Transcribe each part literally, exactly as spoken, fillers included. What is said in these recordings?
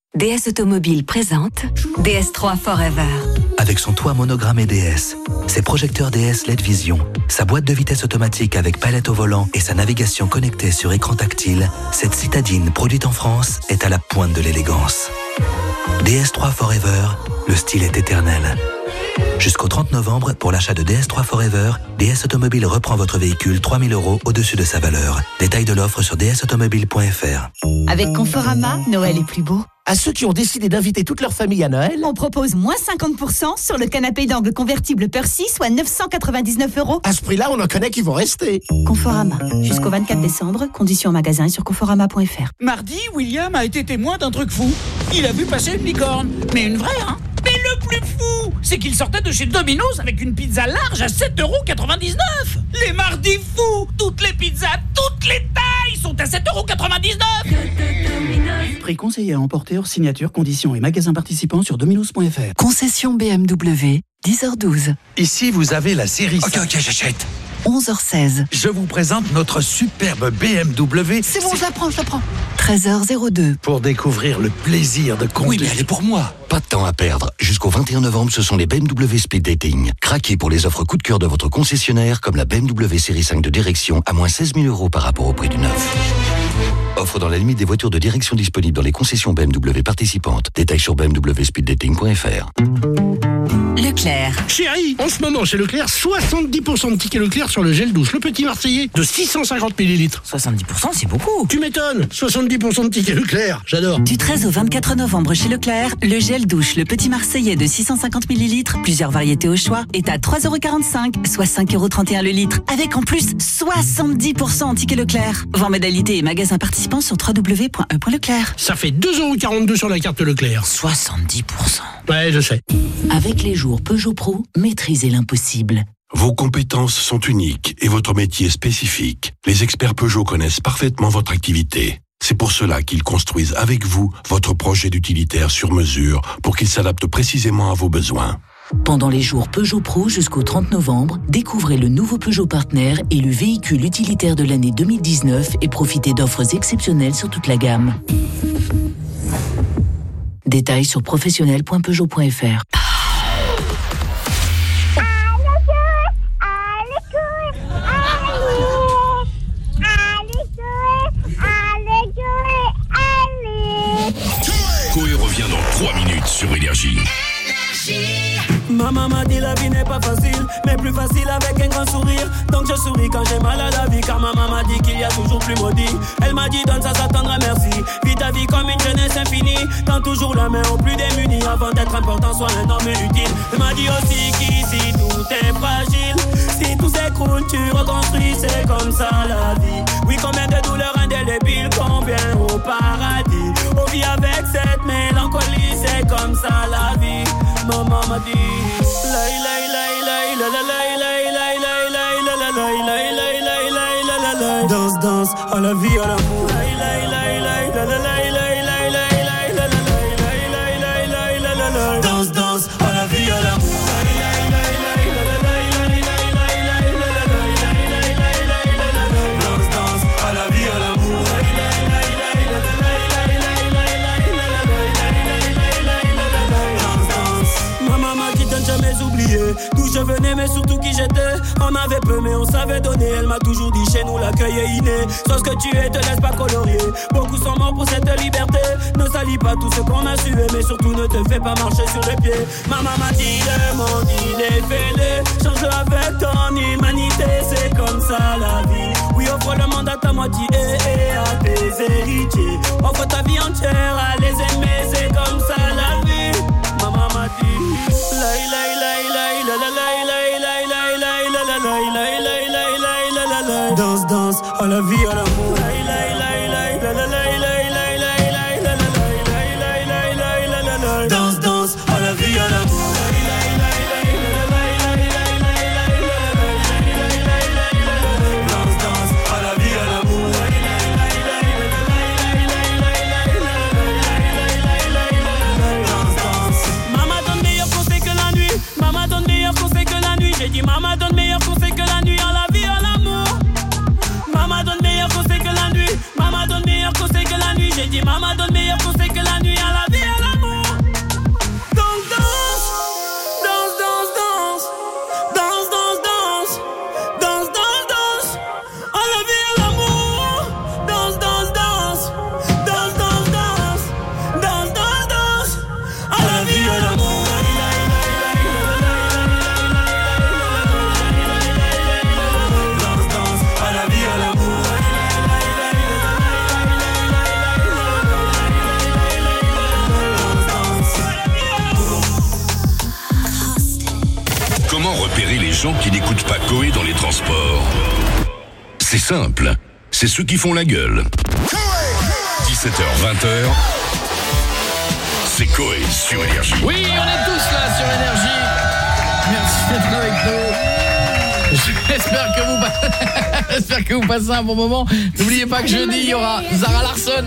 D S Automobile présente D S trois Forever. Avec son toit monogrammé D S, ses projecteurs D S L E D Vision, sa boîte de vitesse automatique avec palette au volant et sa navigation connectée sur écran tactile, cette citadine produite en France est à la pointe de l'élégance. D S trois Forever, le style est éternel. Jusqu'au trente novembre, pour l'achat de D S trois Forever, D S Automobile reprend votre véhicule trois mille euros au-dessus de sa valeur. Détail de l'offre sur d s automobile point f r. Avec Conforama, Noël est plus beau. À ceux qui ont décidé d'inviter toute leur famille à Noël, on propose moins cinquante pour cent sur le canapé d'angle convertible Percy, soit neuf cent quatre-vingt-dix-neuf euros. À ce prix-là, on en connaît qui vont rester. Conforama. Jusqu'au vingt-quatre décembre, conditions en magasin et sur conforama point f r. Mardi, William a été témoin d'un truc fou. Il a vu passer une licorne. Mais une vraie, hein. Mais le plus fou, c'est qu'il sortait de chez Domino's avec une pizza large à sept euros quatre-vingt-dix-neuf. Les mardis fous, toutes les pizzas, toutes les tailles sont à sept euros quatre-vingt-dix-neuf. Prix conseillé à emporter hors signature, conditions et magasins participants sur dominos point f r. Concession B M W, dix heures douze. Ici, vous avez la série... Ok, ok, j'achète. onze heures seize. Je vous présente notre superbe B M W. C'est bon, je la prends, je la prends. treize heures zéro deux. Pour découvrir le plaisir de conduire. Oui, mais elle est pour moi. Pas de temps à perdre. Jusqu'au vingt et un novembre, ce sont les B M W Speed Dating. Craquez pour les offres coup de cœur de votre concessionnaire, comme la B M W série cinq de direction à moins seize mille euros par rapport au prix du neuf. Offre dans la limite des voitures de direction disponibles dans les concessions B M W participantes. Détails sur b m w speed dating point f r. Leclerc. Chérie, en ce moment chez Leclerc, soixante-dix pour cent de tickets Leclerc sur le gel douche, le petit Marseillais, de six cent cinquante millilitres. soixante-dix pour cent, c'est beaucoup. Tu m'étonnes, soixante-dix pour cent de tickets Leclerc, j'adore. Du treize au vingt-quatre novembre chez Leclerc, le gel douche, le petit Marseillais de six cent cinquante millilitres, plusieurs variétés au choix, est à trois euros quarante-cinq, soit cinq euros trente et un le litre. Avec en plus soixante-dix pour cent en tickets Leclerc. Voir modalités et magasins participants sur w w w point e point leclerc. Ça fait deux euros quarante-deux sur la carte Leclerc. soixante-dix pour cent. Ouais, je sais. Avec les jours Peugeot Pro, maîtrisez l'impossible. Vos compétences sont uniques et votre métier spécifique. Les experts Peugeot connaissent parfaitement votre activité. C'est pour cela qu'ils construisent avec vous votre projet d'utilitaire sur mesure pour qu'il s'adapte précisément à vos besoins. Pendant les jours Peugeot Pro jusqu'au trente novembre, découvrez le nouveau Peugeot Partner et le véhicule utilitaire de l'année deux mille dix-neuf et profitez d'offres exceptionnelles sur toute la gamme. Détails sur professionnel point peugeot point f r. Coé revient dans trois minutes sur Énergie. Ma maman dit la vie n'est pas facile, mais plus facile avec un grand sourire. Donc je souris quand j'ai mal à la vie, car ma maman dit qu'il y a toujours plus maudit. Elle m'a dit donne ça, ça t'attendra, merci. Vis ta vie comme une jeunesse infinie. Tends toujours la main aux plus démunis. Avant d'être important, sois un homme utile. Elle m'a dit aussi qu'ici tout est fragile. Si tout s'écroule, tu reconstruis, c'est comme ça la vie. Oui, combien de douleurs indélébiles, combien au paradis. On vit avec cette mélancolie, c'est comme ça la vie. Maman m'a dit la la la la la la la la la la la la la. Danse, danse, à la vie, à l'amour. La la la la la la la la la la. Danse, danse, à la vie, à l'amour. Danse, danse, à la vie, à l'amour. Ma maman qui t'a jamais oublié d'où je venais mais surtout qui j'étais. On avait peu mais on savait donner. Elle m'a toujours dit chez nous l'accueil est inné. Sois ce que tu es, te laisse pas colorier. Beaucoup sont morts pour cette liberté. Ne salis pas tout ce qu'on a sué, mais surtout ne te fais pas marcher sur les pieds. Ma maman m'a dit le monde il est fêlé. Change-le avec ton humanité, c'est comme ça la vie. Oui, offre le monde à ta moitié et à tes héritiers. Offre ta vie entière à les aimer, c'est comme ça la vie. Maman m'a dit la la la la la la la la la la la la la la la. Danse, danse, à la vie, à l'amour. La la la la la la la la la la la. Danse, danse, à la vie, à l'amour. Danse, danse, à la vie, à l'amour. repérer les gens qui n'écoutent pas Coé dans les transports? C'est simple, c'est ceux qui font la gueule. dix-sept heures vingt, c'est Coé sur Énergie. Oui, on est tous là sur Énergie. Merci d'être avec nous. J'espère que vous J'espère que vous passez un bon moment. N'oubliez pas que jeudi, il y aura Zara Larsson.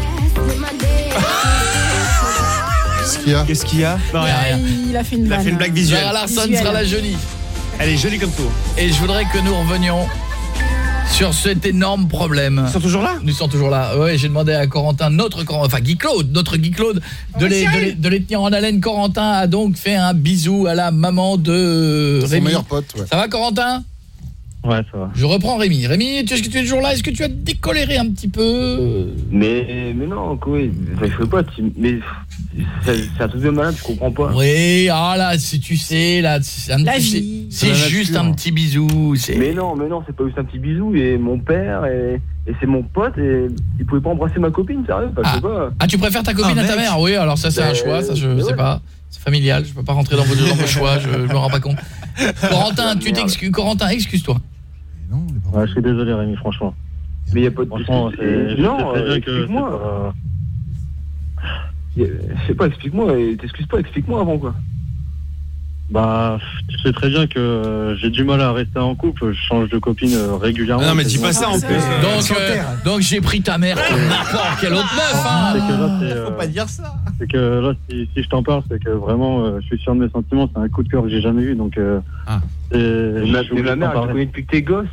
Qu'est-ce qu'il y a Qu'est-ce qu'il y a Non, rien, rien. Il a fait une Il a fait une blague visuelle. Zara Larsson Visuelle. sera là jeudi. Elle est jolie comme tout. Et je voudrais que nous revenions sur cet énorme problème. Ils sont toujours là? Nous sommes toujours là. Ouais, j'ai demandé à Corentin, notre enfin Guy Claude, notre Guy Claude, de, les, de, les, de les tenir en haleine. Corentin a donc fait un bisou à la maman de Rémi. Son meilleur pote, ouais. Ça va, Corentin? Ouais, ça va. Je reprends Rémi. Rémi, est-ce que tu es toujours là? Est-ce que tu as décoléré un petit peu? Mais, mais non, quoi, je sais pas, tu, mais c'est un truc de malade, tu comprends pas. Oui, ah là, si tu sais, là, c'est un La petit, vie. c'est juste un petit bisou. Mais non, mais non, c'est pas juste un petit bisou, et mon père, et, et c'est mon pote, et il pouvait pas embrasser ma copine, sérieux, bah, je sais pas. Ah, tu préfères ta copine Ah, à ta mec. mère? Oui, alors ça c'est Mais- un choix, ça je mais sais ouais. pas. C'est familial, je peux pas rentrer dans vos, dans vos choix, je, je me rends pas compte. Corentin, tu t'excuses, Corentin, excuse-toi. Ouais, je suis désolé, Rémi, franchement. Mais y a pas de... Franchement, c'est... Non, euh, explique-moi. Je sais pas, explique-moi, et t'excuses pas, explique-moi avant, quoi. Bah, tu sais très bien que euh, j'ai du mal à rester en couple, je change de copine euh, régulièrement. Non, mais dis pas ça en plus. Donc, euh, donc j'ai pris ta mère comme n'importe quelle autre meuf, hein. C'est que là, c'est, euh, Faut pas dire ça. c'est que là, si, si je t'en parle, c'est que vraiment, euh, je suis sûr de mes sentiments, c'est un coup de cœur que j'ai jamais eu, donc... Euh, ah. c'est- Mais ma, je suis mais obligé ma de mère, t'en elle te parler. connaît depuis que t'es gosse.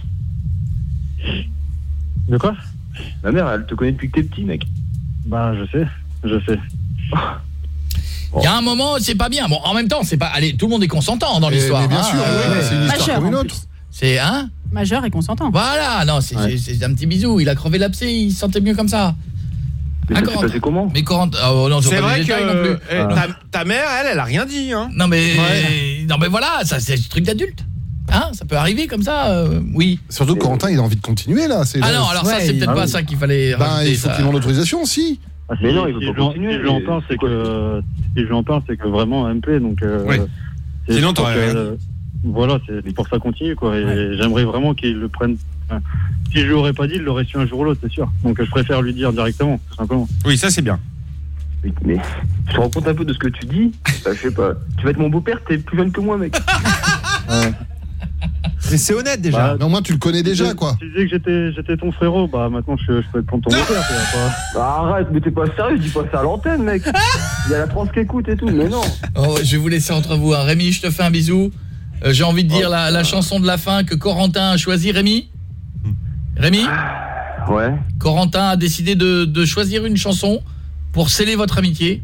De quoi? Ma mère, elle te connaît depuis que t'es petit, mec. Bah, je sais, je sais. Il y a un moment, c'est pas bien. Bon, en même temps, c'est pas allez, tout le monde est consentant dans Eh, l'histoire. mais bien hein, sûr, euh, ouais, c'est une histoire Majeur, comme une en autre. C'est hein Majeur et consentant. Voilà, non, c'est Ouais. c'est- c'est un petit bisou, il a crevé l'abcès, il se sentait mieux comme ça. Mais Ah, ça s'est Corentin. passé comment? Mais Corentin, oh, non, je C'est vois pas vrai les que détails non plus. euh, ta, ta mère, elle, elle a rien dit, hein. Non mais non mais voilà, ça c'est un truc d'adulte. Hein, ça peut arriver comme ça, euh, oui. Surtout que Corentin, il a envie de continuer là. Ah non, alors ça Ouais, c'est il- peut-être ah pas oui. ça qu'il fallait Ben, rajouter, il faut ça. qu'il demande l'autorisation aussi. Ah, Mais si- non, il veut si pas je l'en- continuer, Si je l'en mais parle, c'est c'est quoi que... Si je l'en parle, c'est que vraiment, elle me plaît, donc... Euh, Oui. c'est Sinon, pour t'aurais que, rien euh, Voilà, c'est pour que ça continue, quoi. Et j'aimerais vraiment qu'il le prenne... enfin, si je lui aurais pas dit, il l'aurait su un jour ou l'autre, c'est sûr. Donc je préfère lui dire directement, tout simplement. Oui, ça c'est bien. Mais, mais je te rends compte un peu de ce que tu dis. Bah, je sais pas. Tu vas être mon beau-père, t'es plus jeune que moi, mec. Ouais. Mais c'est honnête déjà. Bah, Mais au moins, tu le connais déjà, Tu- quoi. Tu disais que j'étais j'étais ton frérot, bah maintenant je, je peux être ton beau-père, quoi. Pas- Bah, arrête, mais t'es pas sérieux, dis pas ça à l'antenne, mec. Il y a la France qui écoute et tout, mais non. Oh, je vais vous laisser entre vous. Hein. Rémi, je te fais un bisou. Euh, J'ai envie de dire la, la chanson de la fin que Corentin a choisie. Rémi Rémi Ouais. Corentin a décidé de, de choisir une chanson pour sceller votre amitié.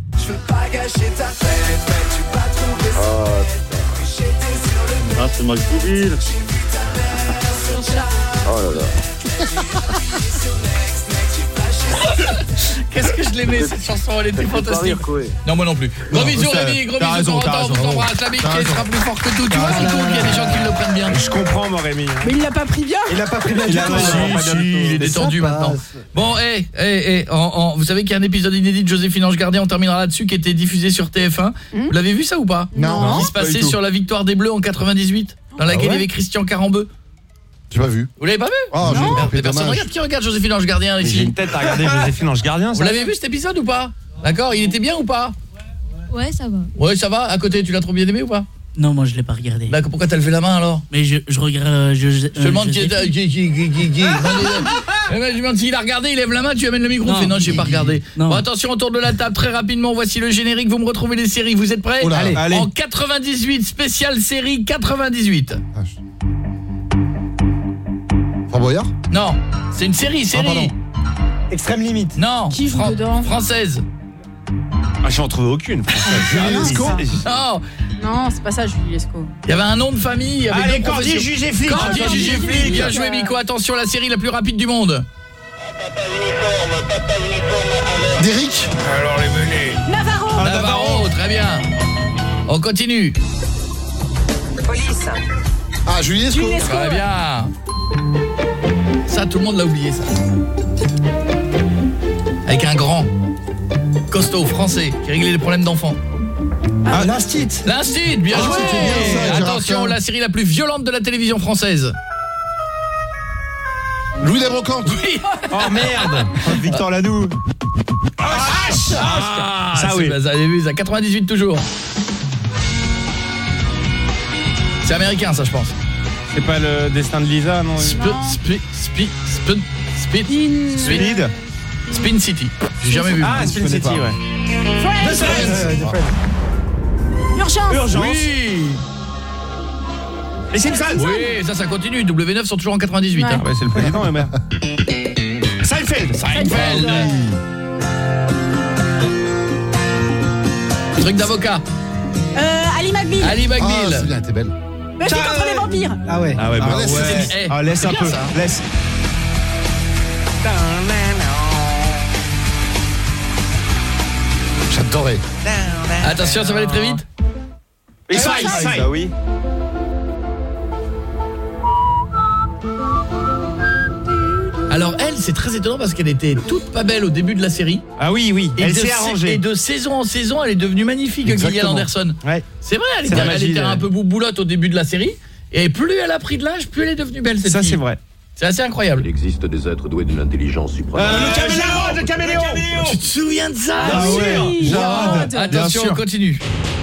Ah, c'est Max Boublil. Oh là là. Qu'est-ce que je l'aimais cette chanson, elle était Ça me fait pas fantastique. rire, Coé. Non, moi non plus. Gros Non, bisous ça- Rémi, gros t'as bisous raison, t'as Corentin, on raison. vous embrasse, l'amitié T'as raison. sera plus fort que tout. Tu vois, c'est cool qu'il y a des gens qui le prennent bien. Je comprends, mon Rémi. hein. Mais il l'a pas pris bien. Il a pas pris bien Il du a tout. pas- il a pas si, bien du si, tout. il est détendu maintenant. Bon, hé, hé, hé, vous savez qu'il y a un épisode inédit de Joséphine Ange Gardien, on terminera là-dessus, qui était diffusé sur T F un. Vous l'avez vu ça ou pas? Non. Qui se Pas du passait tout. sur la victoire des Bleus en quatre-vingt-dix-huit, dans laquelle il y avait Christian Carambeu. J'ai pas vu. Vous l'avez pas vu? Ah, j'ai Merde, coupé, mais personne dommage. regarde. Qui regarde Joséphine Ange Gardien Mais J'ai ici? une tête à regarder Joséphine Ange Gardien. Vous ça. l'avez vu cet épisode ou pas? D'accord, il était bien ou pas? Ouais, ça va. Ouais, ça va. À côté, tu l'as trop bien aimé ou pas? Non, moi je l'ai pas regardé. D'accord, pourquoi t'as levé la main alors? Mais je, je regarde... euh, Je, je, Je te demande qui est... qui- qui- qui- qui- qui- Eh ben, je me demande s'il a regardé, il lève la main, tu amènes le micro. Non, Fait non, j'ai il- pas regardé. non. Bon, attention, autour de la table, très rapidement, voici le générique. Vous me retrouvez les séries, vous êtes prêts? Oula, Allez, allez. en quatre-vingt-dix-huit, spéciale série quatre-vingt-dix-huit. Ah, je- Fort Boyard. Non, c'est une série, série. pardon. Extrême limite. non, Qui joue dedans française. Ah, j'en trouve aucune. Ah, non, c'est ça. Non, Non, c'est pas ça, Julie Lescaut. il y avait un nom de famille. Il y avait Allez, deux Cordier, professions. juge et flic. Cordier, Cordier, juge et juge et flic. flic. Bien joué, Miko. Attention, la série la plus rapide du monde. Derrick. Alors les menés. Navarro. Navarro, très bien. On continue. Police. Ah, Julie Lescaut. Julie Lescaut. Très bien. Ça, tout le monde l'a oublié, ça. Avec un grand, costaud, français, qui réglait les problèmes d'enfants. Ah, l'Instit. L'Instit, bien Ah, joué. c'était bien ça, Gérard Attention, Fin. la série la plus violente de la télévision française. Louis la Brocante. Oui. Oh merde. Victor Lanoux. Ah, Ah, ça c'est oui. pas ça, avez vu, ça quatre-vingt-dix-huit toujours. C'est américain ça je pense. C'est pas le destin de Lisa, non? Sp Sp Sp Sp Speed Speed. Spin City. J'ai jamais vu. Ah, Spin City, ouais. Friends. Friends. Urgence. Urgence. Oui. Les Simpsons. Oui, ça ça continue. W neuf sont toujours en quatre-vingt-dix-huit. Ouais. Hein. Ouais, c'est le président, le maire. Seinfeld. Seinfeld. Truc d'avocat. Euh, Ali McBeal. Ali Ah, McBeal. c'est bien, t'es belle. Buffy contre les vampires. Ah ouais. Ah ouais, bah Ah, laisse, ouais. laisse. Eh, Ah, laisse c'est un bien, peu. ça. Laisse. J'adorais. Attention, ça va aller très vite. X-Files. Bah oui. Alors elle, c'est très étonnant parce qu'elle était toute pas belle au début de la série. Ah oui, oui. Et Elle de, s'est sa- arrangée. et de saison en saison, elle est devenue magnifique, Gillian Exactement. Anderson. Ouais. C'est vrai, elle C'est était, la elle magie était de- un peu bouboulotte au début de la série. Et plus elle a pris de l'âge, plus elle est devenue belle cette Ça, fille. c'est vrai. C'est assez incroyable. Il existe des êtres doués d'une intelligence suprême. Euh, le caméléon. Le caméléon. Tu te souviens de ça? Ah ouais. Oui. Jarod. Jarod. Attention, Bien on sûr. continue.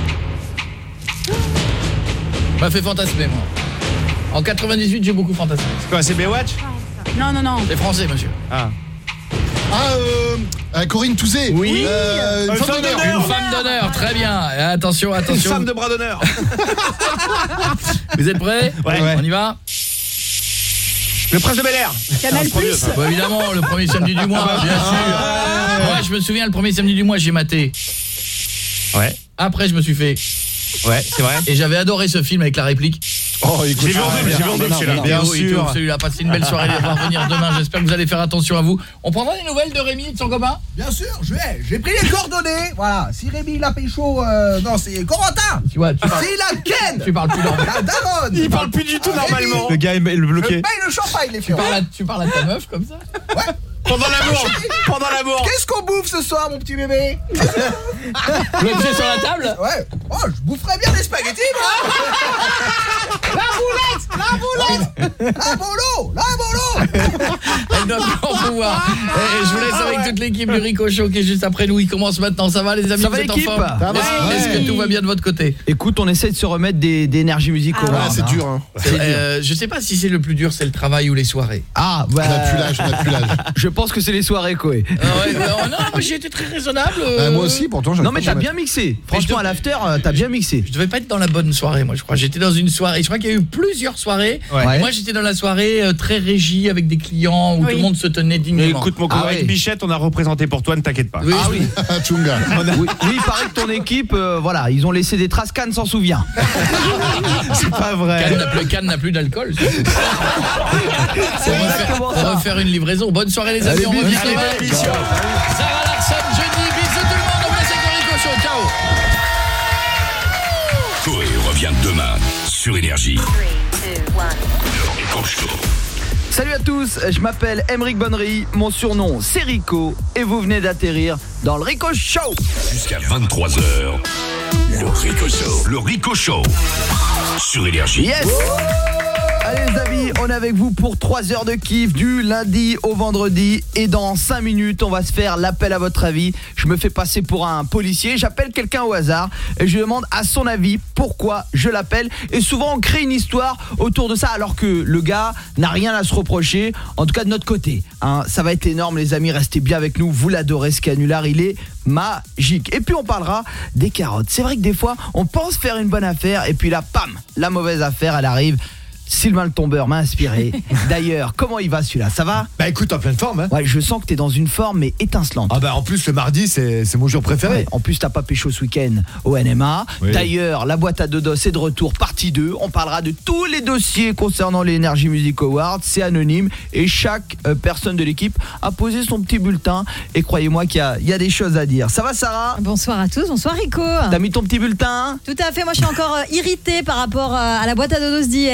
M'a fait fantasmer, moi. En quatre-vingt-dix-huit, j'ai beaucoup fantasmé. C'est quoi, c'est Baywatch? Non, non, non. C'est français, monsieur. Ah. Ah, euh, euh, Corinne Touzé. Oui. Euh, une Une femme femme d'honneur. d'honneur. Une femme d'honneur, très bien. Et attention, Une attention. femme de bras d'honneur. Vous êtes prêts? Ouais. On y va? Le prince de Bel-Air. Canal C'est trop vieux, Plus. ça. Bon, évidemment, le premier samedi du mois, bien sûr. Moi, je me souviens, le premier samedi du mois, j'ai maté. Ouais. Après, je me suis fait. Ouais, c'est vrai. Et j'avais adoré ce film avec la réplique. Oh, écoute. J'ai vu en ah, double, j'ai vu en non, double, non, celui-là. non, Bien Théo et sûr. tout, celui-là, passez une belle soirée, il va revenir demain. J'espère que vous allez faire attention à vous. On prendra des nouvelles de Rémi et de son copain? Bien sûr, je vais. J'ai pris les coordonnées. Voilà. Si Rémi il a pécho, euh, non, c'est Corentin. Tu vois, tu parles, C'est la Ken. tu parles plus normal. La daronne. Il parle plus du tout Ah, normalement. Rémi, Le gars est le Je bloqué. paye le champagne, les Tu fioles. parles, à, tu parles à ta meuf comme ça? Ouais. Pendant l'amour. Pendant l'amour. Qu'est-ce qu'on bouffe ce soir, mon petit bébé? L'objet sur la table? Ouais. Oh, je boufferais bien des spaghettis, moi. La boulette. La boulette. La bolo. La bolo. Elle doit pas en pouvoir. Et je vous laisse avec toute l'équipe du Rico Show qui est juste après nous. Il commence maintenant. Ça va les amis? Ça vous va êtes en l'équipe? forme? Ça va. Est-ce Ouais. que tout va bien de votre côté? Écoute, on essaie de se remettre des d'énergie musicaux. Ah, c'est dur, hein. Euh, je sais pas si c'est le plus dur, c'est le travail ou les soirées. Ah, bah, On a plus l'âge, on a plus l'âge. je pense que c'est les soirées, Koé. Ah ouais, non, non, moi j'ai été très raisonnable. euh, Ah, moi aussi, pourtant, j'arrive Non, mais pas à t'as me bien mixé. Franchement, je- à l'after, euh, t'as bien mixé. Je devais pas être dans la bonne soirée, moi je crois. J'étais dans une soirée, je crois qu'il y a eu plusieurs soirées. Ouais. Et moi j'étais dans la soirée euh, très régie avec des clients où Oui. tout le monde se tenait Mais dignement. écoute, mon Ah collègue ouais. Bichette, on a représenté pour toi, ne t'inquiète pas. Oui, Ah oui. mettre. Tchunga. Oui, oui, il paraît que ton équipe, euh, voilà, ils ont laissé des traces. Cannes s'en souvient. C'est pas Cannes vrai. n'a plus, Cannes n'a plus d'alcool. C'est On va faire, exactement on va ça. faire une livraison. Bonne soirée les amis, Allez, on bisous. revient Allez, demain. bonne émission. Sarah Larson, jeudi, bisous tout le monde, on vous laisse avec le Rico Show, ciao. Coé revient demain sur Énergie. Le Rico Show. Salut à tous, je m'appelle Emeric Bonnery, mon surnom c'est Rico et vous venez d'atterrir dans le Rico Show. Jusqu'à vingt-trois heures. Le Rico Show. Le Rico Show. Sur Énergie. Yes. Allez les amis, on est avec vous pour trois heures de kiff du lundi au vendredi et dans cinq minutes, on va se faire l'appel à votre avis. Je me fais passer pour un policier, j'appelle quelqu'un au hasard et je lui demande à son avis pourquoi je l'appelle et souvent on crée une histoire autour de ça alors que le gars n'a rien à se reprocher, en tout cas de notre côté. Hein, ça va être énorme les amis, restez bien avec nous, vous l'adorez ce canular, il est magique. Et puis on parlera des carottes. C'est vrai que des fois, on pense faire une bonne affaire et puis là, pam, la mauvaise affaire, elle arrive. Sylvain le tombeur m'a inspiré. D'ailleurs, comment il va celui-là? Ça va? Bah écoute, en pleine forme hein. Ouais, je sens que t'es dans une forme mais étincelante. Ah bah en plus le mardi c'est c'est mon jour préféré. Ouais, en plus t'as pas pécho ce week-end au N M A. Oui. D'ailleurs, la boîte à dodos est de retour partie deux. On parlera de tous les dossiers concernant les Energy Music Awards. C'est anonyme et chaque euh, personne de l'équipe a posé son petit bulletin. Et croyez-moi qu'il y a, il y a des choses à dire. Ça va Sarah? Bonsoir à tous, bonsoir Rico. T'as mis ton petit bulletin? Tout à fait, moi je suis encore euh, irritée par rapport euh, à la boîte à dodos d'hier. D'accord.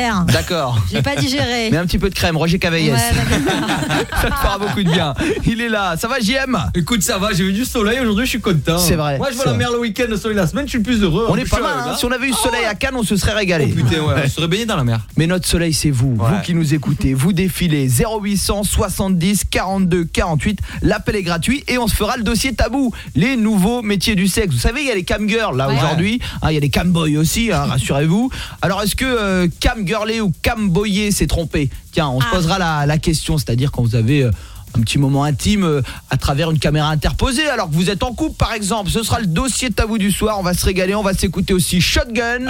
D'accord. Je l'ai pas digéré. Mais un petit peu de crème, Roger Cavaillès. Ouais, ça te fera beaucoup de bien. Il est là, ça va J M? Écoute, ça va, j'ai vu du soleil aujourd'hui, je suis content. C'est vrai. Moi je vois la mer le week-end, le soleil la semaine, je suis le plus heureux. On est pas mal, hein. Si on avait eu soleil à Cannes, on se serait régalé. Oh putain, ouais, on se serait baigné dans la mer. Mais notre soleil, c'est vous, ouais. vous qui nous écoutez. Vous défilez zéro huit cent soixante-dix quarante-deux quarante-huit. L'appel est gratuit et on se fera le dossier tabou. Les nouveaux métiers du sexe. Vous savez, il y a les cam girls là ouais. aujourd'hui. Hein, il y a les cam boys aussi, hein, rassurez-vous. Alors, est-ce que euh, cam girler ou cam boyer s'est trompé? Tiens, on ah. se posera la, la question, c'est-à-dire quand vous avez... Euh, un petit moment intime euh, à travers une caméra interposée alors que vous êtes en couple par exemple. Ce sera le dossier tabou du soir. On va se régaler, on va s'écouter aussi Shotgun,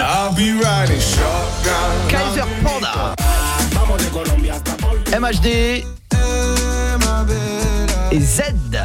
Kaiser Panda, M H D et Z.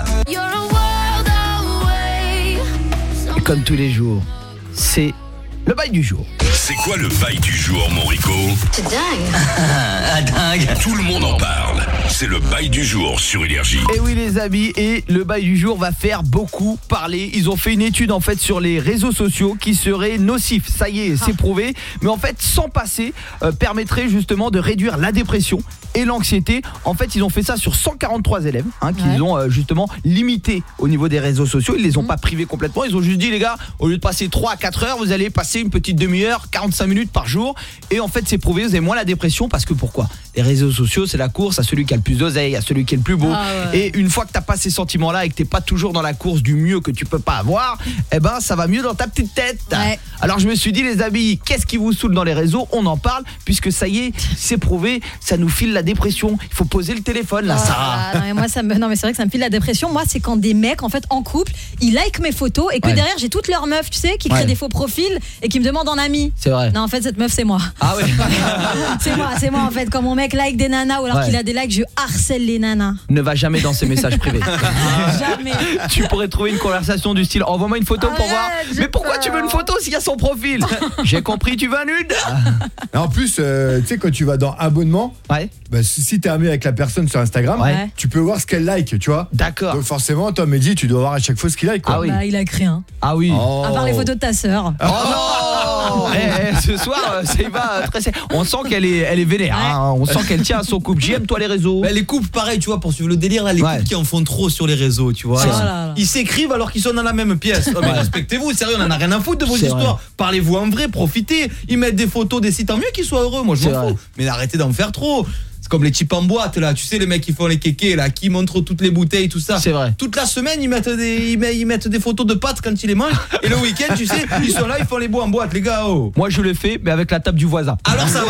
Et comme tous les jours, c'est le bail du jour. C'est quoi le bail du jour, mon Rico? C'est dingue. Ah, dingue. Tout le monde en parle. C'est le bail du jour sur Énergie. Et oui les amis, et le bail du jour va faire beaucoup parler. Ils ont fait une étude en fait sur les réseaux sociaux qui serait nocif. Ça y est, c'est prouvé. Mais en fait, sans passer, euh, permettrait justement de réduire la dépression et l'anxiété. En fait, ils ont fait ça sur cent quarante-trois élèves hein, qu'ils ouais. ont euh, justement limité au niveau des réseaux sociaux. Ils les ont mmh. pas privés complètement. Ils ont juste dit les gars, au lieu de passer trois à quatre heures, vous allez passer une petite demi-heure, quarante-cinq minutes par jour. Et en fait, c'est prouvé, vous avez moins la dépression parce que pourquoi? Les réseaux sociaux, c'est la course à celui qui a le plus d'oseille, à celui qui est le plus beau. Ah ouais. Et une fois que t'as pas ces sentiments-là et que t'es pas toujours dans la course du mieux que tu peux pas avoir, eh ben ça va mieux dans ta petite tête. Ouais. Alors je me suis dit les amis, qu'est-ce qui vous saoule dans les réseaux? On en parle puisque ça y est, c'est prouvé, ça nous file la dépression. Il faut poser le téléphone là, oh, Sarah. Non mais moi ça me non mais c'est vrai que ça me file la dépression. Moi c'est quand des mecs en fait en couple, ils like mes photos et que ouais. derrière j'ai toutes leurs meufs, tu sais, qui créent ouais. des faux profils et qui me demandent en ami. C'est vrai. Non en fait cette meuf c'est moi. Ah ouais. c'est moi, c'est moi en fait quand mon mec like des nanas ou alors ouais. qu'il a des likes, je harcèle les nanas. Ne va jamais dans ses messages privés. Jamais. Tu pourrais trouver une conversation du style envoie-moi une photo ah pour ouais, voir. Mais pourquoi peur. Tu veux une photo s'il y a son profil? J'ai compris, tu veux un nude. En plus, euh, tu sais quand tu vas dans abonnement, ouais. bah, si t'es ami avec la personne sur Instagram, ouais. tu peux voir ce qu'elle like, tu vois. D'accord. Donc forcément, toi Mehdi, tu dois voir à chaque fois ce qu'il like quoi. Ah oui. Bah, il a écrit rien. Ah oui. Oh. À part les photos de ta sœur. Oh non. eh, eh, ce soir, ça va très. On sent qu'elle est, elle est vénère. Ouais. Hein. On sent qu'elle tient à son couple. J'aime toi les réseaux. Bah, les couples, pareil, tu vois, pour suivre le délire là, les ouais. couples qui en font trop sur les réseaux, tu vois. Ils, ils s'écrivent alors qu'ils sont dans la même pièce. Oh, mais ouais. respectez-vous, sérieux, on en a rien à foutre de vos c'est histoires. Vrai. Parlez-vous en vrai, profitez. Ils mettent des photos des sites, tant mieux qu'ils soient heureux. Moi, je m'en fous. Mais arrêtez d'en faire trop. Comme les types en boîte là, tu sais les mecs qui font les kékés là, qui montrent toutes les bouteilles tout ça. C'est vrai. Toute la semaine ils mettent des ils mettent, ils mettent des photos de pâtes quand ils les mangent et le week-end tu sais ils sont là ils font les beaux en boîte les gars. Oh. Moi je le fais mais avec la table du voisin. Alors ça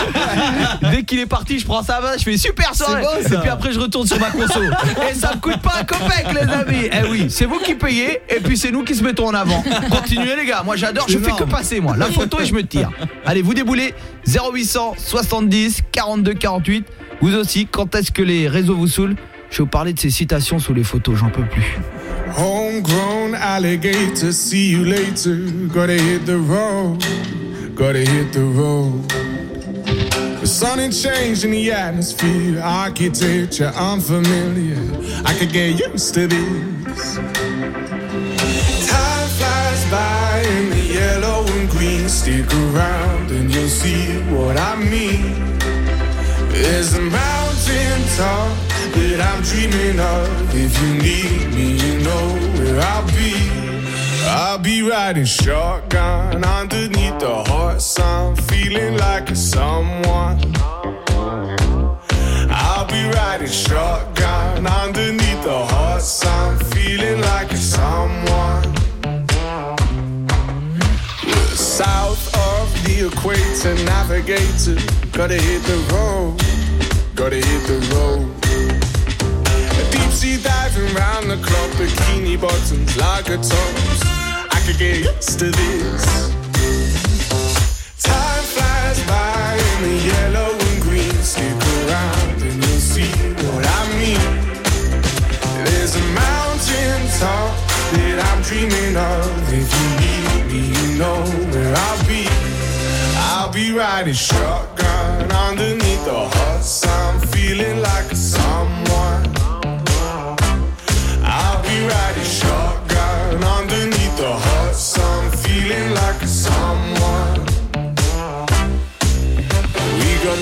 va. Dès qu'il est parti je prends ça, je fais super soirée. Bon, et puis après je retourne sur ma conso. Et ça me coûte pas un copec les amis. Eh oui, c'est vous qui payez et puis c'est nous qui se mettons en avant. Continuez les gars, moi j'adore, je fais que passer moi. La photo et je me tire. Allez vous déboulez zéro huit cent soixante-dix quarante-deux quarante-huit. Vous aussi, quand est-ce que les réseaux vous saoulent? Je vais vous parler de ces citations sous les photos, j'en peux plus. Homegrown alligator, see you later. Gotta hit the road, gotta hit the road. The sun ain't changed in the atmosphere, architecture unfamiliar. I could get used to this. Time flies by in the yellow and green. Stick around and you'll see what I mean. There's a mountain top that I'm dreaming of. If you need me, you know where I'll be. I'll be riding shotgun underneath the hot sun, feeling like a someone. I'll be riding shotgun underneath the hot sun, feeling like a someone. South of the equator, navigator, gotta hit the road, gotta hit the road. Deep sea diving round the clock, bikini bottoms, lager tops. I could get used to this. Time flies by in the yellow and green. Stick around and you'll see what I mean. There's a mountain top that I'm dreaming of. If you need me, you know where I'll be. I'll be riding shotgun underneath the hot sun, feeling like a someone. I'll be riding shotgun underneath the hot sun, feeling like a someone. We got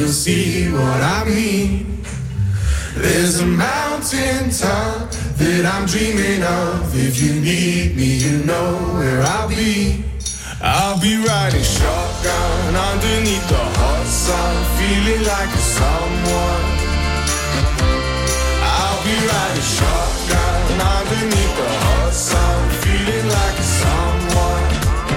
you'll see what I mean. There's a mountain top that I'm dreaming of. If you need me, you know where I'll be. I'll be riding shotgun underneath the hot sun, feeling like a someone. I'll be riding shotgun underneath the hot sun, feeling like a someone.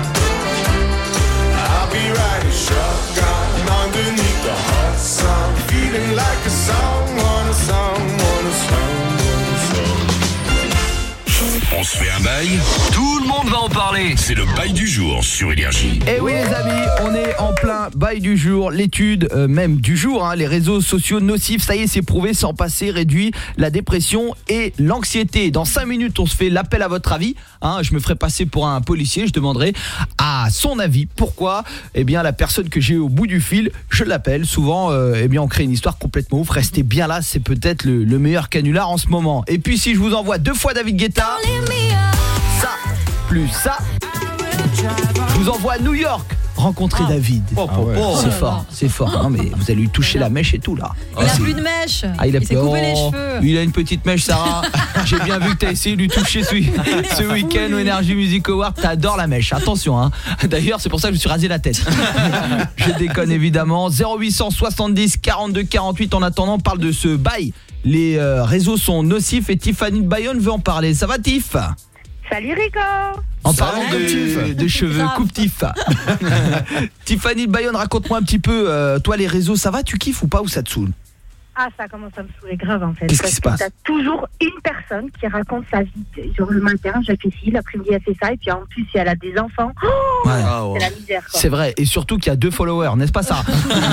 I'll be riding shotgun underneath the hot sun, feeling like a someone, a someone, a someone, a someone. On se fait un bail, tout le monde va en parler. C'est le bail du jour sur Énergie. Et oui les amis, on est en plein bail du jour, l'étude euh, même du jour, hein, les réseaux sociaux nocifs, ça y est c'est prouvé, sans passer réduit la dépression et l'anxiété. Dans cinq minutes on se fait l'appel à votre avis, hein, je me ferai passer pour un policier, je demanderai à son avis pourquoi eh bien la personne que j'ai au bout du fil, je l'appelle, souvent euh, eh bien on crée une histoire complètement ouf, restez bien là, c'est peut-être le, le meilleur canular en ce moment. Et puis si je vous envoie deux fois David Guetta, ça, plus ça, je vous envoie à New York rencontrer oh. David. Oh, oh, oh. C'est fort, c'est fort. Non mais vous allez lui toucher la mèche et tout là. Il ah, a plus de mèche. Ah, il, a... il s'est coupé oh, les cheveux. Il a une petite mèche Sarah. J'ai bien vu que t'as essayé de lui toucher ce, ce week-end au Energy Music Award. T'adores la mèche, attention hein. D'ailleurs c'est pour ça que je me suis rasé la tête. Je déconne évidemment. Zéro huit cent soixante-dix quarante-deux quarante-huit. En attendant on parle de ce bail. Les euh, réseaux sont nocifs et Tiffany de Bayonne veut en parler. Ça va Tiff? Salut Rico. En parlant de, de cheveux, coupe Tiff. Tiffany de Bayonne, raconte-moi un petit peu, euh, toi les réseaux, ça va, tu kiffes ou pas, ou ça te saoule? Ah, ça commence à me saouler grave en fait. Qu'est-ce qui se passe? T'as toujours une personne qui raconte sa vie. Genre le matin, j'ai fait ci, l'après-midi, elle fait ça, et puis en plus, si elle a des enfants, oh, ouais. c'est la misère. Quoi. C'est vrai, et surtout qu'il y a deux followers, n'est-ce pas ça?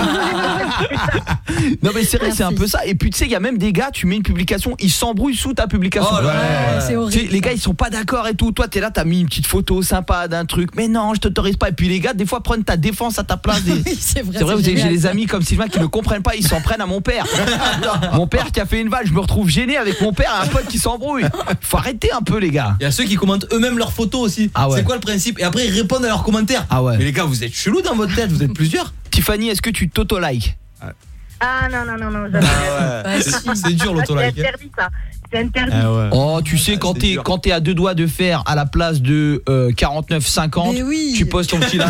Non mais c'est vrai, Merci. C'est un peu ça. Et puis tu sais, il y a même des gars, tu mets une publication, ils s'embrouillent sous ta publication. Oh, ouais. Ouais. C'est horrible. Les gars, ils sont pas d'accord et tout. Toi, t'es là, t'as mis une petite photo sympa d'un truc, mais non, je t'autorise pas. Et puis les gars, des fois, prennent ta défense à ta place. Des... Oui, c'est vrai, c'est vrai, c'est vous avez, j'ai des ça. amis comme Sylvain qui ne comprennent pas, ils s'en prennent à mon père. Mon père qui a fait une vague, je me retrouve gêné avec mon père et un pote qui s'embrouille. Faut arrêter un peu les gars. Il y a ceux qui commentent eux-mêmes leurs photos aussi. Ah ouais. C'est quoi le principe? Et après ils répondent à leurs commentaires. Ah ouais. Mais les gars, vous êtes chelous dans votre tête, vous êtes plusieurs. Tiffany, est-ce que tu t'auto-like? Ah non, non, non, non, jamais. Ah ouais. c'est, c'est dur l'auto-like. C'est interdit ça. C'est interdit. Ah ouais. Oh, tu sais, quand t'es, quand t'es à deux doigts de faire à la place de euh, quarante-neuf cinquante, oui. tu postes ton petit like,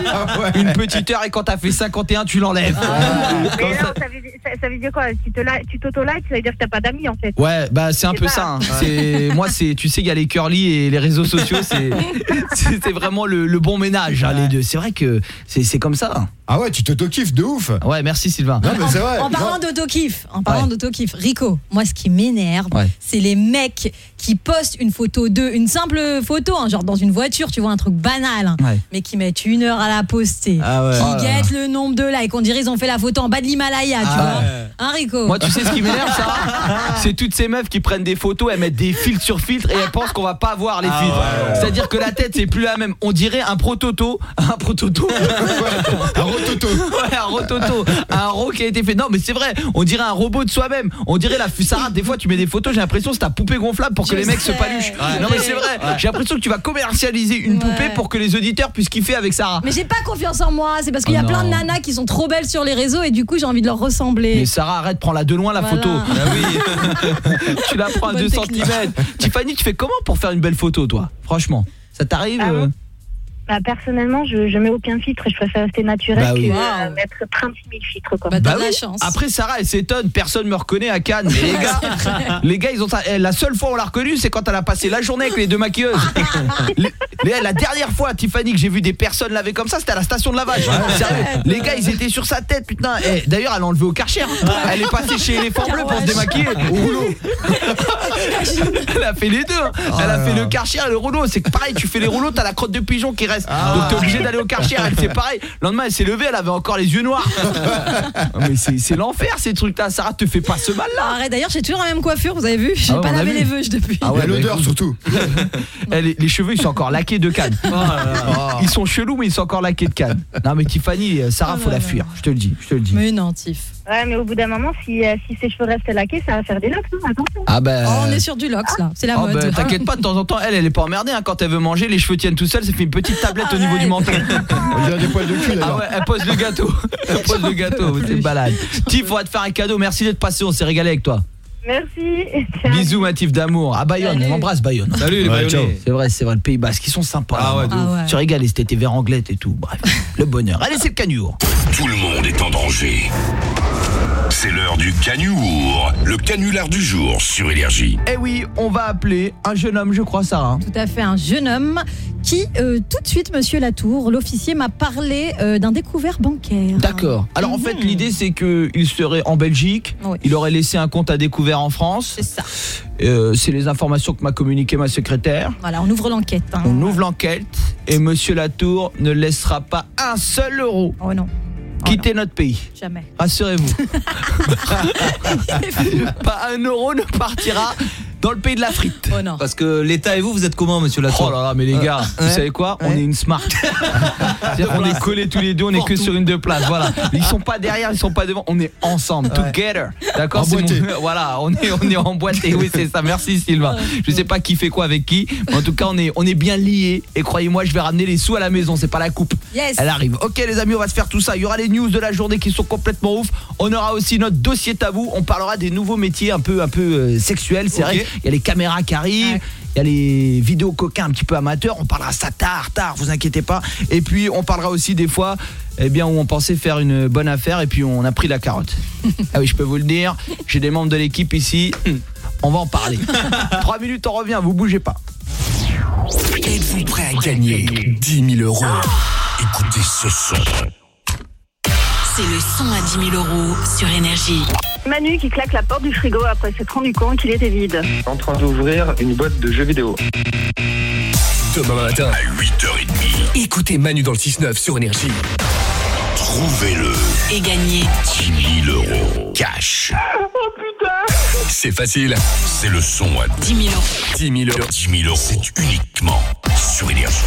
une petite heure, et quand t'as fait cinquante et un, tu l'enlèves. Ah. Mais non, ça... Ça, veut, ça, ça veut dire quoi? Si tu t'auto-like, ça veut dire que t'as pas d'amis en fait. Ouais, bah c'est un c'est peu pas. ça. Hein. C'est, moi, c'est, tu sais, il y a les curly et les réseaux sociaux, c'est, c'est, c'est vraiment le, le bon ménage, hein, les deux. C'est vrai que c'est, c'est comme ça. Hein. Ah ouais, tu t'auto-kiffes de ouf. Ouais, merci Sylvain. Non, mais c'est vrai. En, en parlant d'auto-kiff, en parlant ouais. d'auto-kiff, Rico, moi ce qui m'énerve, ouais. c'est les mecs qui postent une photo d'eux, une simple photo, hein, genre dans une voiture, tu vois, un truc banal, hein, ouais. mais qui mettent une heure à la poster, ah ouais. qui oh guettent le nombre de likes, on dirait ils ont fait la photo en bas de l'Himalaya, tu ah vois. Ouais. Hein, Rico? Moi, tu sais ce qui m'énerve, ça? C'est toutes ces meufs qui prennent des photos, elles mettent des filtres sur filtres et elles pensent qu'on va pas voir les ah filtres. Ouais. C'est-à-dire que la tête, c'est plus la même. On dirait un prototo, un prototo, un rototo. Ouais, un rototo, un ro qui a été fait. Non, mais c'est vrai, on dirait un robot de soi-même. On dirait la Sarah, des fois tu mets des photos, j'ai l'impression que c'est ta poupée gonflable pour que je les mecs sais. se paluchent. Ouais. Non mais c'est vrai, ouais. J'ai l'impression que tu vas commercialiser une ouais. poupée pour que les auditeurs puissent kiffer avec Sarah. Mais j'ai pas confiance en moi, c'est parce qu'il oh y a non. plein de nanas qui sont trop belles sur les réseaux et du coup j'ai envie de leur ressembler. Mais Sarah, arrête, prends-la de loin la voilà. photo. Ah oui. Tu la prends à deux centimètres. Tiffany, tu fais comment pour faire une belle photo toi? Franchement, ça t'arrive ah, euh... Bah, personnellement, je, je mets aucun filtre, je préfère rester naturel bah oui. que wow. euh, mettre trente-six mille filtres quoi. Bah, bah t'as oui. la chance. Après Sarah, elle s'étonne, personne me reconnaît à Cannes. Mais les gars, les gars, ils ont la seule fois où on l'a reconnue, c'est quand elle a passé la journée avec les deux maquilleuses. les, les, la dernière fois, Tiffany, que j'ai vu des personnes laver comme ça, c'était à la station de lavage. Ouais. Les gars, ils étaient sur sa tête, putain. Et d'ailleurs, elle a enlevé au Karcher. Elle est passée chez Éléphant Bleu pour se démaquiller au rouleau. Elle a fait les deux. Hein. Oh elle a fait le Karcher et le rouleau. C'est pareil, tu fais les rouleaux, t'as la crotte de pigeon qui reste. Ah. Donc t'es obligé d'aller au Karcher, elle fait pareil. Le lendemain elle s'est levée, elle avait encore les yeux noirs. Mais c'est, c'est l'enfer ces trucs là. Sarah, te fais pas ce mal là. Arrête, d'ailleurs j'ai toujours la même coiffure, vous avez vu? J'ai ah ouais, pas lavé les veuches depuis. Ah ouais, l'odeur surtout. les, les cheveux ils sont encore laqués de Cannes. Oh ils sont chelous mais ils sont encore laqués de Cannes. Non mais Tiffany, Sarah, faut la fuir, je te le dis, je te le dis. Mais non, Tiff. Ouais, mais au bout d'un moment, si, euh, si ses cheveux restent laqués, ça va faire des locks, non? Attention. Ah ben, oh, on est sur du Lox là, c'est la Oh, mode. bah, t'inquiète pas, de temps en temps, elle, elle est pas emmerdée hein, quand elle veut manger, les cheveux tiennent tout seuls, ça fait une petite tablette au niveau du menton. On dirait des poils de cul Ah d'ailleurs. ouais, elle pose le gâteau. Elle pose le gâteau, c'est balade. Tiff, on va te faire un cadeau, merci d'être passé, on s'est régalé avec toi. Merci. Bisous Mathif d'amour. À Bayonne, on embrasse Bayonne. Salut les Ouais, Bayonnais. ciao. C'est vrai, c'est vrai, le Pays Basque, ils sont sympas. Ah ouais, de hein. ouf. Ah ouais. Tu régalé, c'était tes verres anglettes et tout. Bref, le bonheur. Allez, c'est le Cagnour. Tout le monde est en danger. C'est l'heure du Cagnour, le canular du jour sur Énergie. Eh oui, on va appeler un jeune homme, je crois, Sarah. Tout à fait, un jeune homme qui, euh, tout de suite, monsieur Latour, l'officier m'a parlé euh, d'un découvert bancaire. D'accord. Alors en fait, l'idée c'est que il serait en Belgique, Oui. il aurait laissé un compte à découvert en France. C'est ça. Euh, c'est les informations que m'a communiqué ma secrétaire. Voilà, on ouvre l'enquête. hein. On ouvre l'enquête et monsieur Latour ne laissera pas un seul euro Oh non, quitter notre pays. jamais. Rassurez-vous. Pas un euro ne partira dans le pays de la frite. Oh non. Parce que l'État et vous, vous êtes comment, monsieur Latour? Oh là là, mais les gars, Euh, vous ouais. savez quoi? On Ouais. est une smart. C'est-à-dire qu'on est collés tous les deux, on est que sur une deux places. Voilà. Ils sont pas derrière, ils sont pas devant, on est ensemble, Ouais. together. D'accord? C'est Emboîté. mon- Voilà, on est on est emboîté. Oui, c'est ça. Merci Sylvain. Je sais pas qui fait quoi avec qui, mais en tout cas, on est on est bien liés et croyez-moi, je vais ramener les sous à la maison, c'est pas la coupe. Yes. Elle arrive. OK les amis, on va se faire tout ça. Il y aura les news de la journée qui sont complètement ouf. On aura aussi notre dossier tabou, on parlera des nouveaux métiers un peu un peu euh, sexuels, c'est Ok. vrai. Il y a les caméras qui arrivent. Ouais. Il y a les vidéos coquins un petit peu amateurs, on parlera ça tard, tard, vous inquiétez pas. Et puis on parlera aussi des fois eh bien, où on pensait faire une bonne affaire et puis on a pris la carotte. Ah oui, je peux vous le dire, j'ai des membres de l'équipe ici, on va en parler. Trois minutes, on revient, vous bougez pas. Êtes-vous prêt à gagner dix mille euros? Écoutez ce son. C'est le son à dix mille euros sur Énergie. Manu qui claque la porte du frigo après s'être rendu compte qu'il était vide. En train d'ouvrir une boîte de jeux vidéo. Demain matin, À huit heures trente, écoutez Manu dans le six neuf sur Énergie. trouvez-le. Et gagner dix mille euros. Cash. Oh putain! C'est facile. C'est le son à dix mille euros. dix mille euros. dix mille euros. C'est uniquement sur Énergie.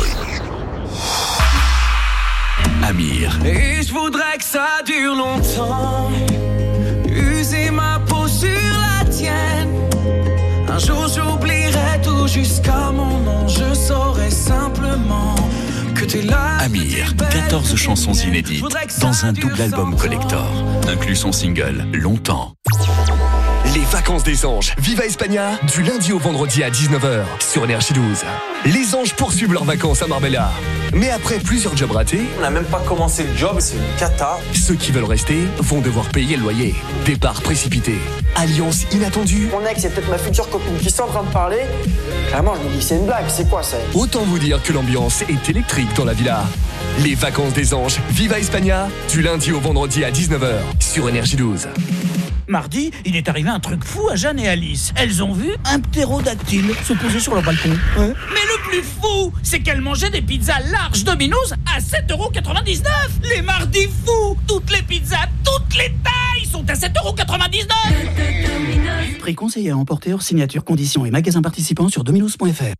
Amir, Et je voudrais que ça dure longtemps. User ma peau sur la tienne. Un jour j'oublierai tout jusqu'à mon nom. Je saurai simplement que t'es là. Amir, quatorze chansons inédites dans un double album collector. Inclus son single Longtemps. Les vacances des anges, Viva Espagna, du lundi au vendredi à dix-neuf heures sur Énergie douze. Les anges poursuivent leurs vacances à Marbella. Mais après plusieurs jobs ratés, On n'a même pas commencé le job, c'est une cata. ceux qui veulent rester vont devoir payer le loyer. Départ précipité, alliance inattendue. Mon ex, c'est peut-être ma future copine qui sont en train de parler. Clairement, je me dis que c'est une blague, c'est quoi ça? Autant vous dire que l'ambiance est électrique dans la villa. Les vacances des anges, Viva Espagna, du lundi au vendredi à dix-neuf heures sur Énergie douze. Mardi, il est arrivé un truc fou à Jeanne et Alice. Elles ont vu un ptérodactyle se poser sur leur balcon. Mais le plus fou, c'est qu'elles mangeaient des pizzas larges Domino's à sept euros quatre-vingt-dix-neuf. Les mardis fous, toutes les pizzas, toutes les tailles sont à sept euros quatre-vingt-dix-neuf. Prix conseillé à emporter hors signature, conditions et magasins participants sur dominos point f r.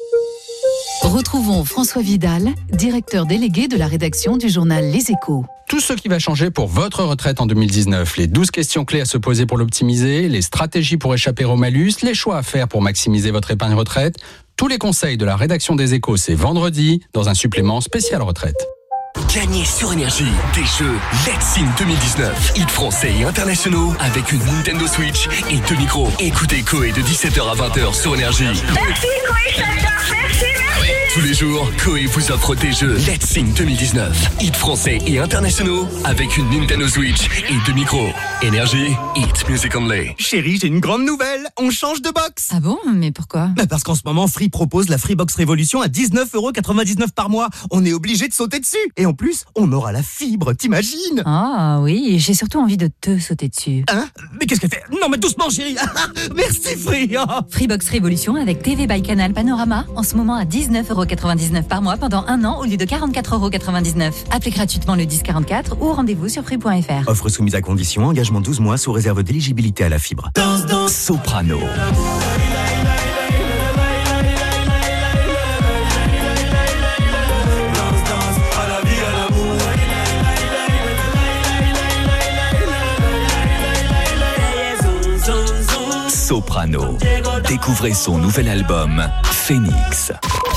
Retrouvons François Vidal, directeur délégué de la rédaction du journal Les Échos. Tout ce qui va changer pour votre retraite en deux mille dix-neuf, les douze questions clés à se poser pour l'optimiser, les stratégies pour échapper au malus, les choix à faire pour maximiser votre épargne retraite, tous les conseils de la rédaction des Échos, c'est vendredi dans un supplément spécial retraite. Gagnez sur Énergie des jeux Let's Sing deux mille dix-neuf, hits français et internationaux avec une Nintendo Switch et deux micros. Écoutez Koé de dix-sept heures à vingt heures sur Énergie. Merci Koé, j'adore, merci, merci. Tous les jours, Koé vous offre des jeux Let's Sing deux mille dix-neuf, hits français et internationaux avec une Nintendo Switch et deux micros. Énergie, hits music only. Chérie, j'ai une grande nouvelle. On change de box. Ah bon? Mais pourquoi? Bah parce qu'en ce moment, Free propose la Freebox Révolution à dix-neuf euros quatre-vingt-dix-neuf par mois. On est obligé de sauter dessus. Et en plus, on aura la fibre, t'imagines? Ah oui, j'ai surtout envie de te sauter dessus. Hein? Mais qu'est-ce qu'elle fait? Non mais doucement chérie. Merci Free. Freebox Révolution avec T V by Canal Panorama, en ce moment à dix-neuf euros quatre-vingt-dix-neuf par mois pendant un an au lieu de quarante-quatre euros quatre-vingt-dix-neuf. Appelez gratuitement le dix quarante-quatre ou rendez-vous sur free point f r. Offre soumise à condition, engagement douze mois sous réserve d'éligibilité à la fibre. Soprano. Soprano. Découvrez son nouvel album, Phoenix.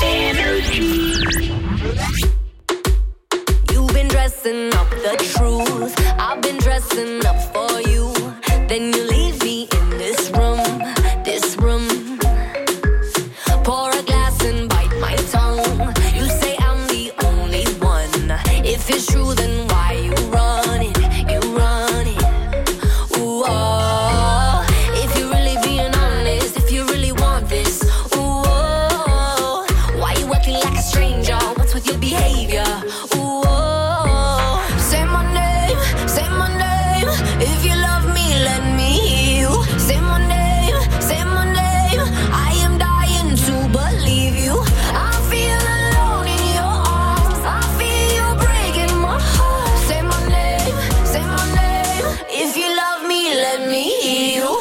You've been dressing up the truth. I've been dressing up for you. Then you leave me in this room, this room. Pour a glass and bite my tongue. You say I'm the only one. If it's true, then why you run it? You run it. Ooh, oh. If you're really being honest, if you really want this, ooh, oh. Why you acting like a stranger? What's with your behavior? Ooh, oh. Say my name, say my name. If you love me, let me hear you. Say my name, say my name. I am dying to believe you. I feel alone in your arms. I feel you breaking my heart. Say my name, say my name. If you love me, let me hear you.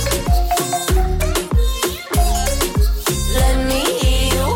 Let me hear you.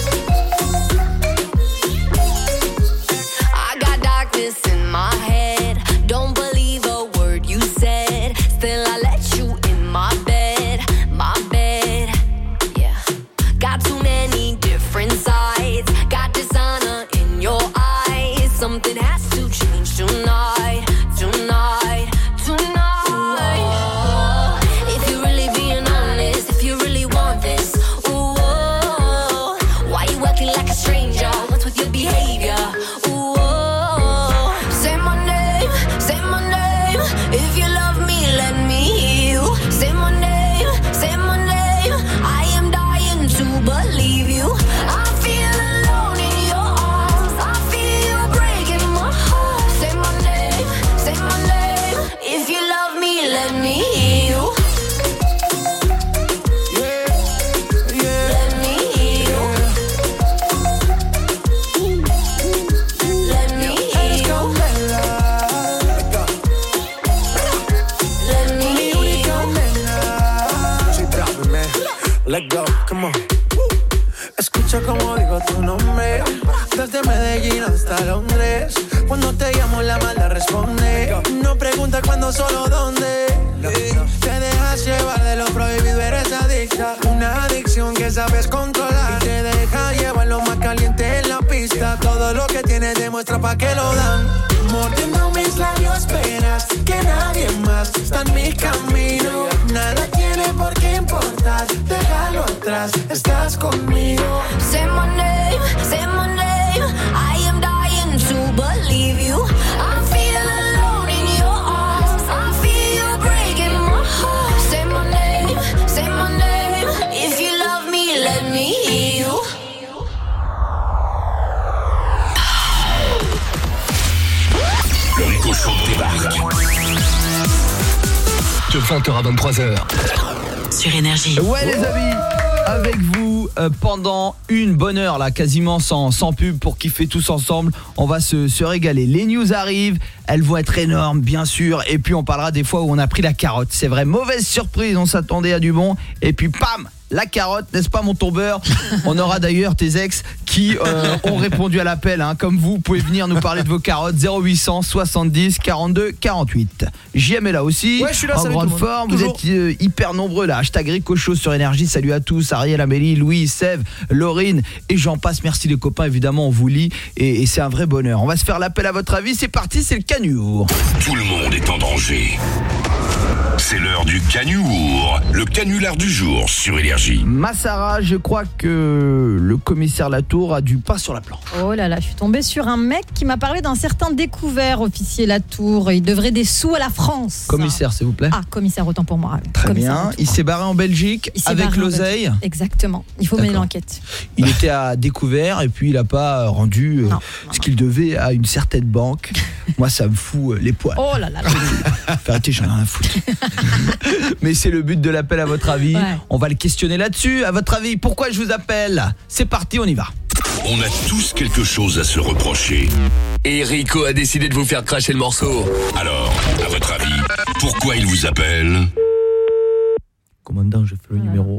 I got darkness in my head. Don't believe a word you said. Still I let you in my bed, my bed. Yeah. Got too many different sides. Got dishonor in your eyes. Something has to change tonight, tonight, tonight. Ooh, if you're really being honest, if you really want this, ooh, why you acting like a stranger? What's with your behavior? Ooh, say my name, say my name. If you love me, let me hear you. Say my name, say my name. I am dying to believe you. I feel alone in your arms. I feel you breaking my heart. Say my name, say my name. If you love me, let me hear you. Let me hear you. Let me hear you. Let me hear you. Let go, come on. Escucha como digo tu nombre. Desde Medellín hasta Londres. Cuando te llamo la mala responde. No pregunta cuándo, solo dónde. Te dejas llevar de lo prohibido, eres adicta. Una adicción que sabes controlar. Y te deja llevar lo más caliente en la pista. Todo lo que tienes demuestra pa' que lo dan. Mordiendo mis labios, esperas que nadie más está en mi camino. Nada tiene por qué importar, déjalo atrás, estás conmigo. Say my name, say my name. I am dying to believe you. I feel alone in your arms. I feel you breaking my heart. Say my name, say my name. If you love me, let me hear you. Le Rico Show débarque. De vingt heures à vingt-trois heures. Sur Énergie. Ouais les amis, avec vous euh, pendant une bonne heure là, quasiment sans, sans pub pour kiffer tous ensemble. On va se, se régaler. Les news arrivent, elles vont être énormes bien sûr. Et puis on parlera des fois où on a pris la carotte. C'est vrai, mauvaise surprise, on s'attendait à du bon. Et puis pam, la carotte, n'est-ce pas mon tombeur? On aura d'ailleurs tes ex qui euh, ont répondu à l'appel hein. Comme vous, vous pouvez venir nous parler de vos carottes. Zéro huit cent soixante-dix quarante-deux quarante-huit. J M est là aussi, ouais, je suis là, en grande forme. Vous êtes euh, hyper nombreux là. Hashtag Rico Show sur Énergie. Salut à tous, Ariel, Amélie, Louis, Sève, Laurine et j'en passe. Merci les copains, évidemment on vous lit et, et c'est un vrai bonheur. On va se faire l'appel à votre avis. C'est parti, c'est le canuour. Tout le monde est en danger. C'est l'heure du canuour, le canular du jour sur Énergie. Massara, je crois que le commissaire Latour a du pain sur la planche. Oh là là, je suis tombée sur un mec qui m'a parlé d'un certain découvert, officier Latour. Il devrait des sous à la France. Commissaire, s'il vous plaît. Ah, commissaire, autant pour moi. Très commissaire, bien. Il s'est barré en Belgique avec l'oseille. Exactement. Il faut mener l'enquête. Il était à découvert et puis il n'a pas rendu euh, non, ce qu'il devait à une certaine banque. Moi, ça me fout les poils. Oh là là là. Arrêtez, j'en ai rien à foutre. Mais c'est le but de l'appel à votre avis. Ouais. On va le questionner là-dessus. À votre avis, pourquoi je vous appelle? C'est parti, on y va. On a tous quelque chose à se reprocher. Et Rico a décidé de vous faire cracher le morceau. Alors, à votre avis, pourquoi il vous appelle? Commandant, je fais le numéro.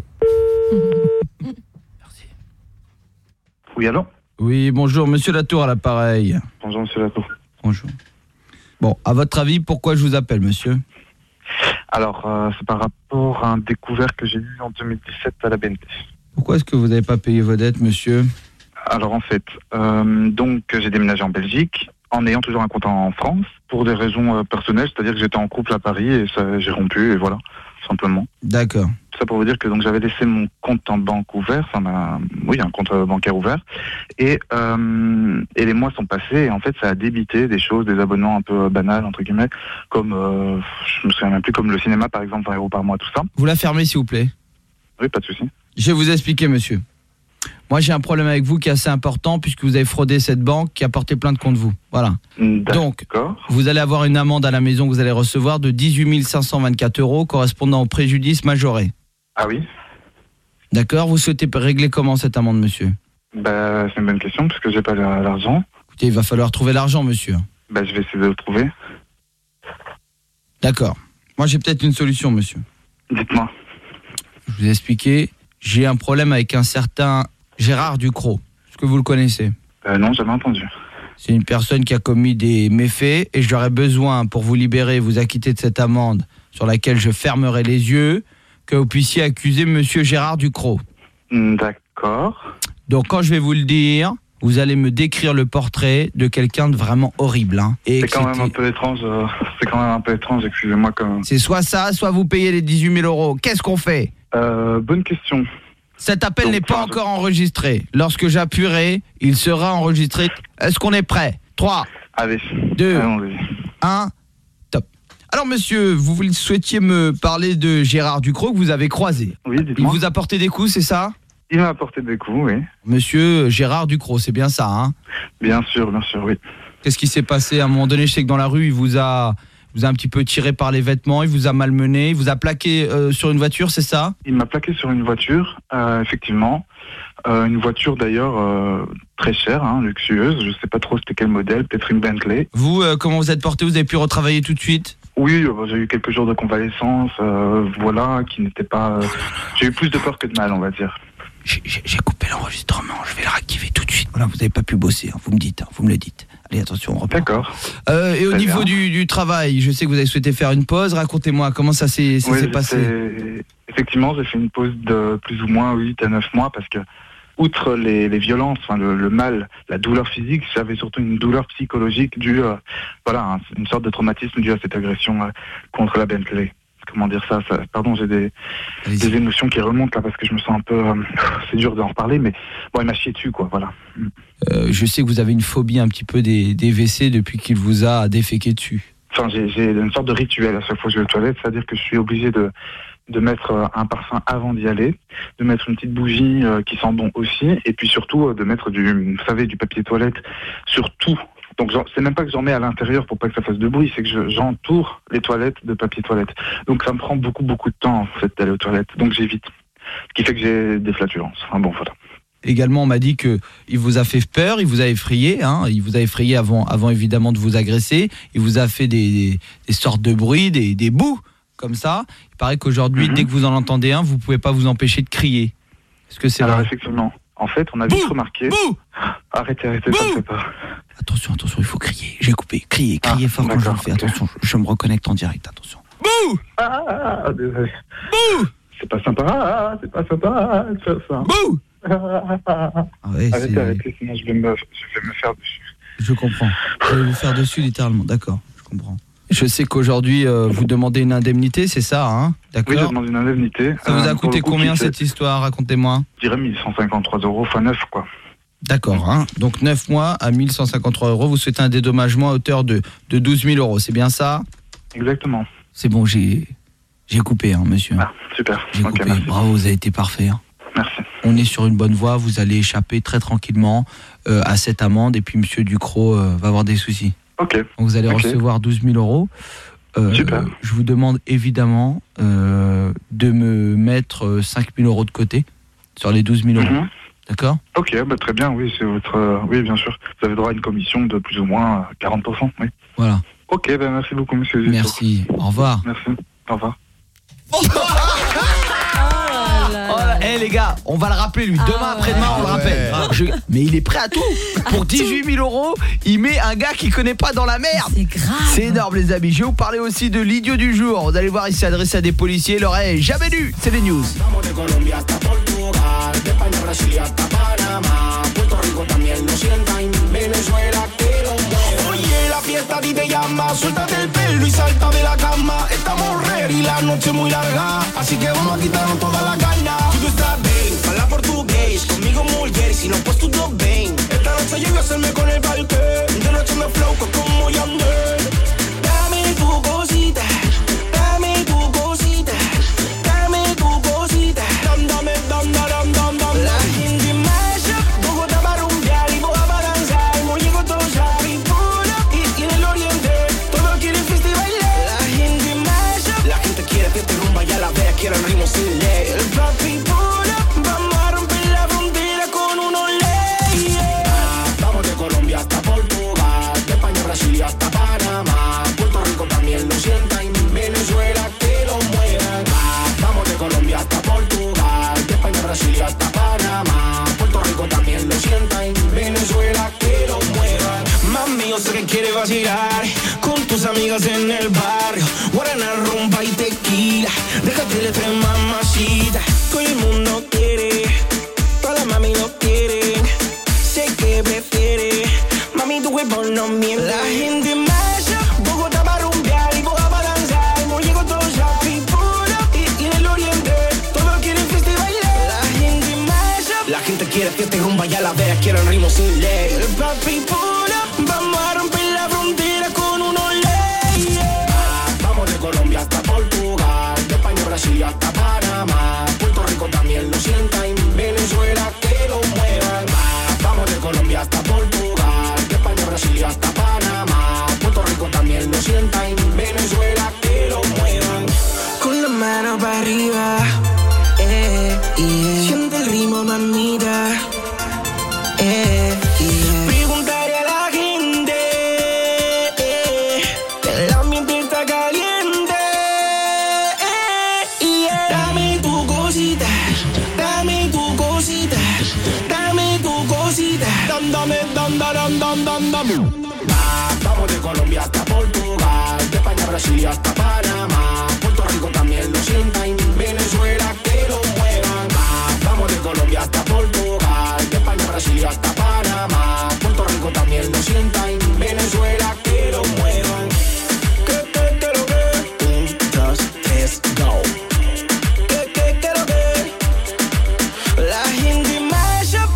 Merci. Oui, allô? Oui, bonjour, monsieur Latour à l'appareil. Bonjour, monsieur Latour. Bonjour. Bon, à votre avis, pourquoi je vous appelle, monsieur? Alors, euh, c'est par rapport à un découvert que j'ai eu en deux mille dix-sept à la B N P. Pourquoi est-ce que vous n'avez pas payé vos dettes, monsieur? Alors en fait, euh, donc j'ai déménagé en Belgique en ayant toujours un compte en France pour des raisons euh, personnelles, c'est-à-dire que j'étais en couple à Paris et ça, j'ai rompu et voilà, simplement. D'accord. Tout ça pour vous dire que donc j'avais laissé mon compte en banque ouvert, enfin ma, oui un compte bancaire ouvert et euh, et les mois sont passés et en fait ça a débité des choses, des abonnements un peu banals entre guillemets, comme euh, je me souviens même plus, comme le cinéma par exemple, vingt euros par mois, tout ça. Vous la fermez s'il vous plaît. Oui, pas de souci. Je vais vous expliquer, monsieur. Moi, j'ai un problème avec vous qui est assez important puisque vous avez fraudé cette banque qui a porté plainte contre vous. Voilà. Donc, vous allez avoir une amende à la maison que vous allez recevoir de dix-huit mille cinq cent vingt-quatre euros correspondant au préjudice majoré. Ah oui. D'accord. Vous souhaitez régler comment cette amende, monsieur? Bah, c'est une bonne question parce que j'ai pas l'argent. Écoutez, il va falloir trouver l'argent, monsieur. Bah, je vais essayer de le trouver. D'accord. Moi, j'ai peut-être une solution, monsieur. Dites-moi. Je vais vous expliquer. J'ai un problème avec un certain Gérard Ducrot. Est-ce que vous le connaissez? euh, Non, jamais entendu. C'est une personne qui a commis des méfaits et j'aurais besoin, pour vous libérer, vous acquitter de cette amende sur laquelle je fermerai les yeux, que vous puissiez accuser monsieur Gérard Ducrot. D'accord. Donc quand je vais vous le dire, vous allez me décrire le portrait de quelqu'un de vraiment horrible. Hein, et c'est quand même un peu étrange, euh, c'est quand même un peu étrange, excusez-moi. Quand... C'est soit ça, soit vous payez les dix-huit mille euros. Qu'est-ce qu'on fait? euh, Bonne question. Cet appel n'est pas encore enregistré. Lorsque j'appuierai, il sera enregistré. Est-ce qu'on est prêt? trois, Allez, deux, un, top. Alors monsieur, vous souhaitiez me parler de Gérard Ducrot que vous avez croisé. Oui, dites-moi. Il vous a porté des coups, c'est ça? Il m'a apporté des coups, oui. Monsieur Gérard Ducrot, c'est bien ça, hein? Bien sûr, bien sûr, oui. Qu'est-ce qui s'est passé? À un moment donné, je sais que dans la rue, il vous a... vous a un petit peu tiré par les vêtements, il vous a malmené, il vous a plaqué euh, sur une voiture, c'est ça? Il m'a plaqué sur une voiture, euh, effectivement. Euh, une voiture d'ailleurs euh, très chère, hein, luxueuse. Je sais pas trop c'était quel modèle, peut-être une Bentley. Vous, euh, comment vous êtes porté? Vous avez pu retravailler tout de suite? Oui, euh, j'ai eu quelques jours de convalescence, euh, voilà, qui n'était pas... Euh, j'ai eu plus de peur que de mal, on va dire. J'ai coupé l'enregistrement, je vais le réactiver tout de suite. Voilà, vous n'avez pas pu bosser, hein, vous me dites, hein, vous me le dites. Allez, attention, on reprend. D'accord. Euh, et au Très niveau du, du travail, je sais que vous avez souhaité faire une pause. Racontez-moi, comment ça s'est oui, passé? Effectivement, j'ai fait une pause de plus ou moins huit à neuf mois parce que, outre les, les violences, enfin, le, le mal, la douleur physique, j'avais surtout une douleur psychologique due, euh, voilà, hein, une sorte de traumatisme dû à cette agression euh, contre la Bentley. Comment dire ça, ça Pardon, j'ai des, des émotions qui remontent là parce que je me sens un peu... Euh, c'est dur d'en reparler, mais bon, il m'a chié dessus, quoi, voilà. Euh, je sais que vous avez une phobie un petit peu des, des W C depuis qu'il vous a déféqué dessus. Enfin, j'ai, j'ai une sorte de rituel à chaque fois que je vais aux toilettes, c'est-à-dire que je suis obligé de, de mettre un parfum avant d'y aller, de mettre une petite bougie euh, qui sent bon aussi, et puis surtout euh, de mettre du, vous savez, du papier toilette sur tout. Donc c'est même pas que j'en mets à l'intérieur pour pas que ça fasse de bruit, c'est que je, j'entoure les toilettes de papier toilette. Donc ça me prend beaucoup beaucoup de temps en fait d'aller aux toilettes, donc j'évite. Ce qui fait que j'ai des flatulences. Enfin bon, voilà. Également, on m'a dit que il vous a fait peur, il vous a effrayé, hein, il vous a effrayé avant, avant évidemment de vous agresser, il vous a fait des, des, des sortes de bruits, des, des bouts comme ça. Il paraît qu'aujourd'hui, mm-hmm. dès que vous en entendez un, vous pouvez pas vous empêcher de crier. Est-ce que c'est Alors vrai? Effectivement. En fait, on a vite remarqué. Bouh arrêtez, arrêtez, ça me fait peur. Attention, attention, il faut crier. J'ai coupé. Crier, crier ah, fort quand je le fais. Attention, je, je me reconnecte en direct. Attention. Bouh ah, ah, ah, désolé. Bouh C'est pas sympa, ah, c'est pas sympa de faire ça. Bouh ah, ah, ouais, Arrêtez, arrêtez, sinon je vais, me, je vais me faire dessus. Je comprends. Vous allez vous faire dessus littéralement, d'accord, je comprends. Je sais qu'aujourd'hui, euh, vous demandez une indemnité, c'est ça, hein? D'accord. Oui, je demande une indemnité. Ça vous a euh, coûté combien cette histoire? Racontez-moi. Je dirais mille cent cinquante-trois euros, enfin neuf, quoi. D'accord, hein. Donc neuf mois à mille cent cinquante-trois euros, vous souhaitez un dédommagement à hauteur de, de douze mille euros, c'est bien ça? Exactement. C'est bon, j'ai j'ai coupé, hein, monsieur. Ah, super. J'ai okay, coupé, merci. Bravo, vous avez été parfait. Hein. Merci. On est sur une bonne voie, vous allez échapper très tranquillement euh, à cette amende, et puis monsieur Ducrot euh, va avoir des soucis. Ok. Donc vous allez okay. recevoir douze mille euros. Euh, Super. Je vous demande évidemment euh, de me mettre cinq mille euros de côté sur les douze mille euros. Mm-hmm. D'accord? Ok, bah très bien, oui, c'est votre... Euh, oui, bien sûr. Vous avez droit à une commission de plus ou moins quarante pour cent, oui. Voilà. Ok, bah merci beaucoup, monsieur. Merci, au revoir. Merci, au revoir. Oh là là, hey, les gars, On va le rappeler lui. Demain, Ah ouais. après-demain, on le Ah rappelle. ouais. Je- Mais il est prêt à tout. Pour À dix-huit mille euros, il met un gars qu'il connaît pas dans la merde. C'est grave. C'est énorme les amis. Je vais vous parler aussi de l'idiot du jour. Vous allez voir, il s'est adressé à des policiers. Il aurait jamais dû. C'est les news. Vamos de Colombia hasta Portugal, de España a Brasil y hasta Panamá, Puerto Rico también lo sienta y Venezuela que lo mueva. Oye, la fiesta a ti te llama, suéltate el pelo y salta de la cama. Estamos ready, la noche muy larga, así que vamos a quitarnos toda la gana. Tú estás bien, habla portugués, conmigo mulher, si no pues tudo bem. Esta noche yo voy a hacerme con el parque, de noche me flow como Yandel. Dame tu cosita, dame tu cosita, dame tu cosita, dam, dame, dam, dam, dam, dam. La gente masha, Bogotá para rumbear y Boa para danzar, Molligo todos ya, Pipula y, y en el oriente, todos quieren fiesta y bailar. La gente masha, la gente quiere fiesta y rumba, ya la vea, quieren ritmo sin ley. El papi pula, vamos a romper la frontera con unos leyes. Ah, vamos de Colombia hasta Portugal, de España a Brasil y hasta Panamá, Puerto Rico también lo sienta y Venezuela que lo muevan. Ah, vamos de Colombia hasta Portugal, de España a Brasil y hasta Panamá, Puerto Rico también lo sienta y Venezuela que lo muevan. Mami, yo sé que quieres vacilar con tus amigas en el barrio, guarana, rumba y tequila, déjate el estrés, mamacita. Todo el mundo quiere, todas las mami lo quieren, sé que prefiere, mami tu cuerpo no miente. La gente masha, Bogotá para rumbear y Boa para danzar, Molligo todos ya, Pipula y, y en el oriente, todos quieren fiesta y bailar. La gente masha, la gente quiere fiesta y rumba, ya la vea, quieren ritmo sin ley. El papi pula, vamos a romper la frontera con unos leyes. Ah, vamos de Colombia hasta Portugal, de España a Brasil y hasta Panamá, Puerto Rico también lo sienta y Venezuela que lo muevan. Ah, vamos de Colombia hasta Portugal, de España a Brasil y hasta Panamá, Puerto Rico también lo sienta y Venezuela que lo muevan. Con la mano para arriba, eh, yeah. Siente el ritmo, mamita, eh, yeah. Preguntaré a la gente, eh, que el ambiente está caliente, eh, yeah. Dame tu cosita, dame tu cosita, dame tu cosita, dam, dame, dam, dam, dam, dam, dam. Ah, vamos de Colombia hasta Portugal, de España a Brasil y hasta Panamá, Puerto Rico también lo sienta y Venezuela que lo muevan. Ah, vamos de Colombia hasta Portugal, de España a Brasil y hasta Panamá, Puerto Rico también lo sienta y Venezuela que lo muevan. Que, que, que lo que, un, dos, tres, go. Que, que, que lo que, la gente masha.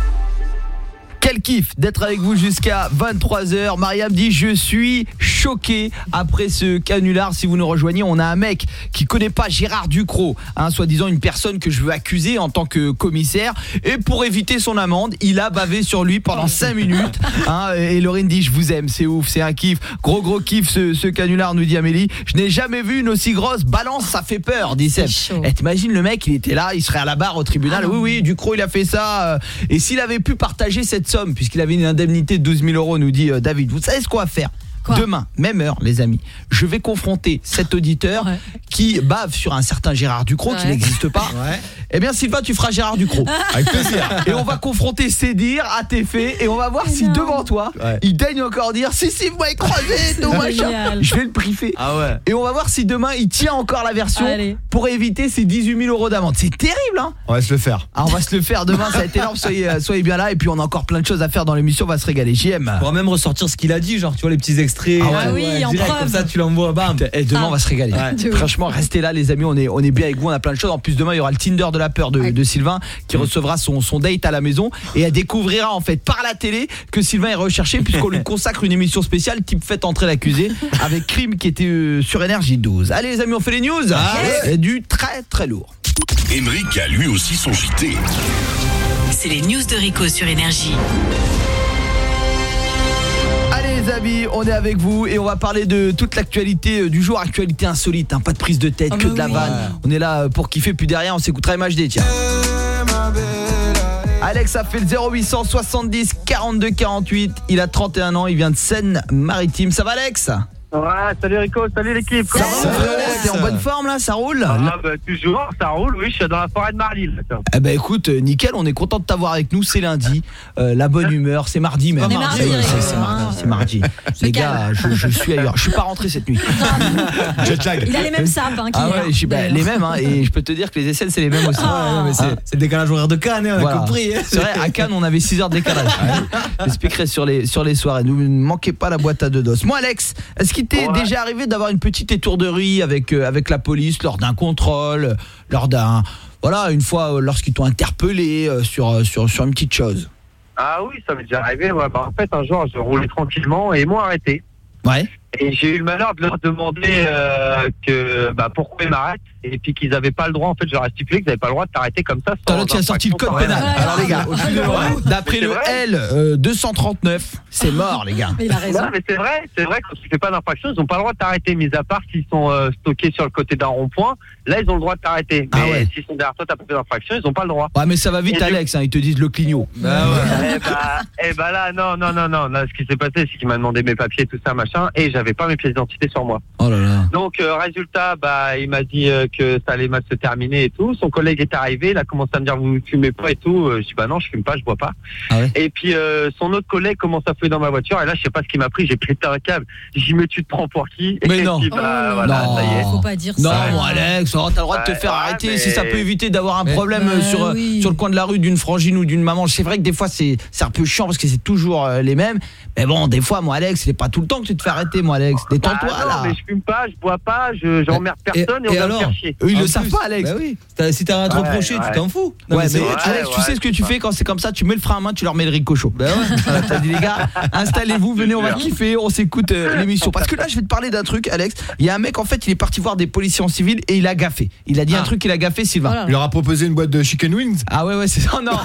Quel kiff d'être avec vous jusqu'à vingt-trois heures. Mariam dit je suis choqué après ce canular. Si vous nous rejoignez, on a un mec qui connaît pas Gérard Ducrot, hein, soi-disant une personne que je veux accuser en tant que commissaire, et pour éviter son amende, il a bavé sur lui pendant cinq minutes, hein, et Laurine dit je vous aime, c'est ouf, c'est un kiff, gros gros kiff ce, ce canular, nous dit Amélie. Je n'ai jamais vu une aussi grosse balance, ça fait peur, dit Seb. Et t'imagines le mec, il était là, il serait à la barre au tribunal. Ah oui oui, Ducrot il a fait ça, euh, et s'il avait pu partager cette somme, puisqu'il avait une indemnité de douze mille euros, nous dit euh, David, vous savez ce qu'on va faire? Quoi? Demain, même heure les amis, je vais confronter cet auditeur ouais. qui bave sur un certain Gérard Ducrot, ouais. qui n'existe pas. Ouais. Eh bien Sylvain, tu feras Gérard Ducrot avec plaisir. Et on va confronter ses dires à tes faits, et on va voir si devant toi ouais. il daigne encore dire si si vous m'avez croisé tout machin. Je vais le briefer. Ah ouais. Et on va voir si demain il tient encore la version. Allez. Pour éviter ces dix-huit mille euros d'amende. C'est terrible hein. On va se le faire. Ah, on va se le faire demain, ça va être énorme. Soyez, soyez bien là, et puis on a encore plein de choses à faire dans l'émission, on va se régaler. J M. On va même ressortir ce qu'il a dit, genre tu vois les petits extraits. Ah ouais, ah oui, ouais, en direct, preuve. comme ça tu l'envoies, bam. Et demain ah. on va se régaler. Ouais. Franchement, restez là les amis, on est on est bien avec vous, on a plein de choses. En plus demain il y aura le Tinder de la peur de, ouais. de Sylvain qui mmh. recevra son son date à la maison, et elle découvrira en fait par la télé que Sylvain est recherché, puisqu'on lui consacre une émission spéciale type Faites entrer l'accusé avec Crime qui était euh, sur Énergie douze. Allez les amis, on fait les news. Ah, ouais. Du très très lourd. Émeric a lui aussi son J T. C'est les news de Rico sur Énergie. Allez les amis, on est avec vous et on va parler de toute l'actualité du jour, actualité insolite, hein, pas de prise de tête, oh que de la oui. vanne. On est là pour kiffer, puis derrière on s'écoutera M H D, tiens. Alex a fait le zéro huit soixante-dix quarante-deux quarante-huit, il a trente et un ans, il vient de Seine-Maritime. Ça va Alex ? Ouais, salut Rico, salut l'équipe. Ça va, t'es en bonne forme là, ça roule? Ah bah toujours, ça roule, oui, je suis dans la forêt de Marly. Eh ben écoute, nickel, on est content de t'avoir avec nous, c'est lundi, euh, la bonne humeur, c'est mardi même. On est mardi, c'est, Rico. c'est, c'est mardi, c'est mardi. Les gars, je, je suis ailleurs, je suis pas rentré cette nuit. Il a les mêmes sapes hein, Ah ouais, je suis, bah, les mêmes hein, et je peux te dire que les aisselles c'est les mêmes aussi. Ah, non, mais c'est, c'est le décalage horaire de Cannes, hein, on a voilà. compris. C'est vrai, à Cannes on avait six heures de décalage. J'expliquerai sur les, sur les soirées, ne manquez pas la boîte à deux dos. Moi Alex, est-ce qu'il t'est ouais. déjà arrivé d'avoir une petite étourderie avec, euh, avec la police lors d'un contrôle, lors d'un... Voilà, une fois euh, lorsqu'ils t'ont interpellé euh, sur, sur, sur une petite chose? Ah oui, ça m'est déjà arrivé. Ouais. Bah, en fait, un jour, je roulais tranquillement et ils m'ont arrêté. Ouais. Et j'ai eu le malheur de leur demander euh, que bah, pourquoi ils m'arrêtent. Et puis qu'ils n'avaient pas le droit, en fait, je leur ai stipulé qu'ils n'avaient pas le droit de t'arrêter comme ça. T'as là, tu as sorti le code pénal. Ouais, alors les gars, d'après le L euh, deux cent trente-neuf, c'est mort les gars. Mais il a raison. Non, mais c'est vrai, c'est vrai, quand tu fais pas d'infraction, ils n'ont pas le droit de t'arrêter, mis à part s'ils sont euh, stockés sur le côté d'un rond-point. Là, ils ont le droit de t'arrêter. Mais ah ouais. s'ils sont derrière toi, t'as pas fait d'infraction, ils n'ont pas le droit. Ouais, mais ça va vite, et Alex, hein, ils te disent le clignot. Bah ouais. Et bah, et bah là, non, non, non, non. Là, ce qui s'est passé, c'est qu'il m'a demandé mes papiers, tout ça, machin, et j'avais pas mes pièces d'identité sur moi. Oh là là. Donc, euh, résultat, bah, il m'a dit euh, que ça allait mal se terminer et tout. Son collègue est arrivé, il a commencé à me dire vous fumez pas et tout. Euh, je dis bah non, je fume pas, je bois pas. Ah ouais. Et puis euh, son autre collègue commence à fouiller dans ma voiture et là je sais pas ce qu'il m'a pris, j'ai pété un câble. J'y mets tu te prends pour qui? Mais et non. puis, bah, oh voilà, non. ça y est. Faut pas dire non, ça. Non, Alex, oh, t'as le droit de te faire ouais, arrêter mais... si ça peut éviter d'avoir un mais... problème bah, sur oui. sur le coin de la rue d'une frangine ou d'une maman. C'est vrai que des fois c'est c'est un peu chiant parce que c'est toujours euh, les mêmes. Mais bon, des fois moi Alex, c'est pas tout le temps que tu te fais arrêter moi Alex. Détends-toi bah, là. Non, mais je fume pas, je bois pas, je j'emmerde personne et, et, et on va me faire chier. Eux, ils en le plus, savent pas Alex. Bah oui. T'as, si t'as rien à te ouais, reprocher, ouais. tu t'en fous. Non, ouais, mais, mais ouais, Alex, ouais, tu sais ce que tu fais quand c'est comme ça, tu mets le frein à main, tu leur mets le ricochot. Bah ouais. T'as dit les gars, installez-vous, venez, on va kiffer, on s'écoute euh, l'émission. Parce que là, je vais te parler d'un truc, Alex. Il y a un mec, en fait, il est parti voir des policiers en civil et il a gaffé. Il a dit ah. un truc, il a gaffé, Sylvain. Voilà. Il leur a proposé une boîte de chicken wings. Ah ouais, ouais, c'est ça, non.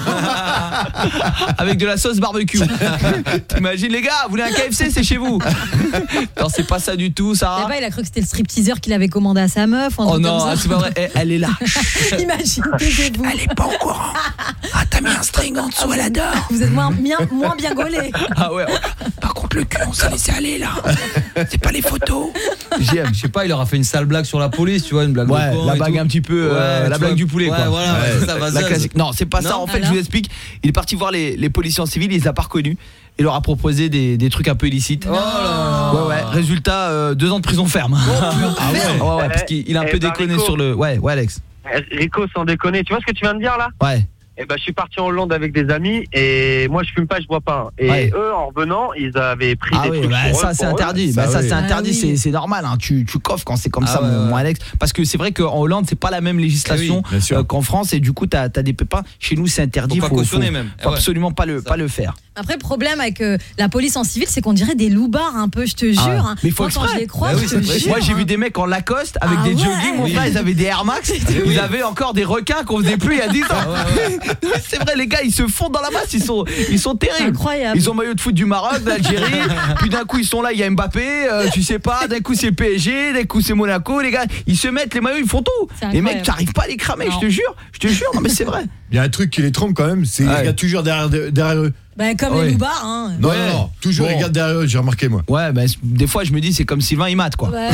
Avec de la sauce barbecue. T'imagines, les gars, vous voulez un K F C, c'est chez vous. Non, c'est pas ça du tout, Sarah. Pas, il a cru que c'était le stripteaseur qu'il avait commandé à sa meuf. Oh non, ah, c'est pas vrai, elle, elle est là. Imagine, taisez-vous. Elle est pas au courant. Ah, t'as mis un string en dessous, elle adore. Vous êtes moins bien, moins bien gaulé. Ah ouais, ouais. Par contre, le cul, on s'est laissé aller là. C'est pas les photos. J'aime. Je sais pas, il leur a fait une sale blague sur la police, tu vois, une blague ouais, de con la et blague tout. un petit peu, euh, ouais, la blague vois, du poulet, ouais, quoi. Voilà, ouais, ça va la classique. Non, c'est pas non. ça. En fait, alors je vous explique. Il est parti voir les, les policiers en civil, il les a pas reconnus. Il leur a proposé des, des trucs un peu illicites. Oh là. Ouais, ouais. Résultat, euh, deux ans de prison ferme. Oh, ah ouais. ouais, ouais, parce qu'il a un eh, peu bah, déconné Rico. sur le. Ouais, ouais, Alex. Rico, sans déconner, tu vois ce que tu viens de dire là? Ouais. Et ben, je suis parti en Hollande avec des amis et moi je fume pas, je bois pas. Et ouais. eux, en revenant, ils avaient pris ah des oui, trucs bah, pour ça eux, c'est pour interdit. Eux. Bah, bah, ça oui. c'est interdit, ah, oui. c'est c'est normal. Hein. Tu tu coffres quand c'est comme ah, ça, ouais, mon, ouais. mon Alex. Parce que c'est vrai qu'en Hollande c'est pas la même législation oui, euh, qu'en France et du coup t'as as des pépins. Chez nous c'est interdit. Faut, faut pas cautionner faut, même. Faut ouais. absolument pas le ça. pas le faire. Après, le problème avec euh, la police en civil, c'est qu'on dirait des loupards un peu, je te jure. Ah ouais. Hein. Mais il faut Moi, exprès. quand je les croise, bah oui, je te jure. Moi, j'ai vu des mecs en Lacoste avec ah des ouais. joggings. Mon oui. frère, ils avaient des Air Max. Ils avaient encore des requins qu'on faisait plus il y a dix ans. Ah ouais, ouais. C'est vrai, les gars, ils se fondent dans la masse. Ils sont, ils sont terribles. Incroyable. Ils ont maillot de foot du Maroc, d'Algérie. Puis d'un coup, ils sont là, il y a Mbappé. Euh, tu sais pas. D'un coup, c'est le P S G. D'un coup, c'est Monaco. Les gars, ils se mettent les maillots, ils font tout. Les mecs, tu n'arrives pas à les cramer. Je te jure. Je te jure. Non, mais c'est vrai. Il y a un truc qui les trompe quand même. C'est qu'ils regardent toujours derrière, derrière eux. Bah, comme ouais. les loupards, hein. Non, ouais. non, non, toujours bon. Ils regardent derrière eux, j'ai remarqué moi. Ouais, bah, des fois je me dis c'est comme Sylvain il mate quoi. Ouais.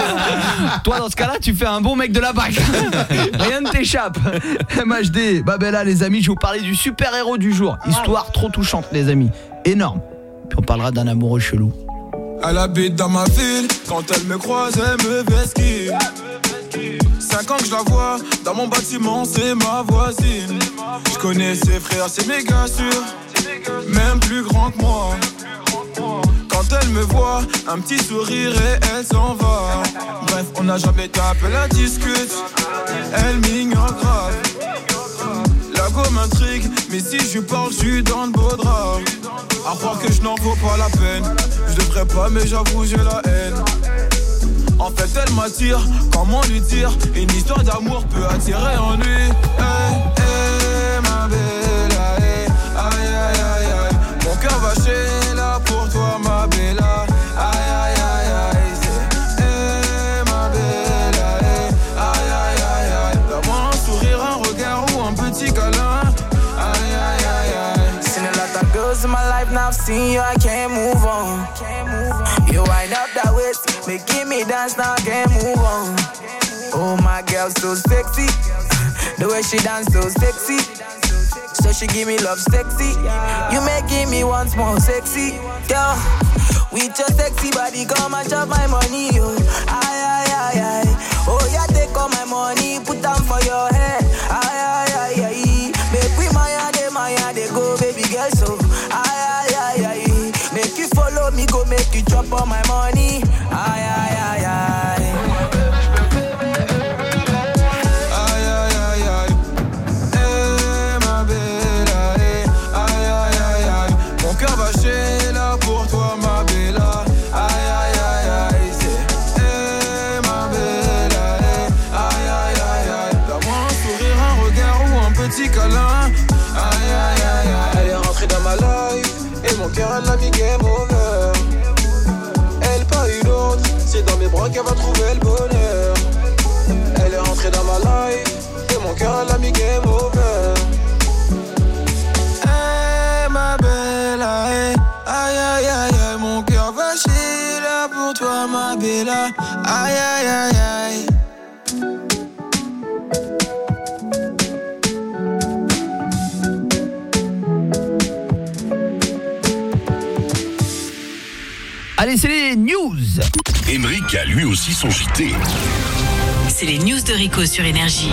Toi dans ce cas-là, tu fais un bon mec de la bague. Rien ne t'échappe. M H D, Babella les amis, je vais vous parler du super-héros du jour. Histoire trop touchante les amis. Énorme. Puis on parlera d'un amoureux chelou. Elle habite dans ma ville, quand elle me croise, elle me vesquille. Cinq ans que je la vois, dans mon bâtiment, c'est ma voisine. Je connais ses frères, c'est méga sûr, même plus grand que moi. Quand elle me voit, un petit sourire et elle s'en va. Bref, on n'a jamais tapé la discute, elle m'ignore grave. La go m'intrigue, mais si je parle, je suis dans le beau drap. À croire que je n'en vaux pas la peine, je devrais pas mais j'avoue j'ai la haine. En fait elle m'attire, comment lui dire, une histoire d'amour peut attirer en lui. Hey, hey, ma belle, hey, aïe aïe aïe aïe. Mon cœur va chez là pour toi ma belle, aïe aïe aïe aïe. Hey, ma belle, hey, aïe aïe aïe aïe. Donne-moi un sourire, un regard ou un petit câlin. Aïe aïe aïe aïe. Seen a lot of girls in my life, now I've seen you, I can't move on. You wind up that waist. making me dance now, can't move on. Oh, my girl so sexy, the way she dance so sexy. So she give me love sexy. You making me once more sexy, girl. With your sexy body, come and chop my money, oh. Aye, aye, aye, aye. Oh, yeah, take all my money, put them for your head. Aye, aye, aye, aye. Make we maya, de maya, de go, baby girl, so. Aye, aye, aye, aye. Make you follow me, go make you chop all my money. Aye, aye, aye, aye. Mon cœur elle l'a mis game over. Elle pas une autre, c'est dans mes bras qu'elle va trouver le bonheur. Elle est rentrée dans ma life et mon cœur elle l'a mis game over. Hey ma belle, aïe aïe aïe aïe, mon cœur va chier là pour toi ma belle. Aïe aïe aïe aïe. Allez, c'est les news. Émeric a lui aussi son J T. C'est les news de Rico sur Énergie.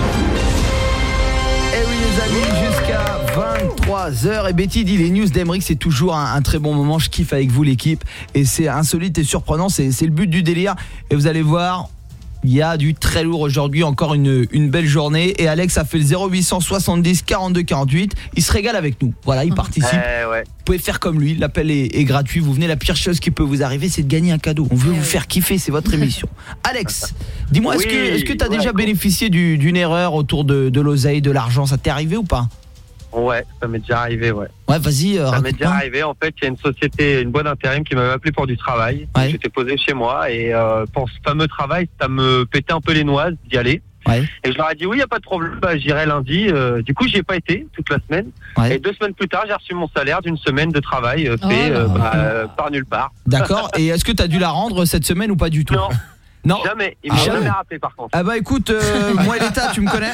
Eh oui les amis, jusqu'à vingt-trois heures. Et Betty dit les news d'Emeric, c'est toujours un, un très bon moment. Je kiffe avec vous l'équipe. Et c'est insolite et surprenant, c'est, c'est le but du délire. Et vous allez voir, il y a du très lourd aujourd'hui, encore une, une belle journée. Et Alex a fait le zéro huit cent soixante-dix quarante-deux quarante-huit. Il se régale avec nous. Voilà, il participe. Euh, ouais. Vous pouvez faire comme lui, l'appel est, est gratuit. Vous venez, la pire chose qui peut vous arriver, c'est de gagner un cadeau. On veut vous faire kiffer, c'est votre émission. Alex, dis-moi, est-ce Oui, que est-ce que tu as ouais, déjà cool. bénéficié du, d'une erreur autour de, de l'oseille, de l'argent? Ça t'est arrivé ou pas? Ouais, ça m'est déjà arrivé, ouais. Ouais, vas-y, euh, Ça m'est déjà raconte-moi. arrivé, en fait, il y a une société, une boîte d'intérim qui m'avait appelé pour du travail. Ouais. J'étais posé chez moi et euh, pour ce fameux travail, ça me pétait un peu les noises d'y aller. Ouais. Et je leur ai dit oui, il n'y a pas de problème, bah, j'irai lundi. Euh, du coup, j'y ai pas été toute la semaine. Ouais. Et deux semaines plus tard, j'ai reçu mon salaire d'une semaine de travail euh, fait Oh là euh, là. bah, euh, par nulle part. D'accord, et est-ce que tu as dû la rendre cette semaine ou pas du tout? Non. Non. Jamais, il m'a Ah jamais ouais. rappelé par contre. Ah bah écoute, euh, moi et l'État, tu me connais.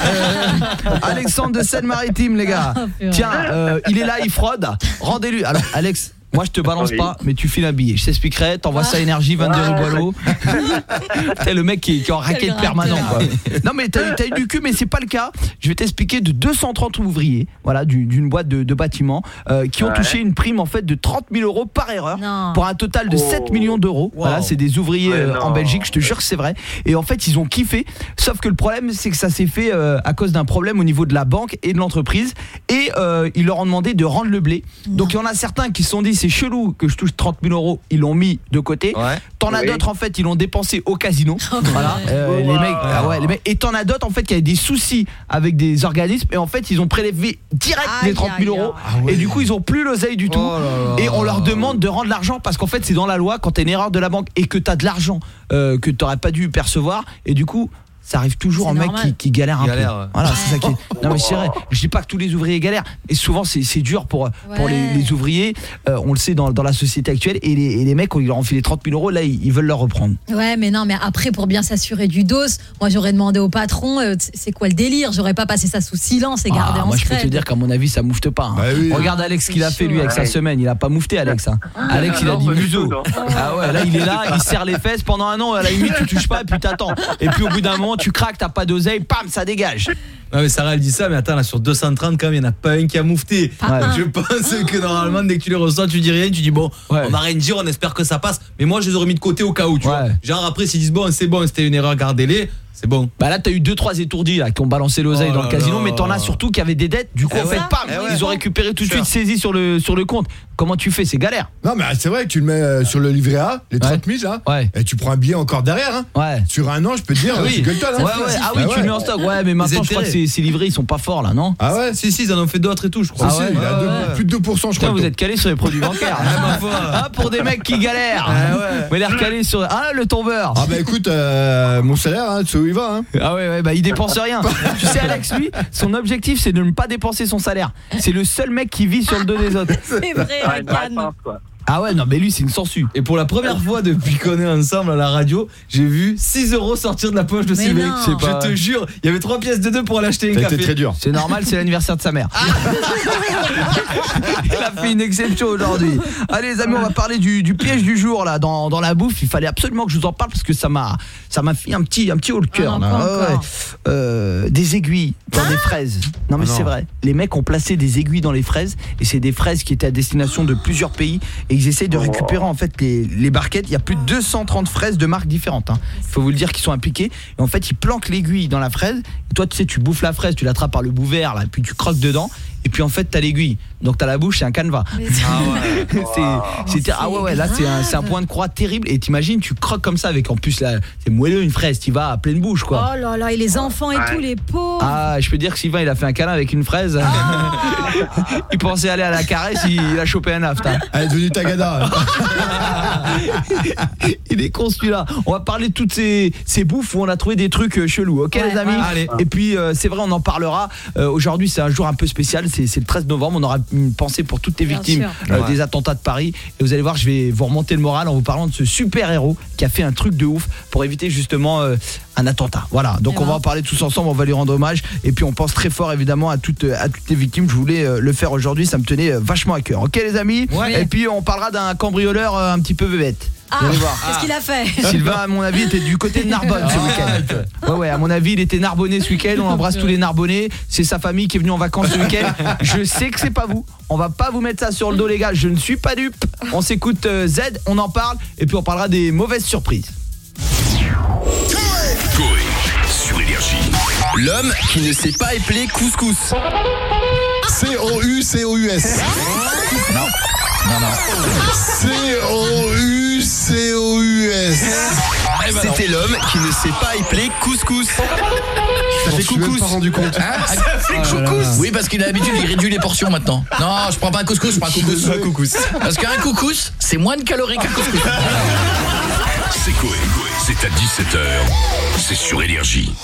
Euh, Alexandre de Seine-Maritime, les gars. Tiens, euh, il est là, il fraude. Rendez-lui. Alors, Alex, moi je te balance Oui. pas, mais tu files un billet. Je t'expliquerai, t'envoies ça à Énergie, vingt-deux rue Boileau. T'es le mec qui est, qui est en raquette permanent, quoi. Non mais t'as, t'as eu du cul, mais c'est pas le cas. Je vais t'expliquer de deux cent trente ouvriers, voilà, du- d'une boîte de, de bâtiments, euh, qui ont Ouais. touché une prime en fait de trente mille euros par erreur, Non. pour un total de Oh. sept millions d'euros. Voilà, c'est des ouvriers Ouais, euh, non. en Belgique, je te jure que c'est vrai. Et en fait, ils ont kiffé. Sauf que le problème, c'est que ça s'est fait euh, à cause d'un problème au niveau de la banque et de l'entreprise. Et euh, ils leur ont demandé de rendre le blé. Donc il y en a certains qui se sont dit c'est chelou que je touche trente mille euros. Ils l'ont mis de côté. Ouais. T'en as Oui. d'autres en fait, ils l'ont dépensé au casino. Voilà. Euh, Oh, les wow. mecs, ah ouais, les mecs. Et t'en as d'autres en fait qui avaient des soucis avec des organismes. Et en fait, ils ont prélevé direct Aïe, les trente mille aïe, euros. Ah ouais. Et du coup, ils ont plus l'oseille du tout. Oh là là. Et on leur demande de rendre l'argent parce qu'en fait, c'est dans la loi quand t'as une erreur de la banque et que t'as de l'argent euh, que t'aurais pas dû percevoir. Et du coup, ça arrive toujours C'est en mec normal. qui, qui galère un Galère, peu. ouais. Voilà, c'est ça qui est... Non mais c'est vrai, je dis pas que tous les ouvriers galèrent. Et souvent c'est, c'est dur pour, pour les, Ouais. les ouvriers. Euh, on le sait dans, dans la société actuelle. Et les, et les mecs, quand ils leur ont filé trente mille euros, là ils, ils veulent leur reprendre. Ouais, mais non, mais après, pour bien s'assurer du dos, moi j'aurais demandé au patron, euh, t- c'est quoi le délire? J'aurais pas passé ça sous silence et gardé Ah, en moi je peux secret. te dire qu'à mon avis ça moufte pas. hein. Bah oui. Regarde Alex ce qu'il a fait lui avec sa Ouais. semaine. Il a pas moufté Alex. Hein. Alex il a Non, dit pas du museau. tout, non. Ah ouais, là il est là, il serre les fesses pendant un an. À la limite tu touches pas et puis t'attends. Et puis au bout d'un moment tu craques, t'as pas d'oseille, pam ça dégage. Non mais Sarah elle dit ça, mais attends là sur deux cent trente quand même il n'y en a pas un qui a moufté. Ouais. Je pense que normalement dès que tu les reçois tu dis rien, tu dis bon Ouais. on va rien dire, on espère que ça passe. Mais moi je les aurais mis de côté au cas où tu Ouais. vois. Genre après s'ils disent bon c'est bon c'était une erreur, gardez-les, c'est bon. Bah là t'as eu deux trois étourdis là qui ont balancé l'oseille Oh dans le là casino, là. mais t'en as surtout qui avaient des dettes. Du coup Eh en fait ouais. pam, Eh ouais. ils ont récupéré tout de Cher. suite saisi sur le sur le compte. Comment tu fais? C'est galère. Non, mais c'est vrai que tu le mets euh, sur le livret A, les trente mille là, Ouais. et tu prends un billet encore derrière. Hein. Ouais. Sur un an, je peux te dire, Ah oui. tu gueules toi là. Ouais, ouais. Ah oui, tu le mets en stock. Ouais, mais maintenant je crois que intérêts. ces, ces livrets ils sont pas forts là, non? Ah ouais. Si si ils en ont fait d'autres et tout je crois. Si, si, il a ouais, deux- ouais. plus de deux pour cent, je Putain, crois. vous le êtes calés sur les produits bancaires. ma foi. Ah, pour des mecs qui galèrent. Ah ouais. Vous avez l'air calés sur. Ah, le tombeur. Ah bah écoute, euh, mon salaire, hein, tu sais où il va. Hein. Ah ouais, ouais, bah il dépense rien. Tu sais, Alex, lui, son objectif c'est de ne pas dépenser son salaire. C'est le seul mec qui vit sur le dos des autres. C'est vrai, Ah, une vraie Ryan. pince, quoi. Ah ouais, non mais lui c'est une sangsue. Et pour la première fois depuis qu'on est ensemble à la radio, j'ai vu six euros sortir de la poche de Sylvain. Je pas... te jure, il y avait trois pièces de deux pour aller acheter un café. C'était très dur. C'est normal, c'est l'anniversaire de sa mère. Il a fait une exception aujourd'hui. Allez les amis, on va parler du, du piège du jour là dans, dans la bouffe. Il fallait absolument que je vous en parle parce que ça m'a ça m'a fait un petit un petit haut le cœur. Ah, oh, ouais. euh, des aiguilles dans ah des fraises. Non mais ah non. c'est vrai. Les mecs ont placé des aiguilles dans les fraises et c'est des fraises qui étaient à destination de plusieurs pays et ils essayent de récupérer en fait les, les barquettes. Il y a plus de deux cent trente fraises de marques différentes. Hein. Il faut vous le dire qu'ils sont impliqués. Et en fait, ils planquent l'aiguille dans la fraise. Et toi, tu sais, tu bouffes la fraise, tu l'attrapes par le bout vert, là, puis tu croques dedans. Et puis en fait, t'as l'aiguille. Donc t'as la bouche, c'est un canevas. Mais ah ouais. c'est, c'est, ah ouais, ouais, là c'est un, c'est un point de croix terrible. Et t'imagines, tu croques comme ça avec en plus là, c'est moelleux une fraise, t'y vas à pleine bouche quoi. Oh là là, et les enfants et tout, les pauvres. Ah, je peux dire que Sylvain il a fait un câlin avec une fraise. Oh il pensait aller à la caresse, il, il a chopé un aft. Hein. Elle est devenue Tagada. Il est con celui-là. On va parler de toutes ces, ces bouffes où on a trouvé des trucs chelous. Ok ouais, les amis allez. Et puis euh, c'est vrai, on en parlera. Euh, aujourd'hui c'est un jour un peu spécial. C'est, c'est le treize novembre. On aura une pensée pour toutes les victimes euh, ouais. des attentats de Paris. Et vous allez voir, je vais vous remonter le moral en vous parlant de ce super héros qui a fait un truc de ouf pour éviter justement euh, un attentat. Voilà. Donc et on ouais. va en parler tous ensemble. On va lui rendre hommage. Et puis on pense très fort évidemment à toutes à toutes les victimes. Je voulais euh, le faire aujourd'hui. Ça me tenait euh, vachement à cœur. Ok les amis ouais. Et puis on parlera d'un cambrioleur euh, un petit peu bébête. Ah, qu'est-ce qu'il a fait? Sylvain, à mon avis, était du côté de Narbonne ce week-end. Ouais, ouais, à mon avis, il était narbonnais ce week-end. On embrasse tous les Narbonnais. C'est sa famille qui est venue en vacances ce week-end. Je sais que c'est pas vous. On va pas vous mettre ça sur le dos, les gars. Je ne suis pas dupe. On s'écoute euh, Z, on en parle. Et puis on parlera des mauvaises surprises. Coé sur Énergie. L'homme qui ne sait pas épeler couscous. C O U C O U S. Non. Non, non. C O U C O U S. C'était l'homme qui ne sait pas épeler couscous. Ça fait coucous. Je me suis pas rendu compte. Hein ça fait oh couscous. Oui, parce qu'il a l'habitude, il réduit les portions maintenant. Non, je prends pas un couscous, je prends un couscous. Un couscous. Parce qu'un couscous, c'est moins de calories qu'un couscous. C'est Coé. C'est à dix-sept heures. C'est sur Énergie.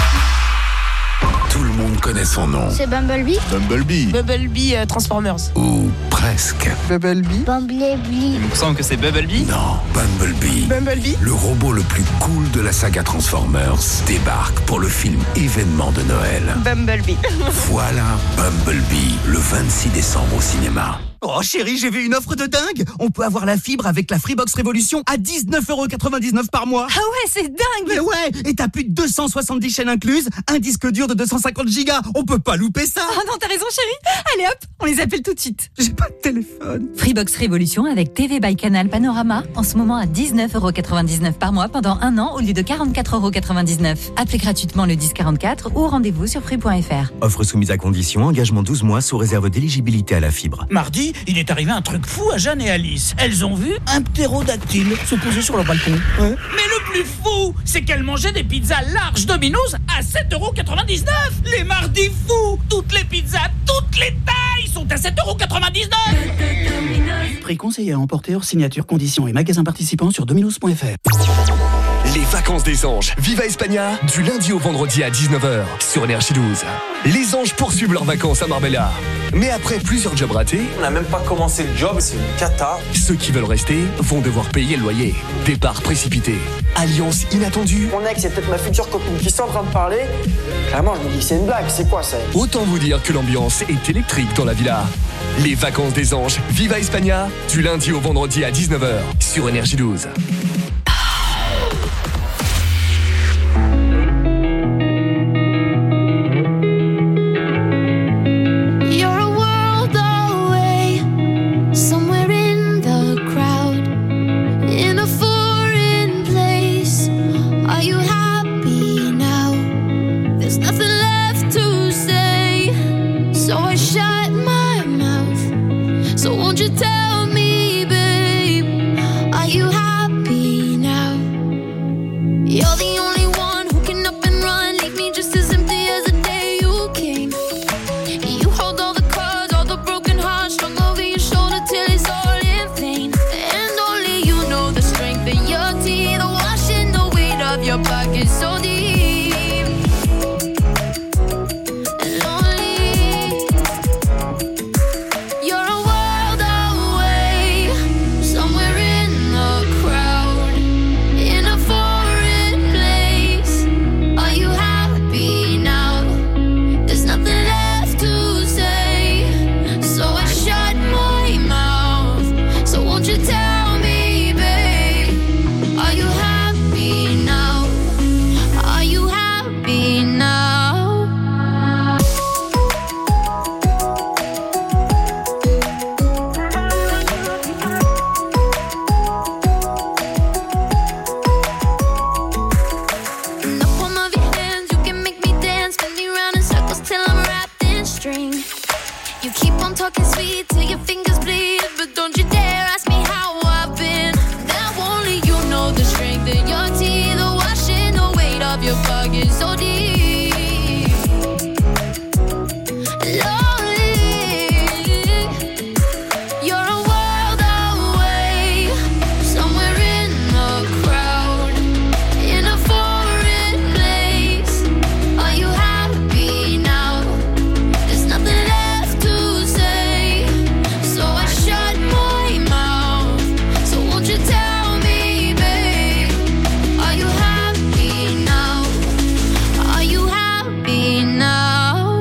Tout le monde connaît son nom. C'est Bumblebee. Bumblebee. Bumblebee euh, Transformers. Ou presque. Bumblebee. Bumblebee. Il me semble que c'est Bumblebee. Non, Bumblebee. Bumblebee. Le robot le plus cool de la saga Transformers débarque pour le film événement de Noël. Bumblebee. Voilà Bumblebee, le vingt-six décembre au cinéma. Oh chérie, j'ai vu une offre de dingue. On peut avoir la fibre avec la Freebox Révolution à dix-neuf euros quatre-vingt-dix-neuf par mois. Ah ouais, c'est dingue. Mais ouais, et t'as plus de deux cent soixante-dix chaînes incluses, un disque dur de deux cent cinquante gigas. On peut pas louper ça. Oh non, t'as raison chérie. Allez hop, on les appelle tout de suite. J'ai pas de téléphone. Freebox Révolution avec T V by Canal Panorama en ce moment à dix-neuf euros quatre-vingt-dix-neuf par mois pendant un an au lieu de quarante-quatre euros quatre-vingt-dix-neuf. Appelez gratuitement le dix quarante-quatre ou rendez-vous sur free point f r. Offre soumise à condition, engagement douze mois sous réserve d'éligibilité à la fibre. Mardi, il est arrivé un truc fou à Jeanne et Alice. Elles ont vu un ptérodactyle se poser sur leur balcon. Ouais. Mais le plus fou, c'est qu'elles mangeaient des pizzas larges Domino's à sept euros quatre-vingt-dix-neuf. Les mardis fous, toutes les pizzas, toutes les tailles sont à sept euros quatre-vingt-dix-neuf. Prix conseillé à emporter hors signature, conditions et magasins participants sur dominos point f r. Les vacances des anges. Viva Espagna, du lundi au vendredi à dix-neuf heures sur Énergie douze. Les anges poursuivent leurs vacances à Marbella. Mais après plusieurs jobs ratés, on n'a même pas commencé le job, c'est une cata. Ceux qui veulent rester vont devoir payer le loyer. Départ précipité. Alliance inattendue. Mon ex, c'est peut-être ma future copine qui sont en train de parler. Clairement, je me dis que c'est une blague, c'est quoi ça? Autant vous dire que l'ambiance est électrique dans la villa. Les vacances des anges. Viva Espagna, du lundi au vendredi à dix-neuf heures sur Énergie douze. So won't you tell me, babe, are you happy? You keep on talking sweet till your fingers bleed, but don't you dare ask me how I've been. Now only you know the strength in your teeth, the washing the weight of your pockets so deep. Lonely, you're a world away, somewhere in the crowd, in a foreign place. Are you happy now? There's nothing left to say, so I shut my mouth. So won't you tell me, babe, are you happy now? Are you happy now?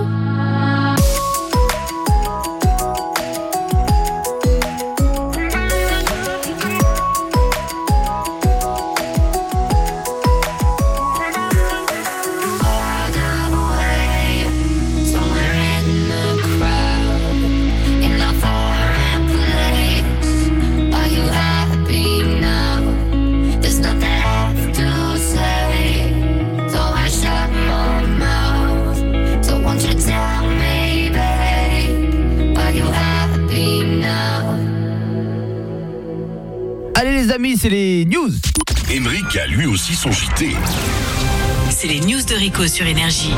Allez les amis, c'est les news. Émeric a lui aussi son J T. C'est les news de Rico sur Énergie.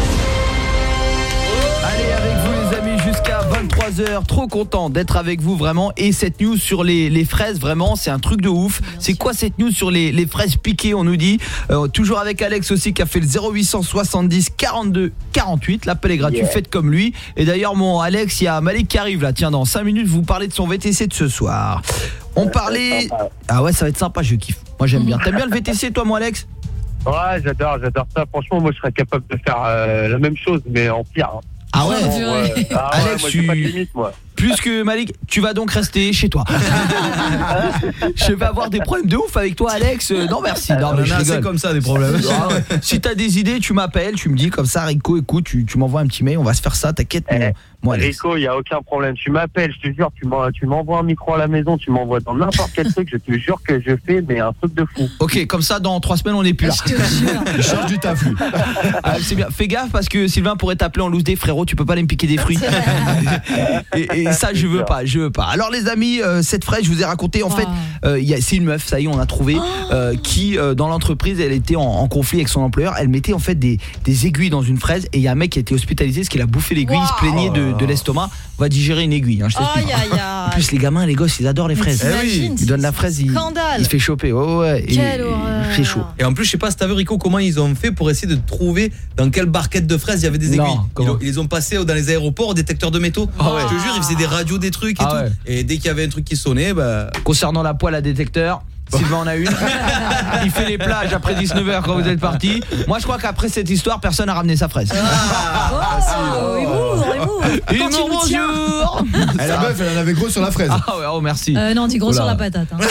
Allez avec vous les amis jusqu'à vingt-trois heures. Trop content d'être avec vous vraiment. Et cette news sur les, les fraises, vraiment c'est un truc de ouf. C'est quoi cette news sur les, les fraises piquées, on nous dit euh, toujours avec Alex aussi qui a fait le zéro huit cent soixante-dix quarante-deux quarante-huit. L'appel est gratuit, yeah. Faites comme lui. Et d'ailleurs mon Alex, il y a Malik qui arrive là. Tiens, dans cinq minutes vous parlez de son V T C de ce soir. On parlait... Ah ouais, ça va être sympa, je kiffe. Moi j'aime bien. T'aimes bien le V T C toi mon Alex? Ouais, j'adore, j'adore ça. Franchement, moi je serais capable de faire euh, la même chose mais en pire. Hein. Ah ouais, ouais. Ah ouais, Alex, moi, tu... j'ai pas de limite, moi. Plus que Malik, tu vas donc rester chez toi. Je vais avoir des problèmes de ouf avec toi Alex. Non merci. Non, mais je c'est comme ça des problèmes. Si t'as des idées, tu m'appelles, tu me dis comme ça Rico, écoute, tu, tu m'envoies un petit mail, on va se faire ça, t'inquiète. Eh, moi Alex. Rico, il y a aucun problème, tu m'appelles, je te jure, tu m'en, tu m'envoies un micro à la maison, tu m'envoies dans n'importe quel truc, je te jure que je fais mais un truc de fou. OK, comme ça dans trois semaines on n'est plus là. Je te jure. Je change du taf. Ah, c'est bien. Fais gaffe parce que Sylvain pourrait t'appeler en loose day, frérot, tu peux pas aller me piquer des fruits. et, et ça je veux pas, je veux pas. Alors les amis, euh, cette fraise, je vous ai raconté en wow. fait, euh, y a, c'est une meuf, ça y est, on a trouvé euh, qui euh, dans l'entreprise, elle était en, en conflit avec son employeur, elle mettait en fait des, des aiguilles dans une fraise et il y a un mec qui a été hospitalisé parce qu'il a bouffé l'aiguille, wow. il se plaignait de, de l'estomac, on va digérer une aiguille, hein, je t'explique. Oh, y a, y a... En plus les gamins, les gosses, ils adorent les fraises. Eh oui. Ils donnent la fraise, il, il se fait choper. Ouais, ouais, Quelle horreur. Il fait chaud. Et en plus, je sais pas si t'as vu Rico comment ils ont fait pour essayer de trouver dans quelle barquette de fraises il y avait des aiguilles. Non, ils, ils les ont passées dans les aéroports au détecteur de métaux. Ah ouais. Je te jure, ils faisaient des radios, des trucs et ah tout. Ouais. Et dès qu'il y avait un truc qui sonnait, bah... Concernant la poêle à détecteur, Sylvain en a une. Il fait les plages après dix-neuf heures quand vous êtes partis. Moi je crois qu'après cette histoire personne n'a ramené sa fraise. Ah, oh, humour, humour. Humour, bonjour. Elle, la meuf, elle en avait gros sur la fraise. Ah ouais, oh merci. Euh, non, dis gros oh sur la patate. Hein.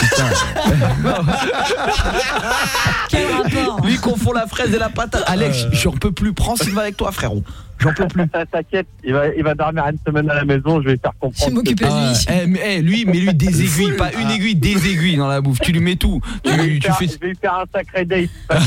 Quel rapport. Lui confond la fraise et la patate. Alex, j'en peux plus. Prends Sylvain avec toi, frérot. J'en peux plus. T'inquiète, il va, il va dormir une semaine à la maison, je vais faire comprendre. Je vais m'occuper de lui. Ah, eh, mais, eh, lui, mais lui, des aiguilles, pas une aiguille, des aiguilles dans la bouffe. Tu lui mets tout. Tu, je, vais tu faire, fais... je vais lui faire un sacré date.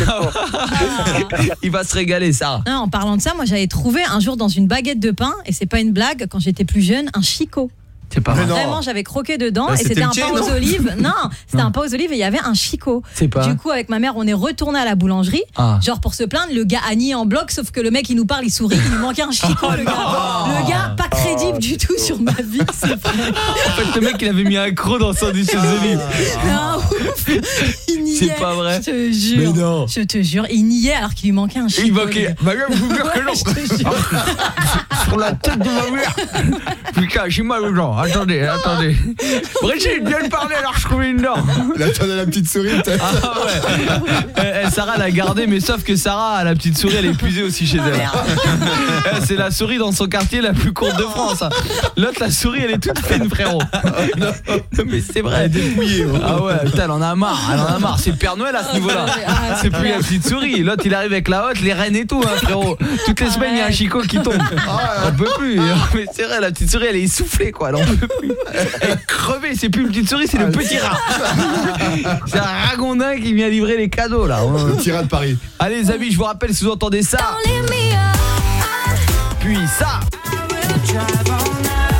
Il va se régaler, ça. Non, en parlant de ça, moi j'avais trouvé un jour dans une baguette de pain, et c'est pas une blague, quand j'étais plus jeune, un chicot. C'est pas vrai. Vraiment, j'avais croqué dedans bah, et c'était un tien, pain non aux olives. Non, c'était non. un pain aux olives et il y avait un chicot. C'est pas. Du coup, avec ma mère, on est retourné à la boulangerie, ah. genre pour se plaindre. Le gars a nié en bloc, sauf que le mec, il nous parle, il sourit, il nous manquait un chicot. Le gars, le gars pas crédible du tout sur ma vie. C'est vrai. En fait, le mec, il avait mis un croc dans son sandwich aux olives. Non, ouf. Il niait. C'est pas vrai. Je te jure. Mais non. Je te jure, il niait alors qu'il lui manquait un chicot. Il manquait. Ma mère vous jure que non. Sur la tête de ma mère. Putain, j'ai mal aux dents. Attendez, attendez. Brigitte, viens me parler alors je trouve une dent. Là, t'en as la petite souris peut-être. Ah ouais. Eh, Sarah l'a gardée, mais sauf que Sarah, la petite souris, elle est épuisée aussi chez elle. Eh, c'est la souris dans son quartier la plus courte de France. L'autre, la souris, elle est toute fine, frérot. Mais c'est vrai. Elle est dépouillée. Ouais. Ah ouais, putain, elle en a marre. Elle en a marre. C'est le Père Noël à ce niveau-là. Ah, c'est plus la petite souris. L'autre, il arrive avec la hotte, les reines et tout, hein, frérot. Toutes les semaines, il y a un chicot qui tombe. On peut plus. Mais c'est vrai, la petite souris, elle est essoufflée, quoi. Elle en peut plus. Elle est crevée. C'est plus une petite souris, c'est le petit rat. C'est un ragondin qui vient livrer les cadeaux, là. Le petit rat de Paris. Allez, les amis, je vous rappelle, si vous entendez ça. Puis ça.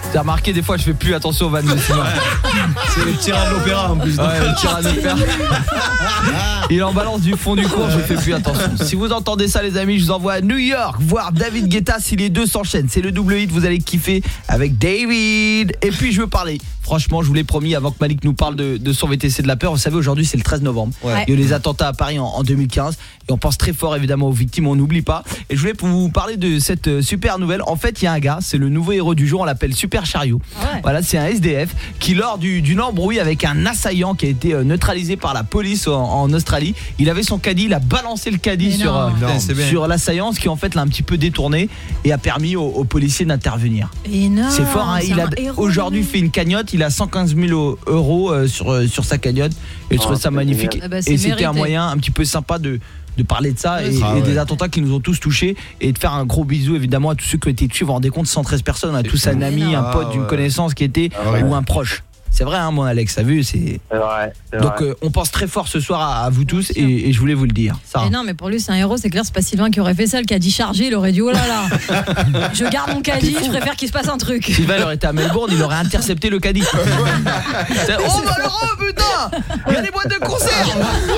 T'as remarqué, des fois, je fais plus attention aux vannes de Simon. C'est le tir à l'opéra en plus. Ouais, le tir à l'opéra. Il en balance du fond du cours, je fais plus attention. Si vous entendez ça, les amis, je vous envoie à New York voir David Guetta si les deux s'enchaînent. C'est le double hit, vous allez kiffer avec David. Et puis, je veux parler. Franchement, je vous l'ai promis avant que Malik nous parle de, de son V T C de la peur. Vous savez, aujourd'hui, c'est le treize novembre. Ouais. Il y a eu les attentats à Paris en, en deux mille quinze. Et on pense très fort, évidemment, aux victimes. On n'oublie pas. Et je voulais vous parler de cette super nouvelle. En fait, il y a un gars, c'est le nouveau héros du jour. On l'appelle Super Chariot. Ouais. Voilà, c'est un S D F qui, lors du, d'une embrouille avec un assaillant qui a été neutralisé par la police en, en Australie, il avait son caddie, il a balancé le caddie sur, euh, sur l'assaillant, ce qui en fait l'a un petit peu détourné et a permis aux, aux policiers d'intervenir. Énorme. C'est fort, hein. Il a aujourd'hui fait une cagnotte. Il a cent quinze mille euros euh, sur, euh, sur sa cagnotte. Et je trouve ça magnifique. Ah bah, et c'était mérité. un moyen un petit peu sympa de de parler de ça et, ah et ouais. des attentats qui nous ont tous touchés et de faire un gros bisou évidemment à tous ceux qui ont été tués. Vous vous rendez compte, cent treize personnes, on a tous un ami, un pote, d'une connaissance qui était ah ouais. ou un proche. C'est vrai, hein, mon Alex, t'as vu, c'est. C'est vrai. C'est Donc vrai. euh, on pense très fort ce soir à, à vous tous et, et je voulais vous le dire. Ça. Mais non, mais pour lui c'est un héros, c'est clair, c'est pas Sylvain qui aurait fait ça, le caddie chargé, il aurait dit oh là là, je garde mon caddie, je préfère qu'il se passe un truc. Sylvain il aurait été à Melbourne, il aurait intercepté le caddie. Oh malheureux putain, il y a des boîtes de concert.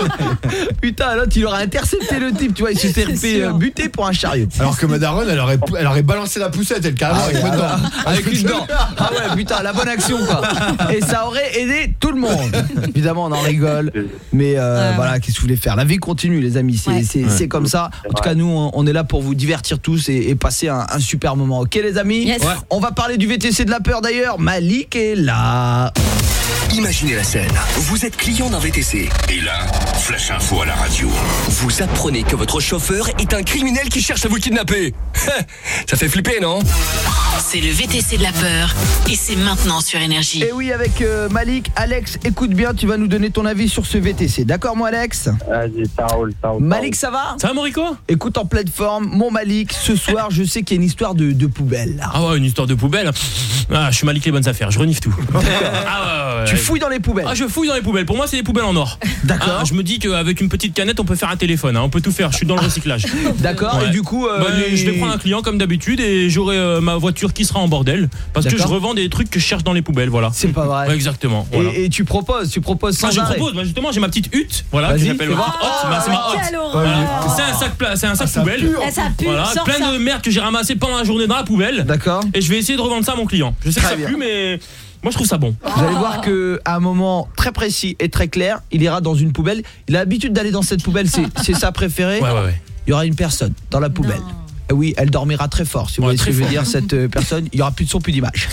Putain, l'autre il aurait intercepté le type, tu vois, il se serait fait euh, buter pour un chariot. Alors que Madaron, elle aurait, elle aurait balancé la poussette, elle carrément ah, avec, ouais, ah, ah, avec une dent. Ah ouais, putain, la bonne action quoi. Et ça aurait aidé tout le monde. Évidemment, on en rigole, mais euh, ouais. voilà, qu'est-ce que vous voulez faire? La vie continue, les amis. C'est ouais. c'est, c'est comme ça. En tout cas, nous, on, on est là pour vous divertir tous et, et passer un, un super moment. Ok, les amis? Yes. Ouais. On va parler du V T C de la peur d'ailleurs. Malik est là. Imaginez la scène. Vous êtes client d'un V T C. Et là, flash info à la radio. Vous apprenez que votre chauffeur est un criminel qui cherche à vous kidnapper. Ça fait flipper, non? C'est le V T C de la peur et c'est maintenant sur Énergie. Et oui, avec euh, Malik. Alex, écoute bien, tu vas nous donner ton avis sur ce V T C. D'accord, moi, Alex? Vas-y, ça roule, ça roule. Malik, ça va? Ça va, Morico? Écoute, en pleine forme, mon Malik, ce soir, je sais qu'il y a une histoire de, de poubelle. Là. Ah ouais, une histoire de poubelle. Ah, je suis Malik les bonnes affaires, je renifle tout. Ah ouais, ouais, ouais. Tu fouilles dans les poubelles? Ah, je fouille dans les poubelles. Pour moi, c'est des poubelles en or. D'accord. Ah, je me dis qu'avec une petite canette, on peut faire un téléphone. Hein. On peut tout faire. Je suis dans le recyclage. D'accord. Ouais. Et du coup, euh, bah, les... je vais prendre un client comme d'habitude et j'aurai euh, ma voiture qui sera en bordel parce D'accord. que je revends des trucs que je cherche dans les poubelles. Voilà. C'est pas vrai. Ouais, exactement. Voilà. Et, et tu proposes, tu proposes sans ah, je arrêt. propose. Bah, justement, j'ai ma petite hutte. Voilà. Que j'appelle ma petite hotte. Bah, c'est ma hotte. Voilà. C'est un sac, pla... c'est un sac ah, poubelle. Pue, ça pue, voilà. Plein ça. de merde que j'ai ramassé pendant la journée dans la poubelle. D'accord. Et je vais essayer de revendre ça à mon client. Je sais Très que ça bien. pue, mais moi je trouve ça bon. Vous allez voir que à un moment très précis et très clair, il ira dans une poubelle. Il a l'habitude d'aller dans cette poubelle, c'est, c'est sa préférée. Ouais, ouais, ouais. Il y aura une personne dans la poubelle. Non. Et oui, elle dormira très fort. Si vous ouais, voyez ce que fort. je veux dire, cette euh, personne, il y aura plus de son, plus d'image.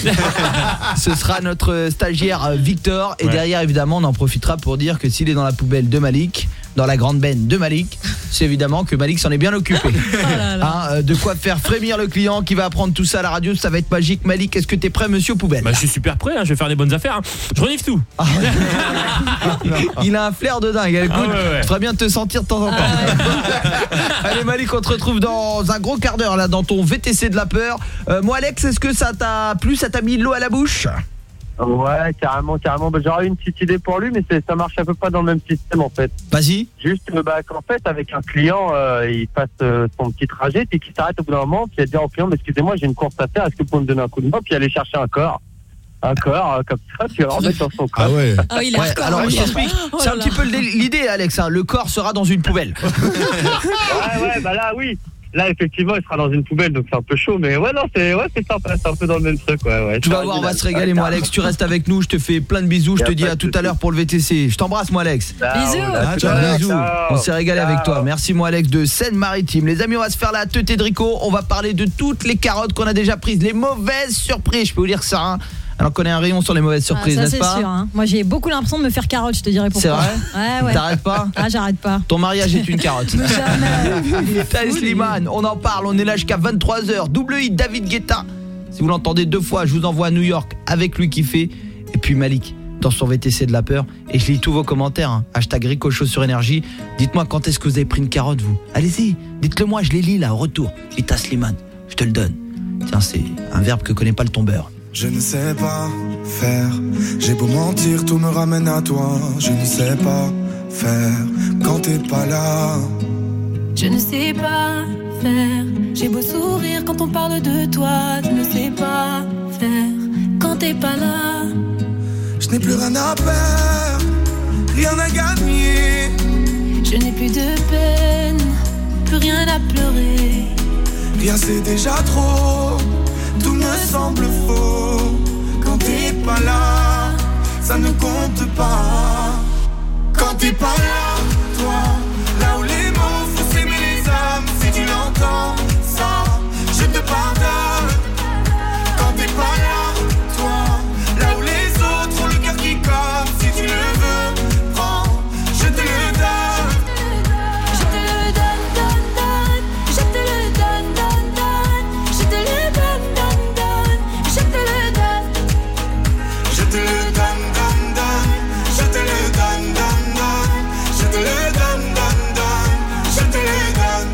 Ce sera notre stagiaire euh, Victor. Et ouais. derrière, évidemment, on en profitera pour dire que s'il est dans la poubelle de Malik, dans la grande benne de Malik, c'est évidemment que Malik s'en est bien occupé. Oh là là. Hein, euh, de quoi faire frémir le client qui va apprendre tout ça à la radio, ça va être magique. Malik, est-ce que t'es prêt, monsieur poubelle? Bah, je suis super prêt, hein, je vais faire des bonnes affaires. Hein. Je renifle tout. Ah, il a un flair de dingue. Écoute, ah, ouais, ouais. je ferais bien de te sentir de temps en temps. Ah, ouais. Allez Malik, on te retrouve dans un gros quart d'heure là dans ton V T C de la peur. Euh, moi Alex, est-ce que ça t'a plu, ça t'a mis de l'eau à la bouche? Ouais, carrément, carrément. Bah, j'aurais une petite idée pour lui, mais c'est, ça marche à peu près dans le même système en fait. Vas-y. Juste bah, qu'en fait, avec un client, euh, il fasse euh, son petit trajet, puis qu'il s'arrête au bout d'un moment, puis il dit au client, mais excusez-moi, j'ai une course à faire, est-ce que vous pouvez me donner un coup de main? Puis aller chercher un corps. Un corps, euh, comme ça, puis le remettre dans son corps. Ah ouais. Ah, il a ouais, alors je t'explique. Oh c'est un petit peu l'idée, Alex. Hein. Le corps sera dans une poubelle. Ouais, ouais, bah là, oui. Là, effectivement, il sera dans une poubelle, donc c'est un peu chaud. Mais ouais, non, c'est, ouais, c'est sympa, c'est un peu dans le même truc. Ouais, ouais, tu vas voir, on va se régaler, moi, Alex. Tu restes avec nous, je te fais plein de bisous. Je te dis à tout à l'heure pour le V T C. Je t'embrasse, moi, Alex. Bisous. Ah, ciao, bisous. On s'est régalé avec toi. Merci, moi, Alex, de Seine-Maritime. Les amis, on va se faire la teuté de Rico. On va parler de toutes les carottes qu'on a déjà prises, les mauvaises surprises. Je peux vous dire ça, hein. Alors qu'on est un rayon sur les mauvaises surprises, ah, ça, n'est-ce c'est pas sûr, hein. Moi j'ai beaucoup l'impression de me faire carotte, je te dirais pourquoi. C'est vrai? Ouais, ouais. T'arrêtes pas? Ah, j'arrête pas. Ton mariage est une carotte. Jamais. Thais Slimane, on en parle, on est là jusqu'à vingt-trois heures. Double hit David Guetta. Si vous l'entendez deux fois, je vous envoie à New York avec lui qui fait. Et puis Malik dans son V T C de la peur. Et je lis tous vos commentaires, hein. Hashtag Rico Show sur Énergie. Dites-moi quand est-ce que vous avez pris une carotte, vous. Allez-y, dites-le moi, je les lis là au retour. Et Thais Slimane, je te le donne. Tiens, c'est un verbe que connaît pas le tombeur. Je ne sais pas faire, j'ai beau mentir, tout me ramène à toi. Je ne sais pas faire quand t'es pas là. Je ne sais pas faire, j'ai beau sourire quand on parle de toi. Je ne sais pas faire t'es pas là. Je n'ai plus rien à perdre, rien à gagner. Je n'ai plus de peine, plus rien à pleurer. Rien c'est déjà trop, tout me semble faux. Quand t'es pas là, ça ne compte pas. Quand t'es pas là, toi, là où les mots font s'aimer les âmes. Si tu l'entends, ça, je te pardonne. Quand t'es pas là, toi, là où les autres ont le cœur qui colle. Si tu le veux, prends, je te le donne. Je te le donne, donne, donne. Je te le donne, donne, donne. Je te le donne, donne, donne. Je te le donne. Je te le donne, donne, donne. Je te le donne, donne, donne. Je te le donne, donne, donne. Je te le donne.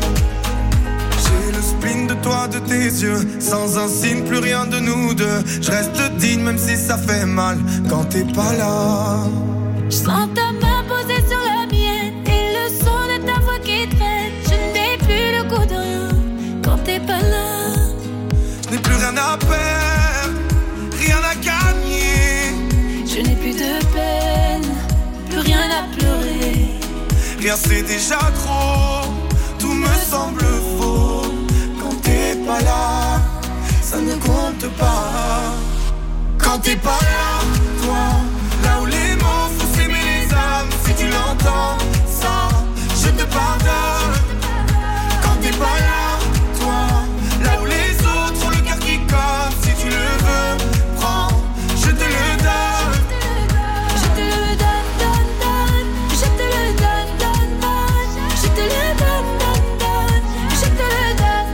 J'ai le spleen de toi, de tes yeux. Sans un signe, plus rien de nous deux. Je reste digne même si ça fait mal quand t'es pas là. Je sens ta main posée sur la mienne et le son de ta voix qui traîne. Je n'ai plus le goût de rien quand t'es pas là. Je n'ai plus rien à perdre, rien à gagner. Je n'ai plus de peine, plus rien à pleurer. Rien c'est déjà trop, tout me semble faux. Quand t'es pas là, ça ne compte pas. Quand t'es pas là, toi, là où les mots font s'aimer les âmes. Si tu l'entends, ça, je te pardonne. Quand t'es pas là, toi, là où les autres ont le cœur qui colle. Si tu le veux, prends, je te le donne. Je te le donne, donne, donne. Je te le donne, donne, donne. Je te le donne, donne, donne. Je te le donne.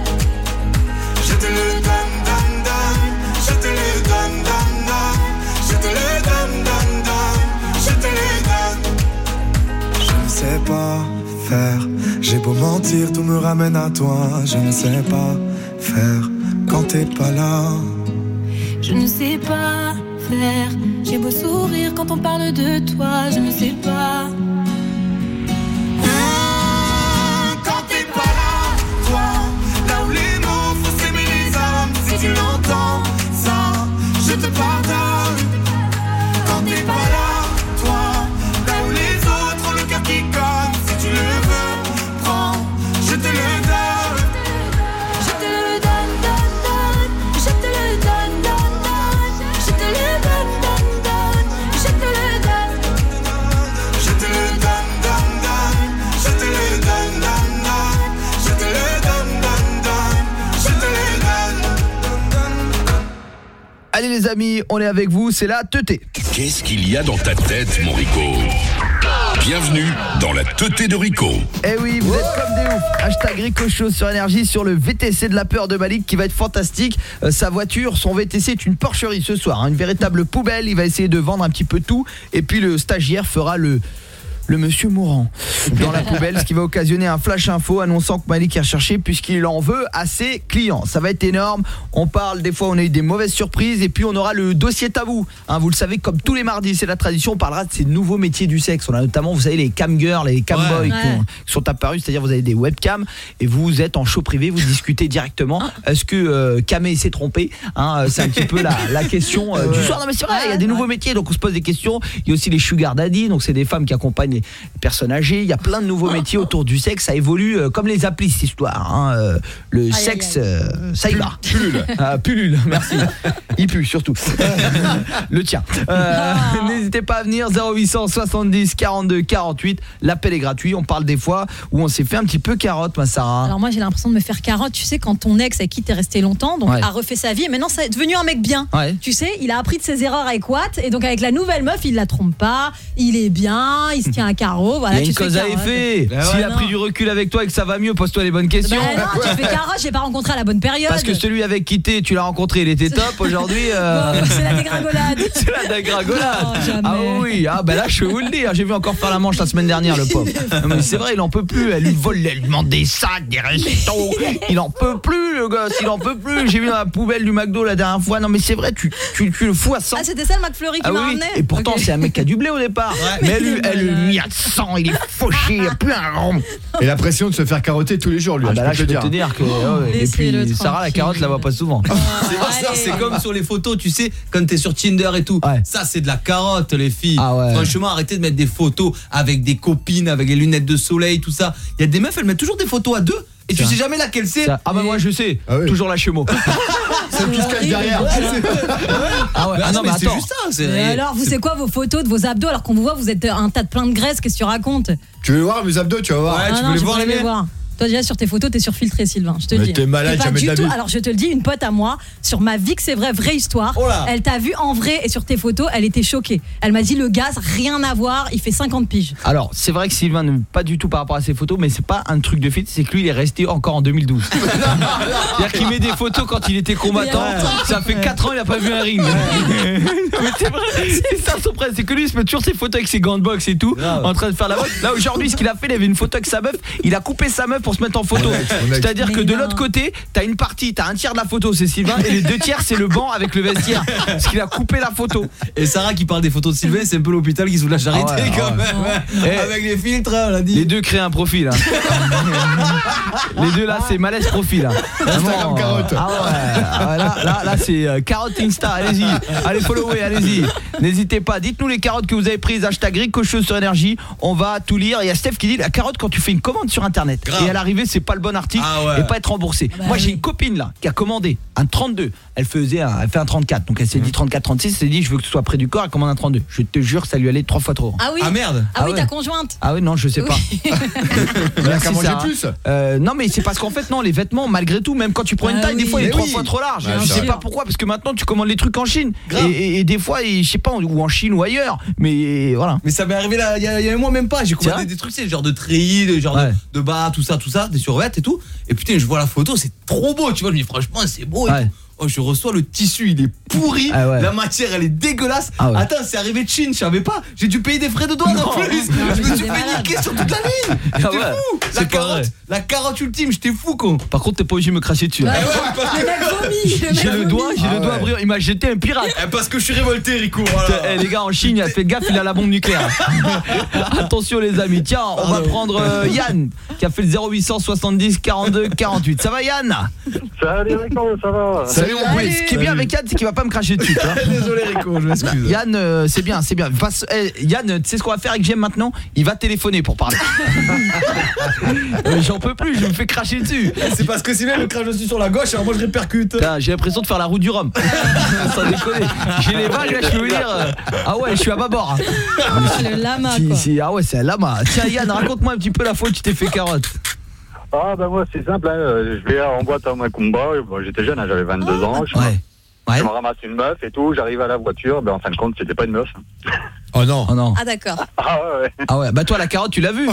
Je te le donne, donne, donne. Je te le donne, donne, donne. Je te le donne, donne, donne. Je te le donne. Je ne sais pas faire. J'ai beau mentir, tout me ramène à toi. Je ne sais pas faire quand t'es pas là. Je ne sais pas faire. J'ai beau sourire quand on parle de toi. Je ne sais pas. Quand t'es pas là, toi, là où les mots font s'aimer les âmes. Si tu l'entends, ça, je te pardonne. Quand t'es pas là, toi, là où les autres ont le cœur qui colle. Si tu le veux, prends, je te le donne. Je te le donne, donne, donne. Je te le donne, donne, donne. Je te le donne, donne, donne. Je te le donne. Je te le donne, donne, donne. Je te le donne, donne, donne. Je te le donne, donne, donne. Je te le donne. Allez les amis, on est avec vous, c'est la teuté. Qu'est-ce qu'il y a dans ta tête, mon Rico? Bienvenue dans la teuté de Rico. Eh oui, vous êtes comme des ouf. Hashtag Rico Show sur Énergie sur le V T C de la peur de Malik qui va être fantastique. Euh, sa voiture, son V T C est une porcherie ce soir, hein, une véritable poubelle. Il va essayer de vendre un petit peu tout. Et puis le stagiaire fera le... le monsieur mourant dans la poubelle, ce qui va occasionner un flash info annonçant que Malik est recherché puisqu'il en veut à ses clients. Ça va être énorme. On parle, des fois on a eu des mauvaises surprises et puis on aura le dossier tabou. Hein, vous le savez, comme tous les mardis, c'est la tradition, on parlera de ces nouveaux métiers du sexe. On a notamment, vous savez, les cam girls, les cam boys ouais. qui, ont, qui sont apparus, c'est-à-dire vous avez des webcams et vous êtes en show privé, vous discutez directement. Est-ce que euh, Camé s'est trompé, hein, c'est un petit peu la, la question euh, ouais. du soir. Non mais c'est vrai, il y a des nouveaux métiers, donc on se pose des questions. Il y a aussi les sugar daddy, donc c'est des femmes qui accompagnent les personnes âgées. Il y a plein de nouveaux métiers autour du sexe. Ça évolue euh, comme les applis, cette histoire. Hein. Euh, le aïe, sexe, aïe, aïe. Euh, ça y va. Pullule. Ah, pullule, merci. Il pue surtout. Le tien. Euh, oh. N'hésitez pas à venir. Zéro huit cent soixante-dix quarante-deux quarante-huit. L'appel est gratuit. On parle des fois où on s'est fait un petit peu carotte, ma Sarah. Alors moi, j'ai l'impression de me faire carotte. Tu sais, quand ton ex avec qui t'es resté longtemps, donc ouais. a refait sa vie, et maintenant c'est devenu un mec bien. Ouais. Tu sais, il a appris de ses erreurs avec Watt, et donc avec la nouvelle meuf, il la trompe pas. Il est bien. Il se tient un carreau. Voilà, il y a une cause à effet. Ben S'il ouais, a non. pris du recul avec toi et que ça va mieux, pose-toi les bonnes questions. Ben non, tu fais carotte, j'ai pas rencontré à la bonne période. Parce que celui avec qui t'es, tu l'as rencontré, il était top. Aujourd'hui, euh... bon, c'est la dégringolade. C'est la dégringolade. Non, ah oui, ah ben là je vais vous le dire, j'ai vu encore faire la manche la semaine dernière le pauvre. Non, mais c'est vrai, il en peut plus. Elle lui vole, elle lui demande des sacs, des restos. Il en peut plus le gosse, il en peut plus. J'ai vu dans la poubelle du McDo la dernière fois. Non mais c'est vrai, tu tu, tu le fous à cent. Ah c'était ça le McFlurry qui ah, m'a oui. ramené. Et pourtant okay. c'est un mec qui a du blé au départ. Ouais. Mais elle, elle, elle il y a de sang, il est fauché, il n'y a plus un rond. Et la pression de se faire carotter tous les jours, lui. Ah bah là, je peux te te dire que oh, et puis Sarah la carotte la voit pas souvent. C'est pas ça, c'est comme sur les photos, tu sais, quand t'es sur Tinder et tout. Ouais. Ça c'est de la carotte les filles. Ah ouais. Franchement, arrêtez de mettre des photos avec des copines, avec les lunettes de soleil, tout ça. Il y a des meufs, elles mettent toujours des photos à deux. Et tu sais jamais laquelle c'est. Ah bah moi je sais, ah oui. Toujours la chemo. C'est le qui se cache derrière. Ah ouais, ah non mais, mais c'est juste ça. C'est... Mais alors vous c'est quoi vos photos de vos abdos alors qu'on vous voit vous êtes un tas de plein de graisse, qu'est-ce que tu racontes? Tu veux voir mes abdos, tu vas voir. Ouais, ah tu non, veux les voir les miens voir. Toi déjà sur tes photos t'es surfiltré Sylvain, je te mais dis. T'es malade, pas jamais du de tout. la vie. Alors je te le dis, une pote à moi, sur ma vie que c'est vrai, vraie histoire. Oh là. Elle t'a vu en vrai et sur tes photos, elle était choquée. Elle m'a dit le gaz, rien à voir, il fait cinquante piges. Alors c'est vrai que Sylvain ne pas du tout par rapport à ses photos, mais c'est pas un truc de fit, c'est que lui il est resté encore en deux mille douze. C'est-à-dire qu'il met des photos quand il était combattant. Ça fait quatre ans il a pas vu un ring. Mais c'est vrai, c'est ça son problème, c'est que lui il se met toujours ses photos avec ses gants de boxe et tout, en train de faire la boxe. Là aujourd'hui ce qu'il a fait, il avait une photo avec sa meuf, il a coupé sa meuf pour se mettre en photo. C'est-à-dire que de l'autre côté, t'as une partie, t'as un tiers de la photo, c'est Sylvain, et les deux tiers c'est le banc avec le vestiaire. Parce qu'il a coupé la photo. Et Sarah qui parle des photos de Sylvain, c'est un peu l'hôpital qui se fout de la charité ah ouais, quand ah même. ouais. Avec les filtres, on a dit. Les deux créent un profil. Hein. Les deux là, c'est malaise profil. Hein. Instagram carotte. Ah ouais. Ah, là, là, là c'est euh, carotte Insta. Allez-y, allez follower, allez-y. N'hésitez pas. Dites-nous les carottes que vous avez prises. Hashtag Ricocheuse sur énergie. On va tout lire. Il y a Steph qui dit la carotte quand tu fais une commande sur internet. Grave. Et à l'arrivée c'est pas le bon article ah ouais. Et pas être remboursé. Bah Moi oui. J'ai une copine là qui a commandé un trente-deux. Elle faisait un, elle fait un trente-quatre. Donc elle s'est mmh. dit trente-quatre trente-six. Elle s'est dit je veux que ce soit près du corps. Elle commande un trente-deux. Je te jure ça lui allait trois fois trop. Ah oui. Ah merde. Ah, ah oui ouais. Ta conjointe. Ah oui non je sais pas. Elle a qu'à manger plus. Euh, non mais c'est parce qu'en fait non les vêtements malgré tout même quand tu prends une taille ah oui. Des fois il est trois oui. fois trop large. Bah, je sais pas pourquoi parce que maintenant tu commandes les trucs en Chine et, et, et des fois et, je sais pas ou en Chine ou ailleurs mais voilà. Mais ça m'est arrivé là il y, y a un mois même pas. J'ai commandé des trucs c'est genre de treillis, de genre ouais. de, de bas tout ça tout ça des survêtements et tout et putain je vois la photo c'est trop beau tu vois je me dis franchement c'est beau. Ouais. Oh, je reçois le tissu, il est pourri, ah ouais. La matière elle est dégueulasse. Ah ouais. Attends, c'est arrivé de Chine, je savais pas. J'ai dû payer des frais de douane en plus. Non, je me suis fait niquer sur toute la ligne. J'étais ah ouais. fou. La carotte, la carotte ultime, j'étais fou con. Par contre, t'es pas obligé de me cracher dessus. Ouais, ouais, parce que... J'ai le doigt, j'ai ah le doigt brillant. Il m'a jeté un pirate. Eh, parce que je suis révolté, Rico. Voilà. Eh, les gars en Chine, faites gaffe, il a la bombe nucléaire. Attention les amis. Tiens, on va prendre euh, Yann qui a fait le zéro huit cent soixante-dix quarante-deux quarante-huit. Ça va Yann? Salut Rico, ça va? Salut mon bruit. Ce qui est bien avec Yann, c'est qu'il va pas me cracher dessus. Désolé Rico, je m'excuse. Yann, euh, c'est bien, c'est bien. Passe, eh, Yann, tu sais ce qu'on va faire avec Jem maintenant? Il va téléphoner pour parler. euh, J'en peux plus, je me fais cracher dessus. C'est parce que Sylvain me crache dessus sur la gauche, alors moi je répercute. J'ai l'impression de faire la route du Rhum. Sans déconner. J'ai les vagues là, je peux vous dire. Euh, ah ouais, je suis à bâbord. Ah, le lama quoi. Si, ah ouais, c'est un lama. Tiens Yann, raconte-moi un petit peu la fois où tu t'es fait carotte. Ah bah moi c'est simple, hein. Je vais en boîte à Macumba, bon, j'étais jeune, hein, j'avais vingt-deux ans, je, ouais. Ouais. je me ramasse une meuf et tout, j'arrive à la voiture, ben en fin de compte c'était pas une meuf. Oh non. Oh non. Ah d'accord. Ah ouais, ouais. Ah ouais, bah toi la carotte tu l'as vue.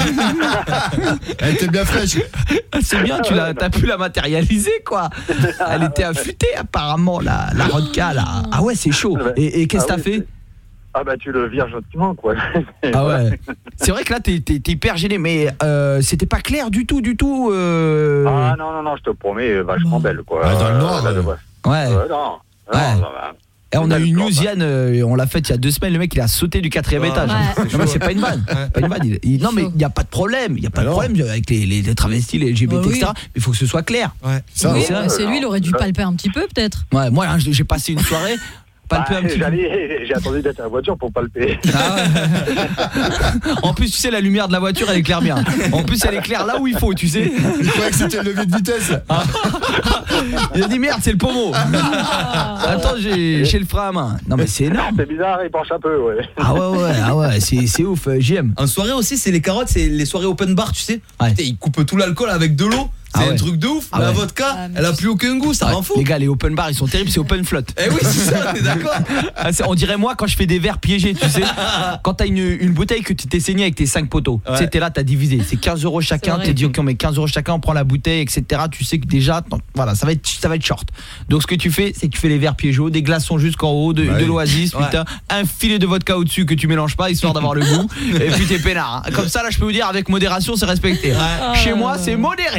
Elle était bien fraîche. C'est bien, tu l'as, t'as pu la matérialiser quoi. Elle était affûtée apparemment la, la rodka là. Ah ouais c'est chaud. Et, et qu'est-ce que ah, t'as oui, fait? Ah bah tu le vires gentiment quoi. Ah ouais. C'est vrai que là t'es, t'es, t'es hyper gêné mais euh, c'était pas clair du tout du tout euh... Ah non non non je te promets vachement belle quoi. Ah, dans le noir euh, ouais. Ouais. Euh, non. Ouais. Non, non, non. Et on a eu une news Yann, euh, on l'a faite il y a deux semaines, le mec il a sauté du quatrième oh, étage. Ouais. Non mais c'est pas une vanne. Ouais. Pas une vanne. Il, il, non mais il y a pas de problème, il y a pas Alors. de problème avec les, les, les travestis, les L G B T, bah, oui. et cetera. Mais il faut que ce soit clair. Ouais. Ça, oui, c'est, c'est lui, il aurait dû palper un petit peu peut-être. Ouais, moi hein, j'ai passé une soirée. Palper bah, un petit peu. J'ai attendu d'être à la voiture pour palper. Ah ouais. En plus, tu sais, la lumière de la voiture, elle éclaire bien. En plus, elle éclaire là où il faut, tu sais. Je croyais que c'était le levier de vitesse. Ah. Il a dit merde, c'est le pommeau. Attends, j'ai, j'ai le frein à main. Non, mais c'est énorme. C'est bizarre, il penche un peu, ouais. Ah ouais, ouais, ah ouais, c'est, c'est ouf, j'aime. En soirée aussi, c'est les carottes, c'est les soirées open bar, tu sais. Ouais. Putain, ils coupent tout l'alcool avec de l'eau. C'est ah ouais. un truc de ouf, ah la ouais. vodka, ah, elle a plus aucun goût, ça ouais. rend fou. Les gars, les open bar, ils sont terribles, c'est open float. Eh oui, c'est ça, t'es d'accord. On dirait moi quand je fais des verres piégés, tu sais. Quand t'as une, une bouteille que tu t'es saigné avec tes cinq poteaux, ouais. tu sais, t'es là, t'as divisé, c'est quinze euros chacun, t'es dit ok, on met quinze euros chacun, on prend la bouteille, et cetera. Tu sais que déjà, voilà, ça va être, ça va être short. Donc ce que tu fais, c'est que tu fais les verres piégés, des glaçons jusqu'en haut, de, ouais. de l'oasis, ouais. putain, un filet de vodka au-dessus que tu mélanges pas, histoire d'avoir le goût, et puis t'es peinard. Comme ça, là, je peux vous dire, avec modération, c'est respecté. Ouais. Chez moi, c'est modéré.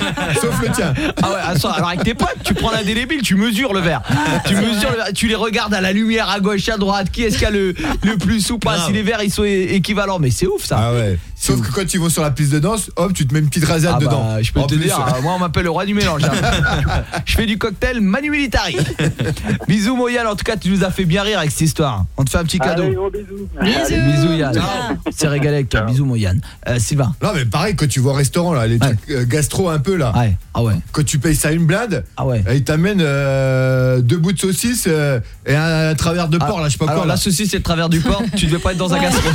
Sauf le tien. Ah ouais, alors avec tes potes, tu prends l'indélébile, tu mesures le verre. Tu mesures le verre, tu les regardes à la lumière, à gauche, à droite, qui est-ce qui a le, le plus ou pas, si les verres ils sont é- équivalents. Mais c'est ouf ça. Ah ouais. Sauf que quand ils vont sur la piste de danse, hop, tu te mets une petite rasade ah bah, dedans. Je peux en te plus, dire, ouais. moi on m'appelle le roi du mélange. Hein. Je fais du cocktail Manu Militari. Bisous Moyal, en tout cas tu nous as fait bien rire avec cette histoire. On te fait un petit cadeau. Allez, gros bisous. Bisous, bisous Yann. C'est régalé avec toi. Bisous Moyal. Euh, Sylvain. Non mais pareil, quand tu vas au restaurant là, les trucs euh, gastro un peu là. Ouais. Ah ouais. Quand tu payes ça une blinde, ah ouais. Ils t'amènent euh, deux bouts de saucisse euh, et un, un travers de porc ah, là, je sais pas alors, quoi. Là. La saucisse et le travers du porc, tu devais pas être dans un gastro.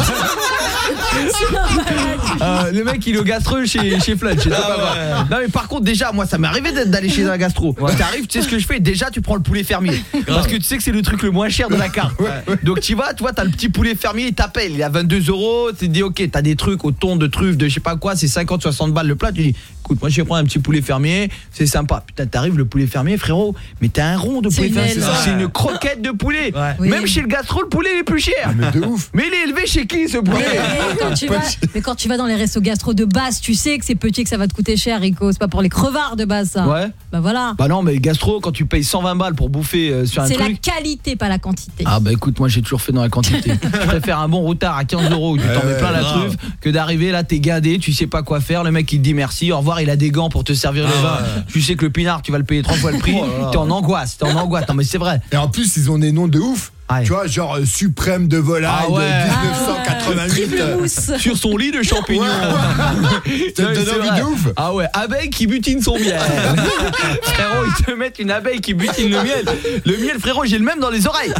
euh, le mec il est au gastro chez chez Flood, je sais ah pas ouais. quoi. Non mais par contre déjà moi ça m'est arrivé d'aller chez un gastro. Ouais. T'arrives, tu sais ce que je fais, déjà tu prends le poulet fermier parce que tu sais que c'est le truc le moins cher de la carte. Ouais, ouais. Donc tu vas, tu vois, t'as le petit poulet fermier, il t'appelle, il a vingt-deux euros, tu te dis OK, t'as des trucs au thon de truffes de je sais pas quoi, c'est cinquante soixante balles le plat, tu dis écoute, moi je vais prendre un petit poulet fermier, c'est sympa. Putain, t'arrives le poulet fermier frérot, mais t'as un rond de poulet c'est fermier, une c'est, c'est une croquette de poulet. Ouais. Oui. Même chez le gastro le poulet il est plus cher. Ah, mais de ouf. Mais il est élevé chez qui ce poulet? Mais quand tu vas, mais quand tu vas dans les restos gastro de base, tu sais que c'est petit, que ça va te coûter cher, Rico. C'est pas pour les crevards de base, ça. Ouais. Bah voilà. Bah non, mais gastro, quand tu payes cent vingt balles pour bouffer euh, sur un c'est truc. C'est la qualité, pas la quantité. Ah bah écoute, moi j'ai toujours fait dans la quantité. Je préfère un bon routard à quinze euros où tu t'en ouais, mets plein la truffe que d'arriver là, t'es gadé, tu sais pas quoi faire. Le mec il te dit merci, au revoir, il a des gants pour te servir ah, le vin. Ouais. Tu sais que le pinard, tu vas le payer trois fois le prix. Oh, t'es en angoisse, t'es en angoisse. Non mais c'est vrai. Et en plus, ils ont des noms de ouf. Aïe. Tu vois, genre euh, suprême de volaille ah ouais. de dix-neuf cent quatre-vingt-huit ah ouais. Sur son lit de champignons. Ouais. Ça te donne envie de ouf. Ah ouais, abeille qui butine son miel. Frérot, ils te mettent une abeille qui butine le miel. Le miel, frérot, j'ai le même dans les oreilles.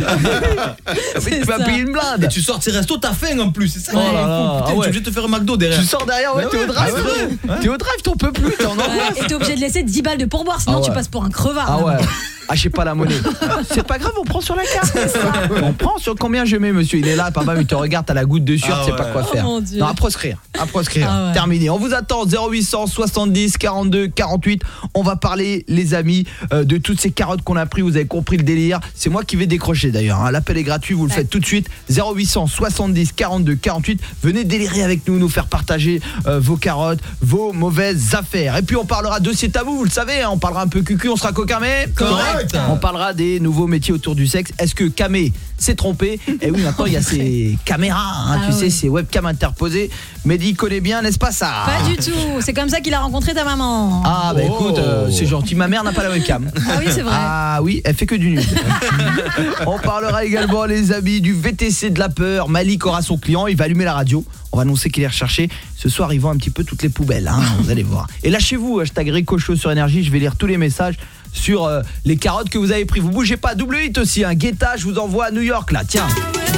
Tu vas payer une blinde. Et tu sors de ces restos, t'as faim en plus, c'est ça. Oh là là. Putain, ah ouais. Tu es obligé de te faire un McDo derrière. Tu sors derrière, ouais, bah t'es ouais. au drive. Ah ouais. T'es au drive, t'en peux plus, t'es en angoisse. Et t'es obligé de laisser dix balles de pourboire, sinon ah ouais. tu passes pour un crevard. Ah ouais. Ah, je sais pas la monnaie. C'est pas grave, on prend sur la carte. On prend sur combien je mets, monsieur. Il est là, papa, il te regarde, t'as la goutte de sueur, ah tu sais ouais. pas quoi faire. Oh non, à proscrire. À proscrire. Ah ouais. Terminé. On vous attend zéro huit cent soixante-dix quarante-deux quarante-huit. On va parler, les amis, euh, de toutes ces carottes qu'on a pris. Vous avez compris le délire. C'est moi qui vais décrocher d'ailleurs. Hein. L'appel est gratuit, vous le ouais. faites tout de suite. zéro huit cent soixante-dix quarante-deux quarante-huit. Venez délirer avec nous, nous faire partager euh, vos carottes, vos mauvaises affaires. Et puis on parlera de c'est à vous, vous le savez. Hein. On parlera un peu cucu, on sera coquin, mais correct. On parlera des nouveaux métiers autour du sexe. Est-ce que Camé s'est trompé? Et oui, maintenant il y a ces caméras, hein, ah tu oui. sais, ces webcams interposées. Mehdi connaît bien, n'est-ce pas ça? Pas du tout. C'est comme ça qu'il a rencontré ta maman. Ah bah oh. écoute, euh, c'est gentil. Ma mère n'a pas la webcam. Ah oui, c'est vrai. Ah oui, elle fait que du nude. On parlera également, les amis, du V T C de la peur. Malik aura son client, il va allumer la radio. On va annoncer qu'il est recherché. Ce soir, il vend un petit peu toutes les poubelles, hein, vous allez voir. Et lâchez-vous, hashtag Rico Show sur Énergie. Je vais lire tous les messages sur euh, les carottes que vous avez pris. Vous bougez pas, double hit aussi, un hein. Guetta, je vous envoie à New York là, tiens.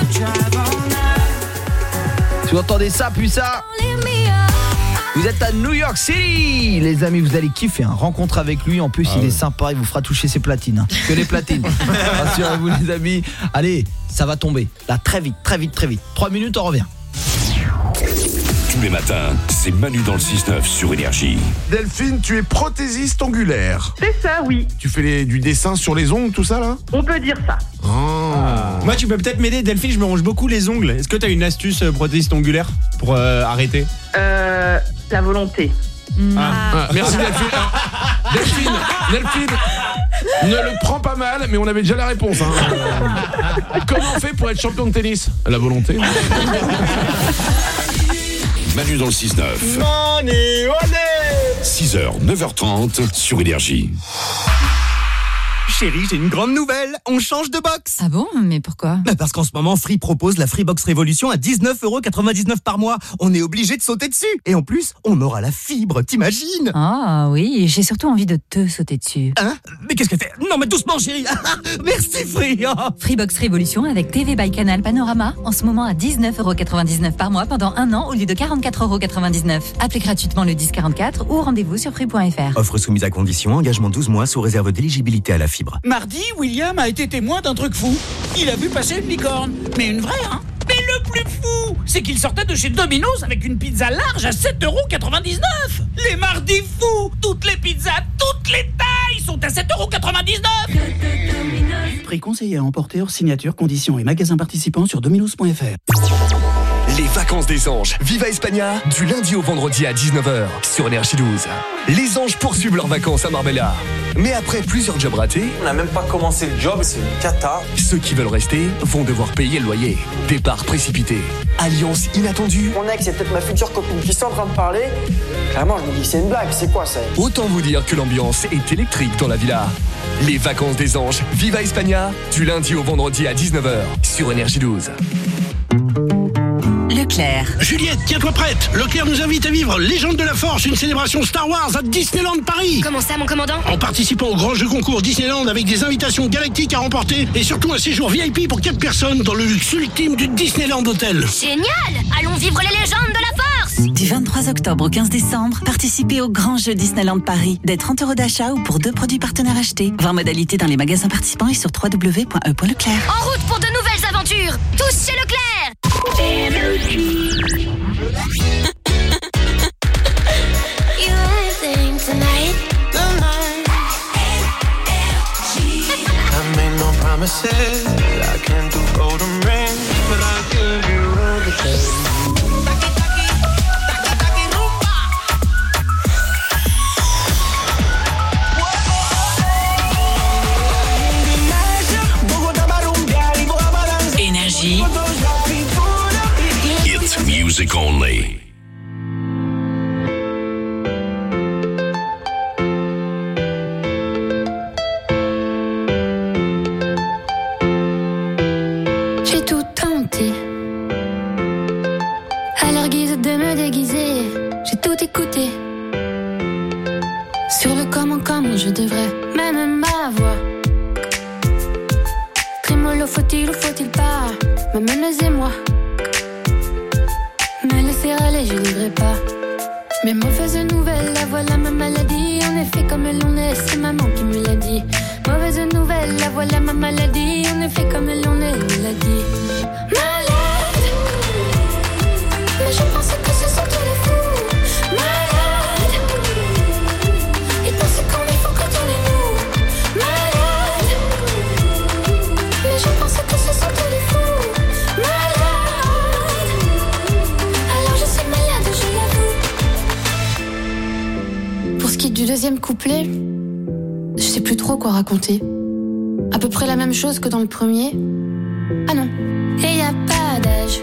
Si vous entendez ça, puis ça, vous êtes à New York City. Les amis, vous allez kiffer, hein. Rencontre avec lui. En plus, ah il ouais. est sympa, il vous fera toucher ses platines, hein. Que les platines. Rassurez-vous les amis. Allez, ça va tomber. Là, très vite, très vite, très vite. Trois minutes, on revient. Tous les matins, c'est Manu dans le six neuf sur Énergie. Delphine, tu es prothésiste ongulaire. C'est ça, oui. Tu fais les, du dessin sur les ongles, tout ça là? On peut dire ça. Oh. Ah. Moi, tu peux peut-être m'aider, Delphine, je me ronge beaucoup les ongles. Est-ce que tu as une astuce euh, prothésiste ongulaire pour euh, arrêter? Euh, la volonté. Ah. Ah. Merci Delphine. Delphine, Delphine, ne le prends pas mal, mais on avait déjà la réponse. Hein. Euh, comment on fait pour être champion de tennis? La volonté. Manu dans le six neuf. Money, allez six heures, neuf heures trente sur Énergie. Chérie, j'ai une grande nouvelle, on change de box. Ah bon? Mais pourquoi? Bah parce qu'en ce moment, Free propose la Freebox Révolution à dix-neuf euros quatre-vingt-dix-neuf par mois. On est obligé de sauter dessus. Et en plus, on aura la fibre, t'imagines? Ah oui, j'ai surtout envie de te sauter dessus. Hein? Mais qu'est-ce qu'elle fait? Non mais doucement chérie. Merci Free. Freebox Révolution avec T V by Canal Panorama, en ce moment à dix-neuf euros quatre-vingt-dix-neuf par mois pendant un an au lieu de quarante-quatre euros quatre-vingt-dix-neuf. Appelez gratuitement le dix quarante-quatre ou rendez-vous sur free point f r. Offre soumise à condition, engagement douze mois sous réserve d'éligibilité à la fibre. Mardi, William a été témoin d'un truc fou. Il a vu passer une licorne. Mais une vraie, hein. Mais le plus fou, c'est qu'il sortait de chez Domino's avec une pizza large à sept euros quatre-vingt-dix-neuf. Les mardis fous, toutes les pizzas, toutes les tailles sont à sept euros quatre-vingt-dix-neuf. Prix conseillé à emporter hors signature, conditions et magasins participants sur dominos point f r. Les vacances des anges. Viva España, du lundi au vendredi à dix-neuf heures sur Énergie douze. Les anges poursuivent leurs vacances à Marbella. Mais après plusieurs jobs ratés, On n'a même pas commencé le job, c'est une cata. ceux qui veulent rester vont devoir payer le loyer. Départ précipité. Alliance inattendue. Mon ex, c'est peut-être ma future copine qui sont en train de parler. Clairement, je me dis que c'est une blague, c'est quoi ça? Autant vous dire que l'ambiance est électrique dans la villa. Les vacances des anges. Viva España, du lundi au vendredi à dix-neuf heures sur Énergie douze. Leclerc. Juliette, tiens-toi prête. Leclerc nous invite à vivre Légende de la Force, une célébration Star Wars à Disneyland Paris. Comment ça, mon commandant? En participant au grand jeu concours Disneyland avec des invitations galactiques à remporter et surtout un séjour V I P pour quatre personnes dans le luxe ultime du Disneyland Hotel. Génial! Allons vivre les légendes de la Force! Du vingt-trois octobre au quinze décembre, participez au grand jeu Disneyland Paris. Des trente euros d'achat ou pour deux produits partenaires achetés. Voir modalité dans les magasins participants et sur w w w point e point leclerc. En route pour de nouvelles aventures, tous chez Leclerc. You think tonight, tonight. I made no promises, I can't do golden rings, but I'll give you everything. Énergie. It's music only. J'ai tout tenté. À leur guise de me déguiser, j'ai tout écouté. Sur le comment, comment je devrais, même ma voix. Trémolo, faut-il ou faut-il pas me menacer moi? Me laisser aller, je devrais pas. Mais mauvaise nouvelle, la voilà ma maladie. En effet, comme l'on est, c'est maman qui me l'a dit. Mauvaise nouvelle, la voilà ma maladie. En effet, comme l'on est, elle l'a dit. Malade, mais je pensais que ce sont tous les fous. Malade, ils pensent qu'on est fou quand on est nous. Malade, mais je pensais que ce sont tous les fous. Malade, alors je suis malade, je l'avoue. Pour ce qui est du deuxième couplet, je sais plus trop quoi raconter. À peu près la même chose que dans le premier. Ah non, et y a pas d'âge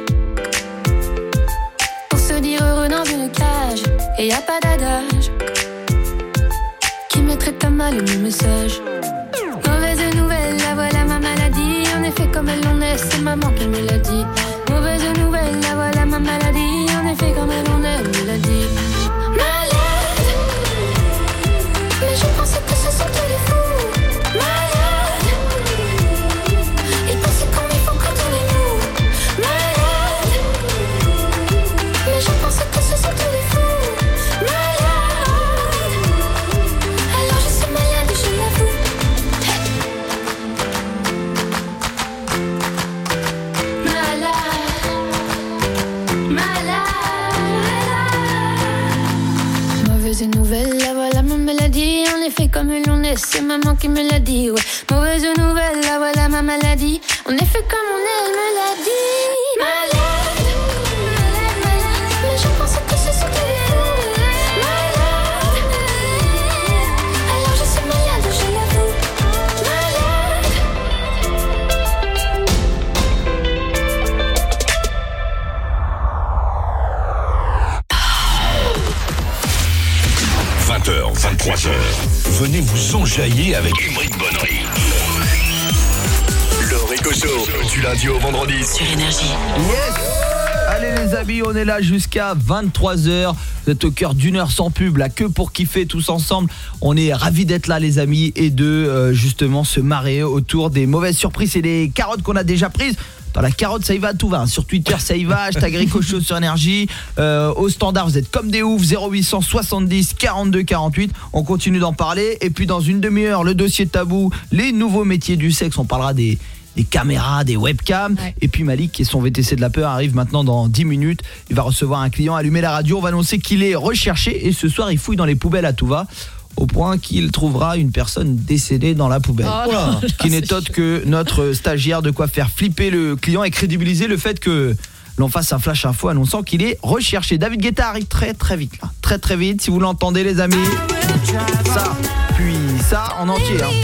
pour se dire heureux dans une cage. Et y a pas d'adage qui mettrait à mal le message. Mauvaise nouvelle, la voilà ma maladie. En effet, comme elle en est, c'est maman qui me l'a dit. Mauvaise nouvelle, la voilà ma maladie. En effet, comme elle en est, elle me l'a dit. Malade, mais je pensais que ce sont tous les fous. Malade, ils pensent qu'on est fou quand on est nous. Malade, mais je pensais que ce sont tous les fous. Malade, alors je suis malade, je l'avoue. Mauvaise nouvelle, la voilà ma maladie. En effet, comme l'on est, c'est maman qui me l'a dit. Ouais. Mauvaise nouvelle, la voilà ma maladie. En effet, comme on est, elle me l'a dit. Malade, malade, malade, mais je pensais que ce sont tous les fous. Malade, alors je suis malade, je l'avoue. Malade. vingt heures, vingt-trois heures. Venez vous enjailler avec une brique bonnerie. Le Rico Show, du lundi au vendredi sur Énergie. Yes. Allez les amis, on est là jusqu'à vingt-trois heures. Vous êtes au cœur d'une heure sans pub, là que pour kiffer tous ensemble. On est ravis d'être là les amis et de euh, justement se marrer autour des mauvaises surprises et des carottes qu'on a déjà prises. Dans la carotte, ça y va, tout va. Sur Twitter, ça y va. Hashtag Rico Show sur Énergie. Euh, au standard, vous êtes comme des oufs. zéro huit cent soixante-dix quarante-deux quarante-huit. On continue d'en parler. Et puis dans une demi-heure, le dossier tabou, les nouveaux métiers du sexe. On parlera des, des caméras, des webcams. Ouais. Et puis Malik, qui est son V T C de la peur, arrive maintenant dans dix minutes. Il va recevoir un client, allumer la radio. On va annoncer qu'il est recherché. Et ce soir, il fouille dans les poubelles à tout va. Au point qu'il trouvera une personne décédée dans la poubelle. Oh là, qui n'est autre que notre stagiaire, de quoi faire flipper le client et crédibiliser le fait que l'on fasse un flash info annonçant qu'il est recherché. David Guetta arrive très très vite là. Très très vite, si vous l'entendez les amis. Ça, puis ça en entier hein.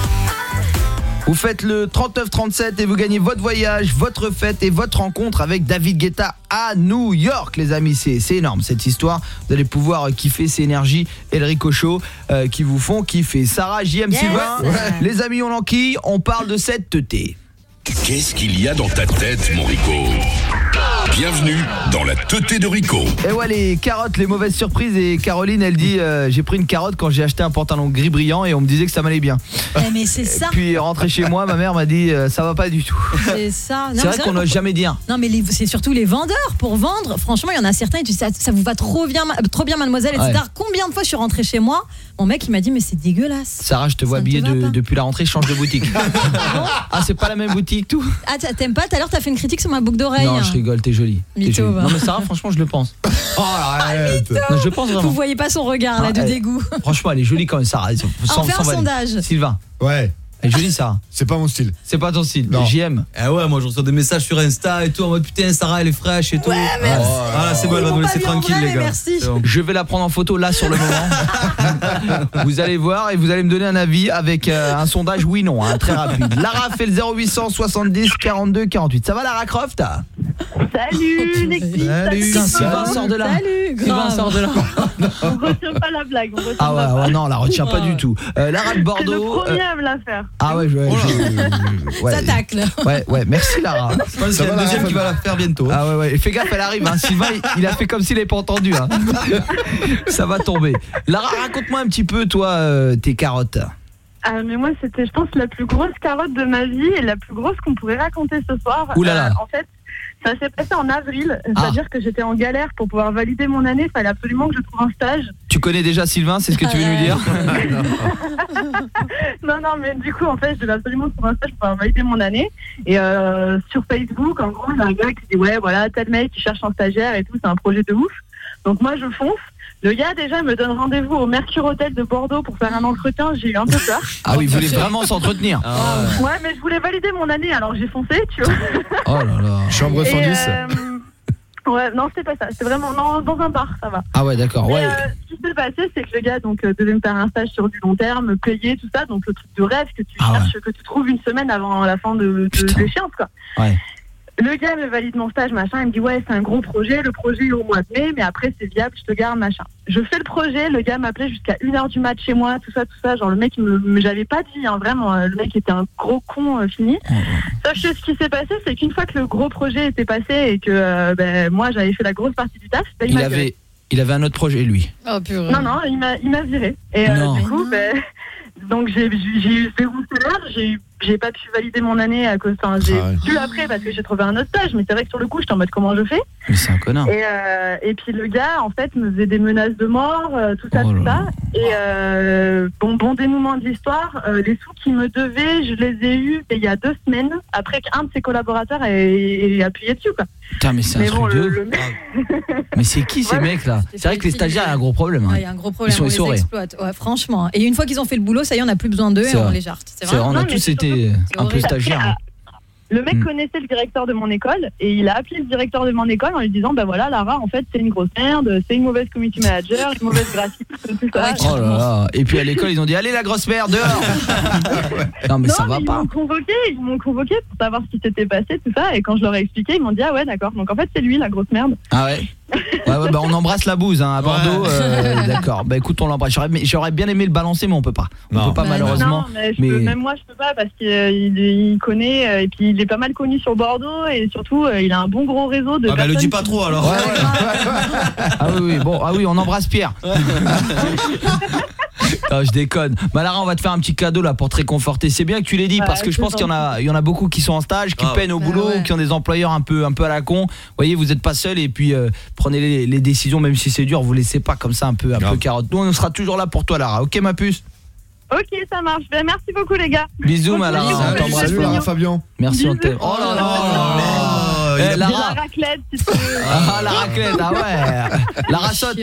Vous faites le trente-neuf trente-sept et vous gagnez votre voyage, votre fête et votre rencontre avec David Guetta à New York, les amis. C'est, c'est énorme cette histoire. Vous allez pouvoir kiffer ces énergies et le Rico Show euh, qui vous font kiffer. Sarah, J M, yes. Sylvain, ouais. Les amis, on l'enquille. On parle de cette teuté. Qu'est-ce qu'il y a dans ta tête, mon Rico? Bienvenue dans la teuté de Rico. Et ouais, les carottes, les mauvaises surprises. Et Caroline, elle dit euh, j'ai pris une carotte quand j'ai acheté un pantalon gris brillant et on me disait que ça m'allait bien. Eh mais c'est ça. Puis rentré chez moi, ma mère m'a dit euh, ça va pas du tout. C'est ça. Non, c'est vrai qu'on n'ose jamais dire. Non mais les, c'est surtout les vendeurs pour vendre. Franchement, il y en a certains, ils disent ça, ça vous va trop bien, trop bien mademoiselle, et cetera. Ouais. Combien de fois je suis rentrée chez moi, mon mec il m'a dit mais c'est dégueulasse. Sarah, je te vois habillée de, depuis la rentrée, je change de boutique. Ah, c'est pas la même boutique tout. Ah, t'aimes pas? Tout à l'heure t'as fait une critique sur ma boucle d'oreille. Non, je rigole, t'es jolie. T'es jolie. Non mais Sarah, franchement, je le pense. Oh, arrête. Non, je pense vraiment. Vous voyez pas son regard là, ah, de elle, dégoût. Franchement, elle est jolie quand même, Sarah. Sans, on fait un sondage. Sylvain. Ouais. Elle est jolie, Sarah. C'est pas mon style. C'est pas ton style. Non. J M. Eh ouais, moi je reçois des messages sur Insta et tout en mode putain, Sarah elle est fraîche et tout. Ouais, merci. Oh, ah là, c'est bon, elle va nous laisser tranquille les gars. Merci. Bon. Je vais la prendre en photo là sur le moment. Vous allez voir et vous allez me donner un avis avec euh, un sondage oui non, hein, très rapide. Lara fait le zéro huit cent soixante-dix quarante-deux quarante-huit. Ça va Lara Croft? Salut les filles. Salut. Sylvain sort de là. Salut. Sylvain sort de là. On retient pas la blague. On retient ah ouais, pas ouais, non, on la retient pas du tout. Euh, Lara de Bordeaux. C'est le premier euh... à me la faire. Ah ouais, je, je, je, ouais. Ça tacle. Ouais, ouais, merci Lara. Je pense qu'il y a une deuxième qui va la faire bientôt. Ah ouais, ouais. Et fais gaffe, elle arrive. Hein. Sylvain, il, il a fait comme s'il n'avait pas entendu. Hein. Ça va tomber. Lara, raconte-moi un petit peu, toi, euh, tes carottes. Ah, mais moi, c'était, je pense, la plus grosse carotte de ma vie et la plus grosse qu'on pourrait raconter ce soir. Ouh là là. Euh, en fait, ça s'est passé en avril, c'est-à-dire ah. que j'étais en galère pour pouvoir valider mon année, il fallait absolument que je trouve un stage. Tu connais déjà Sylvain, c'est ce que tu veux lui dire? Non, non, mais du coup, en fait, je devais absolument trouver un stage pour pouvoir valider mon année. Et euh, sur Facebook, en gros, il y a un gars qui dit ouais, voilà, tel mec qui cherche un stagiaire et tout, c'est un projet de ouf. Donc moi, je fonce. Le gars, déjà, me donne rendez-vous au Mercure Hotel de Bordeaux pour faire un entretien. J'ai eu un peu peur. Ah oui, vous voulez vraiment s'entretenir? Ah ouais. Ouais, mais je voulais valider mon année, alors j'ai foncé, tu vois. Oh là là. Chambre cent dix. Euh, ouais, non, c'était pas ça. C'était vraiment dans, dans un bar, ça va. Ah ouais, d'accord. Mais, ouais. Euh, ce qui s'est passé, c'est que le gars donc, euh, devait me faire un stage sur du long terme, me payer, tout ça. Donc le truc de rêve que tu ah cherches, ouais. que tu trouves une semaine avant la fin de, de, de l'échéance, quoi. Ouais. Le gars me valide mon stage, machin, il me dit ouais, c'est un gros projet, le projet est au mois de mai, mais après c'est viable, je te garde, machin. Je fais le projet, le gars m'appelait jusqu'à une heure du mat chez moi, tout ça, tout ça, genre le mec, me, me j'avais pas dit, hein, vraiment, le mec était un gros con euh, fini. Sauf que ce qui s'est passé, c'est qu'une fois que le gros projet était passé et que euh, ben, moi j'avais fait la grosse partie du taf, ben, il, il m'a avait, viré. Il avait un autre projet, lui. Oh purée. Non, non, il m'a, il m'a viré. Et euh, du coup, ben... Donc j'ai, j'ai eu zéro salaire, j'ai eu j'ai pas pu valider mon année à cause, enfin j'ai ah ouais. pu après parce que j'ai trouvé un autre stage, mais c'est vrai que sur le coup j'étais en mode comment je fais. Mais c'est un connard. Et, euh, et puis le gars en fait me faisait des menaces de mort, euh, tout ça, oh tout ça. Et euh, bon bon dénouement de l'histoire, euh, les sous qu'il me devait, je les ai eus il y a deux semaines après qu'un de ses collaborateurs ait, ait appuyé dessus quoi. Putain mais c'est mais un bon, truc le, de le mec... Mais c'est qui ces ouais. mecs là? C'est, c'est vrai que les stagiaires, il y a un gros problème. Il ouais, y a un gros problème, ils sont on les exploite. Ouais, franchement. Et une fois qu'ils ont fait le boulot, ça y est, on n'a plus besoin d'eux et on les jarte. C'est vrai. On a non, tous été un peu stagiaires. Le mec mmh. connaissait le directeur de mon école et il a appelé le directeur de mon école en lui disant bah voilà Lara en fait c'est une grosse merde, c'est une mauvaise community manager, une mauvaise graphiste, tout ça. Oh là là. Et puis à l'école ils ont dit allez la grosse merde dehors. Non mais non, ça va mais pas. Ils m'ont convoqué, ils m'ont convoqué pour savoir ce qui s'était passé tout ça et quand je leur ai expliqué ils m'ont dit ah ouais d'accord donc en fait c'est lui la grosse merde. Ah ouais. Ouais, ouais bah on embrasse la bouse hein, à Bordeaux. Ouais. Euh, d'accord. Bah écoute on l'embrasse. J'aurais, j'aurais bien aimé le balancer mais on peut pas. On non. peut pas bah, malheureusement. Non mais, je mais... Peux, même moi je peux pas parce qu'il il connaît et puis il est pas mal connu sur Bordeaux et surtout il a un bon gros réseau de. Ah bah le dis pas trop alors. Ouais, ouais. Ah oui oui bon ah oui on embrasse Pierre. Non, je déconne. Malara, on va te faire un petit cadeau là pour te réconforter. C'est bien que tu l'aies dit parce que je pense qu'il y en a il y en a beaucoup qui sont en stage, qui ah, peinent au boulot, ouais. qui ont des employeurs un peu un peu à la con. Vous voyez, vous êtes pas seul et puis euh, prenez les, les décisions même si c'est dur, vous laissez pas comme ça un peu un Grave. peu carotte. Nous on sera toujours là pour toi Lara. OK ma puce. OK, ça marche. Ben, merci beaucoup les gars. Bisous Malara. Salut Lara Fabien. Merci on t'aime. Oh là là. euh, Eh, il a- Lara. La raclette, si tu veux. Ah, la raclette, ah ouais. La rassotte.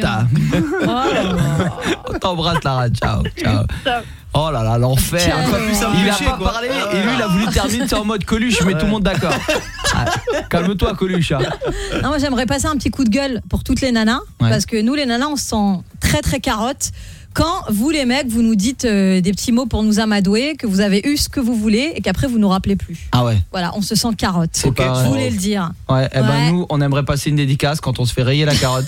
On t'embrasse, Lara. Ciao, ciao. Ciao. Oh là là, l'enfer. Ciao. Il a pas parlé et lui il a voulu terminer c'est en mode Coluche, je mets tout le monde d'accord. Ah, calme-toi Coluche. hein. Non, moi j'aimerais passer un petit coup de gueule pour toutes les nanas, Ouais. parce que nous les nanas on se sent très très carottes quand vous les mecs vous nous dites euh, des petits mots pour nous amadouer, que vous avez eu ce que vous voulez et qu'après vous nous rappelez plus. Ah ouais. Voilà, on se sent carotte. C'est pas Je vrai. voulais le dire. Ouais, eh ben Ouais. nous on aimerait passer une dédicace quand on se fait rayer la carotte.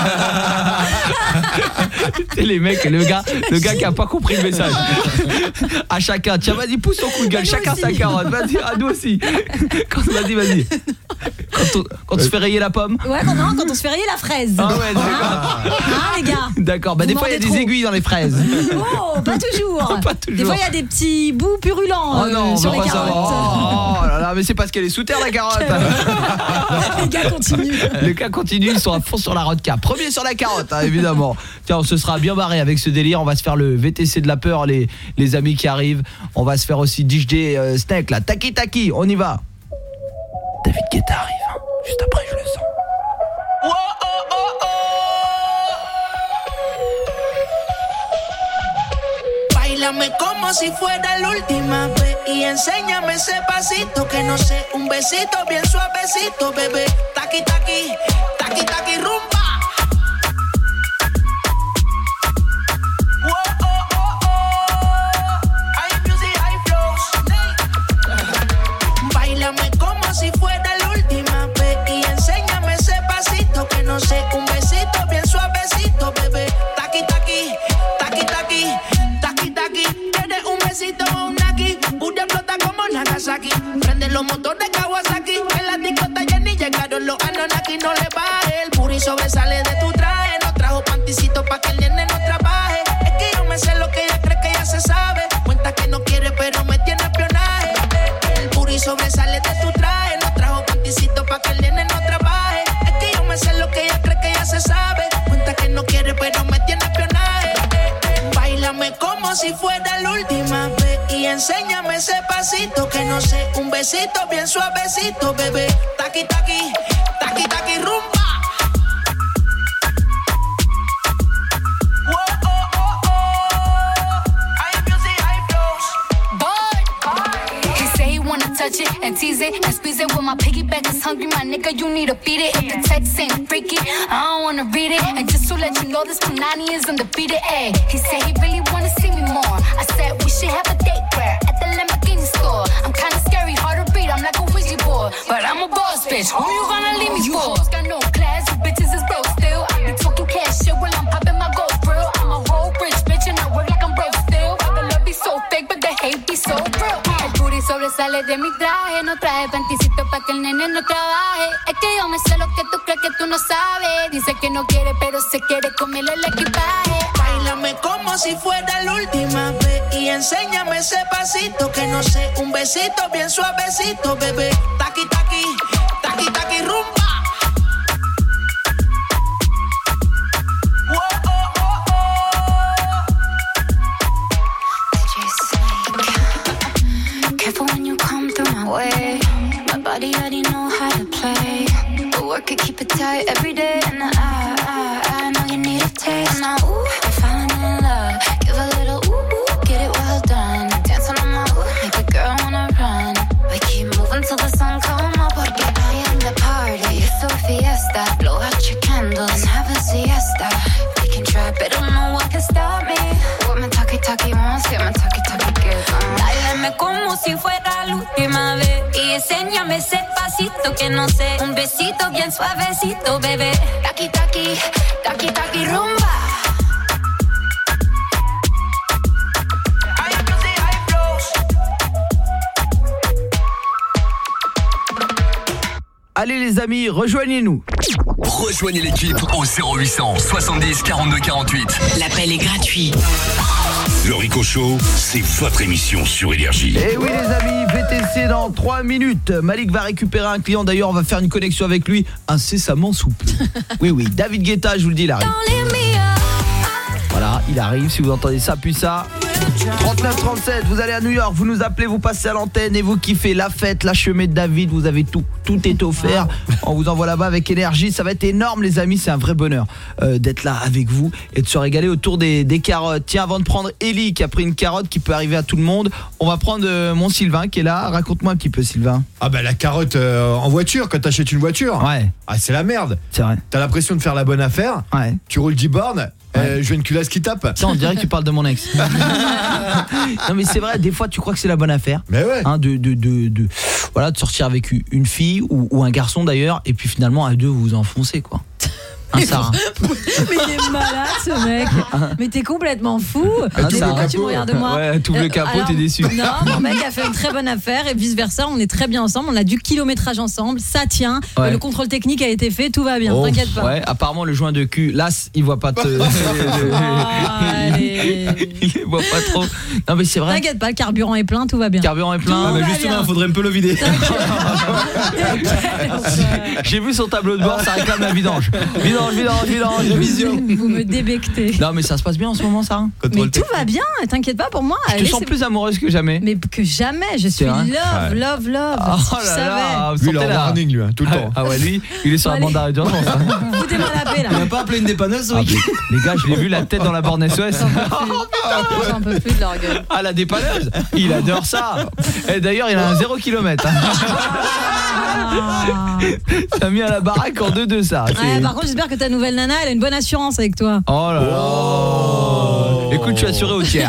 C'est les mecs, le gars, le gars qui a pas compris le message. À chacun, tiens vas-y pousse ton coup de gueule, nous chacun aussi. sa carotte. Vas-y, à nous aussi. Quand, vas-y, vas-y. Quand on, quand on se fait rayer la pomme. Ouais, quand, non, quand on se fait rayer la fraise. Ah ouais, d'accord. Hein, les gars. D'accord, bah Vous des fois il y a mordez des trop. aiguilles dans les fraises. Oh, pas toujours. Pas toujours. Des fois il y a des petits bouts purulents Oh euh, non, on sur va les pas carottes. savoir. Oh là là, mais c'est parce qu'elle est sous terre la carotte. Les gars continuent. Les gars continuent, ils sont à fond sur la rodka. Premier sur la carotte, hein, évidemment. Tiens, on se sera bien barré avec ce délire. On va se faire le V T C de la peur, les, les amis qui arrivent. On va se faire aussi D J euh, Snake, là. Taki Taki, on y va. David Guetta arrive, hein. Juste après, je le sens. Báilame como si fuera la última vez y enséñame ese pasito que no sé, un besito bien suavecito, bebé. Taqui taqui, taqui taqui rumba. Oh, oh, oh, oh. Hay music, hay flows. Báilame como si fuera la última vez y enséñame ese pasito que no sé, un besito bien suavecito, bebé. Taqui taqui, taqui taqui. Taki taki, tienes un besito o un naki. Booty explota como Nagasaki. Prende los motores Kawasaki. En la disco está llena y llegaron los Anunnaki. No le baje, el puri sobresale de tu traje. No trajo panticito pa' que el nene no trabaje. Es que yo me sé lo que ella cree que ya se sabe. Cuenta que no quiere pero me tiene espionaje. El puri sobresale de tu traje. No trajo panticito pa' que el nene no trabaje. Es que yo me sé lo que ella cree que ya se sabe. Cuenta que no quiere pero me tiene espionaje. Báilame como si fuera la última vez y enséñame ese pasito que no sé, un besito bien suavecito, bebé. Taqui taqui, taqui taqui rumba. Oh, oh, oh, oh. Hay music, hay flows. Boy, he say he wanna touch it and tease it and squeeze it. When my piggyback is hungry, my nigga, you need to beat it. If the text ain't freaky, I don't wanna read it. And just to let you know, this Punani is undefeated. Ay, he said he really wanna see me more. I said we should have a date where at the Lamborghini store. I'm kinda scary, hard to read. I'm like a Ouija board, but I'm a boss bitch. Who you gonna leave me you for? You hoes got no class, you bitches is broke still. I be talking cash shit while I'm popping my gold grill. I'm a whole rich bitch and I work like I'm broke still. The love be so fake, but the hate be so real. El booty sobresale de mi traje, no traje panticito pa' que el nene no trabaje. Es que yo me sé lo que tú crees que tú no sabes. Dice que no quiere, pero se quiere comerle el equipaje. Báilame como si fuera la última vez y enséñame ese pasito que no sé, un besito bien suavecito, bebé. Taqui taqui, taqui taqui rumba. Oh, oh, oh, oh. Careful when you come through my way. My body already know how to play. But work it, keep it tight every day. And I, I, I know you need a taste. Now, ooh, I'm falling in love. Give a little ooh, ooh, get it well done. Dancing on my ooh, make a girl wanna run. We keep moving till the sun come up. Porque I am the party. It's a fiesta. Blow out your candles and have a siesta. We can try, but don't know what can stop me. What my talkie talkie wants, get my talkie talkie gives. Uh. Báilame como si fuera la última vez y enséñame ese pasito que no sé, un besito bien suavecito, bebé. Taki taki, taki taki rumba. Hay music, hay flows. Allez les amis, rejoignez-nous. Rejoignez l'équipe au zéro huit cent soixante-dix quarante-deux quarante-huit. L'appel est gratuit. Le Rico Show, c'est votre émission sur Énergie. Et oui les amis, V T C dans trois minutes. Malik va récupérer un client, d'ailleurs on va faire une connexion avec lui incessamment sous peu. Oui oui, David Guetta, je vous le dis, il arrive. Voilà, il arrive. Si vous entendez ça, puis ça. trente-neuf trente-sept, vous allez à New York, vous nous appelez, vous passez à l'antenne et vous kiffez la fête, la chemin de David, vous avez tout, tout est offert. On vous envoie là-bas avec énergie, ça va être énorme les amis, c'est un vrai bonheur euh, d'être là avec vous et de se régaler autour des, des carottes. Tiens, avant de prendre Ellie qui a pris une carotte qui peut arriver à tout le monde, on va prendre euh, mon Sylvain qui est là. Raconte-moi un petit peu Sylvain. Ah bah la carotte euh, en voiture, quand t'achètes une voiture, ouais. Ah c'est la merde. C'est vrai. T'as l'impression de faire la bonne affaire, ouais. Tu roules dix bornes. Euh, je veux une culasse qui tape. Ça, on dirait que tu parles de mon ex. Non mais c'est vrai, des fois tu crois que c'est la bonne affaire. Mais ouais. Hein, de, de, de, de, voilà, de sortir avec une fille ou, ou un garçon d'ailleurs, et puis finalement à deux vous vous enfoncez quoi. Hein, Sarah. Mais il est malade ce mec. Mais t'es complètement fou. Ah, Mais pourquoi tu me regardes de moi? Ouais, t'ouvres le capot, t'es déçu. Non, mon mec a fait une très bonne affaire et vice versa. On est très bien ensemble. On a du kilométrage ensemble. Ça tient. Ouais. Le contrôle technique a été fait. Tout va bien. Oh, T'inquiète pas. Ouais, apparemment le joint de cul, là, il voit pas te. Il voit pas trop. Non mais c'est vrai. T'inquiète pas, le carburant est plein, tout va bien. Le carburant est plein. Ah, mais justement, il faudrait un peu le vider. J'ai vu son tableau de bord, ça réclame la vidange. Vidange, vidange, vidange, révision. Vous me débectez. Non mais ça se passe bien en ce moment, Sarah. Mais tout va bien, t'inquiète pas pour moi. Je te Allez, sens c'est- plus amoureuse que jamais. Mais que jamais, je suis vrai love, Ouais. love, love. Oh si tu là savais. là, vous Lui, il est sentez en la- warning, lui, hein, tout le temps. Ah ouais, lui, il est sur la Allez. bande d'arrêt d'urgence. hein. Foutez-moi la paix là. Il n'a pas appelé une dépanneuse, Ah, oui. mais- les gars, je l'ai vu la tête dans la borne S O S. J'en peux plus de leur gueule. Ah, la dépanneuse, il adore ça. Et d'ailleurs, il a un zéro kilomètre. T'as mis à la baraque en deux deux ça. c'est- Ouais, par contre, j'espère que ta nouvelle nana, elle a une bonne assurance avec toi. Oh là là. Écoute, je suis assuré au tiers.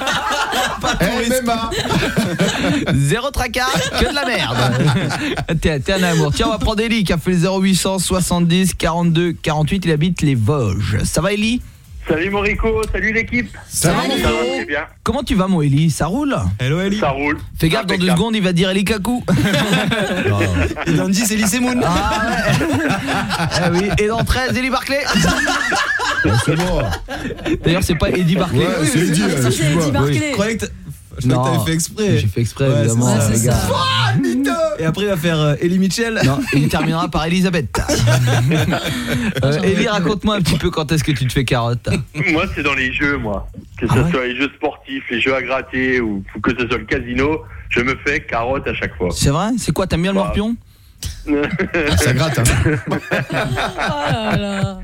Eh, même pas. Zéro tracas, que de la merde. T'es t'es un amour. Tiens, on va prendre Eli qui a fait le zéro huit cent soixante-dix quarante-deux quarante-huit. Il habite les Vosges. Ça va, Eli? Salut Morico, salut l'équipe. Ça va, Ça va très bien. Comment tu vas, mon Eli? Ça roule? Hello, Eli. Ça roule. Fais gaffe, dans deux secondes, il va dire Eli Kakou. Et dans dix, c'est Lycée Moon. Ah ouais. Eh oui. Et dans treize, Eli Barclay. C'est bon. D'ailleurs, c'est pas Eddie Barclay. Ouais, c'est Eddie, c'est excuse-moi. Eddie Barclay. Je croyais que t'a- je croyais que t'avais fait exprès. J'ai fait exprès, Ouais, évidemment, c'est ça, les c'est gars. ça. Ah, mytho. Et après, il va faire euh, Ellie Mitchell. Non, il terminera par Elisabeth. euh, Eli, raconte-moi un petit peu quand est-ce que tu te fais carotte. Moi, c'est dans les jeux, moi. Que ce Ah ouais soit les jeux sportifs, les jeux à gratter ou ou que ce soit le casino, je me fais carotte à chaque fois. C'est vrai? C'est quoi? T'aimes bien le morpion? Ça gratte, hein. Oh là là.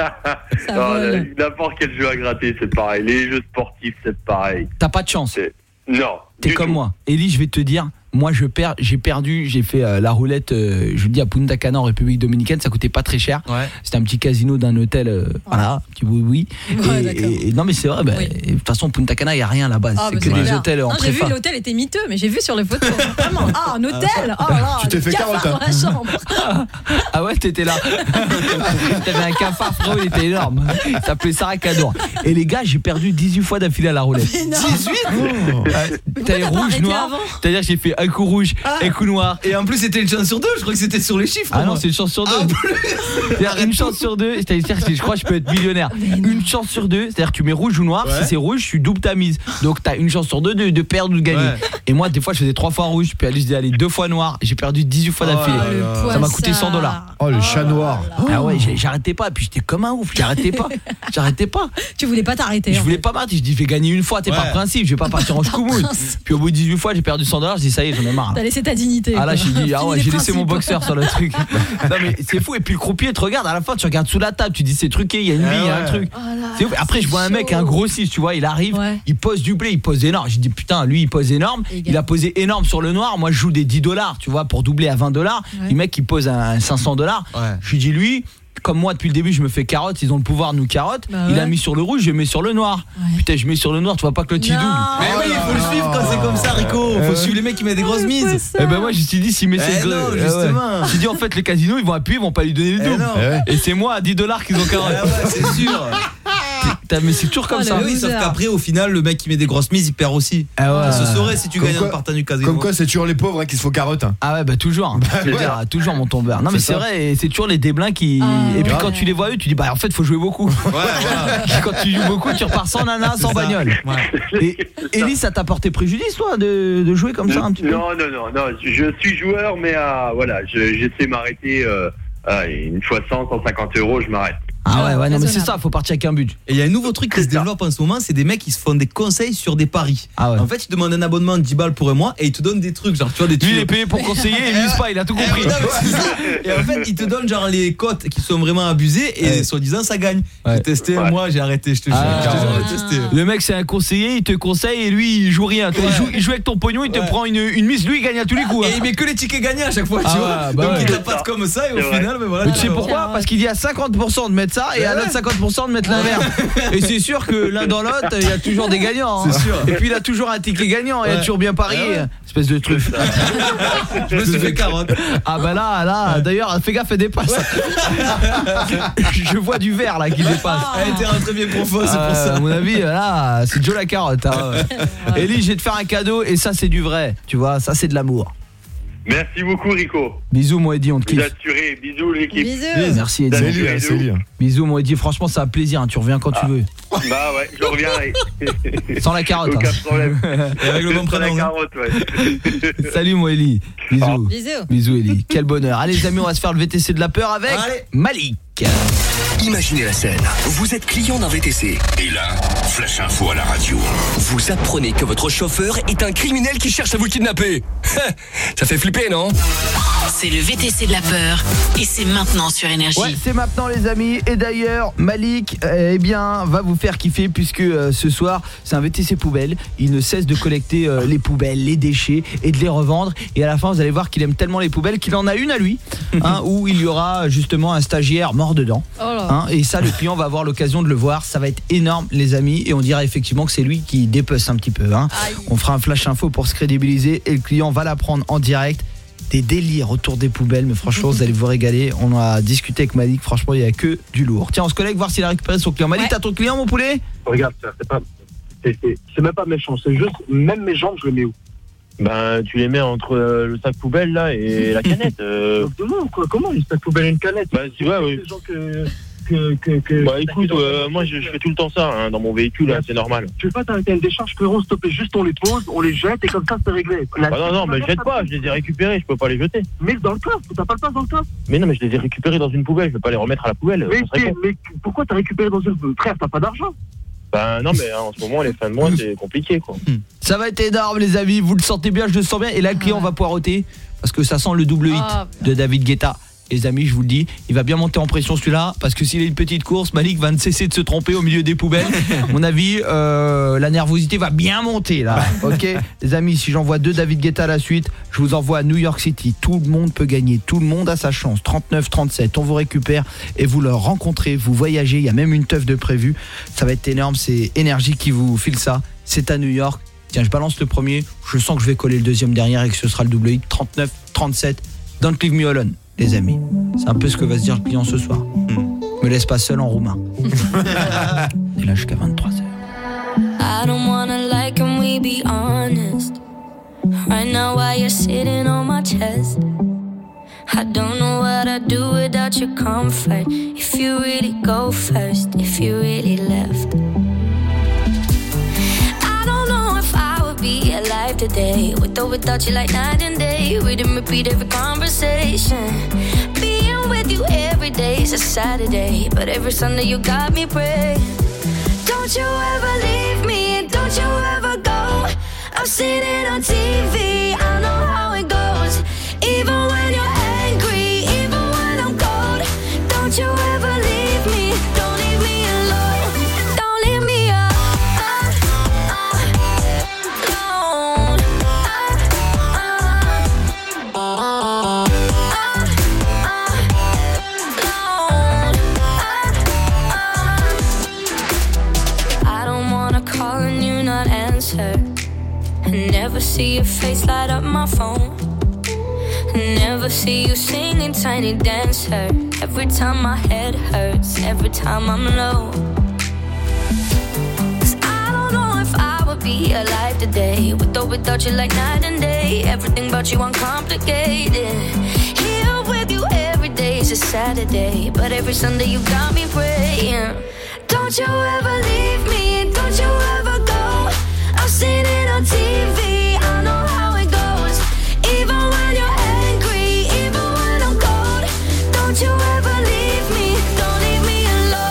Ça Non, vole. N'importe quel jeu à gratter, c'est pareil. Les jeux sportifs, c'est pareil. T'as pas de chance. C'est- Non. T'es du comme tout. moi. Eli, je vais te dire, moi je perds, j'ai perdu, j'ai fait euh, la roulette, euh, je vous le dis, à Punta Cana en République Dominicaine, ça coûtait pas très cher. Ouais. C'était un petit casino d'un hôtel, euh, voilà, un petit oui oui. Ouais, et, d'accord. et- et non mais c'est vrai, bah, Oui. et de toute façon Punta Cana il y a rien là-bas, Ah, c'est bah, que c'est des clair. hôtels en Non, j'ai vu préfa. l'hôtel était miteux, mais j'ai vu sur les photos. Vraiment. Ah, un hôtel. Oh là. Tu t'es fait cafard carotte, hein. dans la chambre. Ah ouais, t'étais là. T'avais un cafard, frérot, il était énorme. Il s'appelait Sarah Cador. Et les gars, j'ai perdu dix-huit fois d'affilée à la roulette. Mais non. Euh, T'avais t'as pas rouge, arrêté noir. avant C'est-à-dire que j'ai fait un coup rouge, un coup noir. Et en plus, c'était une chance sur deux. Je crois que c'était sur les chiffres. Ah moi. non, c'est une chance sur deux. C'est-à-dire une chance sur deux, c'est-à-dire que je crois que je peux être millionnaire. Une chance sur deux, c'est-à-dire que tu mets rouge ou noir, Ouais. si c'est rouge, tu doubles ta mise. Donc t'as une chance sur deux de, de perdre ou de gagner. Ouais. Et moi, des fois, je faisais trois fois rouge, puis aller, je disais, allez, deux fois noir, j'ai perdu dix-huit fois Oh d'affilée. là là. Ça m'a coûté cent dollars. Oh, le chat noir. Ah ouais, j'ai- j'arrêtais pas, puis j'étais comme un ouf, j'arrêtais pas. J'arrêtais pas. Tu voulais pas t'arrêter. Je en voulais fait. pas m'arrêter, je dis, je vais gagner une fois, t'es Ouais. par principe, je vais pas partir en schkoumoun. principe. Puis au bout de dix-huit fois, j'ai perdu cent dollars, je dis, ça y est, j'en ai marre. T'as laissé ta dignité. Ah là, quoi. j'ai dit, ah Fini ouais, les j'ai laissé mon principes. boxeur sur le truc. Non mais c'est fou, et puis le croupier te regarde, à la fin tu regardes sous la table, tu dis c'est truqué, il y a une Ah bille, il y a un ouais. truc. Oh là, C'est ouf. Après je vois un mec, chaud. un gros six, tu vois, il arrive, Ouais. il pose du blé, il pose énorme. Je dis putain, lui il pose énorme, Et il il a gagne. posé énorme sur le noir, moi je joue des dix dollars, tu vois, pour doubler à vingt dollars. Ouais. Le mec il pose un cinq cents dollars. Ouais. Je lui dis lui, comme moi depuis le début je me fais carotte, ils ont le pouvoir de nous carotte. Bah Il ouais. a mis sur le rouge, je mets sur le noir. Ouais. Putain, je mets sur le noir, tu vois pas que le petit Non. double. Mais oui, il faut le suivre quand c'est comme ça, Rico. Faut Euh. suivre les mecs qui mettent des grosses C'est mises. ça. Eh ben moi je me suis dit s'il met Eh ses non, gros- justement. J'ai dit en fait les casinos ils vont appuyer, ils vont pas lui donner le Eh double. non. Ouais. Et c'est moi à dix dollars qu'ils ont carotte. Ah ouais, c'est sûr. Putain, mais c'est toujours comme Oh, ça. le Mais oui, sauf loser. qu'après, au final, le mec qui met des grosses mises, il perd aussi. Ah ouais. Ça se saurait si tu Comme gagnes quoi- un partant du casino. Comme quoi, c'est toujours les pauvres hein, qui se font carotte. hein. Ah ouais bah toujours. Je veux ouais. dire, toujours mon tombeur. Non mais C'est c'est ça. vrai, et c'est toujours les déblins qui. Ah, et puis ouais. quand tu les vois eux, tu dis bah en fait faut jouer beaucoup. Ouais, voilà. Quand tu joues beaucoup, tu repars sans nana, sans ça. bagnole. Et Ellie, ça t'a porté préjudice toi de, de jouer comme ça un petit peu? Non, non, non, non. Je suis joueur, mais euh, voilà, je- j'essaie de m'arrêter euh, à une fois cent, cent cinquante euros, je m'arrête. Ah ouais, ouais, non mais c'est ça, faut partir avec un but. Et il y a un nouveau truc qui se développe en ce moment, c'est des mecs qui se font des conseils sur des paris. Ah ouais. En fait, ils te demandent un abonnement de dix balles pour un mois et ils te donnent des trucs, genre tu vois des trucs. Lui il est payé pour conseiller et il mise pas, il a tout compris. Et en fait, ils te donnent genre les cotes qui sont vraiment abusées et ouais. soi-disant ça gagne. Ouais. J'ai testé, ouais. moi j'ai arrêté, je te jure. Ah, j'ai testé. Le mec c'est un conseiller, il te conseille et lui il joue rien. Ouais. Il, joue, il joue avec ton pognon, il te ouais. prend une, une mise, lui il gagne à tous les coups. Et hein. il met que les tickets gagnés à chaque fois, tu ah vois. Ouais, bah donc ouais. il tape comme ça et au c'est final, mais voilà. Mais tu sais pourquoi ? Parce qu'il dit à cinquante pour cent de mettre ça et à l'autre cinquante pour cent de mettre l'inverse. Et c'est sûr que l'un dans l'autre, il y a toujours des gagnants. Hein. C'est sûr. Et puis il a toujours un ticket gagnant, ouais. Il a toujours bien parié. Ouais, ouais. Espèce de truc. Je me suis fait carotte. Ah bah là, là, d'ailleurs, fais gaffe, elle dépasse. Je vois du vert là qui dépasse. Elle était rentrée bien profond, c'est euh, pour ça. À mon avis, là, c'est Joe la carotte. Hein. Ellie, je vais te faire un cadeau et ça c'est du vrai. Tu vois, ça c'est de l'amour. Merci beaucoup Rico. Bisous mon Eddy, on te kiffe. Assuré. Bisous l'équipe. Bisous. Merci Eddy. Salut, salut. Bisous mon Eddy, franchement ça a plaisir, hein. Tu reviens quand ah. tu veux. Bah ouais, je reviendrai. Sans la carotte. Aucun hein. problème. Et avec le bon prénom. prénom. La carotte, ouais. Salut mon Ellie. Bisous. Oh. Bisous. Bisous Ellie. Quel bonheur. Allez les amis, on va se faire le V T C de la peur avec Allez. Malik. Imaginez la scène. Vous êtes client d'un V T C. Et là, flash info à la radio. Vous apprenez que votre chauffeur est un criminel qui cherche à vous kidnapper. Ça fait flipper, non ? C'est le V T C de la peur et c'est maintenant sur Énergie. Ouais, c'est maintenant les amis. Et d'ailleurs, Malik, euh, eh bien, va vous faire kiffer puisque euh, ce soir, c'est un V T C poubelle. Il ne cesse de collecter euh, les poubelles, les déchets et de les revendre. Et à la fin, vous allez voir qu'il aime tellement les poubelles qu'il en a une à lui, hein, où il y aura justement un stagiaire mort dedans. Oh là. Hein, et ça, le client va avoir l'occasion de le voir. Ça va être énorme, les amis. Et on dira effectivement que c'est lui qui dépece un petit peu. Hein. On fera un flash info pour se crédibiliser et le client va l'apprendre en direct. Des délires autour des poubelles, mais franchement vous allez vous régaler. On a discuté avec Malik, franchement il n'y a que du lourd. Tiens, on se connecte voir s'il a récupéré son client. Malik, ouais. T'as ton client mon poulet? Regarde, c'est pas c'est, c'est, c'est même pas méchant, c'est juste même mes jambes je les mets où? Ben tu les mets entre euh, le sac poubelle là et la canette. Euh... Comment quoi? Comment le sac poubelle et une canette? Bah tu vois oui. Que... Que, que, que bah écoute, euh, moi je, je fais tout le temps ça hein, dans mon véhicule, hein, c'est normal. Tu veux pas t'arrêter une décharge, frérot, s'il te plaît, juste on les pose, on les jette et comme ça c'est réglé. La bah non, non, mais je jette pas, je les ai récupérés, je peux pas les jeter. Mais dans le coffre, t'as pas le place dans le coffre. Mais non, mais je les ai récupérés dans une poubelle, je vais pas les remettre à la poubelle. Mais, mais, mais pourquoi t'as récupéré dans une... Frère, t'as pas d'argent? Ben non, mais hein, en ce moment, les fins de mois, c'est compliqué quoi. Ça va être énorme les amis, vous le sentez bien, je le sens bien. Et là le client va poireauter, parce que ça sent le double hit oh, de David Guetta. Les amis, je vous le dis, il va bien monter en pression celui-là parce que s'il a une petite course, Malik va ne cesser de se tromper au milieu des poubelles. À mon avis, euh, la nervosité va bien monter là. OK les amis, si j'envoie deux David Guetta à la suite, je vous envoie à New York City. Tout le monde peut gagner, tout le monde a sa chance. trente-neuf trente-sept, on vous récupère et vous le rencontrez, vous voyagez, il y a même une teuf de prévu. Ça va être énorme, c'est Énergie qui vous file ça. C'est à New York. Tiens, je balance le premier, je sens que je vais coller le deuxième derrière et que ce sera le double hit. trente-neuf trente-sept, Don't Leave Me Alone. Les amis, c'est un peu ce que va se dire le client ce soir. Mm. Me laisse pas seul en roumain. Et là jusqu'à vingt-trois heures. I don't wanna like and we be honest. Right now while you're sitting on my chest, I don't know what I'd do without your comfort. If you really go first, if you really left, I don't know if I would be alive today, with or without you like night and day. We didn't repeat every conversation. Being with you every day is a Saturday, but every Sunday you got me praying. Don't you ever leave me, don't you ever go. I've seen it on T V, I know how it goes. Even when you're angry, even when I'm cold. Don't you ever leave me, don't leave me alone. Don't leave me alone. Never see your face light up my phone. Never see you singing Tiny Dancer. Every time my head hurts, every time I'm low. 'Cause I don't know if I would be alive today, with or without you like night and day. Everything about you uncomplicated. Here with you every day is a Saturday, but every Sunday you got me praying. Don't you ever leave me, don't you ever go. I've seen it on T V, I know how it goes. Even when you're angry, even when I'm cold. Don't you ever leave me, don't leave me alone.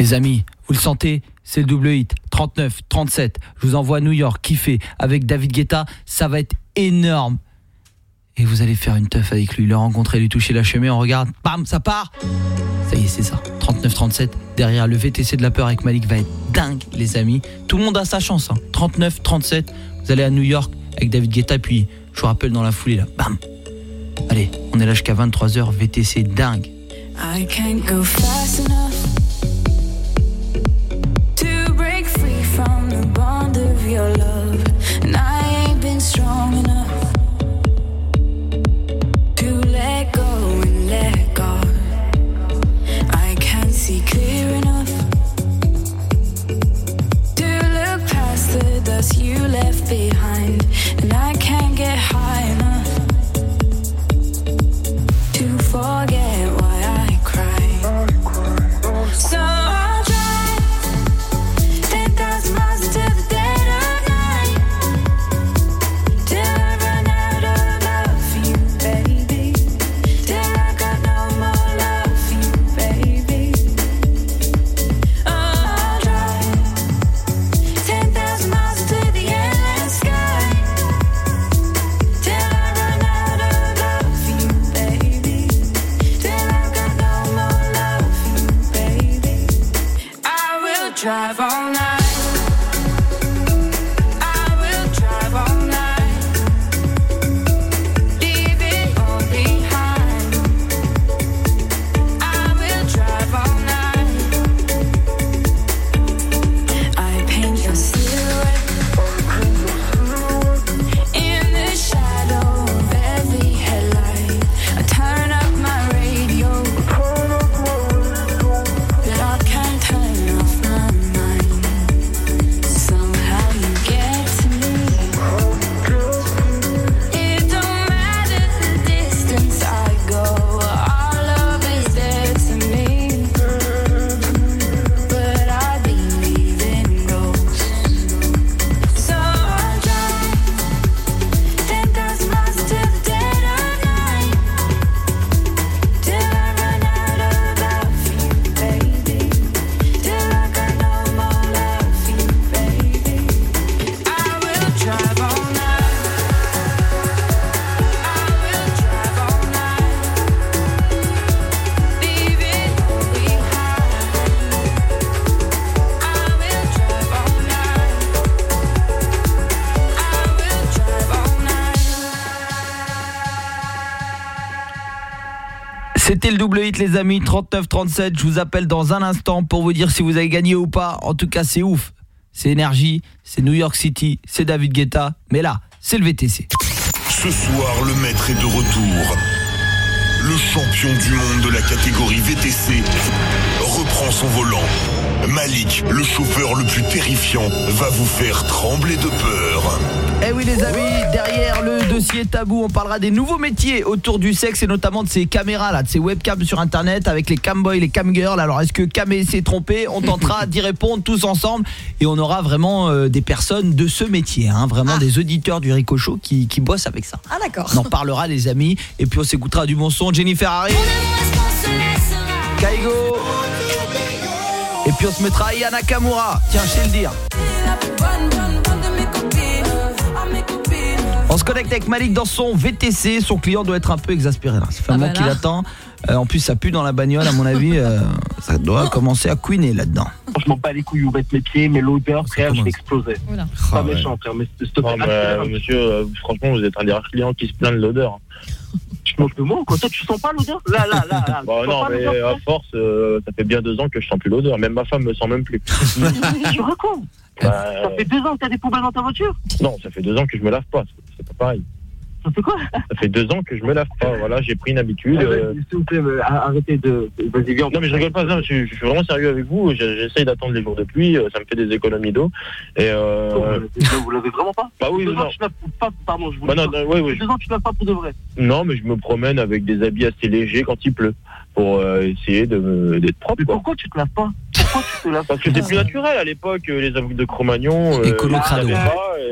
Les amis, vous le sentez, c'est le double hit, trente-neuf trente-sept. Je vous envoie à New York, kiffer avec David Guetta, ça va être énorme. Et vous allez faire une teuf avec lui, le rencontrer, lui toucher la chemée, on regarde, bam, ça part. Ça y est, c'est ça, trente-neuf trente-sept. Derrière le V T C de la peur avec Malik va être dingue, les amis. Tout le monde a sa chance, hein. trente-neuf trente-sept. Vous allez à New York avec David Guetta, puis je vous rappelle dans la foulée là, bam. Allez, on est là jusqu'à vingt-trois heures, V T C dingue. I can't go fast enough to break free from the bond of your love, and I ain't been strong enough to let go and let God. I can't see clear enough to look past the dust you left behind, and I can't get high enough to forget why I cry. So I'll drive ten thousand miles into the dead of night till I run out of love for you, baby. Till I got no more love for you, baby. Oh, I'll drive ten thousand miles into the endless sky till I run out of love for you, baby. Till I got no more love for you, baby. I will drive all night. I will drive all night. Leave it all behind. I will drive all night. I paint your silhouette in the shadow of every headlight. I turn up my radio, but I can't turn off my mind. Somehow you get to me. It don't matter the distance I go, our love is there to me. But I believe in ghosts, so I'll drive ten thousand miles to the dead of night till I run out of love for you, baby. Till I got no more love for you, baby. I will drive all night. I will drive all night. Leave it all behind. I will drive all night. I will drive all night. C'était le double hit, les amis, trente-neuf trente-sept. Je vous appelle dans un instant pour vous dire si vous avez gagné ou pas. En tout cas, c'est ouf. C'est énergie, c'est New York City, c'est David Guetta. Mais là, c'est le V T C. Ce soir, le maître est de retour. Le champion du monde de la catégorie V T C reprend son volant. Malik, le chauffeur le plus terrifiant, va vous faire trembler de peur. Eh oui les amis, derrière le dossier tabou, on parlera des nouveaux métiers autour du sexe et notamment de ces caméras là, de ces webcams sur internet avec les camboys, les camgirls. Alors est-ce que Camé s'est trompé? On tentera d'y répondre tous ensemble et on aura vraiment euh, des personnes de ce métier, hein, vraiment ah. des auditeurs du Rico Show qui, qui bossent avec ça. Ah d'accord. On en parlera les amis et puis on s'écoutera du bon son. Jennifer Harry, Kaigo. Et puis on se mettra Aya Nakamura. Tiens, je sais le dire. On se connecte avec Malik dans son V T C. Son client doit être un peu exaspéré là. Ça fait un moment qu'il attend. Euh, en plus ça pue dans la bagnole à mon avis. euh, Ça doit commencer à couiner là-dedans. Franchement pas les couilles où mettre mes pieds, mais l'odeur frère je vais exploser. Voilà. Pas oh, méchant frère, mais s'il te plaît. Non, mais, monsieur, euh, franchement vous êtes un des rares clients qui se plaint de l'odeur. Tu manques de moi ou quoi? Toi tu sens pas l'odeur? Là là là là. Bah, non mais à force euh, ça fait bien deux ans que je sens plus l'odeur. Même ma femme me sent même plus. Tu racontes? Bah, ça fait deux ans que t'as des poubelles dans ta voiture? Non, ça fait deux ans que je me lave pas, c'est pas pareil. Ça fait quoi? Ça fait deux ans que je me lave pas, voilà, j'ai pris une habitude. Ah, euh... S'il vous plaît, arrêtez de... Vas-y, viens. Non mais je rigole pas, non, je, je suis vraiment sérieux avec vous, j'essaye d'attendre les jours de pluie, ça me fait des économies d'eau. Et euh... oh, vous l'avez vraiment pas? Bah oui, deux non. Ans, tu laves pas, pardon, je vous bah, non, non, oui, oui. Deux ans tu laves pas pour de vrai? Non, mais je me promène avec des habits assez légers quand il pleut, pour euh, essayer de d'être propre. Mais pourquoi tu te laves pas? Pourquoi tu te laves pas? Parce que c'était plus naturel à l'époque, les avocats de Cro-Magnon. Et Colo Crado. Et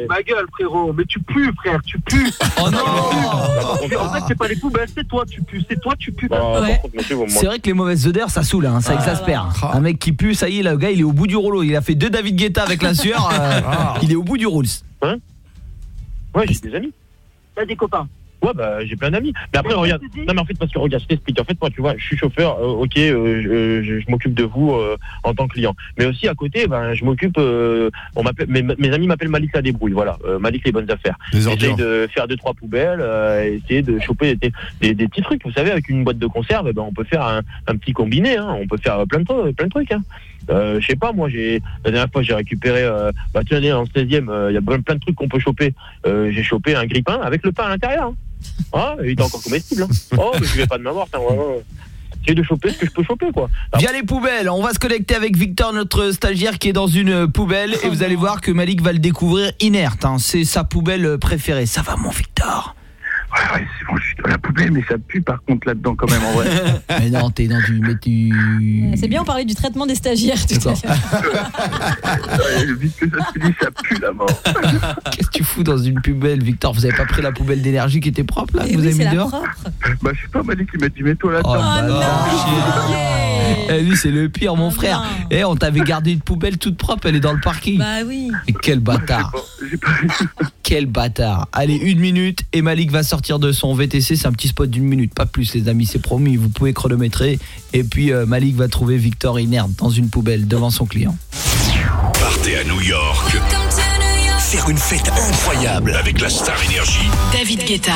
Ma gueule, frérot, mais tu pues, frère, tu pues. Oh non. En fait, c'est pas les poubelles, c'est toi, tu pues, c'est toi, tu pues. Bah, ouais. C'est vrai que les mauvaises odeurs, ça saoule, hein, ça ah, exaspère. Ah. Un mec qui pue, ça y est, le gars, il est au bout du rouleau. Il a fait deux David Guetta avec la sueur. Euh, ah. Il est au bout du rouleau. Hein? Ouais, j'ai des amis. T'as des copains? Ouais, bah j'ai plein d'amis. Mais après, regarde. Non, mais en fait, parce que regarde, je t'explique. En fait, moi, tu vois, je suis chauffeur. Euh, ok, euh, je, je m'occupe de vous euh, en tant que client. Mais aussi à côté, ben, je m'occupe. Euh, on m'appelle. Mes, mes amis m'appellent Malik la débrouille. Voilà, euh, Malik les bonnes affaires. J'essaye de faire deux trois poubelles, euh, essayer de choper des, des, des petits trucs. Vous savez, avec une boîte de conserve, ben, on peut faire un, un petit combiné. Hein, on peut faire plein de plein de trucs. Hein. Euh, je sais pas, moi, j'ai la dernière fois, j'ai récupéré. Euh, bah, tu vois, en seizième, il euh, y a plein de trucs qu'on peut choper. Euh, j'ai chopé un grille-pain avec le pain à l'intérieur. Hein. Ah, il est encore comestible. Hein. Oh, mais je vais pas de m'avoir. J'essaie de choper ce que je peux choper, quoi. Alors, via les poubelles, on va se connecter avec Victor, notre stagiaire qui est dans une poubelle, et vous allez voir que Malik va le découvrir inerte. Hein. C'est sa poubelle préférée. Ça va, mon Victor? Ouais, ouais, c'est bon, je suis dans la poubelle, mais ça pue par contre là-dedans quand même en vrai. Mais non, t'es dans du... Mais tu... C'est bien, on parlait du traitement des stagiaires tout à l'heure. Vite que ça se dit, ça pue la mort. Qu'est-ce que tu fous dans une poubelle, Victor? Vous avez pas pris la poubelle d'énergie qui était propre là? Et vous oui, avez mis dehors? Bah je sais pas, Malik il m'a dit mets-toi là-dedans. Oh, bah non, eh, lui c'est le pire, mon oh, frère. Et eh, on t'avait gardé une poubelle toute propre, elle est dans le parking. Bah oui. Et quel bâtard. J'ai pas, j'ai pas... Quel bâtard. Allez, une minute et Malik va sortir de son V T C. C'est un petit spot d'une minute, pas plus les amis, c'est promis. Vous pouvez chronométrer. Et puis euh, Malik va trouver Victor inerte dans une poubelle devant son client. Partez à New York. Faire une fête incroyable avec la Star Énergie. David Guetta.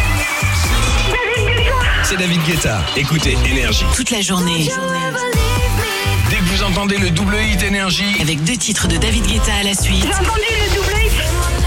C'est David Guetta. Écoutez Énergie. Toute la journée. Dès que vous entendez le double hit Énergie. Avec deux titres de David Guetta à la suite. J'ai entendu le double hit.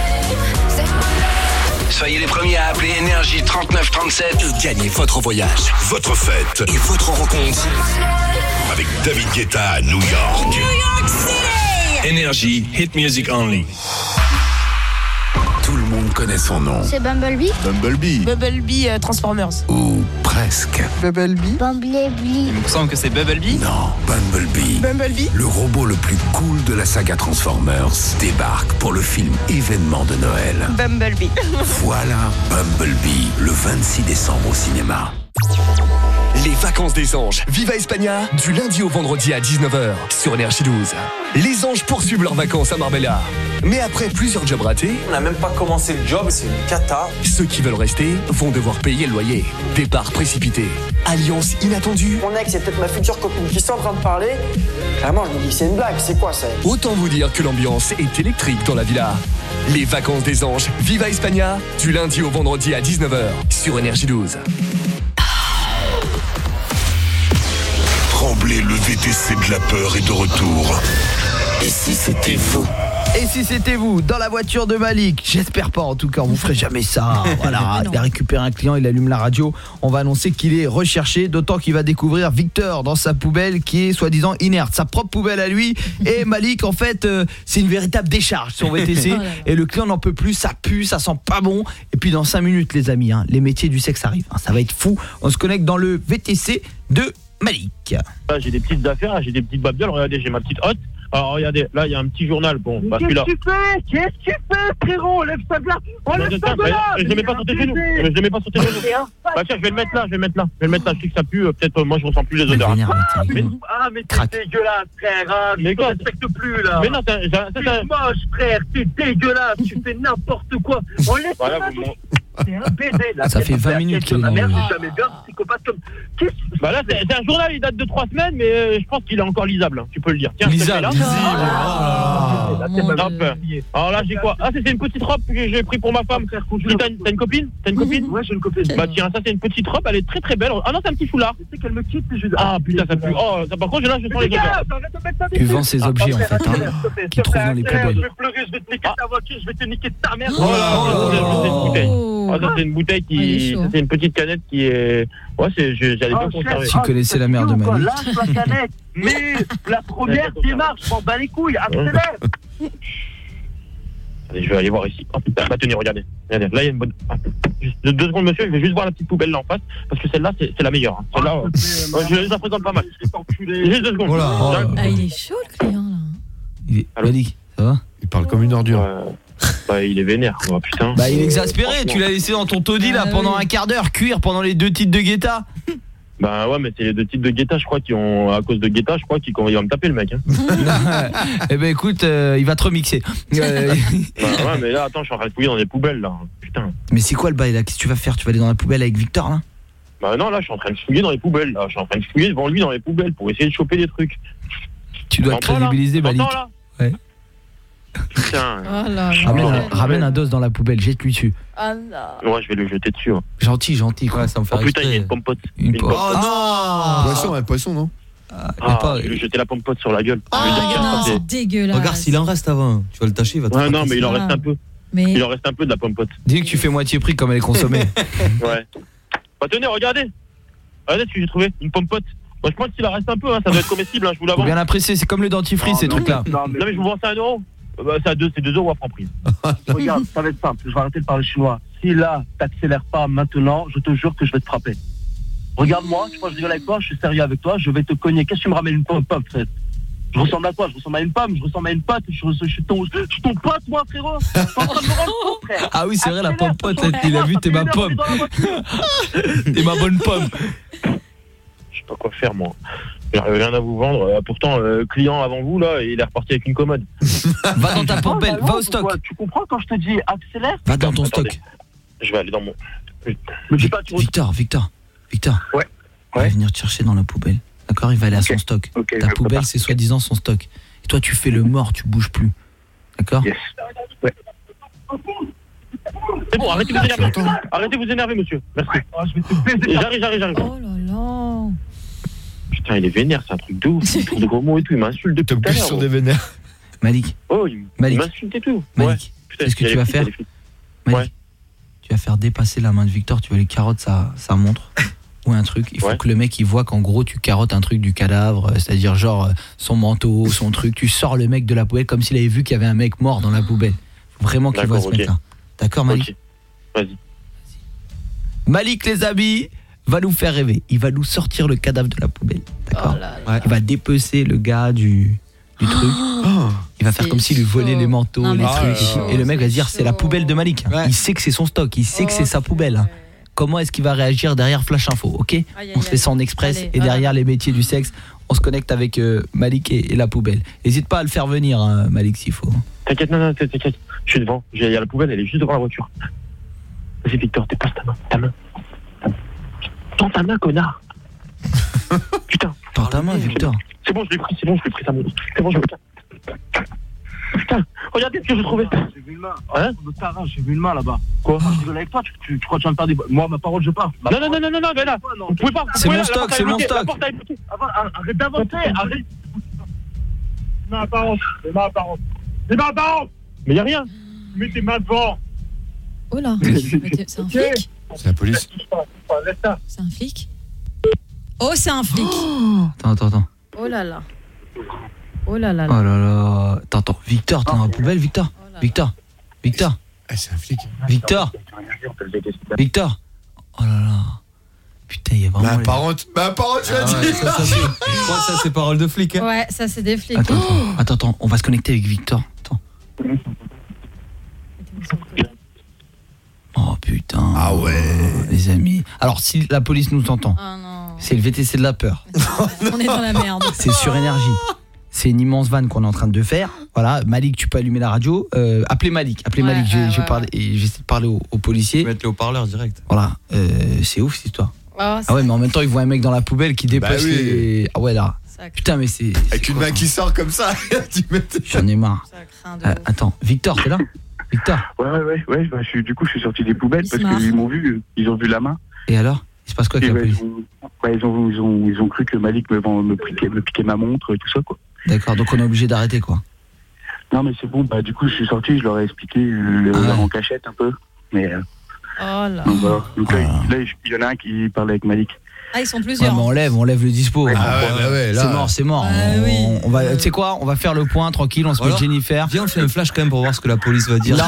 Soyez les premiers à appeler Énergie trente-neuf trente-sept et gagnez votre voyage, votre fête et votre rencontre avec David Guetta à New York. New York City. Énergie, hit music only. Tout le monde connaît son nom. C'est Bumblebee. Bumblebee. Bumblebee euh, Transformers. Ou presque. Bumblebee. Bumblebee. Il me semble que c'est Bumblebee. Non, Bumblebee. Bumblebee. Le robot le plus cool de la saga Transformers débarque pour le film événement de Noël. Bumblebee. Voilà Bumblebee, le vingt-six décembre au cinéma. Les vacances des anges. Viva España, du lundi au vendredi à dix-neuf heures sur Énergie douze. Les anges poursuivent leurs vacances à Marbella. Mais après plusieurs jobs ratés, on n'a même pas commencé le job, c'est une cata. Ceux qui veulent rester vont devoir payer le loyer. Départ précipité. Alliance inattendue. Mon ex, c'est peut-être ma future copine qui sont en train de parler. Clairement, je me dis que c'est une blague, c'est quoi ça? Autant vous dire que l'ambiance est électrique dans la villa. Les vacances des anges. Viva España, du lundi au vendredi à dix-neuf heures sur Énergie douze. Tremblay, le V T C de la peur est de retour. Et si c'était vous? Et si c'était vous, dans la voiture de Malik? J'espère pas, en tout cas, on vous ferait jamais ça. Voilà, il a récupéré un client, il allume la radio. On va annoncer qu'il est recherché, d'autant qu'il va découvrir Victor dans sa poubelle qui est soi-disant inerte. Sa propre poubelle à lui. Et Malik, en fait, euh, c'est une véritable décharge, son V T C. Et le client n'en peut plus, ça pue, ça sent pas bon. Et puis dans cinq minutes, les amis, hein, les métiers du sexe arrivent. Hein, ça va être fou. On se connecte dans le V T C de Malik. Là, j'ai des petites affaires, j'ai des petites babioles. Regardez, j'ai ma petite hotte. Alors regardez, là il y a un petit journal, bon, bah celui-là. Qu'est-ce que tu fais? Qu'est-ce que tu fais, frérot? Enlève ça de là. Enlève ça de là. Je ne mets pas sur tes genoux. Je ne mets pas sur tes genoux. Bah tiens, je vais le mettre là, je vais le mettre là. Je vais le mettre là, je sais que ça pue, peut-être euh, moi je ressens plus les odeurs. Ah mais, ah, mais t'es dégueulasse, frère. Ah, mais quoi, je te respecte plus là. Mais non, c'est un moche, frère. T'es dégueulasse, tu fais n'importe quoi. Enlève ça de là. C'est un bébé là. Ça fait vingt minutes qu'il est dans le merde, jamais bien psychopathe comme. Bah là, c'est un journal, il date de trois semaines, mais euh, je pense qu'il est encore lisable, hein, tu peux le lire. Tiens, lisable, lisible. Ah, alors là, j'ai quoi? Ah, c'est une petite robe que j'ai pris pour ma femme. T'as une, une copine? T'as une copine? Ouais, j'ai une copine. Bah tiens, ça c'est une petite robe, elle est très très belle. Ah non, c'est un petit foulard. Tu sais qu'elle me quitte, je. Ah putain, ça pue. Oh, ça, par contre, là, je sens les odeurs. Tu vends ces objets en fait, hein, qui trouvent dans les poubelles. Je vais pleurer, je vais te niquer ta voiture, je vais te niquer ta mère. Oh là, c'est une bouteille. Ah, ça c'est une bouteille qui, c'est une petite canette qui est, ouais, c'est, j'allais bien conserver. Tu connaissais la mère de Malik? Lâche la canette, mais la première démarche, je m'en bats les couilles, accélère. Allez, je vais aller voir ici. Oh putain, bah tenez, regardez, regardez, là il y a une bonne. Ah, juste, deux secondes, monsieur, je vais juste voir la petite poubelle là en face, parce que celle-là, c'est, c'est la meilleure. Hein. Celle-là, ah, euh, euh, je les présente pas mal. Juste deux secondes. Voilà. Ah, il est chaud le client là. Il est... Malik, ça va? Il parle comme une ordure. Euh... Bah il est vénère, oh, putain. Bah il est exaspéré, tu l'as laissé dans ton taudis là pendant un quart d'heure cuire pendant les deux titres de Guetta. Bah ouais, mais c'est les deux titres de Guetta, je crois qu'ils ont à cause de Guetta, je crois qu'il va me taper le mec. Hein. Eh ben écoute, euh, il va te remixer. Euh... bah ouais, mais là attends, je suis en train de fouiller dans les poubelles là. Putain. Mais c'est quoi le bail là? Qu'est-ce que tu vas faire? Tu vas aller dans la poubelle avec Victor là? Bah non, là je suis en train de fouiller dans les poubelles là, je suis en train de fouiller devant lui dans les poubelles pour essayer de choper des trucs. Tu dois te crédibiliser, Malik. Ouais. Putain. Oh là, ramène, un, ramène un dos dans la poubelle, jette-lui dessus. Ah non. Ouais, je vais le jeter dessus. Ouais. Gentil, gentil quoi, ça me fait. Oh putain, il y a une pompote. Une pompote. Oh non. Poisson, un poisson non? Ah, ah pas, je vais lui jeter la pompote sur la gueule. Ah non, c'est dégueulasse. Regarde s'il en reste avant, tu vas le tâcher, il va te. Ouais, non, mais il en reste un peu. Mais... Il en reste un peu de la pompote. Dis que tu fais moitié prix comme elle est consommée. Ouais. Bah tenez, regardez. Regardez ce que j'ai trouvé, une pompote. Moi je pense qu'il en reste un peu, hein, ça doit être comestible, hein, je vous l'avance. Faut bien apprécier, c'est comme le dentifrice ces trucs là. Non mais, non, mais je vous vends ça à un euro. Bah, c'est à deux, c'est deux euros à Franprix. Regarde, ça va être simple, je vais arrêter de parler chinois. Si là, t'accélères pas maintenant, je te jure que je vais te frapper. Regarde-moi, tu crois que je rigole avec toi, je suis sérieux avec toi, je vais te cogner. Qu'est-ce que tu me ramènes une pomme, pomme, frère? Je ressemble à quoi? Je ressemble à une pomme, je ressemble à une pâte, je, je, je suis ton, je suis ton pote, moi, frérot. Je suis en train de me rendre compte, frère. Ah oui, c'est vrai, la pomme pote, il a vu, t'es ma pomme. T'es ma bonne pomme. Je sais pas quoi faire, moi. J'ai rien à vous vendre. Euh, pourtant, euh, client avant vous, là, il est reparti avec une commode. Va dans ta poubelle, va au stock. Tu comprends quand je te dis accélère? Va dans ton Attendez. stock. Je vais aller dans mon... Me dis pas, tu Victor, Victor, Victor. Ouais. Il va venir te chercher dans la poubelle. D'accord, il va aller à son stock. Okay, ta poubelle, c'est soi-disant son stock. Et toi, tu fais le mort, tu bouges plus. D'accord? Yes. Ouais. C'est bon, arrêtez de vous énerver. Arrêtez de vous énerver, monsieur. Merci. Oh, je vais te baiser. J'arrive, j'arrive, j'arrive. Oh là là. Putain, il est vénère, c'est un truc de ouf. Il trouve de gros mots et tout, il m'insulte depuis tout à l'heure. sur des vénères. Malik. Oh, il, Malik. il m'insulte et tout. Malik, ouais. qu'est-ce que tu vas faire? Malik, ouais. Tu vas faire dépasser la main de Victor, tu vas lui carottes sa, sa montre ou un truc. Il faut ouais. que le mec il voit qu'en gros tu carottes un truc du cadavre, c'est-à-dire genre son manteau, son truc. Tu sors le mec de la poubelle comme s'il avait vu qu'il y avait un mec mort dans la poubelle. Faut vraiment qu'il voit ce okay. mec-là. D'accord, Malik? Okay. Vas-y. Malik, les amis, va nous faire rêver. Il va nous sortir le cadavre de la poubelle. D'accord? Oh ouais. Il va dépecer le gars du, du truc. Oh, il va faire comme s'il lui volait les manteaux, non, les trucs. Chaud, et le mec va se dire c'est la poubelle de Malik. Ouais. Il sait que c'est son stock, il sait oh, que c'est sa poubelle. Hein. Comment est-ce qu'il va réagir derrière Flash Info? Ok, aïe, aïe, on se fait ça en express. Allez, et derrière voilà. Les métiers du sexe, on se connecte avec euh, Malik et, et la poubelle. N'hésite pas à le faire venir, hein, Malik, s'il faut. T'inquiète, non, non, t'inquiète. Je suis devant. Il y a la poubelle, elle est juste devant la voiture. Vas-y, Victor, dépasse ta main. Ta main. Tends ta main, connard. Putain. Tends ta main, Victor. C'est bon, je l'ai pris, c'est bon, je l'ai pris, ça monte. C'est bon, je l'ai pris. Putain, regardez ce que j'ai trouvé. J'ai vu une main. Hein? J'ai vu une main là-bas. Quoi? Je rigole avec toi, tu, tu, tu crois que tu vas me faire des... Moi, ma parole, je pars. Non, non, non, non, non, non, mais là, non, vous pouvez pas. C'est mon stock, c'est mon stock. Arrête d'inventer, arrête. Mets ma parole, mets ma parole. Mets ma parole. Mais y'a rien. Mets tes mains devant. Oh là, c'est un flic? C'est la police. C'est un flic? Oh, c'est un flic. Oh, attends, attends, attends. Oh là là. Oh là là là. Oh là là. Attends, attends. Victor, t'es dans la poubelle, Victor? Oh Victor. Victor. Ah, c'est un flic. Victor. Victor. Oh là là. Putain, il y a vraiment... Ma parente, ma parente, tu as dit. Je crois que ça, c'est parole de flic. Hein. Ouais, ça, c'est des flics. Attends, attends, attends, attends. On va se connecter avec Victor. Attends. Oh putain. Ah ouais. Les amis. Alors, si la police nous entend, oh, non. C'est le V T C de la peur. On est dans la merde. C'est sur énergie. C'est une immense vanne qu'on est en train de faire. Voilà, Malik, tu peux allumer la radio. Euh, appelez Malik, appelez ouais, Malik. Ouais, je, je ouais, parler, et j'essaie de parler aux, aux policiers. Mettre le haut-parleur direct. Voilà, euh, c'est ouf cette histoire. Oh, ah ouais, mais en même temps, ils voient un mec dans la poubelle qui dépasse bah oui. les... Ah ouais là. Putain, mais c'est... Avec une main qui sort comme ça. J'en ai marre. Euh, attends, Victor, t'es là? Victor. Ouais, ouais, ouais. ouais bah, je suis, du coup, je suis sorti des poubelles parce qu'ils m'ont vu. Ils ont vu la main. Et alors? Il se passe quoi avec la police? Ils ont, bah, ils, ont, ils, ont, ils ont cru que Malik me, me, piquait, me piquait ma montre et tout ça, quoi. D'accord, donc on est obligé d'arrêter, quoi. Non, mais c'est bon, bah du coup, je suis sorti, je leur ai expliqué le ah ouais. en cachette un peu, mais... Euh, oh là donc, voilà. Donc là, ah. là, il y en a un qui parlait avec Malik. Ah, ils sont plusieurs. Ouais, on lève, on lève le dispo. Ah, ah ouais, bah ouais, là. C'est mort, c'est mort. Ah, on, oui. on va, tu sais quoi, on va faire le point tranquille, on se met Jennifer. Viens, on fait un flash quand même pour voir ce que la police va dire.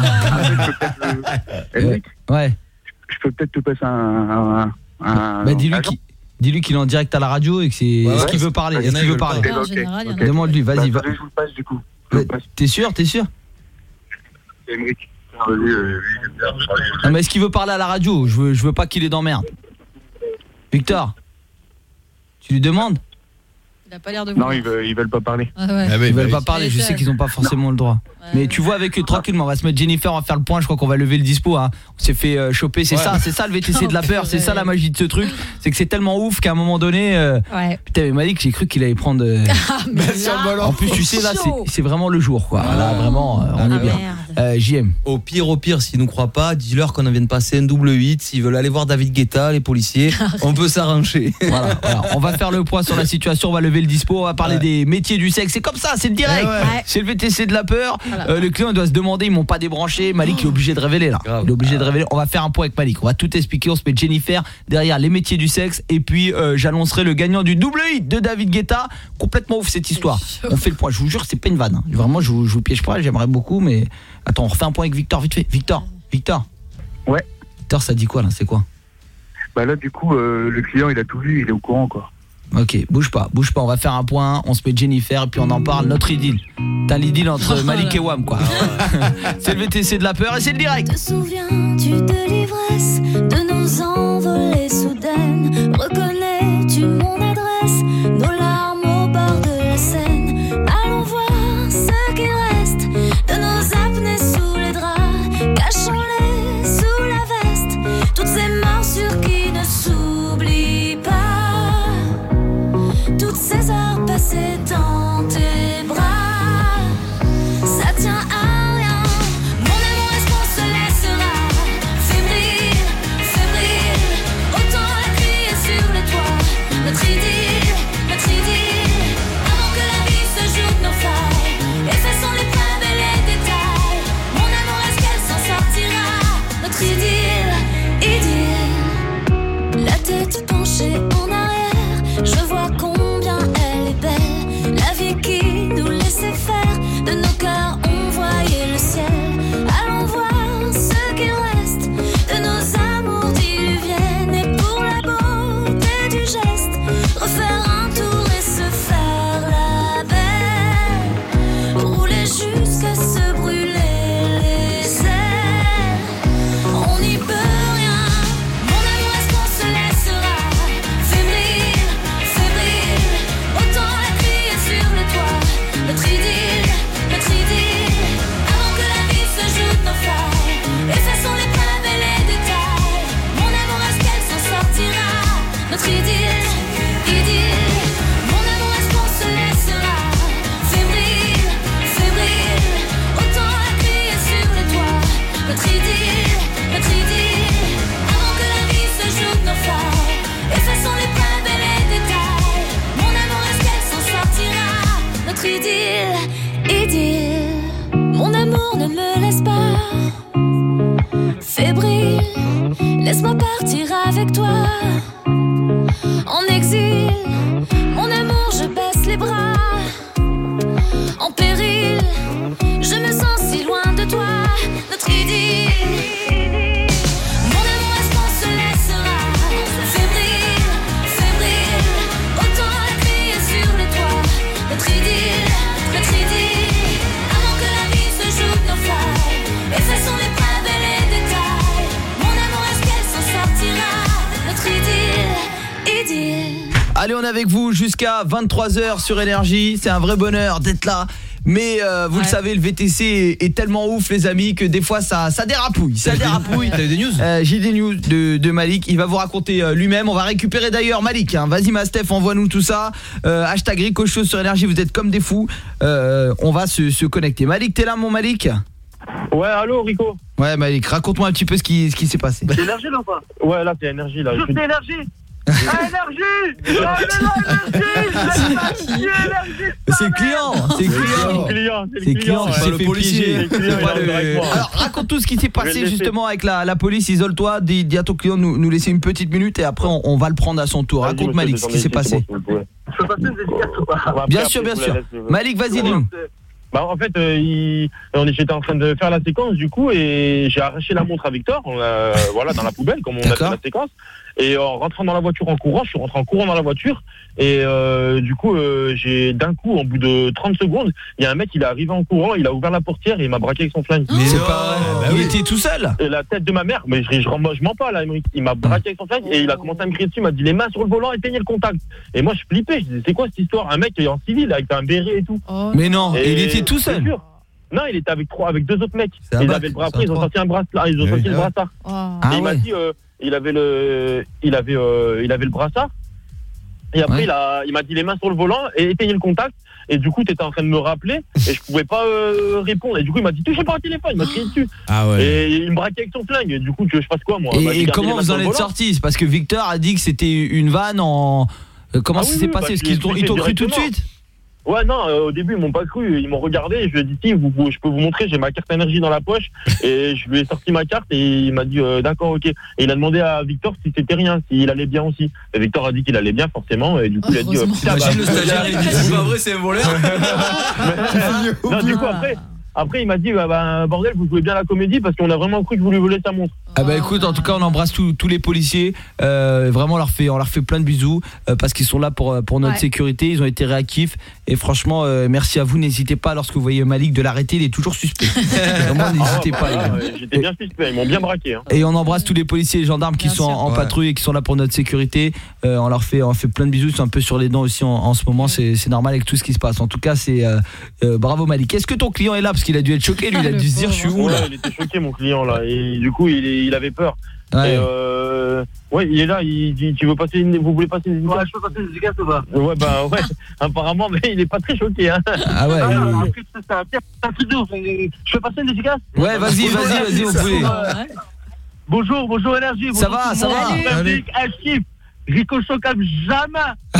euh, ouais. Je peux peut-être te passer un... un, un bah, dis-lui qu'il dis-lui qu'il est en direct à la radio et que c'est ouais, ce ouais. qu'il veut parler. Est-ce qu'il veut parler okay. okay. Demande-lui, vas-y. Bah, je vous le passe du coup. T'es sûr, t'es sûr? Emric. Vas-y, euh, lui, il aime bien. Non, mais est-ce qu'il veut parler à la radio? Je veux, je veux pas qu'il ait d'emmerde. Victor, tu lui demandes? Il a pas l'air de Non, ils veulent, ils veulent pas parler. Ah ouais. Ils veulent pas parler, je sais qu'ils ont pas forcément le droit. Ouais, mais ouais. tu vois avec eux tranquillement, on va se mettre Jennifer, on va faire le point, je crois qu'on va lever le dispo hein. On s'est fait euh, choper, c'est Ouais. ça, c'est ça le V T C de la peur, c'est ça la magie de ce truc, c'est que c'est tellement ouf qu'à un moment donné euh, Ouais. putain mais Malik, j'ai cru qu'il allait prendre euh, Ah, mais là, en plus tu sais là c'est chaud. c'est vraiment le jour quoi. Là vraiment euh, on Ah, est bien. merde. Euh, J M. Au pire, au pire, s'ils nous croient pas, dis-leur qu'on vient de passer un double huit. S'ils veulent aller voir David Guetta, les policiers, on peut s'arranger. Voilà, voilà, on va faire le point sur la situation, on va lever le dispo, on va parler Ouais. des métiers du sexe, c'est comme ça, c'est le direct. Ouais, ouais. C'est le V T C de la peur. Voilà. Euh, le client il doit se demander, ils m'ont pas débranché, Malik il est obligé de révéler là. Grave. Il est obligé de révéler. On va faire un point avec Malik, on va tout expliquer, on se met Jennifer derrière les métiers du sexe et puis euh, j'annoncerai le gagnant du double hit de David Guetta. Complètement ouf cette histoire. On fait le point, je vous jure, c'est pas une vanne. Hein. Vraiment, je vous, je vous piège pas, j'aimerais beaucoup mais attends, on refait un point avec Victor vite fait. Victor, Victor. Ouais. Victor, ça dit quoi là? C'est quoi? Bah là, du coup, euh, le client, il a tout vu, il est au courant, quoi. Ok, bouge pas, bouge pas, on va faire un point, on se met Jennifer et puis on en parle, notre idylle. T'as l'idylle entre Malik et Wam quoi. C'est le V T C de la peur et c'est le direct. Te souviens-tu de l'ivresse, de nos envolées soudaines? Reconnais-tu mon adresse, nos larmes au bord de la Seine? Allons voir ce qu'il reste de nos apnées sous les draps, cachons-les sous la veste, toutes ces morsures qui ne s'oublient pas. Toutes ces heures passées dans tes bras, ça tient à rien. Mon amour, est-ce qu'on se laissera fébrile, fébrile? Autant la crier sur les toits, notre idylle, notre idylle. Avant que la vie se joue de nos failles, effaçons les preuves et les détails. Mon amour, est-ce qu'elle s'en sortira? Notre idylle, idylle. La tête penchée en arrière, je vois combien elle est belle. La vie qui nous laissait faire, de nos cœurs on voyait le ciel. Allons voir ce qu'il reste de nos amours diluviennes. Et pour la beauté du geste, refaire un tour et se faire la belle. Rouler jusqu'à se brûler les ailes. On n'y peut rien. Mon amour, est-ce qu'on se laissera fébrile, fébrile? Autant la crier sur le toit, notre idylle, notre idylle. Avant que la vie se joue de nos failles, effaçons les preuves et les détails. Mon amour, est-ce qu'elle s'en sortira? Notre idylle, idylle. Mon amour, est-ce qu'on se laissera fébrile, fébrile? Autant la crier sur le toit, notre idylle, notre idylle. Avant que la vie se joue de nos failles, effaçons les preuves et les détails. Mon amour, est-ce qu'elle s'en sortira? Notre idylle, idylle. Mon amour, ne me laisse pas fébrile. Laisse-moi partir avec toi en exil. Mon amour, je baisse les bras en péril. Je me sens si loin de toi, notre idylle. Mon amour, est-ce qu'on se laissera fébrile, fébrile? Autant la crier sur les toits, notre idylle, notre idylle. Avant que la vie se joue de nos failles, effaçons les preuves et les détails. Mon amour, est-ce qu'elle s'en sortira? Notre idylle, idylle. Allez, on est avec vous jusqu'à vingt-trois heures sur Énergie, c'est un vrai bonheur d'être là. Mais euh, vous Ouais. le savez, le V T C est, est tellement ouf les amis que des fois ça ça dérapouille, ça dérapouille. T'as des news? Euh, j'ai des news de, de Malik, il va vous raconter euh, lui-même. On va récupérer d'ailleurs Malik, hein. Vas-y Mastef, envoie-nous tout ça. euh, Hashtag Rico Show sur Énergie, vous êtes comme des fous. euh, On va se, se connecter. Malik, t'es là mon Malik? Ouais, allô Rico. Ouais Malik, raconte-moi un petit peu ce qui, ce qui s'est passé. C'est énergie là ou pas? Ouais, là c'est énergie là. Juste énergie. Ah, énergie. Ah, mais non, énergie. C'est le client, c'est le client. C'est le client, C'est le client, ouais. c'est le policier. C'est le client, C'est pas il est avec le- moi. Alors raconte tout ce qui s'est Je vais passé le justement avec la, la police. Isole-toi, dis, dis à ton client de nous, nous laisser une petite minute et après on, on va le prendre à son tour. Vas-y, Raconte monsieur, Malik ce qui s'est descendez ici, passé. c'est bon, s'il vous plaît. Je peux passer une dédicace ou pas? Après, Bien après, sûr, bien je vous sûr. la laisse, euh, Malik, vas-y dis-nous. Bah en fait, euh, il... on j'étais en train de faire la séquence du coup et j'ai arraché la montre à Victor, on a- voilà, dans la poubelle comme on a fait D'accord. la séquence. Et en rentrant dans la voiture en courant, je suis rentré en courant dans la voiture. Et euh, du coup, euh, j'ai d'un coup, en bout de trente secondes, il y a un mec, il est arrivé en courant, il a ouvert la portière et il m'a braqué avec son flingue. Mais c'est pas vrai. Il était tout seul. Et la tête de ma mère, mais je, je, je, je mens pas là, il m'a braqué avec son flingue et il a commencé à me crier dessus, il m'a dit les mains sur le volant, éteignez le contact. Et moi, je flippais, je disais c'est quoi cette histoire? Un mec qui est en civil avec un béret et tout. Oh. Mais non, et il était tout seul. Non, il était avec trois, avec deux autres mecs. Ils avaient le bras pris, ils ont sorti un brassard, ils ont sorti le brassard. Oh. Ah, et il ouais. m'a dit, euh, il avait le, il avait, euh, il avait le brassard. Et après, Ouais. il a, il m'a dit les mains sur le volant et éteignez le contact. Et du coup, t'étais en train de me rappeler et je pouvais pas euh, répondre. Et du coup, il m'a dit touchez pas au téléphone, il m'a crié dessus. Ah ouais. Et il me braquait avec son flingue. Et du coup, que je fasse quoi, moi? Et, Bah, j'ai et gardé les comment mains vous sur en le êtes volant. sortis? C'est parce que Victor a dit que c'était une vanne en... Euh, Comment Ah ça oui, s'est oui, passé? bah, Est-ce je qu'ils l'ai t'ont- ils t'ont cru tout de directement. suite? Ouais, non, euh, au début, ils m'ont pas cru. Ils m'ont regardé et je lui ai dit si, vous, vous- je peux vous montrer, j'ai ma carte énergie dans la poche. Et je lui ai sorti ma carte et il m'a dit euh, d'accord, ok. Et il a demandé à Victor si c'était rien, s'il allait bien aussi. Et Victor a dit qu'il allait bien, forcément. Et du coup, il a dit euh, putain, Imagine bah, le stagiaire, il dit c'est pas vrai, c'est un voleur. non, du coup, après, après, il m'a dit bah, bah, bordel, vous jouez bien la comédie parce qu'on a vraiment cru que vous lui volez sa montre. Ah bah écoute, en tout cas on embrasse tous tous les policiers, euh, vraiment on leur fait on leur fait plein de bisous euh, parce qu'ils sont là pour pour notre Ouais. sécurité, ils ont été réactifs et franchement euh, merci à vous, n'hésitez pas lorsque vous voyez Malik de l'arrêter, il est toujours suspect. Vraiment n'hésitez Ah pas. ouais, les bah, gars. ouais, J'étais bien suspect, ils m'ont bien braqué. Hein. Et on embrasse tous les policiers et les gendarmes qui Bien sont sûr. en, en Ouais. patrouille et qui sont là pour notre sécurité. Euh, on leur fait on leur fait plein de bisous, ils sont un peu sur les dents aussi en, en ce moment, c'est c'est normal avec tout ce qui se passe. En tout cas, c'est euh, euh, bravo Malik. Est-ce que ton client est là parce qu'il a dû être choqué, lui il a Le dû se dire je suis où Ouais, là? il était choqué, mon client, là. Et du coup, il, est- il avait peur. Ouais. Et euh, ouais, il est là, il dit tu veux passer une, vous voulez passer une Ouais, je peux passer une dédicace ou pas? Ouais, bah ouais, apparemment, mais il est pas très choqué, hein. Ah ouais. Ah, il- non, après, c'est un pire, c'est un truc de ouf. Je peux passer une dédicace? Ouais, vas-y, vas-y, vas-y, vous pouvez. Ouais. Bonjour, bonjour Énergie. Ça bonjour va, tout ça le va. monde. Salut. Merdique, H-Kif, Rico Show comme jamais.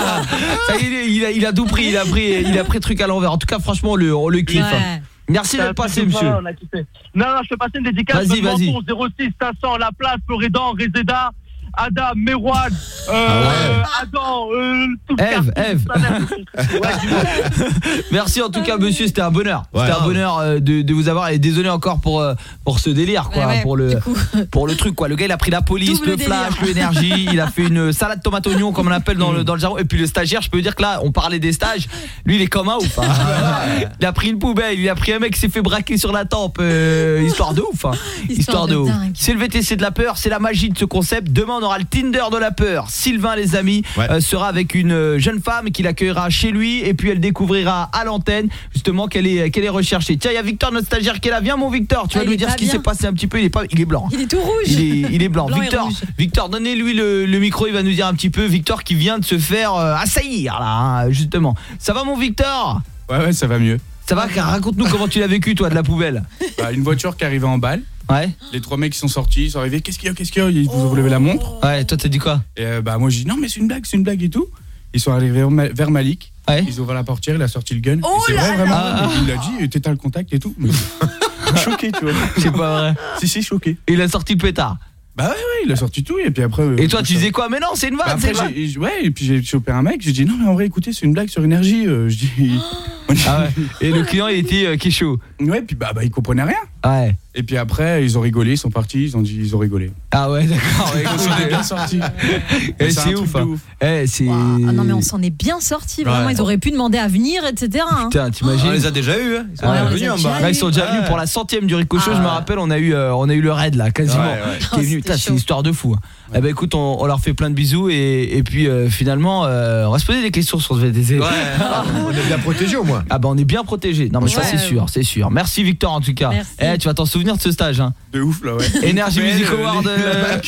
Ça y est, il a, il a tout pris, il a pris, il a pris le truc à l'envers. En tout cas, franchement, on le, on le kiffe. Ouais. Merci C'est un d'être passé, truc de monsieur. malade, on a kiffé. Non, non, je peux passer une dédicace. Vas-y, vas-y. Menton, zéro six cinq cents, La Place, Florédan, Réséda, Adam, Merwan, euh, Ah Adam, euh, tout Ève, quartier, Ève. tout ça, ouais, dis-moi. Merci en tout cas, monsieur, c'était un bonheur. Ouais. C'était un bonheur euh, de, de vous avoir et désolé encore pour euh, pour ce délire quoi, Ouais, ouais, pour le du coup. pour le truc quoi. Le gars, il a pris la police, Double le flash, délire. le énergie, il a fait une salade tomate oignon comme on appelle dans le dans le jargon et puis le stagiaire, je peux vous dire que là, on parlait des stages, lui il est comme un ouf. Hein. Il a pris une poubelle, il a pris un mec qui s'est fait braquer sur la tempe, euh, histoire de ouf hein. Histoire, Histoire de, de ouf. dingue. C'est le V T C de la peur, c'est la magie de ce concept. Demain, on aura le Tinder de la peur. Sylvain, les amis, Ouais. euh, sera avec une euh, jeune femme qui l'accueillera chez lui et puis elle découvrira à l'antenne justement qu'elle est qu'elle est recherchée. Tiens, il y a Victor, notre stagiaire qui est là. Viens mon Victor, tu Ah, vas il lui est dire pas ce qui bien. s'est passé un petit peu, il est pas il est blanc. Il est tout rouge. Il est, il est blanc. Blanc et Victor, rouge. Victor, donnez-lui le, le micro, il va nous dire un petit peu. Victor qui vient de se faire euh, assaillir là, hein, justement. Ça va mon Victor? Ouais, ouais, ça va mieux. Ça va? Raconte-nous comment tu l'as vécu toi de la poubelle. Bah, une voiture qui arrivait en balle. Ouais. Les trois mecs qui sont sortis, ils sont arrivés. Qu'est-ce qu'il y a? Qu'est-ce qu'il y a? Ils vous ont levé la montre. Ouais, toi t'as dit quoi? Et euh, bah moi j'ai dit non mais c'est une blague, c'est une blague et tout. Ils sont arrivés vers Ma- vers Malik. Ouais. Ils ont ouvert la portière, il a sorti le gun. Oh Et c'est là vrai vraiment. là. Il a dit t'éteins le contact et tout. Mais... choqué tu vois. C'est pas vrai. Si si choqué. Et il a sorti le pétard. Bah ouais ouais il a sorti tout et puis après. euh, Et toi tu ça- disais quoi? Mais non, c'est une vanne, Bah, c'est après, une vanne. j'ai- j'ai- ouais et puis j'ai chopé un mec. J'ai dit non mais en vrai écoutez c'est une blague sur énergie. Euh, je dis. Ah ouais. Et le client il était euh, qui est chaud. Ouais puis bah bah il comprenait rien. Ouais. Et puis après ils ont rigolé, ils sont partis, ils ont dit ils ont rigolé. Ah ouais, d'accord. Ouais, On s'en est bien sorti. Eh, C'est un c'est truc ouf, de hein. ouf. Eh, c'est... Ah non mais on s'en est bien sorti vraiment, Ouais. ils auraient pu demander à venir et cetera hein. Putain, t'imagines? On les a déjà eu hein. Ils sont Ouais, déjà on les venus a en déjà bas. eu. Là, ils sont déjà venus Ouais. pour la centième du Rico Show, Ouais. je me rappelle, on a eu euh, on a eu le raid là, quasiment, Ouais, ouais. qui Oh, est venu. c'était Putain, c'est chaud. une histoire de fou. Eh ben écoute, on, on leur fait plein de bisous et, et puis euh, finalement, euh, on va se poser des questions sur ce V T C. Ouais. On est bien protégés au moins. Ah bah on est bien protégés. Non mais ça Ouais, c'est ouais. sûr, c'est sûr. Merci Victor en tout cas. Merci. Eh, tu vas t'en souvenir de ce stage hein. De ouf là ouais. Energy Poubelle, Music euh, Award, les- la euh, bac.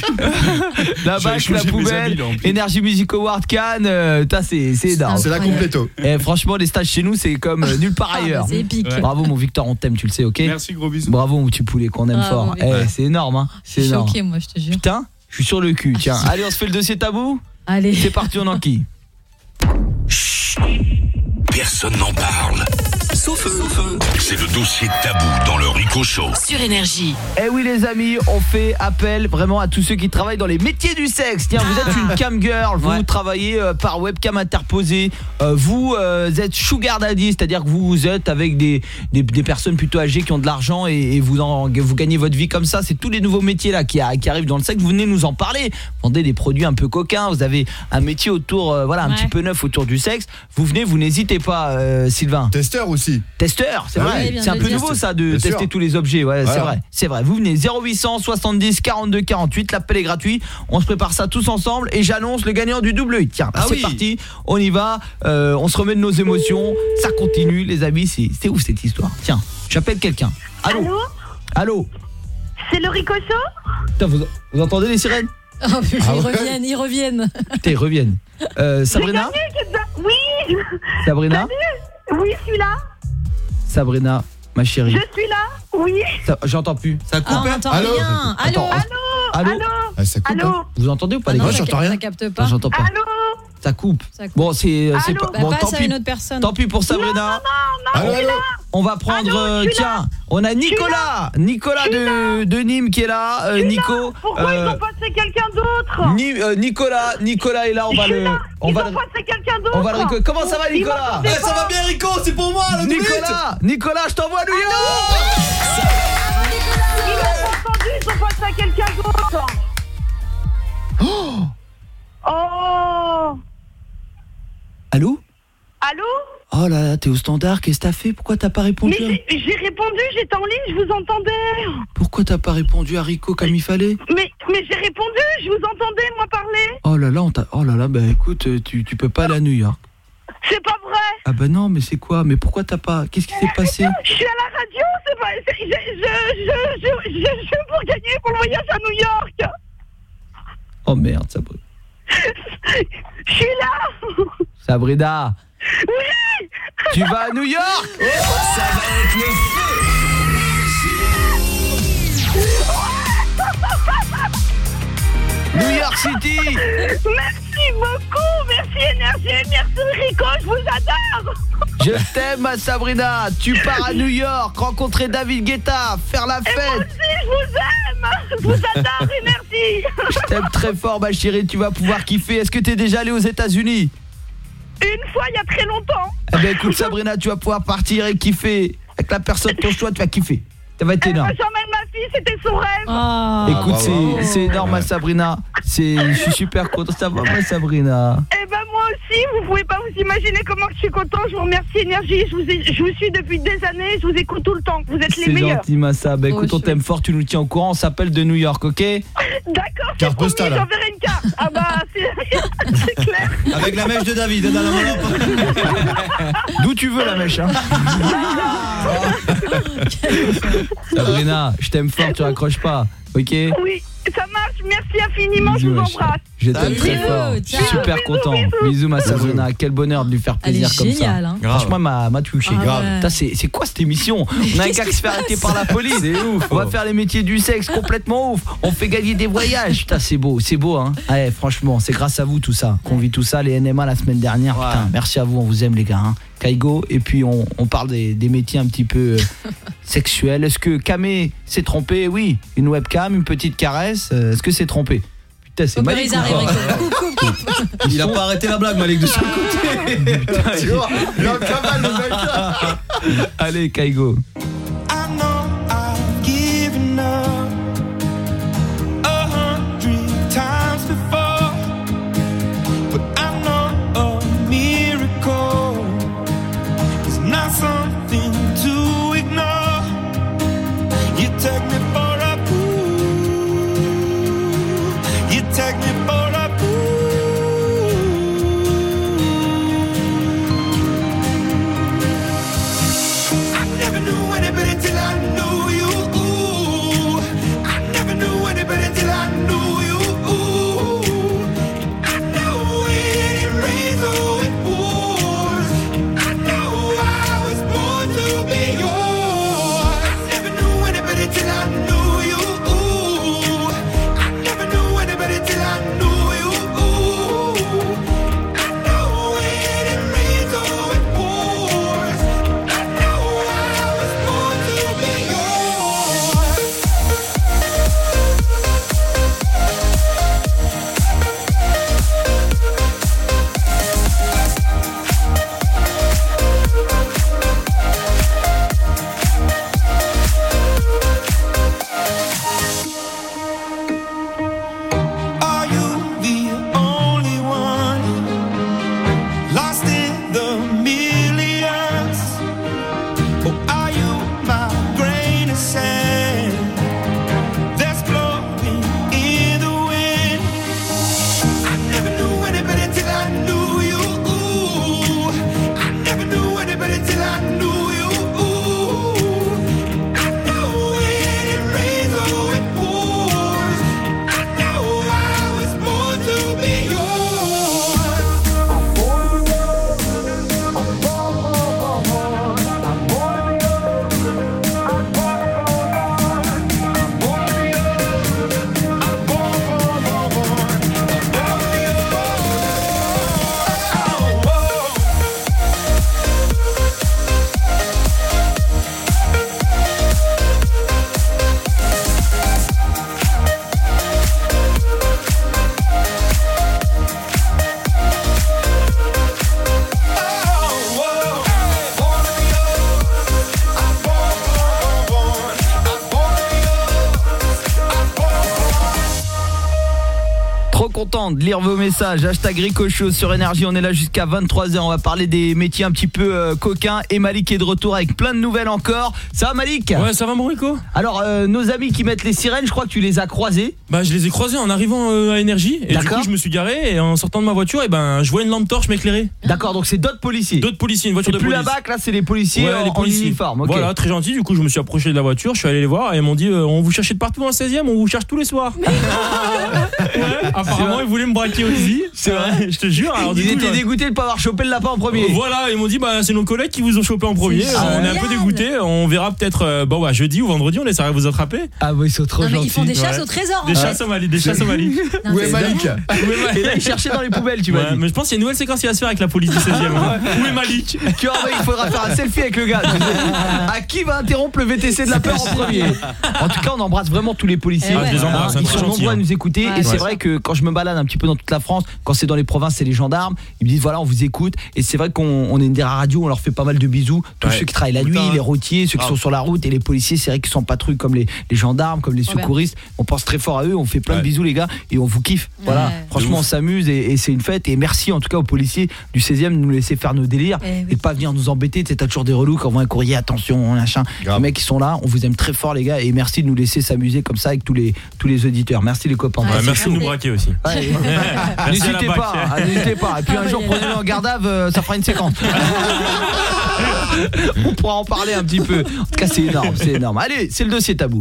la J'avais bac, changé la mes poubelle, habits, là, en plus. Energy Music Award Cannes, euh, t'as, c'est c'est énorme. C'est la compléto. Et franchement les stages chez nous c'est comme euh, nulle part Ah, ailleurs. bah, c'est épique. Ouais. Bravo mon Victor, on t'aime, tu le sais, OK? Merci gros bisous. Bravo mon petit poulet qu'on aime Bravo, fort. Victor. Eh, c'est énorme hein. Je C'est suis énorme. choquée moi, je te jure. Putain, je suis sur le cul. Tiens, allez, on se fait le dossier tabou. Allez. C'est parti, on en qui? Personne n'en parle, Sauf feu. C'est le dossier tabou dans le Rico Show. Sur Énergie. Eh oui les amis, on fait appel vraiment à tous ceux qui travaillent dans les métiers du sexe. Tiens, vous êtes une cam girl, vous ouais. travaillez euh, par webcam interposée, euh, vous euh, êtes sugar daddy, c'est-à-dire que vous êtes avec des, des, des personnes plutôt âgées qui ont de l'argent et, et vous, en, vous gagnez votre vie comme ça. C'est tous les nouveaux métiers là qui, qui arrivent dans le sexe. Vous venez nous en parler. Vous vendez des produits un peu coquins, vous avez un métier autour, euh, voilà, un ouais. petit peu neuf autour du sexe. Vous venez, vous n'hésitez pas, euh, Sylvain. Testeur aussi. Testeur, c'est ah vrai. Oui, c'est un peu nouveau ça de Bien tester sûr. tous les objets. Ouais, voilà. c'est vrai, c'est vrai. Vous venez zéro huit cent soixante-dix quarante-deux quarante-huit. L'appel est gratuit. On se prépare ça tous ensemble et j'annonce le gagnant du double huit. Tiens, ah c'est oui. parti. On y va. Euh, on se remet de nos émotions. Ça continue, les amis. C'est, c'est ouf cette histoire. Tiens, j'appelle quelqu'un. Allô. Allô. Allô. C'est le Rico Show. Putain, vous, vous entendez les sirènes? Oh, ah, ils ouais. reviennent, ils reviennent. Putain, ils reviennent. Euh, Sabrina. Oui. Sabrina. Salut. Oui, je suis là. Sabrina, ma chérie. Je suis là. Oui. Ça, j'entends plus. Ça coupe. Ah, on n'entend Allô. rien. Allô. Allô. Allô. Allô. Ah, ça coupe. Allô. Hein. Vous entendez ou pas ah les non, gars? Ça J'entends ca- rien. ça capte pas. Non, j'entends pas. Allô. Ça coupe. Ça coupe. Bon, c'est Allô. c'est pas Bah, bon, passe tant à pis. une autre personne. Tant pis pour Sabrina. Non, non, non, Allô, je suis là. On va prendre Allô, euh, je suis tiens, là. on a Nicolas, Nicolas de, de Nîmes qui est là, euh, Nico. Pourquoi euh, ils ont passé quelqu'un d'autre? Ni, euh, Nicolas, Nicolas est là, on va le là. on Ils va ont le, passé quelqu'un d'autre. on va le réco- Comment ça va Nicolas? Eh, ça va bien Rico, c'est pour moi le Nicolas, Nicolas, je t'envoie à New York. Ils m'ont entendu, ils ont passé à quelqu'un d'autre. Oh. Oh. Allô? Allô? Oh là là, t'es au standard, qu'est-ce que t'as fait? Pourquoi t'as pas répondu? Mais j'ai, j'ai répondu, j'étais en ligne, je vous entendais. Pourquoi t'as pas répondu à Rico comme il fallait? Mais, mais j'ai répondu, je vous entendais, moi, parler. Oh là là, on t'a... Oh là là, bah écoute, tu, tu peux pas aller à New York. C'est pas vrai. Ah bah non, mais c'est quoi? Mais pourquoi t'as pas... Qu'est-ce qui s'est passé? Je suis à la radio, c'est pas... C'est, je, je, je, je, je, je suis pour gagner pour le voyage à New York. Oh merde, Sabrina. Je suis là. Sabrina. Oui. Tu vas à New York? Oh, ça va être le feu. New York City. Merci beaucoup, merci Énergie, merci Rico, je vous adore. Je t'aime ma Sabrina. Tu pars à New York, rencontrer David Guetta, faire la fête. Et moi aussi, je vous aime. Je vous adore, Énergie. Je t'aime très fort ma chérie, tu vas pouvoir kiffer. Est-ce que t'es déjà allé aux États-Unis? Une fois, il y a très longtemps. Eh ben écoute Sabrina, tu vas pouvoir partir et kiffer. Avec la personne de ton choix, tu vas kiffer. Ça va être énorme. Eh ben, j'emmène ma fille, c'était son rêve. Oh. Écoute, ah, c'est, c'est énorme ma Sabrina. C'est, je suis super content. Ça va ma Sabrina? Eh ben moi aussi, vous pouvez pas vous imaginer comment je suis content. Je vous remercie Énergie, je vous, ai, je vous suis depuis des années, je vous écoute tout le temps. Vous êtes les c'est meilleurs. C'est gentil Massa. Bah écoute, oh, on t'aime fort, tu nous tiens au courant. On s'appelle de New York, ok? D'accord, carte promis, postale. j'enverrai une carte. Ah bah c'est, c'est clair. Avec la mèche de David dans la D'où tu veux la mèche hein. Sabrina, je t'aime fort, tu raccroches pas, ok? Oui, ça marche, merci infiniment, bisous, je vous embrasse. Je t'aime très bisous, fort, je suis super bisous, content. bisous. Bisous ma Sabrina, quel bonheur de lui faire plaisir Elle est comme géniale, ça. hein. Franchement, m'a, m'a touché. Ah grave. ouais. Putain, c'est, c'est quoi cette émission? On a un gars qui se fait arrêter par la police. C'est ouf. On va faire les métiers du sexe complètement ouf. On fait gagner des voyages. Putain, c'est beau, c'est beau hein. Ouais, franchement, c'est grâce à vous tout ça qu'on vit tout ça. Les N M A la semaine dernière. Ouais. Putain, merci à vous, on vous aime les gars. Hein. Kaigo, et puis on, on parle des, des métiers un petit peu euh, sexuels. Est-ce que Kamé s'est trompé? Oui, une webcam, une petite caresse. Euh, est-ce que c'est trompé? Putain, c'est Malik. Il a pas arrêté la blague Malik de son côté. Putain, tu vois, il est en cavale, le mec. Allez, Kaigo. I know I've given up a hundred times before, but I know a miracle is not something to ignore. You take me for a fool, you take me for a fool. I never knew content de lire vos messages. Hashtag Ricochot sur Énergie. On est là jusqu'à vingt-trois heures. On va parler des métiers un petit peu euh, coquins. Et Malik est de retour avec plein de nouvelles encore. Ça va Malik? Ouais, ça va mon Rico. Alors euh, nos amis qui mettent les sirènes, je crois que tu les as croisés. Bah je les ai croisés en arrivant euh, à Énergie. Et du coup je me suis garé et en sortant de ma voiture, et ben je vois une lampe torche m'éclairer. D'accord, donc c'est d'autres policiers. D'autres policiers, une voiture de plus police. là-bas, là c'est les policiers, ouais, en, les policiers. en uniforme. Okay. Voilà, très gentil. Du coup je me suis approché de la voiture, je suis allé les voir et ils m'ont dit euh, on vous cherchait de partout dans le seizième, on vous cherche tous les soirs. Ouais, apparemment ils voulaient me braquer aussi. C'est vrai, je te jure. Alors, ils du coup, étaient je... dégoûtés de pas avoir chopé le lapin en premier. Euh, voilà, ils m'ont dit bah c'est nos collègues qui vous ont chopé en premier. Euh, on est un peu dégoûtés. On verra peut-être euh, bon bah jeudi ou vendredi, on essaiera de vous attraper. Ah oui, ils sont trop non, gentils. Ils font des chasses ouais. au trésor. Des en chasses fait. au Mali, des chasses au Mali. Où est Malik? Et là ils cherchaient dans les poubelles, tu m'as ouais, dit. Mais je pense qu'il y a une nouvelle séquence qui va se faire avec la police du seizième. Hein. Où est Malik? Tu vois, il faudra faire un selfie avec le gars. À qui va interrompre le V T C de la peur en premier? En tout cas, on embrasse vraiment tous les policiers. Ah, je les embrasse, hein, ils très sont gentils, nombreux à hein. nous écouter. Ouais, et c'est ouais. vrai que quand je me balade un petit peu dans toute la France, quand c'est dans les provinces, c'est les gendarmes. Ils me disent voilà, on vous écoute. Et c'est vrai qu'on on est une des rares radios, on leur fait pas mal de bisous. Tous Ouais. ceux qui travaillent la nuit, Putain. les routiers, ceux qui Ah. sont sur la route et les policiers, c'est vrai qu'ils sont patrouilles comme les, les gendarmes, comme les secouristes. On pense très fort à eux. On fait plein Ouais. de bisous les gars et on vous kiffe. Voilà. Ouais. Franchement, on s'amuse et, et c'est une fête. Et merci en tout cas aux policiers du seizième de nous laisser faire nos délires Eh oui. et de pas venir nous embêter. Tu sais, t'as toujours des relous qui envoient un courrier, attention, machin. Grave. Les mecs qui sont là, on vous aime très fort les gars et merci de nous laisser s'amuser comme ça avec tous les tous les auditeurs. Merci les copains. Ouais, Ouais, c'est merci de nous gentil. braquer aussi. Ouais. Merci à la N'hésitez B A C. pas, hein, n'hésitez pas. Et puis un Ah, jour oui. prenez-le en garde à vue, euh, ça fera une séquence. On pourra en parler un petit peu. En tout cas, c'est énorme, c'est énorme. Allez, c'est le dossier tabou.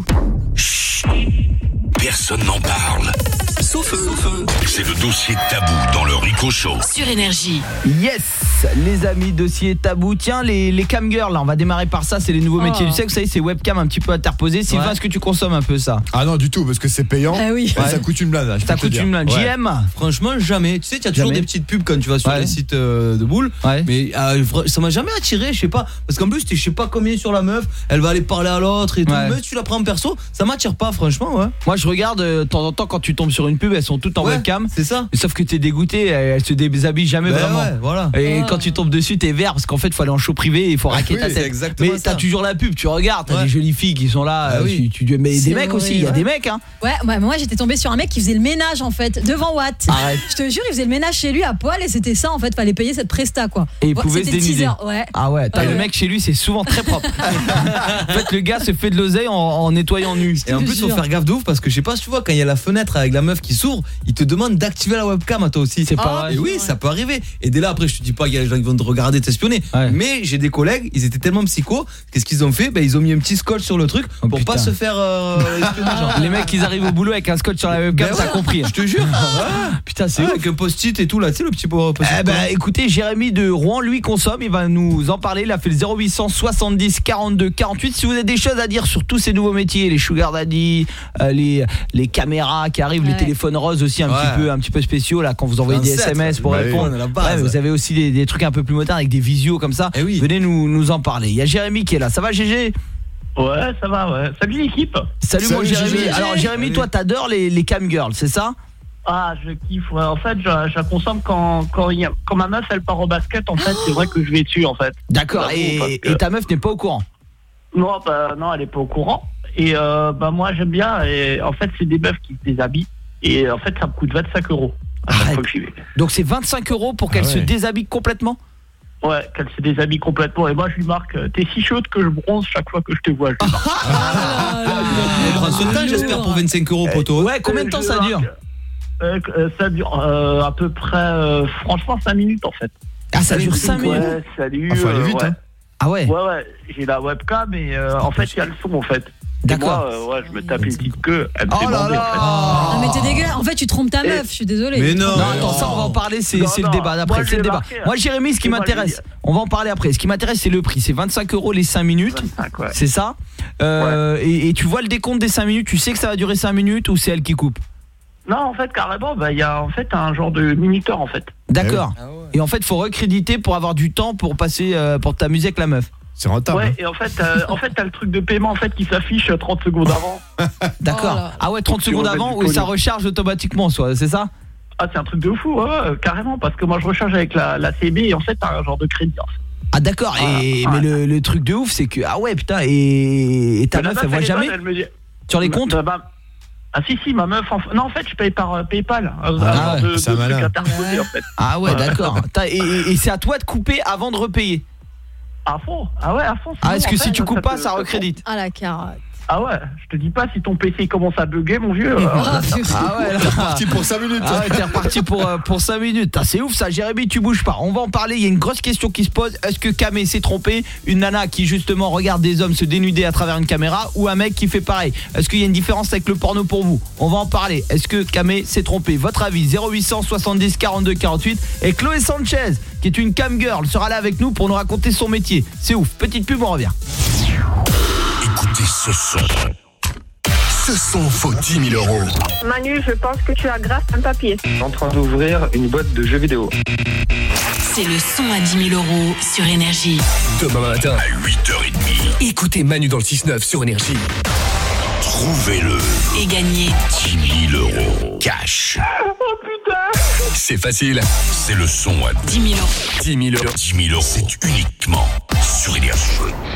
Personne n'en parle. Sauf eux. C'est le dossier tabou dans le Rico Show. Sur Énergie. Yes, les amis, dossier tabou. Tiens, les, les cam girls, là, on va démarrer par ça. C'est les nouveaux Oh. métiers du sexe. Vous savez, c'est webcam un petit peu interposé. Sylvain, Ouais. est-ce que tu consommes un peu ça? Ah non, du tout, parce que c'est payant. Ah oui. Et ça coûte une blinde. là, je peux Ça te le coûte dire. une blinde. Ouais. J M. Franchement jamais. Tu sais, il y a toujours Jamais. des petites pubs quand tu vas sur Ouais. les sites euh, de boules. Ouais. Mais euh, vra- ça m'a jamais attiré, je sais pas. Parce qu'en plus, t'es je sais pas combien sur la meuf, elle va aller parler à l'autre et tout. Ouais. Mais tu la prends en perso, ça m'attire pas, franchement, ouais. Moi, je regarde euh, de temps en temps quand tu tombes sur une pub, elles sont toutes en Ouais, webcam. c'est ça. Sauf que t'es dégoûté, elles, elles se déshabillent jamais Ben vraiment. ouais, voilà. Et Ouais. quand tu tombes dessus, t'es vert parce qu'en fait, il faut aller en show privé et il faut raquer oui, ta c'est tête. exactement Mais ça. t'as toujours la pub, tu regardes, t'as Ouais. des jolies filles qui sont là. Ah euh, oui. tu, tu, mais des C'est mecs aussi, il y a horrible. des mecs, hein. Ouais, ouais, moi j'étais tombée sur un mec qui faisait le ménage en fait devant Watt. Arrête. Je te jure, il faisait le ménage chez lui à poil et c'était ça en fait, fallait payer cette presta quoi. Et il Ouais, pouvait se c'était dénuder. teaser, ouais. Ah ouais, t'as Ouais, le ouais. mec chez lui, c'est souvent très propre. En fait, le gars se fait de l'oseille en, en nettoyant nu. Et en plus, faut jure. faire gaffe de ouf parce que je sais pas si tu vois, quand il y a la fenêtre avec la meuf qui s'ouvre, il te demande d'activer la webcam à toi aussi. C'est pas vrai. Et oui, ça peut arriver. Et dès là, après, je te dis pas qu'il y a des gens qui vont te regarder, t'espionner. Ouais. Mais j'ai des collègues, ils étaient tellement psychos, qu'est-ce qu'ils ont fait? Ben, ils ont mis un petit scotch sur le truc Oh, pour putain. pas se faire euh, espionner. genre. Les mecs, ils arrivent au boulot avec un scotch sur la webcam, Ben t'as ouais. compris. Je te jure. Putain, c'est Ouais, ouf. avec un post-it et tout là, tu sais le petit post-it. Eh ben, écoutez, Jérémy de Rouen, lui consomme, il va nous en parler. Il a fait le zéro huit cent soixante-dix quarante-deux quarante-huit. Si vous avez des choses à dire sur tous ces nouveaux métiers, les sugar daddy, euh, les les caméras qui arrivent, Ouais. les téléphones roses aussi un Ouais. petit peu un petit peu spéciaux là quand vous envoyez des vingt-sept, S M S pour ouais, répondre. ouais, la base. Ouais, mais vous avez aussi des, des trucs un peu plus modernes avec des visios comme ça. Eh oui. Venez nous nous en parler. Il y a Jérémy qui est là. Ça va G G? Ouais, ça va, ouais. Salut l'équipe. Salut, Salut, mon Jérémy. G G. Alors Jérémy, Salut. toi t'adores les les cam girls, c'est ça? Ah, je kiffe, ouais. En fait, je, je la consomme quand, quand, il y a- quand ma meuf, elle part au basket, en fait, c'est vrai que je vais dessus, en fait. D'accord. J'avoue, Et, parce que- et ta meuf n'est pas au courant. Non, bah, non, elle est pas au courant. Et euh, bah, moi, j'aime bien. Et en fait, c'est des meufs qui se déshabillent. Et en fait, ça me coûte vingt-cinq euros à chaque Arrête. fois que j'y vais. Donc c'est vingt-cinq euros pour qu'elle Ah se ouais. déshabille complètement? Ouais, qu'elle se déshabille complètement. Et moi, je lui marque, euh, t'es si chaude que je bronze chaque fois que je te vois. Je lui marque. Elle prend son temps, j'espère, pour vingt-cinq euros, poteau. Ouais, combien de temps Je ça lui dure? marque, euh, euh, Ça dure euh, à peu près, euh, franchement, cinq minutes, en fait. Ah, ça dure Ouais, cinq minutes? salut. Ah, faut aller euh, vite, ouais. hein. Ah ouais. Ouais, ouais, j'ai la webcam et euh, en fait, il y a le son, en fait. Et D'accord. moi, euh, ouais, je me tape une petite queue, elle me Oh fait là bander, en fait. là. Non mais t'es dégueu. En fait, tu trompes ta meuf, je suis désolée. Mais non. Non, attends, ça on va en parler, c'est Non, c'est le non, débat d'après, moi, je c'est le l'ai débat. marqué, hein. Moi Jérémy, ce qui C'est moi, m'intéresse, je l'ai on va en parler après. Ce qui m'intéresse, c'est le prix, c'est vingt-cinq euros les cinq minutes. vingt-cinq, ouais. C'est ça. Euh, et, et tu vois le décompte des cinq minutes, tu sais que ça va durer cinq minutes ou c'est elle qui coupe? Non, en fait, carrément, bah, il y a en fait un genre de minuteur, en fait. D'accord. Et en fait, il faut recréditer pour avoir du temps pour passer euh, pour t'amuser avec la meuf. C'est rentable. Ouais, hein. et en fait, euh, en fait, t'as le truc de paiement en fait qui s'affiche euh, trente secondes avant. D'accord. Oh là. Ah ouais, trente Faut que tu secondes remettes avant du ou ça pognon. recharge automatiquement, soit, c'est ça? Ah, c'est un truc de fou, ouais, ouais, carrément, parce que moi je recharge avec la, la C B et en fait, t'as un genre de crédit. En fait. Ah d'accord. Et Ah, mais ouais. le, le truc de ouf, c'est que ah ouais putain et, et ta Mais la meuf elle meuf, voit est jamais bonne, elle me dit, sur les comptes? Bah, bah, Ah si si, ma meuf en... non en fait je paye par euh, PayPal. Euh, Ah, de, de, c'est de malin. trucs interposés, en fait. Ah ouais, d'accord. T'as- Et, et- et c'est à toi de couper avant de repayer. À fond. Ah ouais, à fond. Ah, sinon, est-ce que en si fait, tu coupes ça pas, te- ça te- recrédite? Ah la carotte. Ah ouais, je te dis pas si ton P C commence à bugger mon vieux. euh, Ah ouais, là. T'es reparti pour cinq minutes. Ah ouais, t'es reparti pour, euh, pour cinq minutes. Ah, c'est ouf ça, Jérémy, tu bouges pas. On va en parler, il y a une grosse question qui se pose. Est-ce que Kamé s'est trompé? Une nana qui justement regarde des hommes se dénuder à travers une caméra, ou un mec qui fait pareil? Est-ce qu'il y a une différence avec le porno pour vous? On va en parler. Est-ce que Kamé s'est trompé? Votre avis, zéro huit cent soixante-dix quarante-deux quarante-huit. Et Chloé Sanchez, qui est une cam girl, sera là avec nous pour nous raconter son métier. C'est ouf. Petite pub, on revient. Écoutez ce son. Ce son vaut dix mille euros. Manu, je pense que tu as grave un papier. En train d'ouvrir une boîte de jeux vidéo. C'est le son à dix mille euros sur Énergie. Demain matin à huit heures trente. Écoutez Manu dans le six neuf sur Énergie. Trouvez-le. Et gagnez dix mille euros. Cash. Oh putain! C'est facile. C'est le son à dix mille euros. dix mille euros. dix mille euros. C'est uniquement sur Énergie.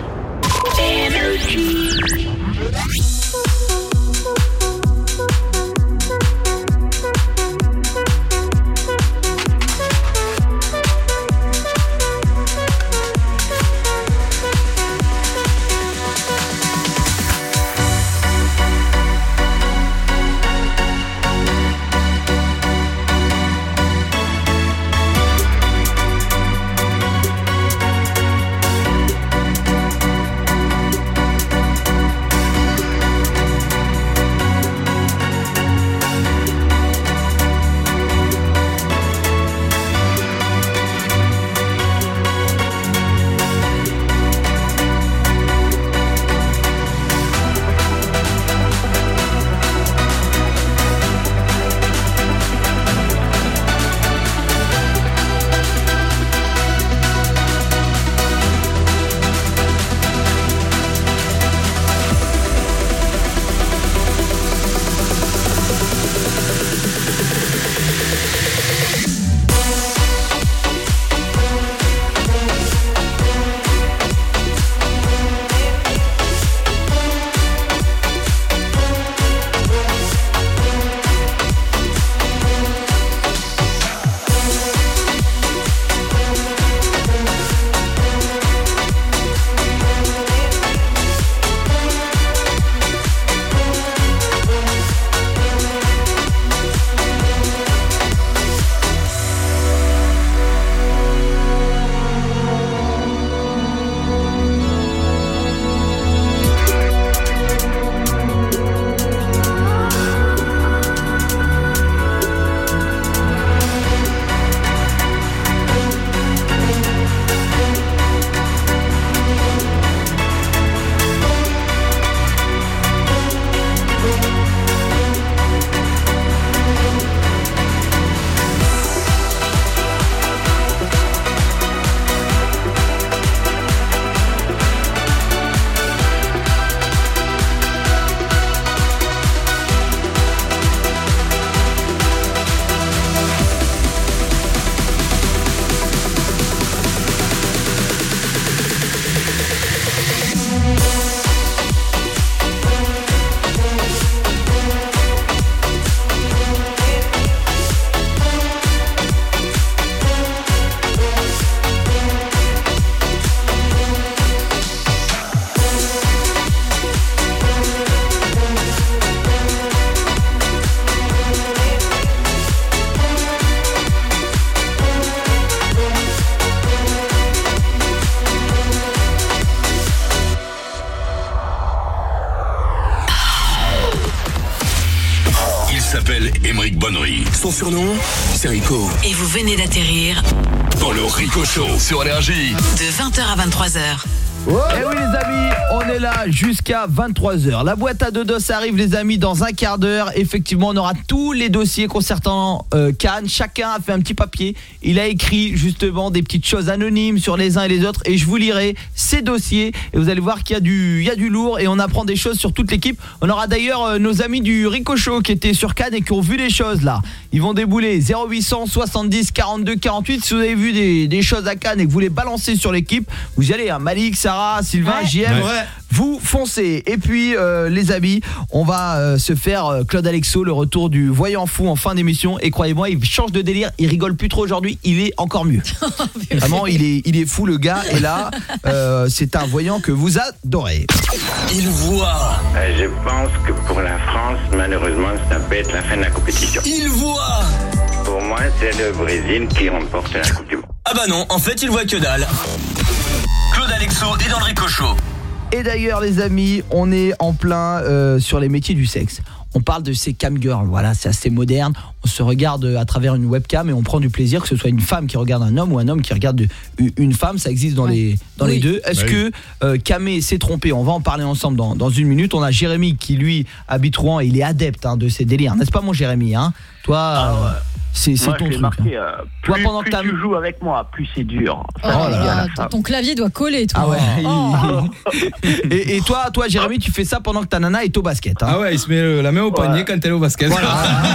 s'appelle Émeric Bonnery. Son surnom, c'est Rico. Et vous venez d'atterrir Dans le Rico Show sur Énergie. de vingt heures à vingt-trois heures. Eh oui les amis, on est là jusqu'à vingt-trois heures. La boîte à dodos arrive les amis dans un quart d'heure. Effectivement, on aura tous les dossiers concernant euh, Cannes. Chacun a fait un petit papier. Il a écrit justement des petites choses anonymes sur les uns et les autres. Et je vous lirai ces dossiers. Et vous allez voir qu'il y a du, il y a du lourd. Et on apprend des choses sur toute l'équipe. On aura d'ailleurs euh, nos amis du Rico Show qui étaient sur Cannes et qui ont vu les choses là. Ils vont débouler zéro huit cent soixante-dix quarante-deux quarante-huit. Si vous avez vu des, des choses à Cannes et que vous les balancez sur l'équipe, vous y allez. Hein. Malik, c'est Sarah, Sylvain, Ouais. J M, Ouais. vous foncez. Et puis euh, les amis, on va euh, se faire euh, Claude Alexo, le retour du voyant fou en fin d'émission. Et croyez-moi, il change de délire, il rigole plus trop aujourd'hui, il est encore mieux. Vraiment, il est, il est fou le gars. Et là, euh, c'est un voyant que vous adorez. Il voit. Euh, je pense que pour la France, malheureusement, ça peut être la fin de la compétition. Il voit. Pour moi, c'est le Brésil qui remporte la Coupe du Monde. Ah bah non, en fait, il voit que dalle. Claude Alexo et dans le Rico Show. Et d'ailleurs les amis, on est en plein euh, sur les métiers du sexe. On parle de ces cam girls, voilà, c'est assez moderne. On se regarde à travers une webcam et on prend du plaisir, que ce soit une femme qui regarde un homme ou un homme qui regarde une femme, ça existe dans les dans oui. les deux. Est-ce bah que euh, Camé s'est trompé? On va en parler ensemble dans, dans une minute. On a Jérémy qui lui habite Rouen et il est adepte hein, de ces délires, n'est-ce pas mon Jérémy hein? Toi ah, ouais. C'est moi, ton truc. Marqué, hein. euh, toi, plus, pendant plus que tu joues avec moi, plus c'est dur. Oh là là, ton, ton clavier doit coller, toi. Ah ouais. Oh. et, et toi, toi, Jérémy, tu fais ça pendant que ta nana est au basket. Hein. Ah ouais, il se met la main au panier ouais. quand elle est au basket. Voilà.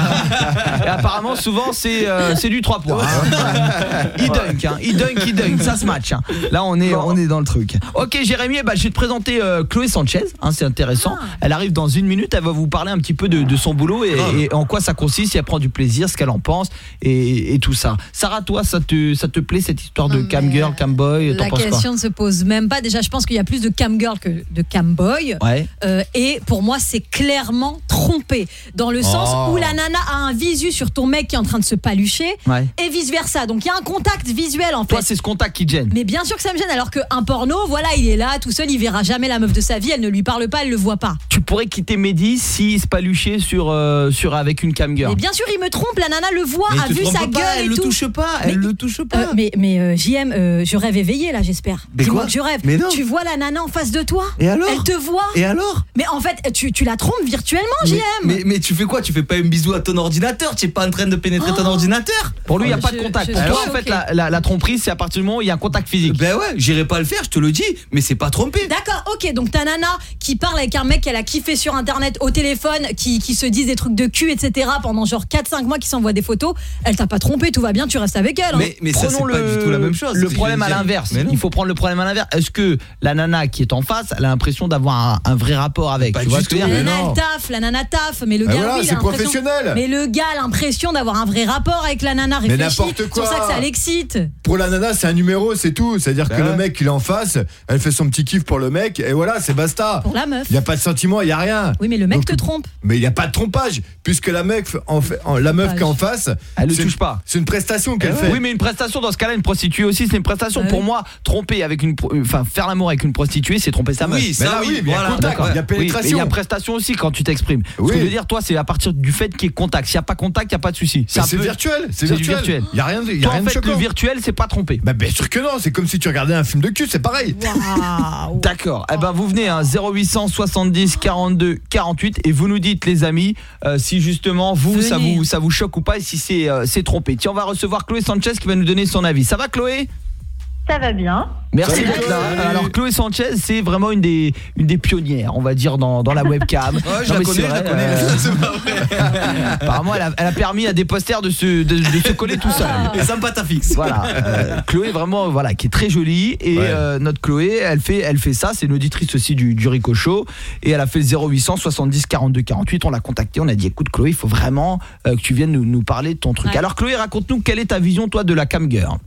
Et apparemment, souvent, c'est euh, c'est du trois points. Hein. Il dunk, hein. il dunk, il dunk, ça se match. Hein. Là, on est, on est dans le truc. Ok, Jérémy, bah, je vais te présenter euh, Chloé Sanchez. Hein, c'est intéressant. Ah. Elle arrive dans une minute. Elle va vous parler un petit peu de, de son boulot et, ah. et en quoi ça consiste, si elle prend du plaisir, ce qu'elle en pense. Et, et tout ça. Sarah, toi, ça te, ça te plaît cette histoire de cam girl, cam boy? La question ne se pose même pas. Déjà, je pense qu'il y a plus de cam girl que de cam boy. Ouais. Euh, et pour moi, c'est clairement trompé. Dans le sens oh. où la nana a un visu sur ton mec qui est en train de se palucher. Ouais. Et vice versa. Donc il y a un contact visuel en fait. Toi, c'est ce contact qui te gêne. Mais bien sûr que ça me gêne. Alors qu'un porno, voilà, il est là tout seul, il verra jamais la meuf de sa vie, elle ne lui parle pas, elle le voit pas. Tu pourrais quitter Mehdi s'il se paluchait sur, euh, sur, avec une cam girl. Mais bien sûr, il me trompe. La nana le voit, mais a vu sa gueule. Elle le touche pas, elle mais, le touche pas. Euh, mais mais euh, J M, euh, je rêve éveillé là, j'espère. Dis-moi que je rêve. Mais non. Tu vois la nana en face de toi? Et alors? Elle te voit? Et alors? Mais en fait, tu, tu la trompes virtuellement, J M. Mais, mais, mais tu fais quoi? Tu fais pas un bisou à ton ordinateur? Tu es pas en train de pénétrer oh. ton ordinateur? Pour lui, il n'y a pas de contact. Pour toi, en fait, la, la, la tromperie, c'est à partir du moment où il y a un contact physique. Ben ouais, j'irai pas le faire, je te le dis, mais c'est pas trompé. D'accord, ok, donc ta nana qui parle avec un mec qu'elle a kiffé sur internet au téléphone, qui, qui se disent des trucs de cul, et cetera pendant genre quatre cinq mois, qui s'envoie des photos, elle t'a pas trompé, tout va bien, tu restes avec elle. Hein. Mais, mais ça, c'est le, pas du tout la même chose. Le problème à l'inverse, il faut prendre le problème à l'inverse. Est-ce que la nana qui est en face, elle a l'impression d'avoir un, un vrai rapport avec? Pas tu vois du ce que je veux dire? La dire? nana, elle taffe, la nana taffe, mais le gars, ah voilà, oui, c'est professionnel. Mais le gars a l'impression d'avoir un vrai rapport avec la nana, réfléchis. Mais n'importe quoi. C'est pour ça que ça l'excite. Pour la nana, c'est un numéro, c'est tout. C'est-à-dire bah que ouais. le mec, il est en face, elle fait son petit kiff pour le mec, et voilà, c'est basta. Pour la meuf. Il n'y a pas de sentiment, il n'y a rien. Oui, mais le mec Donc, te trompe. Mais il n'y a pas de trompage, puisque la meuf, en fait, en, la meuf qui est en face, elle ne touche pas. C'est une prestation qu'elle fait. Oui, mais une prestation, dans ce cas-là, une prostituée aussi, c'est une prestation. Ah pour oui. moi, tromper avec une, enfin, faire l'amour avec une prostituée, c'est tromper sa meuf. Oui, ça, mais là, oui, il y a voilà. contact, il y a pénétration. Oui, il y a prestation aussi quand tu t'exprimes. Oui. Ce que je veux dire, toi, c'est à partir du fait qu'il y ait contact. S'il n'y a pas contact, il n'y a pas de souci. C'est peu... virtuel, c'est virtuel. virtuel. Il y a rien de, il y a toi, rien en de fait, choquant. le virtuel, c'est pas tromper. Bah bien sûr que non, c'est comme si tu regardais un film de cul, c'est pareil. Wow. D'accord. Eh ben vous venez hein, zéro huit cent soixante-dix quarante-deux quarante-huit et vous nous dites les amis euh, si justement vous venez. ça vous ça vous choque ou pas et si c'est euh, c'est trompé. Tiens, on va recevoir Chloé Sanchez qui va nous donner son avis. Ça va Chloé? Ça va bien. Merci d'être là. Alors Chloé Sanchez, c'est vraiment une des une des pionnières, on va dire dans dans la webcam. Ouais, je non, la connais, je la connais, mais ça, c'est pas vrai. Apparemment, elle a, elle a permis à des posters de se de, de se coller tout seul. Et ça me pâte à fixe. Voilà. Euh, Chloé vraiment voilà qui est très jolie et ouais. euh, notre Chloé, elle fait elle fait ça, c'est une auditrice aussi du du Rico Show et elle a fait le zéro huit cent soixante-dix quarante-deux quarante-huit, on l'a contactée, on a dit écoute Chloé, il faut vraiment euh, que tu viennes nous nous parler de ton truc. Ouais. Alors Chloé, raconte-nous quelle est ta vision toi de la cam girl?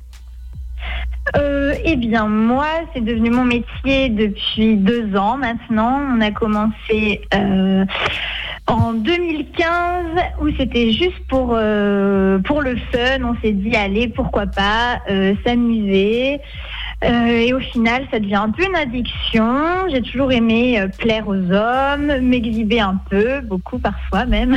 Euh, eh bien, moi, c'est devenu mon métier depuis deux ans maintenant. On a commencé euh, en deux mille quinze où c'était juste pour euh, pour le fun. On s'est dit, allez, pourquoi pas euh, s'amuser. Euh, et au final, ça devient un peu une addiction. J'ai toujours aimé euh, plaire aux hommes, m'exhiber un peu, beaucoup parfois même.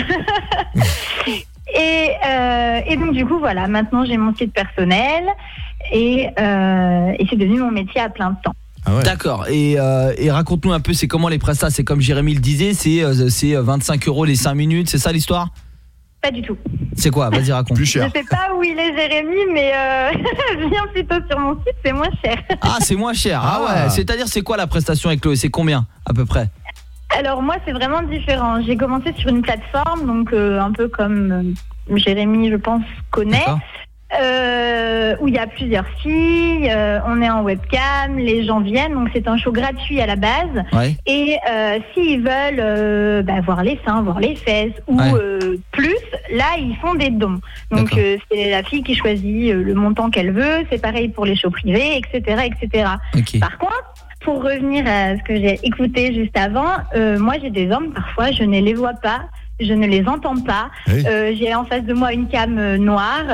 et, euh, et donc, du coup, voilà, maintenant j'ai mon site personnel. Et, euh, et c'est devenu mon métier à plein temps. Ah ouais. D'accord. Et, euh, et raconte-nous un peu, c'est comment les prestats? C'est comme Jérémy le disait, c'est euh, c'est vingt-cinq euros les cinq minutes, c'est ça l'histoire? Pas du tout. C'est quoi? Vas-y, raconte. Plus cher. Je sais pas où il est Jérémy, mais euh, viens plutôt sur mon site, c'est moins cher. Ah, c'est moins cher. Ah ouais. C'est-à-dire, c'est quoi la prestation avec Chloé? C'est combien à peu près? Alors moi, c'est vraiment différent. J'ai commencé sur une plateforme, donc euh, un peu comme euh, Jérémy, je pense, connaît. Euh, où il y a plusieurs filles, euh, on est en webcam, les gens viennent, donc c'est un show gratuit à la base. Ouais. Et euh, s'ils veulent euh, bah, voir les seins, voir les fesses ou Ouais. euh, plus, là ils font des dons. Donc euh, c'est la fille qui choisit euh, le montant qu'elle veut. C'est pareil pour les shows privés, et cetera, et cetera. Ok. Par contre, pour revenir à ce que j'ai écouté juste avant, euh, moi j'ai des hommes, parfois je ne les vois pas. Je ne les entends pas. Oui. Euh, j'ai en face de moi une cam euh, noire.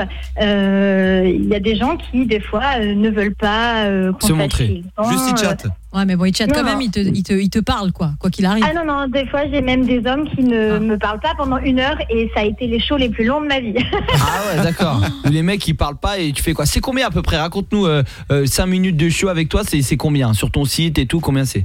Euh, Il y a des gens qui, des fois, euh, ne veulent pas euh, qu'on Se sache montrer. qui ils sont. Juste ils chattent. Ouais, mais bon, il chatte Non, quand non. même, il te, il, te, il te parle, quoi, quoi qu'il arrive. Ah non, non, des fois, j'ai même des hommes qui ne me parlent pas pendant une heure et ça a été les shows les plus longs de ma vie. Ah ouais, d'accord. Les mecs ils parlent pas et tu fais quoi? C'est combien à peu près? Raconte-nous euh, euh, cinq minutes de show avec toi, c'est c'est combien sur ton site et tout, combien c'est?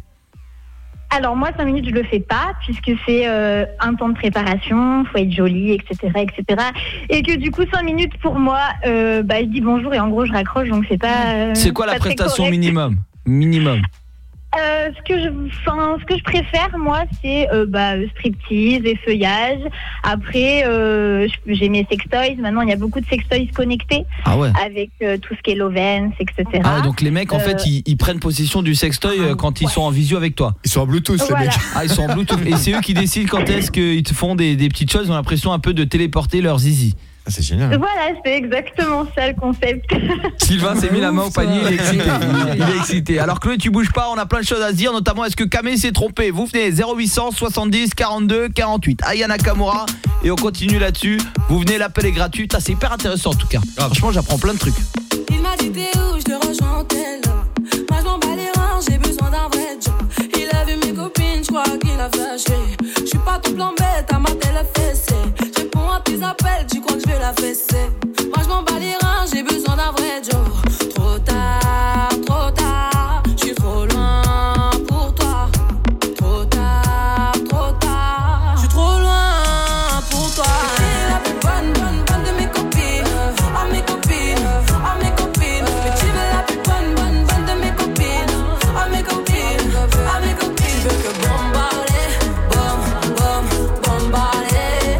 Alors moi, cinq minutes, je le fais pas puisque c'est euh, un temps de préparation, faut être jolie, et cetera, et cetera. Et que du coup, cinq minutes pour moi, euh, bah, je dis bonjour et en gros, je raccroche, donc c'est pas. euh, C'est quoi la pas très prestation correct. minimum? Minimum. Euh, ce que je, enfin, ce que je préfère, moi, c'est euh, bah, striptease et feuillage. Après, euh, je- j'ai mes sextoys. Maintenant, il y a beaucoup de sextoys connectés Ah ouais. avec euh, tout ce qui est Lovens, et cetera. Ah ouais, donc les mecs en Euh, fait ils, ils prennent possession du sextoy euh, quand ils sont en visio avec toi. Ils sont en Bluetooth Voilà. les mecs. Ah ils sont en Bluetooth. Et c'est eux qui décident quand est-ce qu'ils te font des, des petites choses. Ils ont l'impression un peu de téléporter leur zizi. Ah, c'est génial. Voilà, c'est exactement ça le concept. Sylvain s'est mis la main au panier, il est excité. Il est excité. Alors Chloé, tu bouges pas, on a plein de choses à se dire, notamment est-ce que Kamé s'est trompé? Vous venez zéro huit cent soixante-dix quarante-deux quarante-huit. Aya Nakamura et on continue là-dessus. Vous venez, l'appel est gratuit. Ah, c'est hyper intéressant en tout cas. Franchement, j'apprends plein de trucs. Il m'a dit t'es où, je te rejoins au tel. Moi je m'en bats les reins, j'ai besoin d'un vrai job. Il a vu mes copines, je crois qu'il a flashé. Je suis pas ton plan bête, à ma télé fessée. Je réponds à tes appels, tu crois que je vais la fesser. Moi je m'en bats les reins, j'ai besoin d'un vrai job. Trop tard, trop tard, je suis trop loin pour toi. Trop tard, trop tard, je suis trop loin pour toi. T'es la plus bonne, bonne, bonne de mes copines. À mes copines, à mes copines. Mais tu veux la plus bonne, bonne, bonne de mes copines. À mes copines, à mes copines. Je veux que bombarder, bom, bom, bombarder.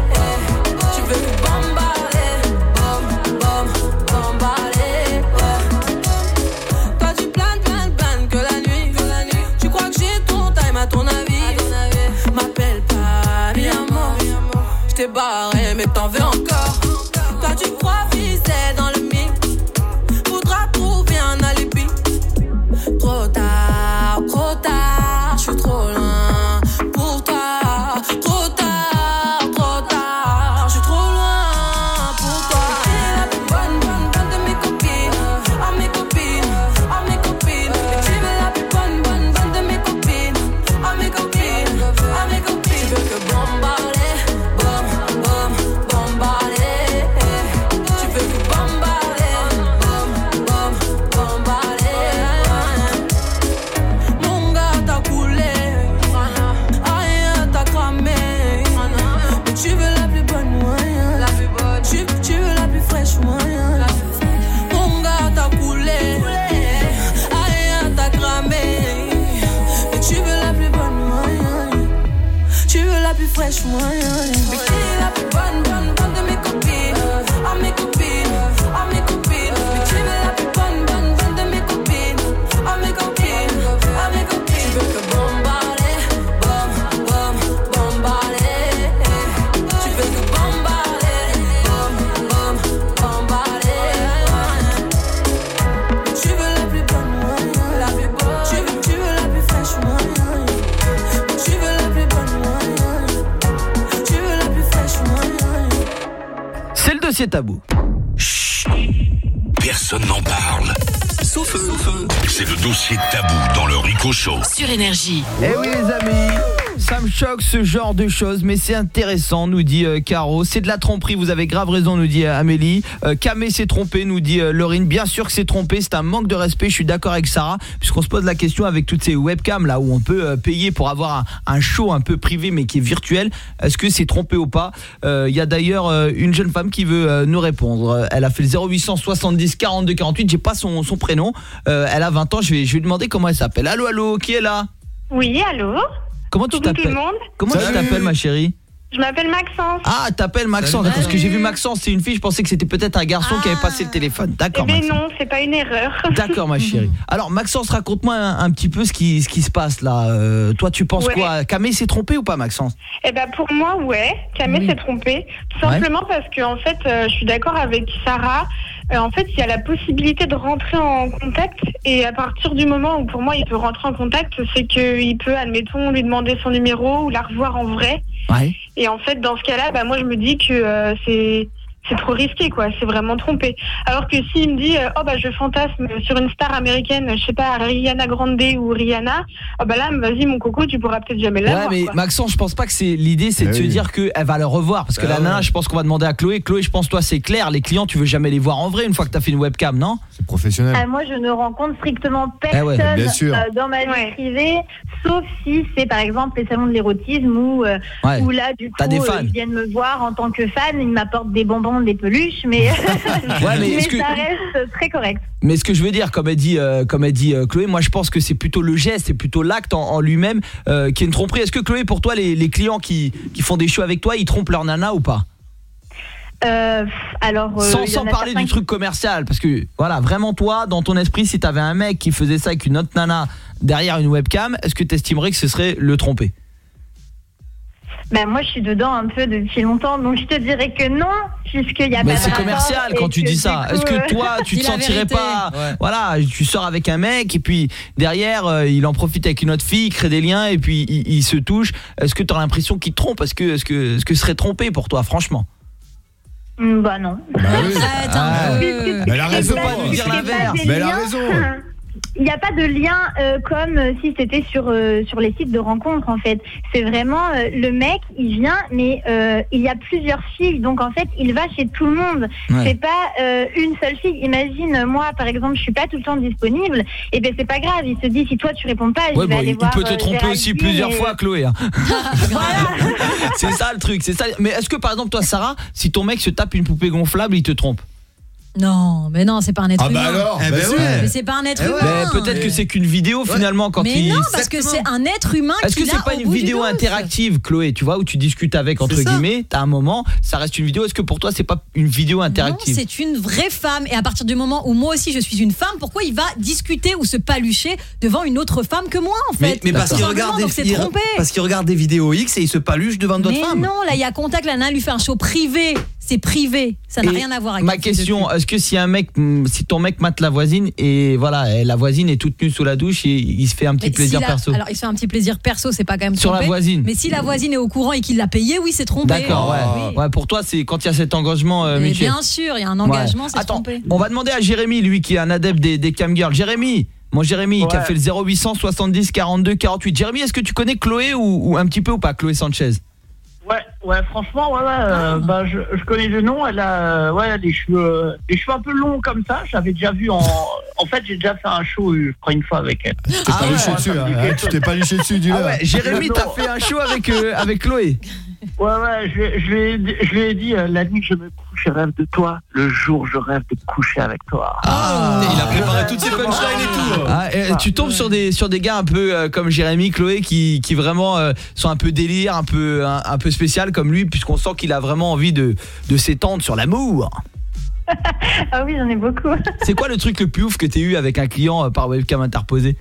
Tu veux que bombarder, bom, bom, bombarder. Toi tu planes, planes, planes que la nuit, que la nuit. Tu crois que j'ai ton time à ton avis? M'appelle pas, mi amor. Je t'ai barré, mais t'en veux encore. Toi tu crois viser dans le mix. Faudra trouver un alibi. Trop tard, trop tard, je suis trop loin pour toi. Trop tard, trop tard, je suis trop loin pour toi. T'es la plus bonne, bonne, bonne de mes copines. À mes copines, à mes copines. Et tu veux la plus bonne, bonne, bonne de mes copines. À mes copines, à mes copines. Tu veux que bombarder, bom, bom, bombarder. Tu veux que bombarder, bom, bom, bombarder. Mon gars t'a coulé, aïe t'a cramé. Mais tu veux la plus bonne moyen, tu, tu veux la plus fraîche moyen. Mon gars t'a coulé, aïe t'a cramé. Mais tu veux la plus bonne moyen, tu veux la plus fraîche moyen. Mais qui est la plus bonne, bonne, bonne de mes copines? À mes copines, à mes copines. Mais tu veux la plus bonne, bonne, bonne de mes copines? À mes copines, à mes copines. Tu veux que bombarder, bom, bom, bombarder. Tu veux que bombarder, bom, bom, bombarder. Tu veux la plus bonne moyen, la plus bonne. Tu veux, tu veux la plus fraîche moyen. Tu veux la plus bonne moyen. Tu veux la plus fraîche moyen. C'est le dossier tabou. Personne n'en parle. Sauf eux. C'est le dossier tabou dans le Rico Show. Sur Énergie. Eh oui les amis, ça me choque ce genre de choses, mais c'est intéressant, nous dit euh, Caro. C'est de la tromperie, vous avez grave raison, nous dit euh, Amélie. Euh, Kamé s'est trompé, nous dit euh, Laurine. Bien sûr que c'est trompé, c'est un manque de respect, je suis d'accord avec Sarah, puisqu'on se pose la question avec toutes ces webcams là où on peut euh, payer pour avoir un, un show un peu privé mais qui est virtuel. Est-ce que c'est trompé ou pas? Il euh, y a d'ailleurs euh, une jeune femme qui veut euh, nous répondre. Elle a fait le zéro huit cent soixante-dix quarante-deux quarante-huit, j'ai pas son, son prénom. Euh, elle a vingt ans, je vais, je vais lui demander comment elle s'appelle. Allô, allô, qui est là? Oui, allô? Comment tu Coucou tout t'appelles? le monde. Comment tu Salut. t'appelles ma chérie? Je m'appelle Maxence. Ah, t'appelles Maxence, parce que j'ai vu Maxence, c'est une fille, je pensais que c'était peut-être un garçon ah. qui avait passé le téléphone. D'accord. Eh ben non, c'est pas une erreur. D'accord, ma chérie. Alors Maxence, raconte-moi un, un petit peu ce qui ce qui se passe là. Euh, toi, tu penses ouais. quoi? Camé s'est trompé ou pas, Maxence? Eh ben pour moi, ouais, Camé oui. s'est trompé, tout simplement ouais. parce que en fait, euh, je suis d'accord avec Sarah. Euh, en fait, il y a la possibilité de rentrer en contact, et à partir du moment où pour moi il peut rentrer en contact, c'est qu'il peut, admettons, lui demander son numéro ou la revoir en vrai. Ouais. Et en fait, dans ce cas-là, bah, moi je me dis que euh, c'est c'est trop risqué, quoi. C'est vraiment trompé. Alors que s'il me dit, euh, oh bah je fantasme sur une star américaine, je sais pas, Ariana Grande ou Rihanna, oh bah là, vas-y mon coco, tu pourras peut-être jamais la ouais, voir. Ouais, mais quoi. Maxence, je pense pas que c'est l'idée, c'est ah de oui. se dire qu'elle va le revoir, parce que ah la nana, ouais. je pense qu'on va demander à Chloé. Chloé, je pense toi, c'est clair, les clients, tu veux jamais les voir en vrai une fois que t'as fait une webcam, non? C'est professionnel. Ah, moi, je ne rencontre strictement personne ah ouais, bien sûr. Euh, dans ma vie ouais. privée, sauf si c'est par exemple les salons de l'érotisme où, euh, ouais. où là, du coup, euh, ils viennent me voir en tant que fan, ils m'apportent des bonbons, des peluches, mais Mais, ouais, mais, mais ça que... reste très correct. Mais ce que je veux dire, comme elle dit, euh, comme elle dit euh, Chloé, moi je pense que c'est plutôt le geste, c'est plutôt l'acte en, en lui-même euh, qui est une tromperie. Est-ce que Chloé, pour toi, les, les clients qui, qui font des shows avec toi, ils trompent leur nana ou pas? Euh, alors, euh, sans sans parler du qui... truc commercial, parce que voilà, vraiment toi, dans ton esprit, si t'avais un mec qui faisait ça avec une autre nana derrière une webcam, est-ce que t'estimerais que ce serait le tromper? Ben moi je suis dedans un peu depuis longtemps, donc je te dirais que non, puisqu'il y a mais pas. Mais c'est commercial quand tu dis ça. Est-ce que toi tu te sentirais pas ouais. Voilà, tu sors avec un mec et puis derrière euh, il en profite avec une autre fille, il crée des liens et puis il, il se touche. Est-ce que tu as l'impression qu'il te trompe? Est-ce que est-ce que est-ce que ce serait trompé pour toi, franchement? Mmh, bah non. Bah oui. Ah, euh... Mais elle a raison, pas nous dire l'inverse. Mais elle a raison. Il n'y a pas de lien euh, comme euh, si c'était sur euh, sur les sites de rencontres en fait. C'est vraiment euh, le mec, il vient, mais euh, il y a plusieurs filles, donc en fait il va chez tout le monde. Ouais. C'est pas euh, une seule fille. Imagine moi par exemple, je suis pas tout le temps disponible, et ben c'est pas grave. Il se dit si toi tu réponds pas, je ouais, vais bon, aller il voir. Il peut te tromper aussi et... plusieurs fois, Chloé. Hein. Voilà. C'est ça le truc, c'est ça. Mais est-ce que par exemple toi, Sarah, si ton mec se tape une poupée gonflable, il te trompe? Non, mais non, c'est pas un être ah humain. Ah bah alors, eh ben ouais. Mais c'est pas un être eh humain. Ouais. Peut-être que c'est qu'une vidéo finalement quand mais il. Mais non, parce que c'est un être humain qui. Est-ce que c'est pas une vidéo interactive, Chloé? Tu vois où tu discutes avec entre guillemets, t'as un moment, ça reste une vidéo. Est-ce que pour toi c'est pas une vidéo interactive? Non, c'est une vraie femme. Et à partir du moment où moi aussi je suis une femme, pourquoi il va discuter ou se palucher devant une autre femme que moi en fait? Mais, mais parce qu'il regarde des il, parce qu'il regarde des vidéos X et il se paluche devant d'autres femmes. Mais non, là il y a contact, la nana lui fait un show privé. C'est privé, ça n'a rien à voir avec. Ma question, est-ce que si un mec, si ton mec mate la voisine et voilà, la voisine est toute nue sous la douche et il se fait un petit mais plaisir si la, perso. Alors il se fait un petit plaisir perso, c'est pas quand même sur trompé, la voisine. Mais si la voisine est au courant et qu'il l'a payé, oui, c'est trompé. D'accord, ouais. Oui. Ouais, pour toi, c'est quand il y a cet engagement euh, mutuel. Bien sûr, il y a un engagement, ouais. c'est Attends, trompé. On va demander à Jérémy, lui qui est un adepte des, des camgirls. Jérémy, mon Jérémy, ouais. qui a fait le zéro huit cent soixante-dix quarante-deux quarante-huit. Jérémy, est-ce que tu connais Chloé ou, ou un petit peu ou pas, Chloé Sanchez? Ouais, ouais, franchement, ouais, ouais, euh, bah, je, je connais le nom. Elle a, ouais, les cheveux, les cheveux un peu longs comme ça. J'avais déjà vu en, en fait, j'ai déjà fait un show, je crois, une fois avec elle. Tu t'es ah pas ouais, luché dessus, hein, hein, tu t'es pas luché dessus, du ah ouais, Jérémy, t'as fait un show avec euh, avec Chloé. Ouais, ouais, je, je, lui ai, je lui ai dit, euh, la nuit je me couche, je rêve de toi. Le jour, je rêve de coucher avec toi. Ah, il a préparé toutes ses punchlines et tout. Ah, et, ah, tu tombes sur des sur des gars un peu euh, comme Jérémy, Chloé, qui qui vraiment euh, sont un peu délire, un peu un, un peu spécial comme lui, puisqu'on sent qu'il a vraiment envie de de s'étendre sur l'amour. Ah oui, j'en ai beaucoup. C'est quoi le truc le plus ouf que t'aies eu avec un client euh, par webcam interposée?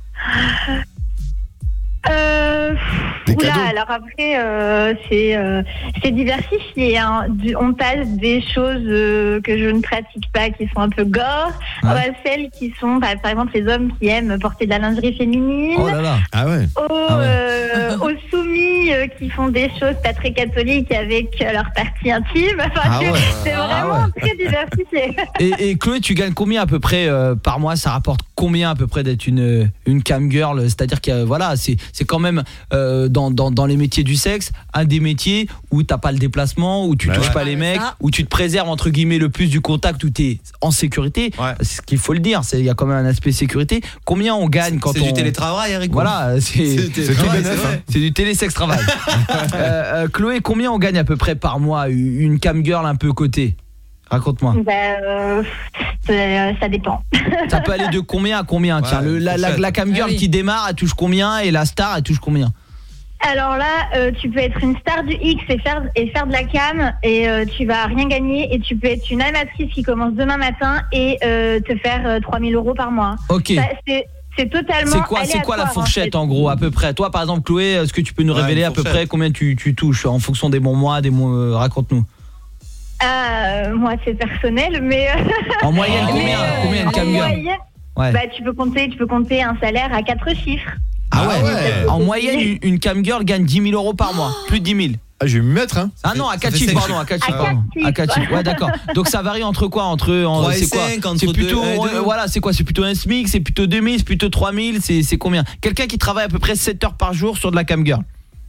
Euh, oula, alors après euh, c'est euh, c'est diversifié hein. Du, on passe des choses euh, que je ne pratique pas qui sont un peu gore, ouais. à celles qui sont par, par exemple les hommes qui aiment porter de la lingerie féminine, oh là là. Ah ouais. Aux, ah ouais. Euh, aux soumis euh, qui font des choses pas très catholiques avec euh, leur partie intime, enfin, ah ouais. c'est vraiment ah ouais. très diversifié. Et, et Chloé, tu gagnes combien à peu près euh, par mois? Ça rapporte combien à peu près d'être une une cam girl? C'est-à-dire que voilà, c'est c'est quand même euh, dans, dans, dans les métiers du sexe un des métiers où t'as pas le déplacement, où tu bah touches ouais. pas les mecs, où tu te préserves entre guillemets le plus du contact, où t'es en sécurité. Ouais. C'est ce qu'il faut le dire, il y a quand même un aspect sécurité. Combien on gagne quand c'est on... du télétravail, Eric? Voilà, c'est c'est, c'est, c'est du télésexe travail. euh, euh, Chloé, combien on gagne à peu près par mois une cam girl un peu cotée? Raconte-moi. Bah, euh, ça dépend. Ça peut aller de combien à combien? Ouais, tiens, le, la, la, la cam girl ah oui. qui démarre, elle touche combien? Et la star, elle touche combien? Alors là, euh, tu peux être une star du X et faire, et faire de la cam et euh, tu vas rien gagner. Et tu peux être une animatrice qui commence demain matin et euh, te faire euh, trois mille euros par mois. Ok. Ça, c'est, c'est totalement C'est quoi, c'est quoi la fourchette en, fait. en gros à peu près? Toi par exemple Chloé, est-ce que tu peux nous ouais, révéler à peu près combien tu, tu touches en fonction des bons mois, des mois, euh, raconte-nous. Euh, moi c'est personnel, mais en moyenne combien euh, combien de cam girl? Ouais. Bah tu peux compter, tu peux compter un salaire à quatre chiffres. Ah ouais, ouais. En moyenne une, une cam girl gagne dix mille euros par mois, plus de dix mille. Ah, je vais me mettre hein. Ah non, à quatre chiffres pardon, à quatre chiffres pardon. À quatre chiffres. Ouais, d'accord. Donc ça varie entre quoi? Entre en, trois c'est quoi? C'est plutôt deux, euh, voilà, c'est quoi? C'est plutôt un SMIC, c'est plutôt deux mille, c'est plutôt trois mille, c'est c'est combien? Quelqu'un qui travaille à peu près sept heures par jour sur de la cam girl.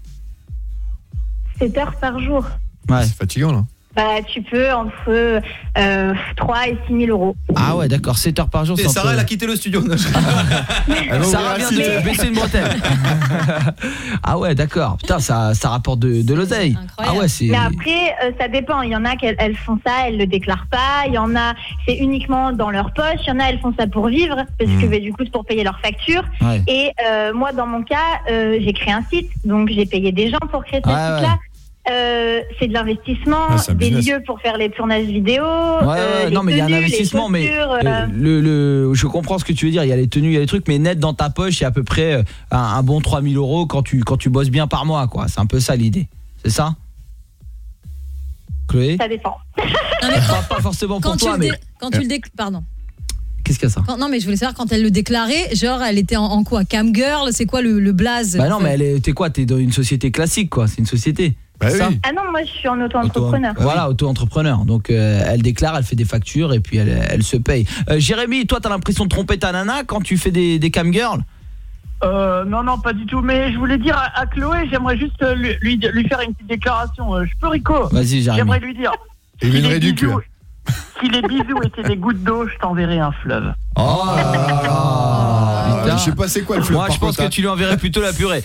sept heures par jour. Ouais, c'est fatigant là. Bah, tu peux entre euh, trois et six mille euros. Ah ouais, d'accord, sept heures par jour. Et Sarah, entre... elle a quitté le studio. Sarah vient de baisser une bretelle. Ah ouais, d'accord. Putain, ça, ça rapporte de, de l'oseille. Ah ouais, c'est... Mais après, euh, ça dépend. Il y en a qui elles font ça, elles le déclarent pas. Il y en a, c'est uniquement dans leur poche. Il y en a, elles font ça pour vivre, parce mmh. que bah, du coup, c'est pour payer leurs factures. Ouais. Et euh, moi, dans mon cas, euh, j'ai créé un site. Donc, j'ai payé des gens pour créer ce ouais, site-là. Ouais. Euh, c'est de l'investissement, ah, des business. Lieux pour faire les tournages vidéo. Ouais, ouais euh, non, mais il y a un investissement, mais euh, le, le, je comprends ce que tu veux dire. Il y a les tenues, il y a les trucs, mais net dans ta poche, il y a à peu près un, un bon trois mille euros quand tu quand tu bosses bien par mois, quoi. C'est un peu ça l'idée. C'est ça, Chloé? Ça dépend. Non, mais pas, pas forcément pour toi, mais quand tu le dé... pardon. Qu'est-ce qu'il y a ça? Quand, non mais je voulais savoir quand elle le déclarait, genre elle était en, en quoi? Cam girl, c'est quoi le, le blaze? Bah non, mais elle était quoi? T'es dans une société classique, quoi. C'est une société. Bah oui. Ah non, moi je suis en auto-entrepreneur. Auto, voilà, auto-entrepreneur. Donc euh, elle déclare, elle fait des factures et puis elle, elle se paye. Euh, Jérémy, toi t'as l'impression de tromper ta nana quand tu fais des, des cam girls? Euh, non, non, pas du tout. Mais je voulais dire à, à Chloé, j'aimerais juste lui, lui, lui faire une petite déclaration. Euh, je peux, Rico? Vas-y, Jérémy. J'aimerais lui dire. Et il viendrait du cul. Si les bisous étaient des gouttes d'eau, je t'enverrais un fleuve. Oh, oh je sais pas c'est quoi le fleuve. Moi je pense que tu lui enverrais plutôt la purée.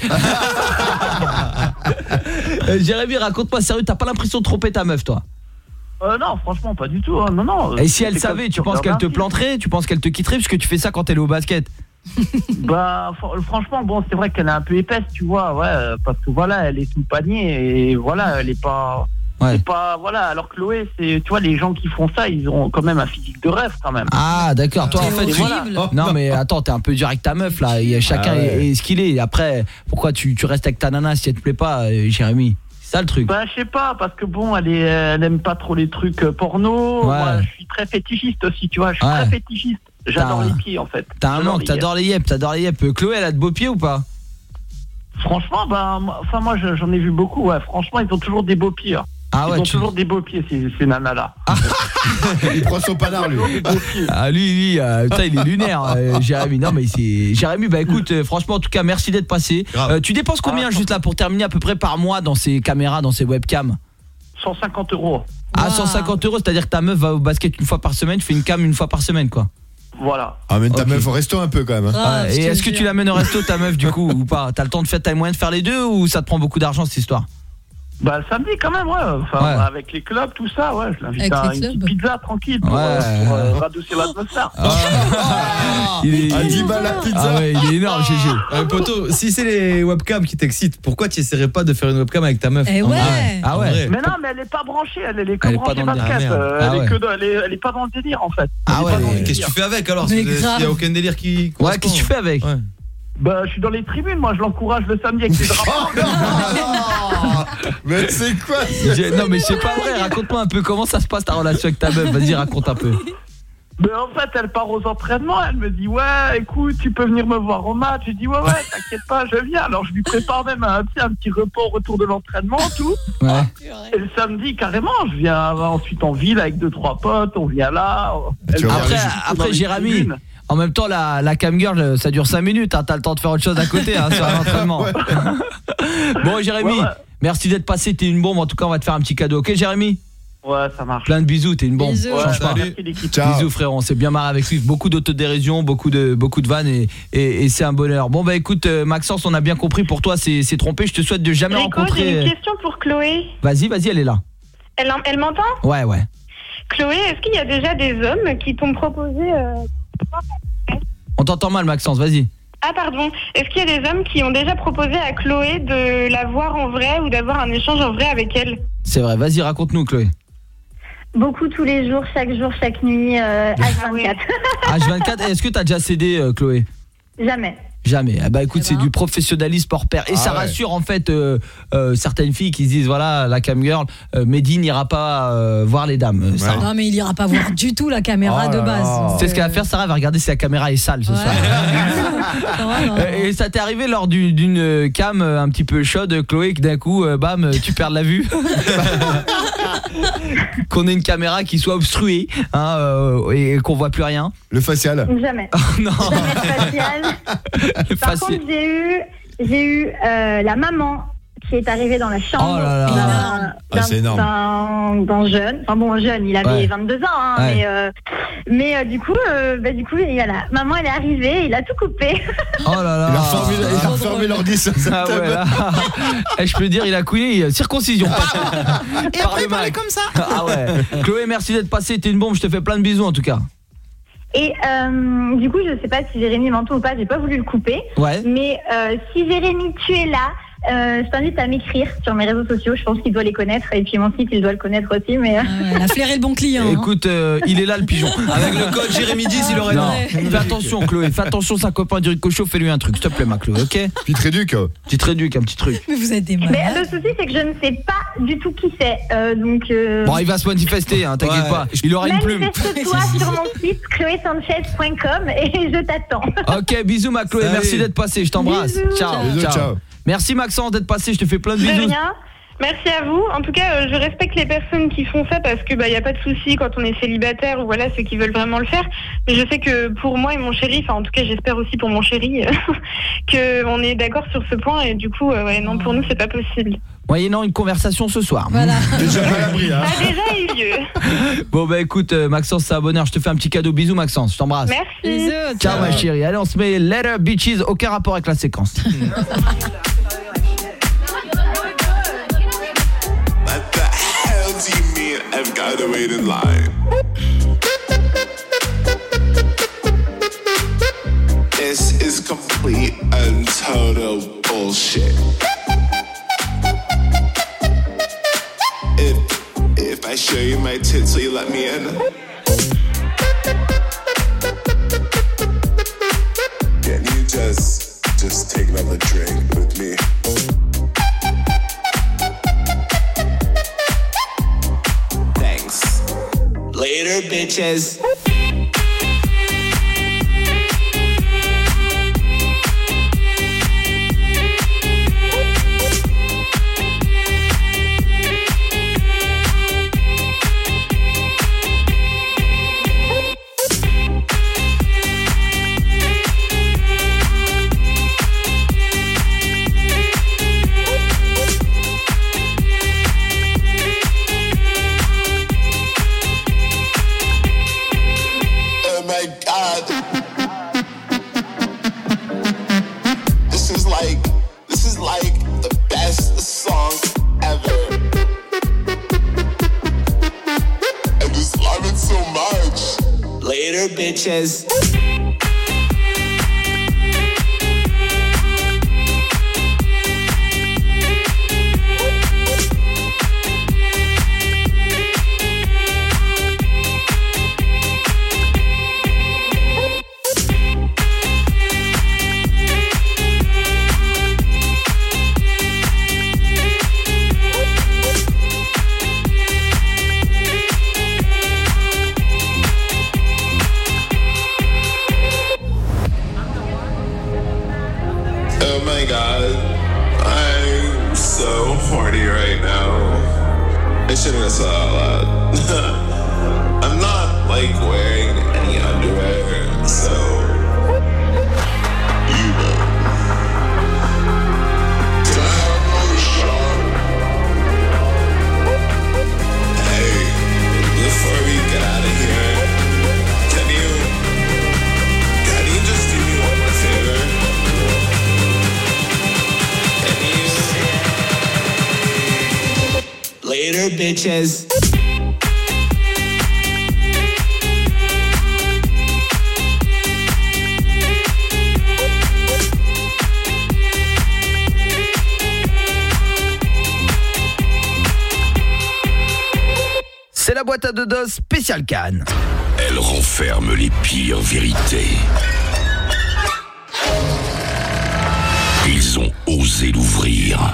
euh, Jérémy, raconte-moi sérieux, t'as pas l'impression de tromper ta meuf, toi? Euh, non, franchement, pas du tout. Hein. Non, non. Et si elle savait, tu penses qu'elle te planterait? Tu penses qu'elle te quitterait puisque tu fais ça quand elle est au basket? Bah, franchement, bon, c'est vrai qu'elle est un peu épaisse, tu vois, ouais, parce que voilà, elle est sous le panier et voilà, elle est pas. Ouais. C'est pas, voilà, alors Chloé, c'est, tu vois, les gens qui font ça, ils ont quand même un physique de rêve quand même. Ah d'accord, toi en fait, voilà. oh, non mais attends, t'es un peu dur avec ta meuf là, il y a chacun ah ouais. est, est ce qu'il est. Après, pourquoi tu, tu restes avec ta nana si elle te plaît pas, euh, Jérémy? C'est ça le truc. Bah je sais pas, parce que bon, elle, est, elle aime pas trop les trucs porno. Ouais. Moi, je suis très fétichiste aussi, tu vois, je suis ouais. très fétichiste. J'adore les pieds en fait. T'as un manque, t'adores les yeux, t'adores les yeux. Chloé, elle a de beaux pieds ou pas? Franchement, bah, enfin moi j'en ai vu beaucoup, ouais. Franchement, ils ont toujours des beaux pieds. Ah Ils ouais, ont tu... toujours des beaux pieds, ces, ces nanas-là. Ah. Il prend son panard, lui. Ah, lui, lui, euh, putain, il est lunaire, euh, Jérémy. Non, mais c'est... Jérémy, bah écoute, euh, franchement, en tout cas, merci d'être passé. Euh, tu dépenses combien, ah, juste là, pour terminer, à peu près par mois dans ces caméras, dans ces webcams? cent cinquante euros. Ah, wow. cent cinquante euros, c'est-à-dire que ta meuf va au basket une fois par semaine, tu fais une cam une fois par semaine, quoi. Voilà. Amène ta okay. meuf au resto un peu, quand même. Ah, ah, et est-ce que tu l'amènes au resto, ta meuf, du coup, ou pas? T'as le temps de faire, t'as le moyen de faire les deux, ou ça te prend beaucoup d'argent, cette histoire? Bah samedi quand même, ouais. Enfin, ouais. Avec les clubs, tout ça, ouais. Je l'invite à une petite pizza tranquille pour, ouais. euh, pour euh, radoucir l'atmosphère. Ah. Ah. Il est... À dix balles la pizza. Ah ouais, il est énorme, G G. Euh, poto, si c'est les webcams qui t'excitent, pourquoi tu essaierais pas de faire une webcam avec ta meuf? Eh ouais. Ah ouais. Mais non, mais elle est pas branchée, elle, elle est que elle branchée basket. Euh, ah elle, ouais. est que de, elle, est, elle est pas dans le délire en fait. Ah ouais. Qu'est-ce que tu fais avec alors? Il y a aucun délire qui. Ouais, qu'est-ce que tu fais avec? Bah, je suis dans les tribunes, moi je l'encourage le samedi avec des drapeaux. Mais c'est quoi? Non mais c'est pas vrai, raconte-moi un peu comment ça se passe ta relation avec ta meuf, vas-y raconte un peu. Mais en fait, elle part aux entraînements, elle me dit ouais, écoute, tu peux venir me voir au match. Je dis ouais ouais, t'inquiète pas, je viens. Alors je lui prépare même un petit un petit repas au retour de l'entraînement, tout. Ouais. Et le samedi carrément, je viens ensuite en ville avec deux trois potes, on vient là. Elle après après Jérémy, en même temps la la cam girl ça dure cinq minutes, hein, t'as le temps de faire autre chose à côté hein, sur un entraînement. Ouais. Bon Jérémy, ouais, ouais. merci d'être passé, t'es une bombe, en tout cas on va te faire un petit cadeau. OK Jérémy? Ouais, ça marche. Plein de bisous, t'es une bombe. Bisous. Ouais, change pas. Bisous frérot, on s'est bien marré avec lui, beaucoup d'autodérision, beaucoup de beaucoup de vannes et, et, et c'est un bonheur. Bon bah écoute euh, Maxence, on a bien compris, pour toi c'est c'est trompé, je te souhaite de jamais Rico, rencontrer. J'ai une question pour Chloé. Vas-y, vas-y, elle est là. Elle elle m'entend? Ouais, ouais. Chloé, est-ce qu'il y a déjà des hommes qui t'ont proposé euh... On t'entend mal Maxence, vas-y. Ah pardon, est-ce qu'il y a des hommes qui ont déjà proposé à Chloé de la voir en vrai ou d'avoir un échange en vrai avec elle? C'est vrai, vas-y, raconte-nous, Chloé. Beaucoup tous les jours, chaque jour, chaque nuit, euh, H vingt-quatre. H vingt-quatre, est-ce que t'as déjà cédé, euh, Chloé? Jamais. Jamais. Ah bah écoute, c'est du professionnalisme hors pair. Et Ah ça ouais. rassure en fait euh, euh, certaines filles qui se disent voilà, la cam girl, euh, Mehdi n'ira pas euh, voir les dames. euh, Sarah. Non mais il ira pas voir du tout la caméra Oh de là base. là. C'est ce qu'elle va faire, Sarah va regarder si la caméra est sale ce soir. Euh, Et ça t'est arrivé lors du- d'une cam euh, un petit peu chaude, Chloé, que d'un coup, euh, bam, tu perds la vue? Qu'on ait une caméra qui soit obstruée hein, euh, et qu'on voit plus rien? Le facial. Jamais. Non. Jamais de facial. Par Facile. contre, j'ai eu, j'ai eu euh, la maman qui est arrivée dans la chambre Oh là là. d'un- Ah, c'est énorme. d'un d'un jeune. Enfin bon, jeune, il avait Ouais. vingt-deux ans, hein, Ouais. mais euh, mais euh, du coup, euh, bah, du coup, il y a la maman, elle est arrivée, il a tout coupé. Oh là là. Il a refermé, il a refermé l'ordi sur sa Ah ouais, table. là. Eh, je peux dire, il a couillé, circoncision. Et après, il parlait comme ça. Ah ouais. Chloé, merci d'être passée, t'es une bombe, je te fais plein de bisous en tout cas. Et euh, du coup, je sais pas si Jérémy m'entend ou pas, j'ai pas voulu le couper. Ouais. Mais euh, si Jérémy, tu es là, euh, je t'invite à m'écrire sur mes réseaux sociaux. Je pense qu'il doit les connaître. Et puis mon site, il doit le connaître aussi. Mais euh, Elle a flairé le bon client. hein. Écoute, euh, il est là le pigeon. Avec le code Jérémy dix, il aurait Non. non. Fais attention Chloé, fais attention, c'est un copain du Ricochot, fais-lui un truc, s'il te plaît ma Chloé, ok? Petite réduc. Petite réduc, un petit truc. Mais vous êtes des mais malades. le souci, c'est que je ne sais pas du tout qui c'est. Euh, donc. Euh, Bon, il va se manifester, hein, t'inquiète Ouais. pas. Il aura une plume. Manifeste-toi sur mon site chloé sanchez point com et je t'attends. Ok, bisous ma Chloé, Salut. merci d'être passée, je t'embrasse. Bisous. Ciao, Bisous, ciao. ciao. Merci Maxence d'être passé, je te fais plein de De bisous. rien. Merci à vous. En tout cas, euh, je respecte les personnes qui font ça parce que bah y a pas de souci quand on est célibataire ou voilà ceux qui veulent vraiment le faire. Mais je sais que pour moi et mon chéri, enfin en tout cas j'espère aussi pour mon chéri, que on est d'accord sur ce point et du coup euh, ouais non pour nous c'est pas possible. Moyennant une conversation ce soir. Voilà. Déjà à l'abri, hein. Ah déjà il est vieux. Bon bah écoute euh, Maxence, c'est un bonheur, je te fais un petit cadeau, bisous Maxence, je t'embrasse. Merci. Bisous, Ciao ma chérie, allez on se met Letter Bitches, aucun rapport avec la séquence. What the hell do you mean I've got to wait in line? This is complete and total bullshit. If, if I show you my tits, will you let me in? Can you just, just take another drink with me? Thanks. Later, bitches. Oh my god. This is like, this is like the best song ever. I just love it so much. Later, bitches. Oh my god. I'm so horny right now. I shouldn't have said that out loud. I'm not like wearing any underwear, so you know. Can I have another shot? Hey, before we get out of here, can you can you just do me one more favor? Later, bitches. la boîte à deux dos spéciale Cannes. Elle renferme les pires vérités. Ils ont osé l'ouvrir.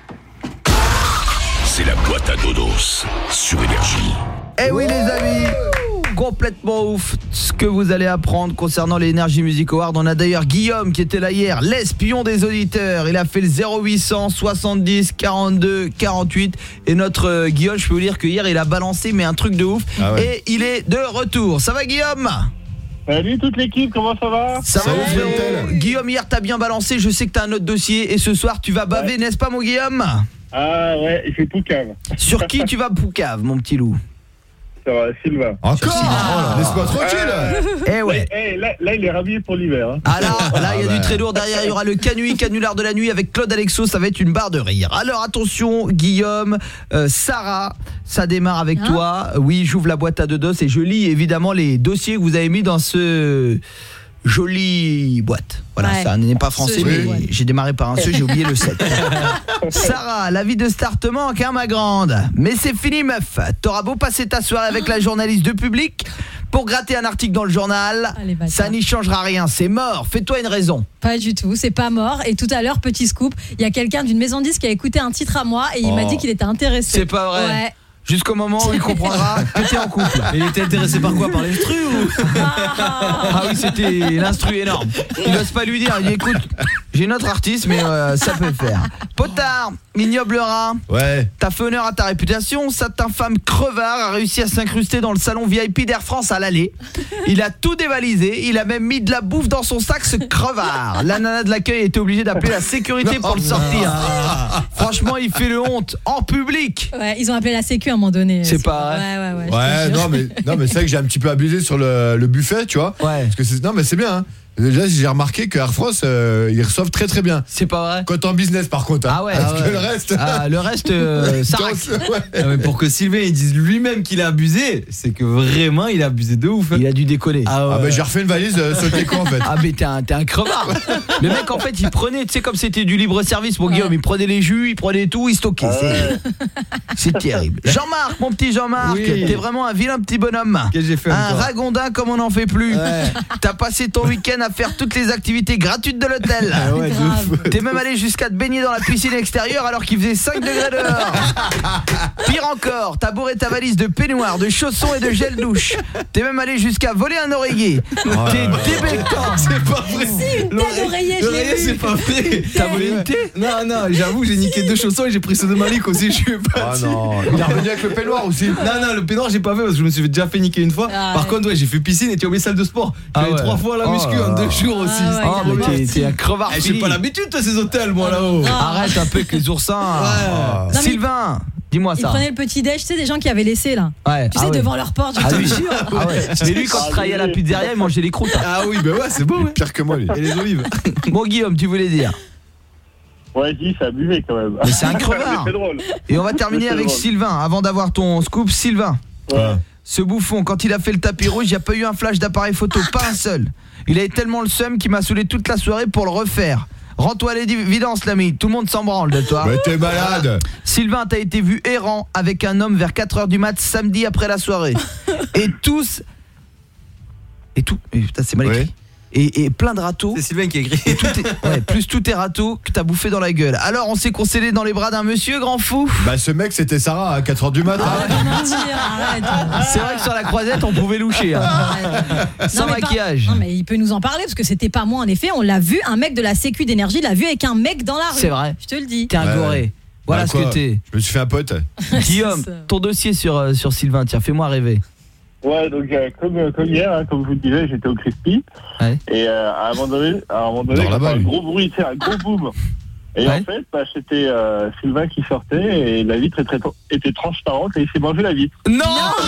C'est la boîte à dodos sur Énergie. Eh oui les amis, complètement ouf ce que vous allez apprendre concernant les Energy Music Awards. On a d'ailleurs Guillaume qui était là hier, l'espion des auditeurs. Il a fait le zéro huit cent soixante-dix quarante-deux quarante-huit. Et notre euh, Guillaume, je peux vous dire que hier il a balancé mais un truc de ouf. Ah ouais. Et il est de retour. Ça va Guillaume ? Salut toute l'équipe, comment ça va? Ça va frérot. Guillaume, hier t'as bien balancé, je sais que t'as un autre dossier. Et ce soir tu vas baver, ouais. N'est-ce pas mon Guillaume? Ah ouais, il fait Poucave. Sur qui tu vas Poucave mon petit loup? Sur euh, Sylvain. Encore ah, laisse-moi tranquille. Euh, eh ouais. Là, là, là, il est rhabillé pour l'hiver. Hein. Ah là, là, il y a ah bah. du très lourd derrière. Il y aura le Canui, canular de la nuit avec Claude Alexo. Ça va être une barre de rire. Alors attention, Guillaume, euh, Sarah, ça démarre avec hein toi. Oui, j'ouvre la boîte à deux dos et je lis évidemment les dossiers que vous avez mis dans ce jolie boîte. Voilà, ouais. Ça n'est pas français, mais boîte. J'ai démarré par un seul, j'ai oublié le sept. Sarah, la vie de star te manque, hein, ma grande. Mais c'est fini, meuf. T'auras beau passer ta soirée avec la journaliste de Public pour gratter un article dans le journal, allez, ça n'y changera rien, c'est mort. Fais-toi une raison. Pas du tout, c'est pas mort. Et tout à l'heure, petit scoop, il y a quelqu'un d'une maison de disques qui a écouté un titre à moi et il oh. m'a dit qu'il était intéressé. C'est pas vrai. Ouais. Jusqu'au moment où il comprendra que t'es en couple. Et il était intéressé par quoi? Par l'instru ou... Ah oui, c'était l'instru énorme. Il n'ose pas lui dire, il dit écoute, j'ai une autre artiste mais euh, ça peut le faire. Potard, ignoble rat. Ouais. T'as fait honneur à ta réputation, cette infâme crevard a réussi à s'incruster dans le salon V I P d'Air France à l'aller. Il a tout dévalisé, il a même mis de la bouffe dans son sac, ce crevard. La nana de l'accueil était obligée d'appeler la sécurité pour le sortir. Franchement, il fait le honte en public. Ouais, ils ont appelé la sécu à un moment donné. C'est pas vrai. Ouais, ouais, ouais. Ouais, non mais non mais c'est vrai que j'ai un petit peu abusé sur le, le buffet, tu vois. Ouais. Parce que c'est non mais c'est bien. Hein. Déjà, j'ai remarqué que Air France, euh, ils reçoivent très très bien. C'est pas vrai. Quand en business, par contre. Hein. Ah ouais. Parce ah que ouais. le reste. Ah, le reste, euh, ça raque. Ouais. Ah, mais pour que Sylvain il dise lui-même qu'il a abusé, c'est que vraiment il a abusé de ouf. Il a dû décoller. Ah, ouais. Ah bah j'ai refait une valise euh, sur le déco en fait. Ah mais t'es un, t'es un crevard. Le mec en fait il prenait, tu sais comme c'était du libre service pour Guillaume, il prenait les jus, il prenait tout, il stockait. Ah ouais. C'est terrible. Jean-Marc, mon petit Jean-Marc, oui. T'es vraiment un vilain petit bonhomme. Qu'est-ce que j'ai fait Un encore ragondin comme on n'en fait plus. Ouais. T'as passé ton week-end à faire toutes les activités gratuites de l'hôtel. Ah ouais, t'es même allé jusqu'à te baigner dans la piscine extérieure alors qu'il faisait cinq degrés dehors. Pire encore, t'as bourré ta valise de peignoir, de chaussons et de gel douche. T'es même allé jusqu'à voler un oreiller. Oh, t'es débectant. C'est pas vrai. Si, une thé d'oreiller, je l'ai vu. C'est pas vrai. T'as volé une thé? Non, non, j'avoue, j'ai niqué deux chaussons et j'ai pris ceux de Malik aussi. Je suis pas. Ah non, il est revenu avec le peignoir aussi. Non, non, le peignoir, j'ai pas fait parce que je me suis déjà fait niquer une fois. Ah, Par ouais. contre, ouais, j'ai fait piscine et tu as oublié salle de sport. J'ai ah fait ouais. trois fois la muscu oh, en deux jours aussi. Ah ouais, oh, mais t'es, t'es un crevard. Eh, j'ai pas l'habitude de ces hôtels, moi là-haut. Arrête un peu avec les oursins. Ouais. Oh. Sylvain, dis-moi ça. Il prenait le petit déj, tu sais, des gens qui avaient laissé là. Ouais. Tu sais, ah devant ouais. leur porte, je ah te oui. jure. Ah ouais. Mais lui, quand il travaillait à la pizzeria, il mangeait les croûtes. Ah oui, bah ouais, c'est beau. Ouais. Pire que moi, lui. Et les olives. Bon, Guillaume, tu voulais dire? Ouais, dis, c'est abusé quand même. Mais c'est un crevard. C'est drôle. Et on va terminer avec drôle. Sylvain, avant d'avoir ton scoop. Sylvain. Ouais. Ce bouffon, quand il a fait le tapis rouge, il n'y a pas eu un flash d'appareil photo, pas un seul. Il avait tellement le seum qu'il m'a saoulé toute la soirée pour le refaire. Rends-toi à l'évidence, l'ami, tout le monde s'en branle de toi. Mais t'es malade. Sylvain, t'as été vu errant avec un homme vers quatre heures du mat samedi après la soirée. Et tous... Et tout... Et putain, c'est mal écrit. Ouais. Et, et plein de râteaux. C'est Sylvain qui a écrit. Et tout est, ouais, plus tous tes râteaux que t'as bouffé dans la gueule. Alors on s'est concédé dans les bras d'un monsieur, grand fou. Bah ce mec c'était Sarah à quatre heures du matin. Ah, ouais, arrête. C'est vrai que sur la croisette on pouvait loucher hein. Sans non, maquillage pas, Non mais il peut nous en parler parce que c'était pas moi en effet. On l'a vu, un mec de la sécu d'énergie l'a vu avec un mec dans la rue. C'est vrai. Je te le dis. T'es un goré. Ouais. Voilà bah, ce que t'es. Je me suis fait un pote. Guillaume, ton dossier sur, euh, sur Sylvain, tiens, fais-moi rêver. Ouais, donc euh, comme, comme hier, hein, comme je vous le disais, j'étais au Crispy. Ouais. Et euh, à un moment donné, à un moment donné, il y a un gros bruit, c'est un gros boom. Et ouais. en fait, bah, c'était euh, Sylvain qui sortait et la vitre était, était transparente et il s'est mangé la vitre. Non,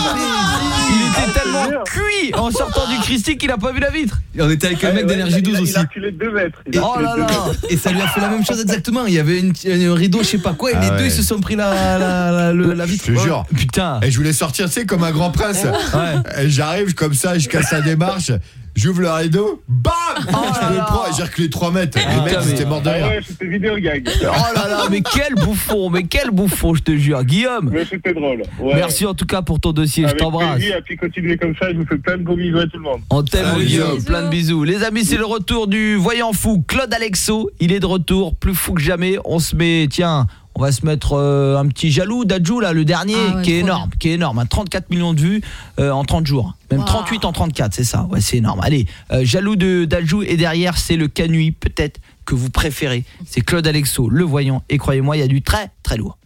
il était tellement cuit en sortant du Christie qu'il a pas vu la vitre. Et on était avec un mec ouais, d'énergie douze aussi. Il a reculé de deux mètres. Et, oh là là. Et ça lui a fait la même chose exactement. Il y avait une, un rideau, je sais pas quoi, et ah les ouais. deux ils se sont pris la, la, la, la, la vitre. Je te jure. Putain. Et je voulais sortir, tu sais, comme un grand prince. Ouais. Et j'arrive comme ça, je casse la démarche. j'ouvre le rideau, bam oh je le prends et j'ai reculé trois mètres. Ah, le mec mais... c'était mort de rire. Ouais, c'était vidéo gag. Oh là là, mais quel bouffon, mais quel bouffon, je te jure. Guillaume. Mais c'était drôle. Ouais. Merci en tout cas pour ton dossier, Avec je t'embrasse. plaisir, et puis continuez comme ça, je vous fais plein de gros bisous à tout le monde. On t'aime, Salut, Guillaume, bisous. plein de bisous. Les amis, c'est le retour du voyant fou, Claude Alexo. Il est de retour, plus fou que jamais. On se met, tiens, on va se mettre euh, un petit jaloux d'Adjou, là, le dernier, Ah ouais, qui est trop énorme, qui est énorme. Hein, trente-quatre millions de vues euh, en trente jours. Même Wow. trente-huit en trente-quatre, c'est ça. Ouais, c'est énorme. Allez, euh, jaloux de d'Adjou, et derrière, c'est le Canui, peut-être que vous préférez. C'est Claude Alexo, le voyant. Et croyez-moi, il y a du très, très lourd.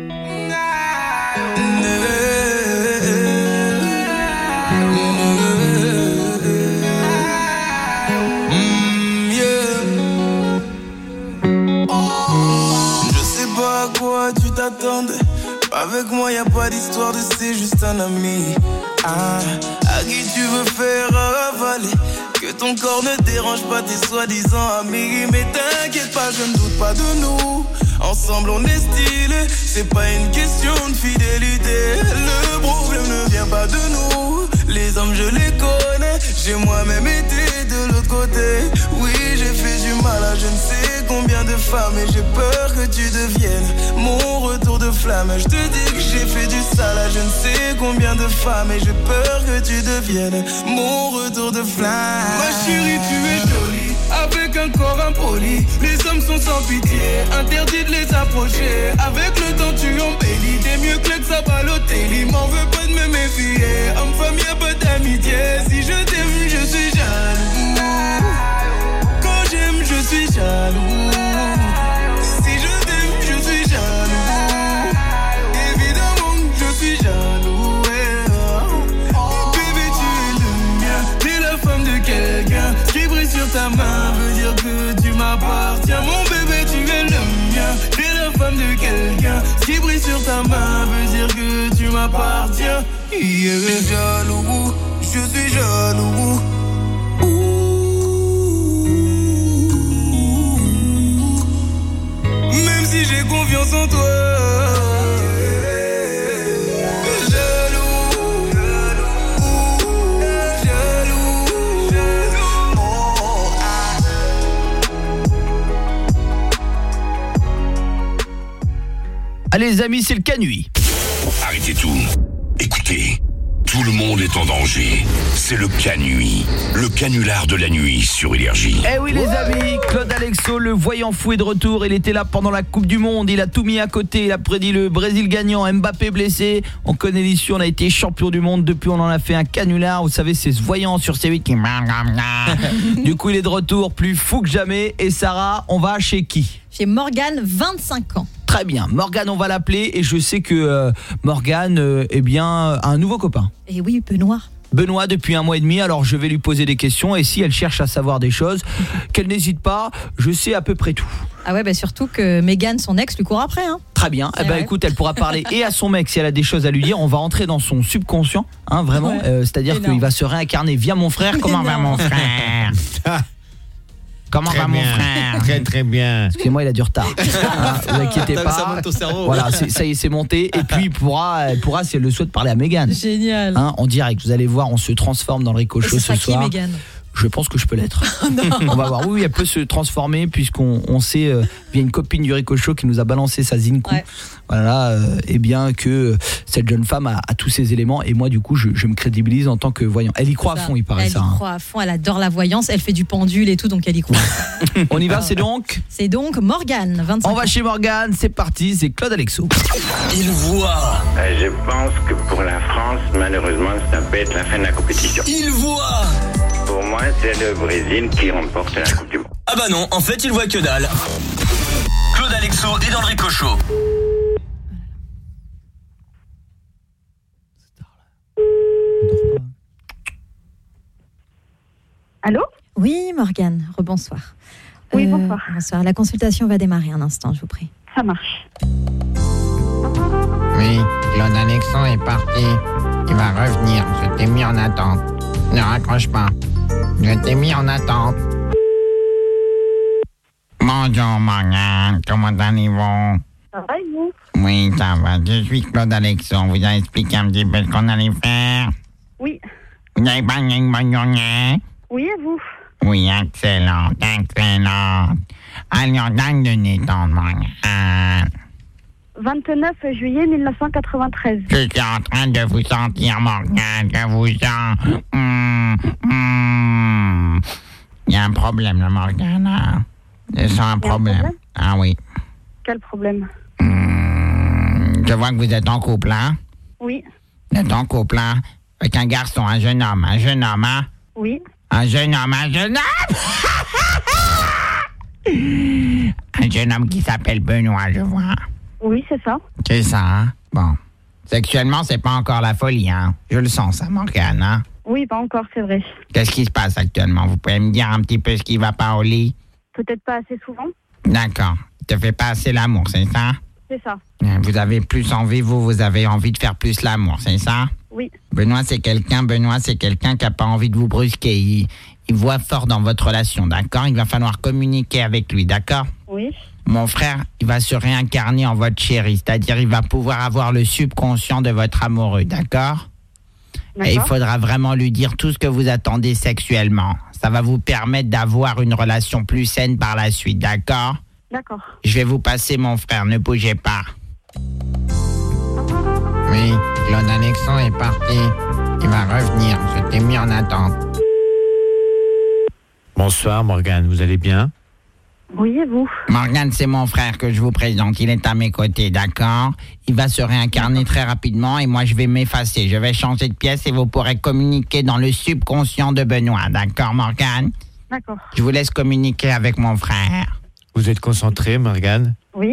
Tu t'attendais. Avec moi y a pas d'histoire de c'est juste un ami. Ah, à qui tu veux faire avaler. Que ton corps ne dérange pas tes soi-disant amis. Mais t'inquiète pas, je ne doute pas de nous. Ensemble on est stylé. C'est pas une question de fidélité. Le problème ne vient pas de nous. Les hommes je les connais. J'ai moi-même été de l'autre côté. Oui, j'ai fait du mal à je ne sais combien de femmes. Et j'ai peur que tu deviennes mon retour de flamme. Je te dis que j'ai fait du sale à je ne sais combien de femmes. Et j'ai peur que tu deviennes mon retour de flamme. Ma chérie, tu es jolie, avec un corps impoli. Les hommes sont sans pitié, interdit de les approcher. Avec le temps tu embellis, t'es mieux que ça Balotelli. M'en veux pas de me méfier, homme-femme y'a pas d'amitié. Si je t'aime, je suis jaloux. Quand j'aime, je suis jaloux. Si je t'aime, je suis jaloux. Évidemment que je suis jaloux. Bébé, tu es le mien, t'es la femme de quelqu'un. Ce qui brille sur ta main veut dire que tu m'appartiens. Mon bébé, tu es le mien, t'es la femme de quelqu'un. Ce qui brille sur ta main veut dire que tu m'appartiens. Yeah. Je suis jaloux, je suis jaloux. Même si j'ai confiance en toi. Allez les amis, c'est le Canui. Arrêtez tout. Écoutez, tout le monde est en danger. C'est le Canui, le canular de la nuit sur Énergie. Eh oui les amis, Claude Alexo, le voyant fou est de retour. Il était là pendant la Coupe du Monde, il a tout mis à côté. Il a prédit le Brésil gagnant, Mbappé blessé. On connaît l'issue, on a été champion du monde. Depuis on en a fait un canular. Vous savez, c'est ce voyant sur C huit qui... Du coup il est de retour, plus fou que jamais. Et Sarah, on va chez qui? Chez Morgane, vingt-cinq ans. Très bien, Morgane on va l'appeler. Et je sais que euh, Morgane euh, eh bien, a un nouveau copain. Et oui, Benoît. Benoît depuis un mois et demi, alors je vais lui poser des questions. Et si elle cherche à savoir des choses, qu'elle n'hésite pas, je sais à peu près tout. Ah ouais, bah surtout que Mégane, son ex, lui court après. Hein. Très bien, eh ben, ouais. Écoute, elle pourra parler et à son mec si elle a des choses à lui dire. On va entrer dans son subconscient, hein, vraiment. Ouais. Euh, c'est-à-dire Énorme. Qu'il va se réincarner via mon frère. Comment va mon frère? Comment très va bien. mon frère? Très très bien. Excusez-moi, il a du retard. Hein, vous inquiétez pas. Ça monte au cerveau. Voilà, ça y est, c'est monté. Et puis, il pourra, elle pourra, si elle le souhaite, parler à Mégane. Génial. Hein, en direct, vous allez voir, on se transforme dans le Rico Show ce soir. Qui, Mégane? Je pense que je peux l'être. On va voir. Oui, elle peut se transformer puisqu'on on sait euh, via une copine du Rico Show qui nous a balancé sa Zinku. Ouais. Voilà, euh, et bien que cette jeune femme a, a tous ces éléments et moi du coup je, je me crédibilise en tant que voyant. Elle y croit à fond, il paraît elle ça. Elle y hein. croit à fond, elle adore la voyance, elle fait du pendule et tout, donc elle y croit. On y va, c'est donc C'est donc Morgane, vingt-cinq ans. On va chez Morgane, c'est parti, c'est Claude Alexo. Il voit. Je pense que pour la France, malheureusement, ça peut être la fin de la compétition. Il voit. Pour moi, c'est le Brésil qui remporte la Coupe du Monde. Ah bah non, en fait, il voit que dalle. Claude Alexo est dans le Rico Show. Allô? Oui, Morgane, rebonsoir. Oui, euh, bonsoir. Bonsoir, la consultation va démarrer un instant, je vous prie. Ça marche. Oui, Claude Alexo est parti. Il va revenir, je t'ai mis en attente. Ne raccroche pas. Je t'ai mis en attente. Bonjour Morgane, comment allez-vous? Ça va et vous? Oui, ça va. Je suis Claude Alexo. On vous a expliqué un petit peu ce qu'on allait faire? Oui. Vous n'avez pas une bonne journée? Oui, Oui, excellent, excellent. Allez, on gagne de n'étendre, Morgane. vingt-neuf juillet mille neuf cent quatre-vingt-treize. Je suis en train de vous sentir, Morgane, je vous sens. Hum, hum. Il y a un problème, là, Morgane. Hein. Je sens un problème. un problème. Ah oui. Quel problème? hum, Je vois que vous êtes en couple, hein? Oui. Vous êtes en couple, hein? Avec un garçon, un jeune homme, un jeune homme, hein? Oui. Un jeune homme, un jeune homme Un jeune homme qui s'appelle Benoît, je vois. Oui, c'est ça. C'est ça, hein? Bon. Sexuellement, c'est pas encore la folie, hein? Je le sens, ça, Morgane, hein? Oui, pas encore, c'est vrai. Qu'est-ce qui se passe actuellement? Vous pouvez me dire un petit peu ce qui va pas au lit? Peut-être pas assez souvent. D'accord. Il te fait pas assez l'amour, c'est ça? C'est ça. Vous avez plus envie, vous, vous avez envie de faire plus l'amour, c'est ça? Oui. Benoît, c'est quelqu'un, Benoît, c'est quelqu'un qui a pas envie de vous brusquer. Il, il voit fort dans votre relation, d'accord? Il va falloir communiquer avec lui, d'accord? Oui. Mon frère, il va se réincarner en votre chéri, c'est-à-dire il va pouvoir avoir le subconscient de votre amoureux, d'accord? Et il faudra vraiment lui dire tout ce que vous attendez sexuellement. Ça va vous permettre d'avoir une relation plus saine par la suite, d'accord? D'accord. Je vais vous passer mon frère, ne bougez pas. Oui, Claude Alexandre est parti. Il va revenir, je t'ai mis en attente. Bonsoir Morgane, vous allez bien? Oui, et vous? Morgane, c'est mon frère que je vous présente, il est à mes côtés, d'accord? Il va se réincarner très rapidement et moi je vais m'effacer, je vais changer de pièce et vous pourrez communiquer dans le subconscient de Benoît, d'accord Morgane? D'accord. Je vous laisse communiquer avec mon frère. Vous êtes concentrée, Morgane? Oui.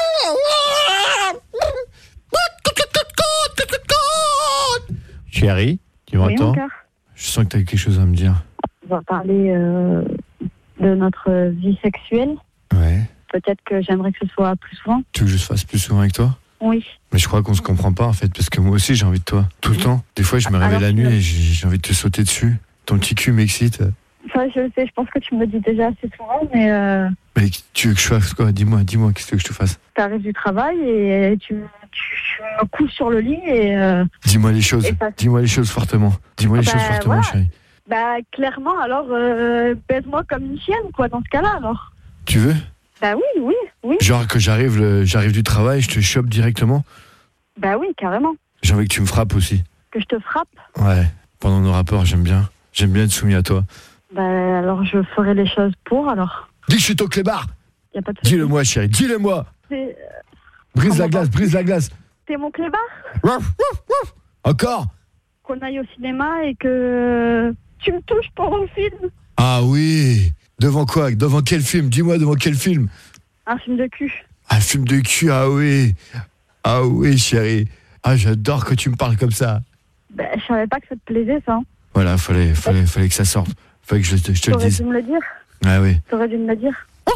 Chérie, tu m'entends? Oui, je sens que tu as quelque chose à me dire. On va parler euh, de notre vie sexuelle. Ouais. Peut-être que j'aimerais que ce soit plus souvent. Tu veux que je fasse plus souvent avec toi? Oui. Mais je crois qu'on se comprend pas en fait, parce que moi aussi j'ai envie de toi, tout le temps. Des fois je me réveille la nuit et j'ai, j'ai envie de te sauter dessus. Ton petit cul m'excite. Ça je sais, je pense que tu me le dis déjà assez souvent, mais... Euh... Mais tu veux que je fasse quoi? Dis-moi, dis-moi, qu'est-ce que tu veux que je te fasse? Tu arrives du travail et tu, tu, tu me couches sur le lit et... Euh... Dis-moi les choses, ça... dis-moi les choses fortement. Dis-moi les bah, choses fortement, voilà. Chérie. Bah clairement, alors euh, baise-moi comme une chienne, quoi, dans ce cas-là, alors. Tu veux? Bah oui, oui, oui. Genre que j'arrive, le, j'arrive du travail, je te chope directement? Bah oui, carrément. J'ai envie que tu me frappes aussi. Que je te frappe? Ouais, pendant nos rapports, j'aime bien. J'aime bien être soumis à toi. Bah alors je ferai les choses pour, alors. Dis que je suis ton clébard. Y a pas de souci. Dis-le-moi, chérie, dis-le-moi. C'est... Brise Comment la glace, brise la glace. T'es mon clébard? Encore? Qu'on aille au cinéma et que tu me touches pour un film. Ah oui. Devant quoi? Devant quel film? Dis-moi devant quel film? Un film de cul. Un film de cul, ah oui. Ah oui, chérie. Ah, j'adore que tu me parles comme ça. Bah, je savais pas que ça te plaisait, ça. Voilà, fallait, fallait, fallait que ça sorte. Fallait que je, je te le dise. T'aurais dû me le dire. Ah oui. T'aurais dû me le dire.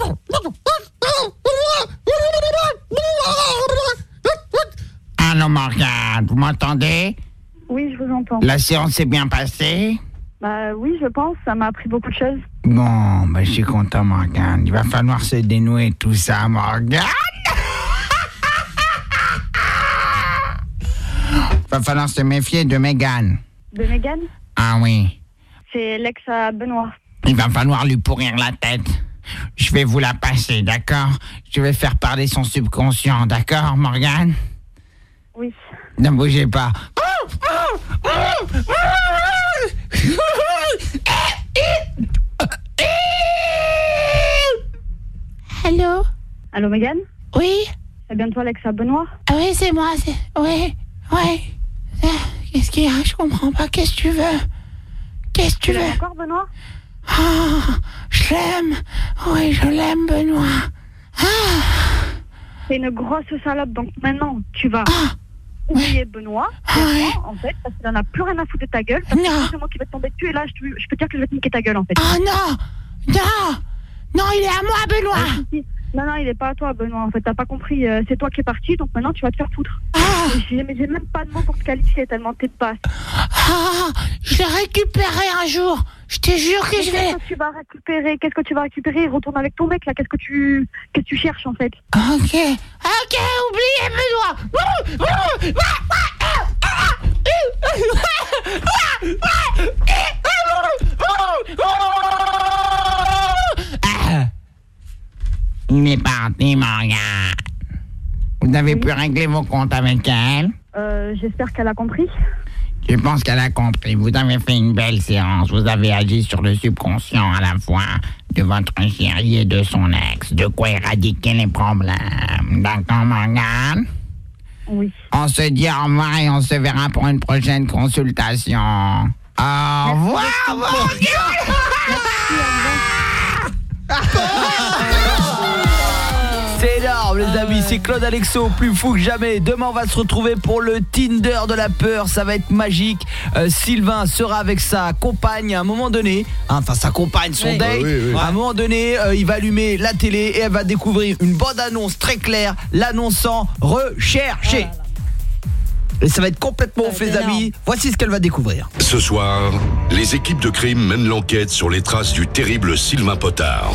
Allô, Morgane, vous m'entendez? Oui, je vous entends. La séance s'est bien passée? Bah oui, je pense, ça m'a appris beaucoup de choses. Bon, bah je suis content, Morgane. Il va falloir se dénouer tout ça, Morgane. Il va falloir se méfier de Mégane. De Mégane? Ah oui. C'est l'ex à Benoît. Il va falloir lui pourrir la tête. Je vais vous la passer, d'accord? Je vais faire parler son subconscient, d'accord, Morgane? Oui. Ne bougez pas. Allô? Allô, Mégane? Oui? C'est bien toi, l'ex à Benoît? Ah oui, c'est moi, c'est... Oui, oui. Qu'est-ce qu'il y a? Je comprends pas. Qu'est-ce que tu veux? Qu'est-ce que tu, tu veux? encore, Benoît? Ah, je l'aime. Oui, je l'aime, Benoît. Ah. C'est une grosse salope, donc maintenant, tu vas... Ah. Oublier Benoît, ah ouais. En fait, parce qu'il n'en a plus rien à foutre de ta gueule, parce que c'est moi qui vais te tomber dessus, et là, je, te, je peux te dire que je vais te niquer ta gueule, en fait. Oh non! Non! Non, il est à moi, Benoît! Ah, non, non, il est pas à toi, Benoît, en fait, t'as pas compris, euh, c'est toi qui es parti, donc maintenant, tu vas te faire foutre. Ah. J'ai, j'ai même pas de mots pour te qualifier, tellement t'es de passe. Ah, je l'ai récupéré un jour, je te jure que mais je vais... Qu'est-ce que tu vas récupérer? Qu'est-ce que tu vas récupérer? Retourne avec ton mec, là, qu'est-ce que tu... Qu'est-ce que tu cherches, en fait? Ok, ok, oubliez Benoît! Il est parti, Morgane. Vous avez pu régler vos comptes avec elle? Euh, j'espère qu'elle a compris. Je pense qu'elle a compris. Vous avez fait une belle séance. Vous avez agi sur le subconscient à la fois de votre chérie et de son ex. De quoi éradiquer les problèmes. D'accord, Morgane? Oui. On se dit au revoir et on se verra pour une prochaine consultation. Au revoir, Morgane! C'est énorme les amis, c'est Claude Alexo, plus fou que jamais. Demain on va se retrouver pour le Tinder de la peur, ça va être magique. euh, Sylvain sera avec sa compagne à un moment donné, hein, enfin sa compagne, son oui. date. Ah oui, oui. À un moment donné, euh, il va allumer la télé et elle va découvrir une bande-annonce très claire, l'annonçant recherché. Voilà. Et ça va être complètement ouf les amis. Voici ce qu'elle va découvrir. Ce soir, les équipes de crime mènent l'enquête sur les traces du terrible Sylvain Potard.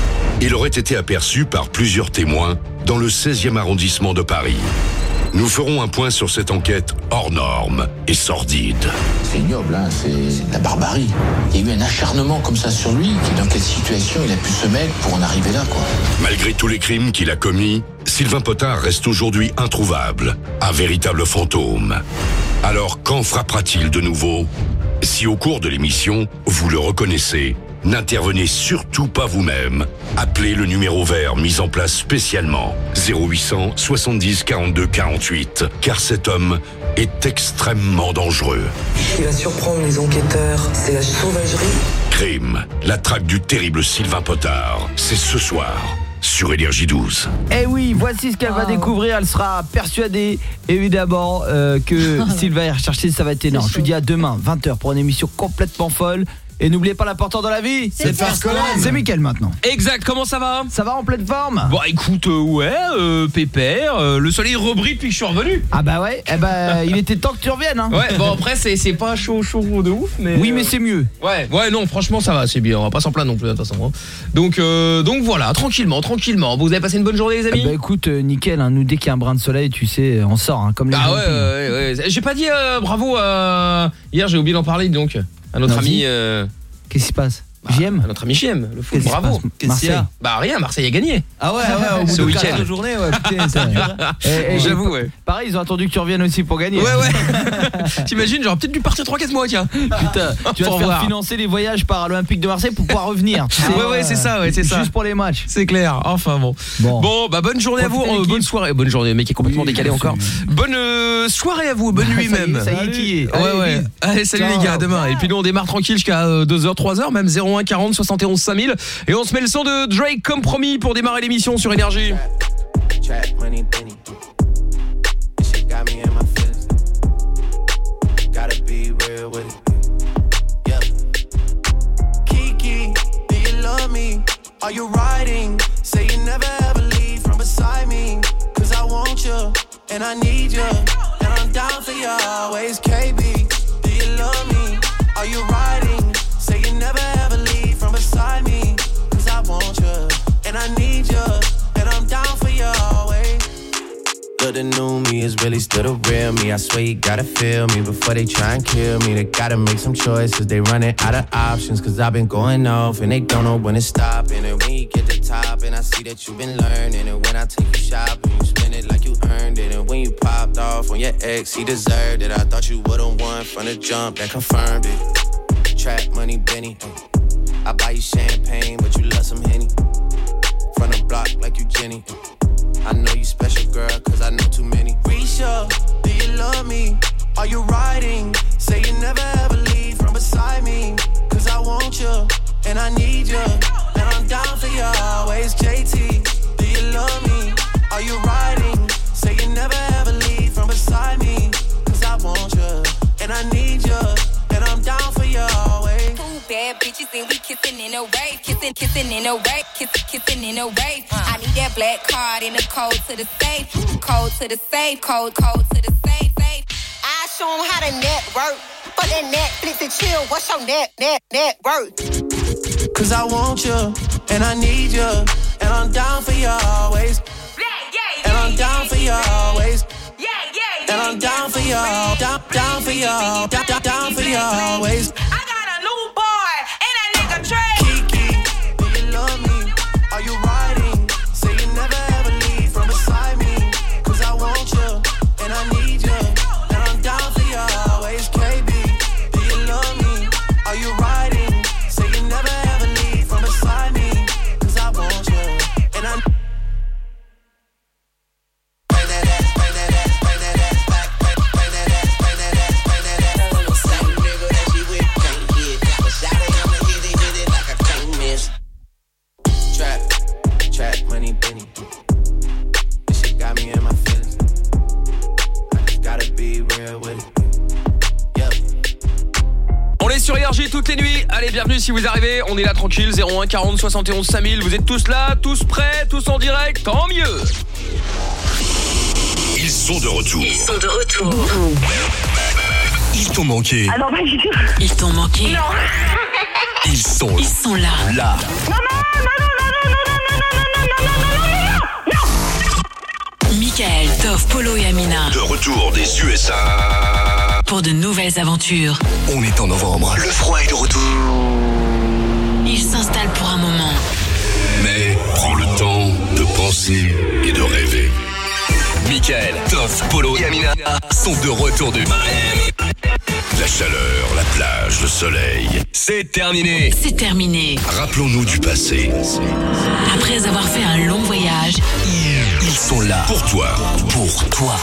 Il aurait été aperçu par plusieurs témoins dans le seizième arrondissement de Paris. Nous ferons un point sur cette enquête hors norme et sordide. C'est ignoble, hein, c'est de la barbarie. Il y a eu un acharnement comme ça sur lui, dans quelle situation il a pu se mettre pour en arriver là, quoi. Malgré tous les crimes qu'il a commis, Sylvain Potard reste aujourd'hui introuvable, un véritable fantôme. Alors quand frappera-t-il de nouveau? Si au cours de l'émission, vous le reconnaissez, n'intervenez surtout pas vous-même. Appelez le numéro vert mis en place spécialement, zéro huit cent soixante-dix quarante-deux quarante-huit, car cet homme est extrêmement dangereux. Ce qui va surprendre les enquêteurs, c'est la sauvagerie. Crime, la traque du terrible Sylvain Potard, c'est ce soir sur Énergie douze. Eh oui, voici ce qu'elle va découvrir. Elle sera persuadée, évidemment, euh, que Sylvain est recherché. Ça va être énorme. Je vous dis à demain, vingt heures, pour une émission complètement folle. Et n'oubliez pas l'important dans la vie, c'est faire ce qu'on aime. C'est Mickaël maintenant. Exact, comment ça va? Ça va en pleine forme? Bon écoute, euh, ouais, euh, pépère, euh, le soleil rebrille depuis que je suis revenu. Ah bah ouais, eh bah, il était temps que tu reviennes hein. Ouais, bon après c'est c'est pas chaud chaud de ouf mais oui, euh... mais c'est mieux. Ouais, ouais non, franchement ça va, c'est bien, on va pas s'en plaindre non plus de toute façon. Hein. Donc euh, donc voilà, tranquillement, tranquillement. Vous avez passé une bonne journée les amis? Eh bah écoute, euh, nickel hein, nous dès qu'il y a un brin de soleil, tu sais, on sort hein, comme les Ah ouais, ouais, ouais, j'ai pas dit euh, bravo euh... hier, j'ai oublié d'en parler donc à notre ami euh... Qu'est-ce qui se passe? Bah, J M, notre ami J M, le foot, bravo. Marseille. Bah rien, Marseille a gagné. Ah ouais, ouais, au bout ce de week-end. quatre journées, ouais, putain, ça. et, et J'avoue, ouais. Pareil, ils ont attendu que tu reviennes aussi pour gagner. Ouais, ouais. T'imagines, j'aurais peut-être dû partir trois quatre mois, tiens. Putain, tu vas te faire voir. financer les voyages par l'Olympique de Marseille pour pouvoir revenir. Ouais, ouais, c'est ça, ouais, c'est ça. Juste pour les matchs. C'est clair. Enfin bon. Bon, bon bah bonne journée Profitez à vous, euh, bonne soirée, bonne journée, le mec est complètement oui, décalé encore. Bonne euh, soirée à vous, bonne nuit ça même. Y est, ça y est, qui est. Ouais, Allez, ouais. vite. Allez, salut Ciao. les gars, à demain. Et puis nous on démarre tranquille jusqu'à euh, deux heures, trois heures, même zéro un quarante soixante et onze cinq mille. Et on se met le son de Drake comme promis pour démarrer l'émission sur Énergie. Trap money, penny. This shit got me in my feelings. Gotta be real with it. Yeah. Kiki, do you love me? Are you riding? Say you never ever leave from beside me. Cause I want you, and I need you. And I'm down for you always. K B, do you love me? Are you riding? Say you never ever leave from beside me. Cause I want you, and I need you. And I'm down for you always. But the new me is really still the real me. I swear you gotta feel me before they try and kill me. They gotta make some choices, they running out of options. Cause I've been going off and they don't know when to stop. And then when you get to the top and I see that you've been learning. And when I take you shopping, you spend it like you earned it. And when you popped off on your ex, he deserved it. I thought you would've won from the jump, that confirmed it. Trap money, Benny. I buy you champagne, but you love some Henny. From the block like you Jenny. I know you special, girl, cause I know too many. Risha, do you love me? Are you riding? Say you never ever leave from beside me. Cause I want you, and I need you. And I'm down for you always. J T, do you love me? Are you riding? Say you never ever leave from beside me. Cause I want you, and I need you. And I'm down for you always. Two bad bitches and we kissing in a way, kissing, kissing in a way, kissing, kissing in a way. Uh. I need that black card in the code to the safe, code to the safe, code, code to the safe, safe. I show 'em how to network. For that Netflix and chill, what's your net, net, net worth? Cause I want you, and I need you, and I'm down for you always. Yeah, yeah, and I'm yeah, down for you always. Yeah, yeah, and I'm down for you, down, down for you, down, down, down for you always. I got a new boy, and that nigga Trey. Kiki, do you love me? Are you riding? Say Allez, bienvenue si vous arrivez, on est là tranquille, zéro un quarante soixante et onze cinq mille. Vous êtes tous là, tous prêts, tous en direct, tant mieux. Ils sont de retour. Ils sont de retour. Ils t'ont manqué. Ah non, pas du tout. Ils t'ont manqué. Non. Ils sont Ils sont là. Là. Non, non, non, non, non, non, non, non, non, non, non, non, non. Mickaël, Tov, Polo et Amina. De retour des U S A. Pour de nouvelles aventures. On est en novembre. Le froid est de retour. Ils s'installent pour un moment. Mais prends le temps de penser et de rêver. Mickaël, Tov, Polo et Amina sont de retour de Miami. La chaleur, la plage, le soleil, c'est terminé. C'est terminé. Rappelons-nous du passé. Après avoir fait un long voyage, Ils sont là. Pour toi. Pour toi.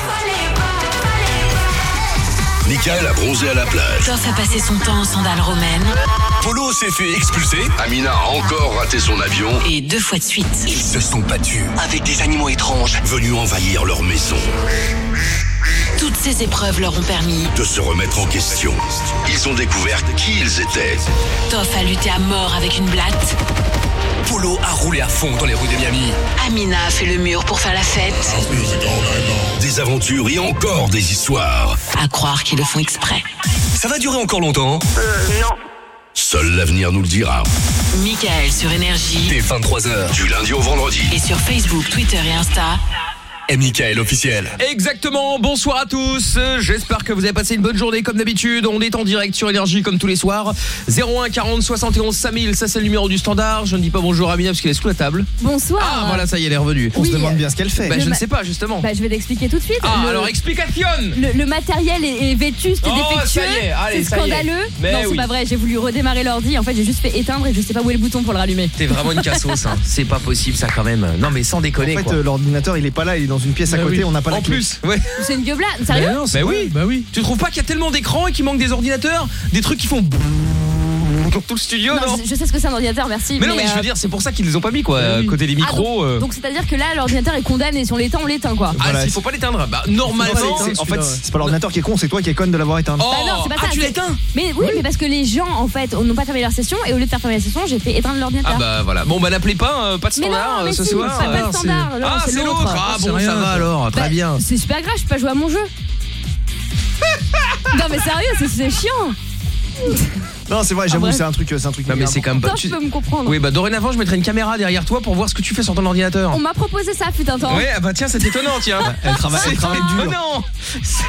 Mickaël a bronzé à la plage. Tov a passé son temps en sandales romaines. Polo s'est fait expulser. Amina a encore raté son avion. Et deux fois de suite. Ils se sont battus avec des animaux étranges venus envahir leur maison. Toutes ces épreuves leur ont permis de se remettre en question. Ils ont découvert qui ils étaient. Tov a lutté à mort avec une blatte. Polo a roulé à fond dans les rues de Miami. Amina a fait le mur pour faire la fête. Des aventures et encore des histoires. À croire qu'ils le font exprès. Ça va durer encore longtemps? Euh, non. Seul l'avenir nous le dira. Mickaël sur Énergie. Dès vingt-trois heures, du lundi au vendredi. Et sur Facebook, Twitter et Insta. Et Mickaël officiel. Exactement, bonsoir à tous. J'espère que vous avez passé une bonne journée comme d'habitude. On est en direct sur Énergie comme tous les soirs. zéro un quarante soixante et onze cinq mille, ça c'est le numéro du standard. Je ne dis pas bonjour à Amina parce qu'elle est sous la table. Bonsoir. Ah voilà, ça y est, elle est revenue. On Oui. se demande bien ce qu'elle fait. Bah, je Le ne ma- sais pas justement. Bah, je vais t'expliquer tout de suite. Ah le, alors explication. le, le matériel est, est vétuste et Oh, défectueux. ça y est, allez, c'est ça y est. scandaleux. Mais non, c'est oui. pas vrai. J'ai voulu redémarrer l'ordi. En fait, j'ai juste fait éteindre et je sais pas où est le bouton pour le rallumer. T'es vraiment une cassos, hein. C'est pas possible ça quand même. Non mais sans déconner En fait, quoi. euh, l'ordinateur, il est pas là, il est dans une pièce à Bah côté, oui. on n'a pas la En clé. plus, ouais. C'est une gueulade. Sérieux? Bah oui, bah oui. Tu trouves pas qu'il y a tellement d'écrans et qu'il manque des ordinateurs, des trucs qui font dans tout le studio, non, Non, je, je sais ce que c'est un ordinateur, merci. Mais non, mais je veux euh, dire, c'est pour ça qu'ils les ont pas mis quoi, oui. côté des ah, micros. donc euh. donc c'est-à-dire que là, l'ordinateur est condamné. Si on l'éteint, on l'éteint quoi. Ah, Voilà, s'il faut pas l'éteindre. Bah normalement. C'est- c'est- en fait, c'est pas l'ordinateur qui est con, c'est toi qui es conne de l'avoir éteint. Oh, Bah non, c'est pas ah, ça. tu c'est- l'éteins. Mais oui, mais parce que les gens en fait n'ont pas fermé leur session et au lieu de faire fermer la session, j'ai fait éteindre l'ordinateur. Ah bah voilà. Bon bah n'appelez pas, euh, pas de Mais non, standard mais euh, ce si, soir. c'est pas euh. le standard. Non, Ah, c'est c'est l'autre. l'autre. Ah C'est bon, rien, ça va ça. alors, très Bah, bien. C'est super grave, je peux pas jouer à mon jeu. Non mais sérieux, c'est- c'est chiant. Non, c'est vrai, j'avoue, bref. c'est un truc, c'est un truc. Non mais c'est quand même pas. Toi, je peux me comprendre. Oui bah dorénavant je mettrai une caméra derrière toi pour voir ce que tu fais sur ton ordinateur. On m'a proposé ça, putain de temps. Ouais, ah bah tiens, c'est étonnant, tiens. Elle travaille, elle travaille dur. étonnant.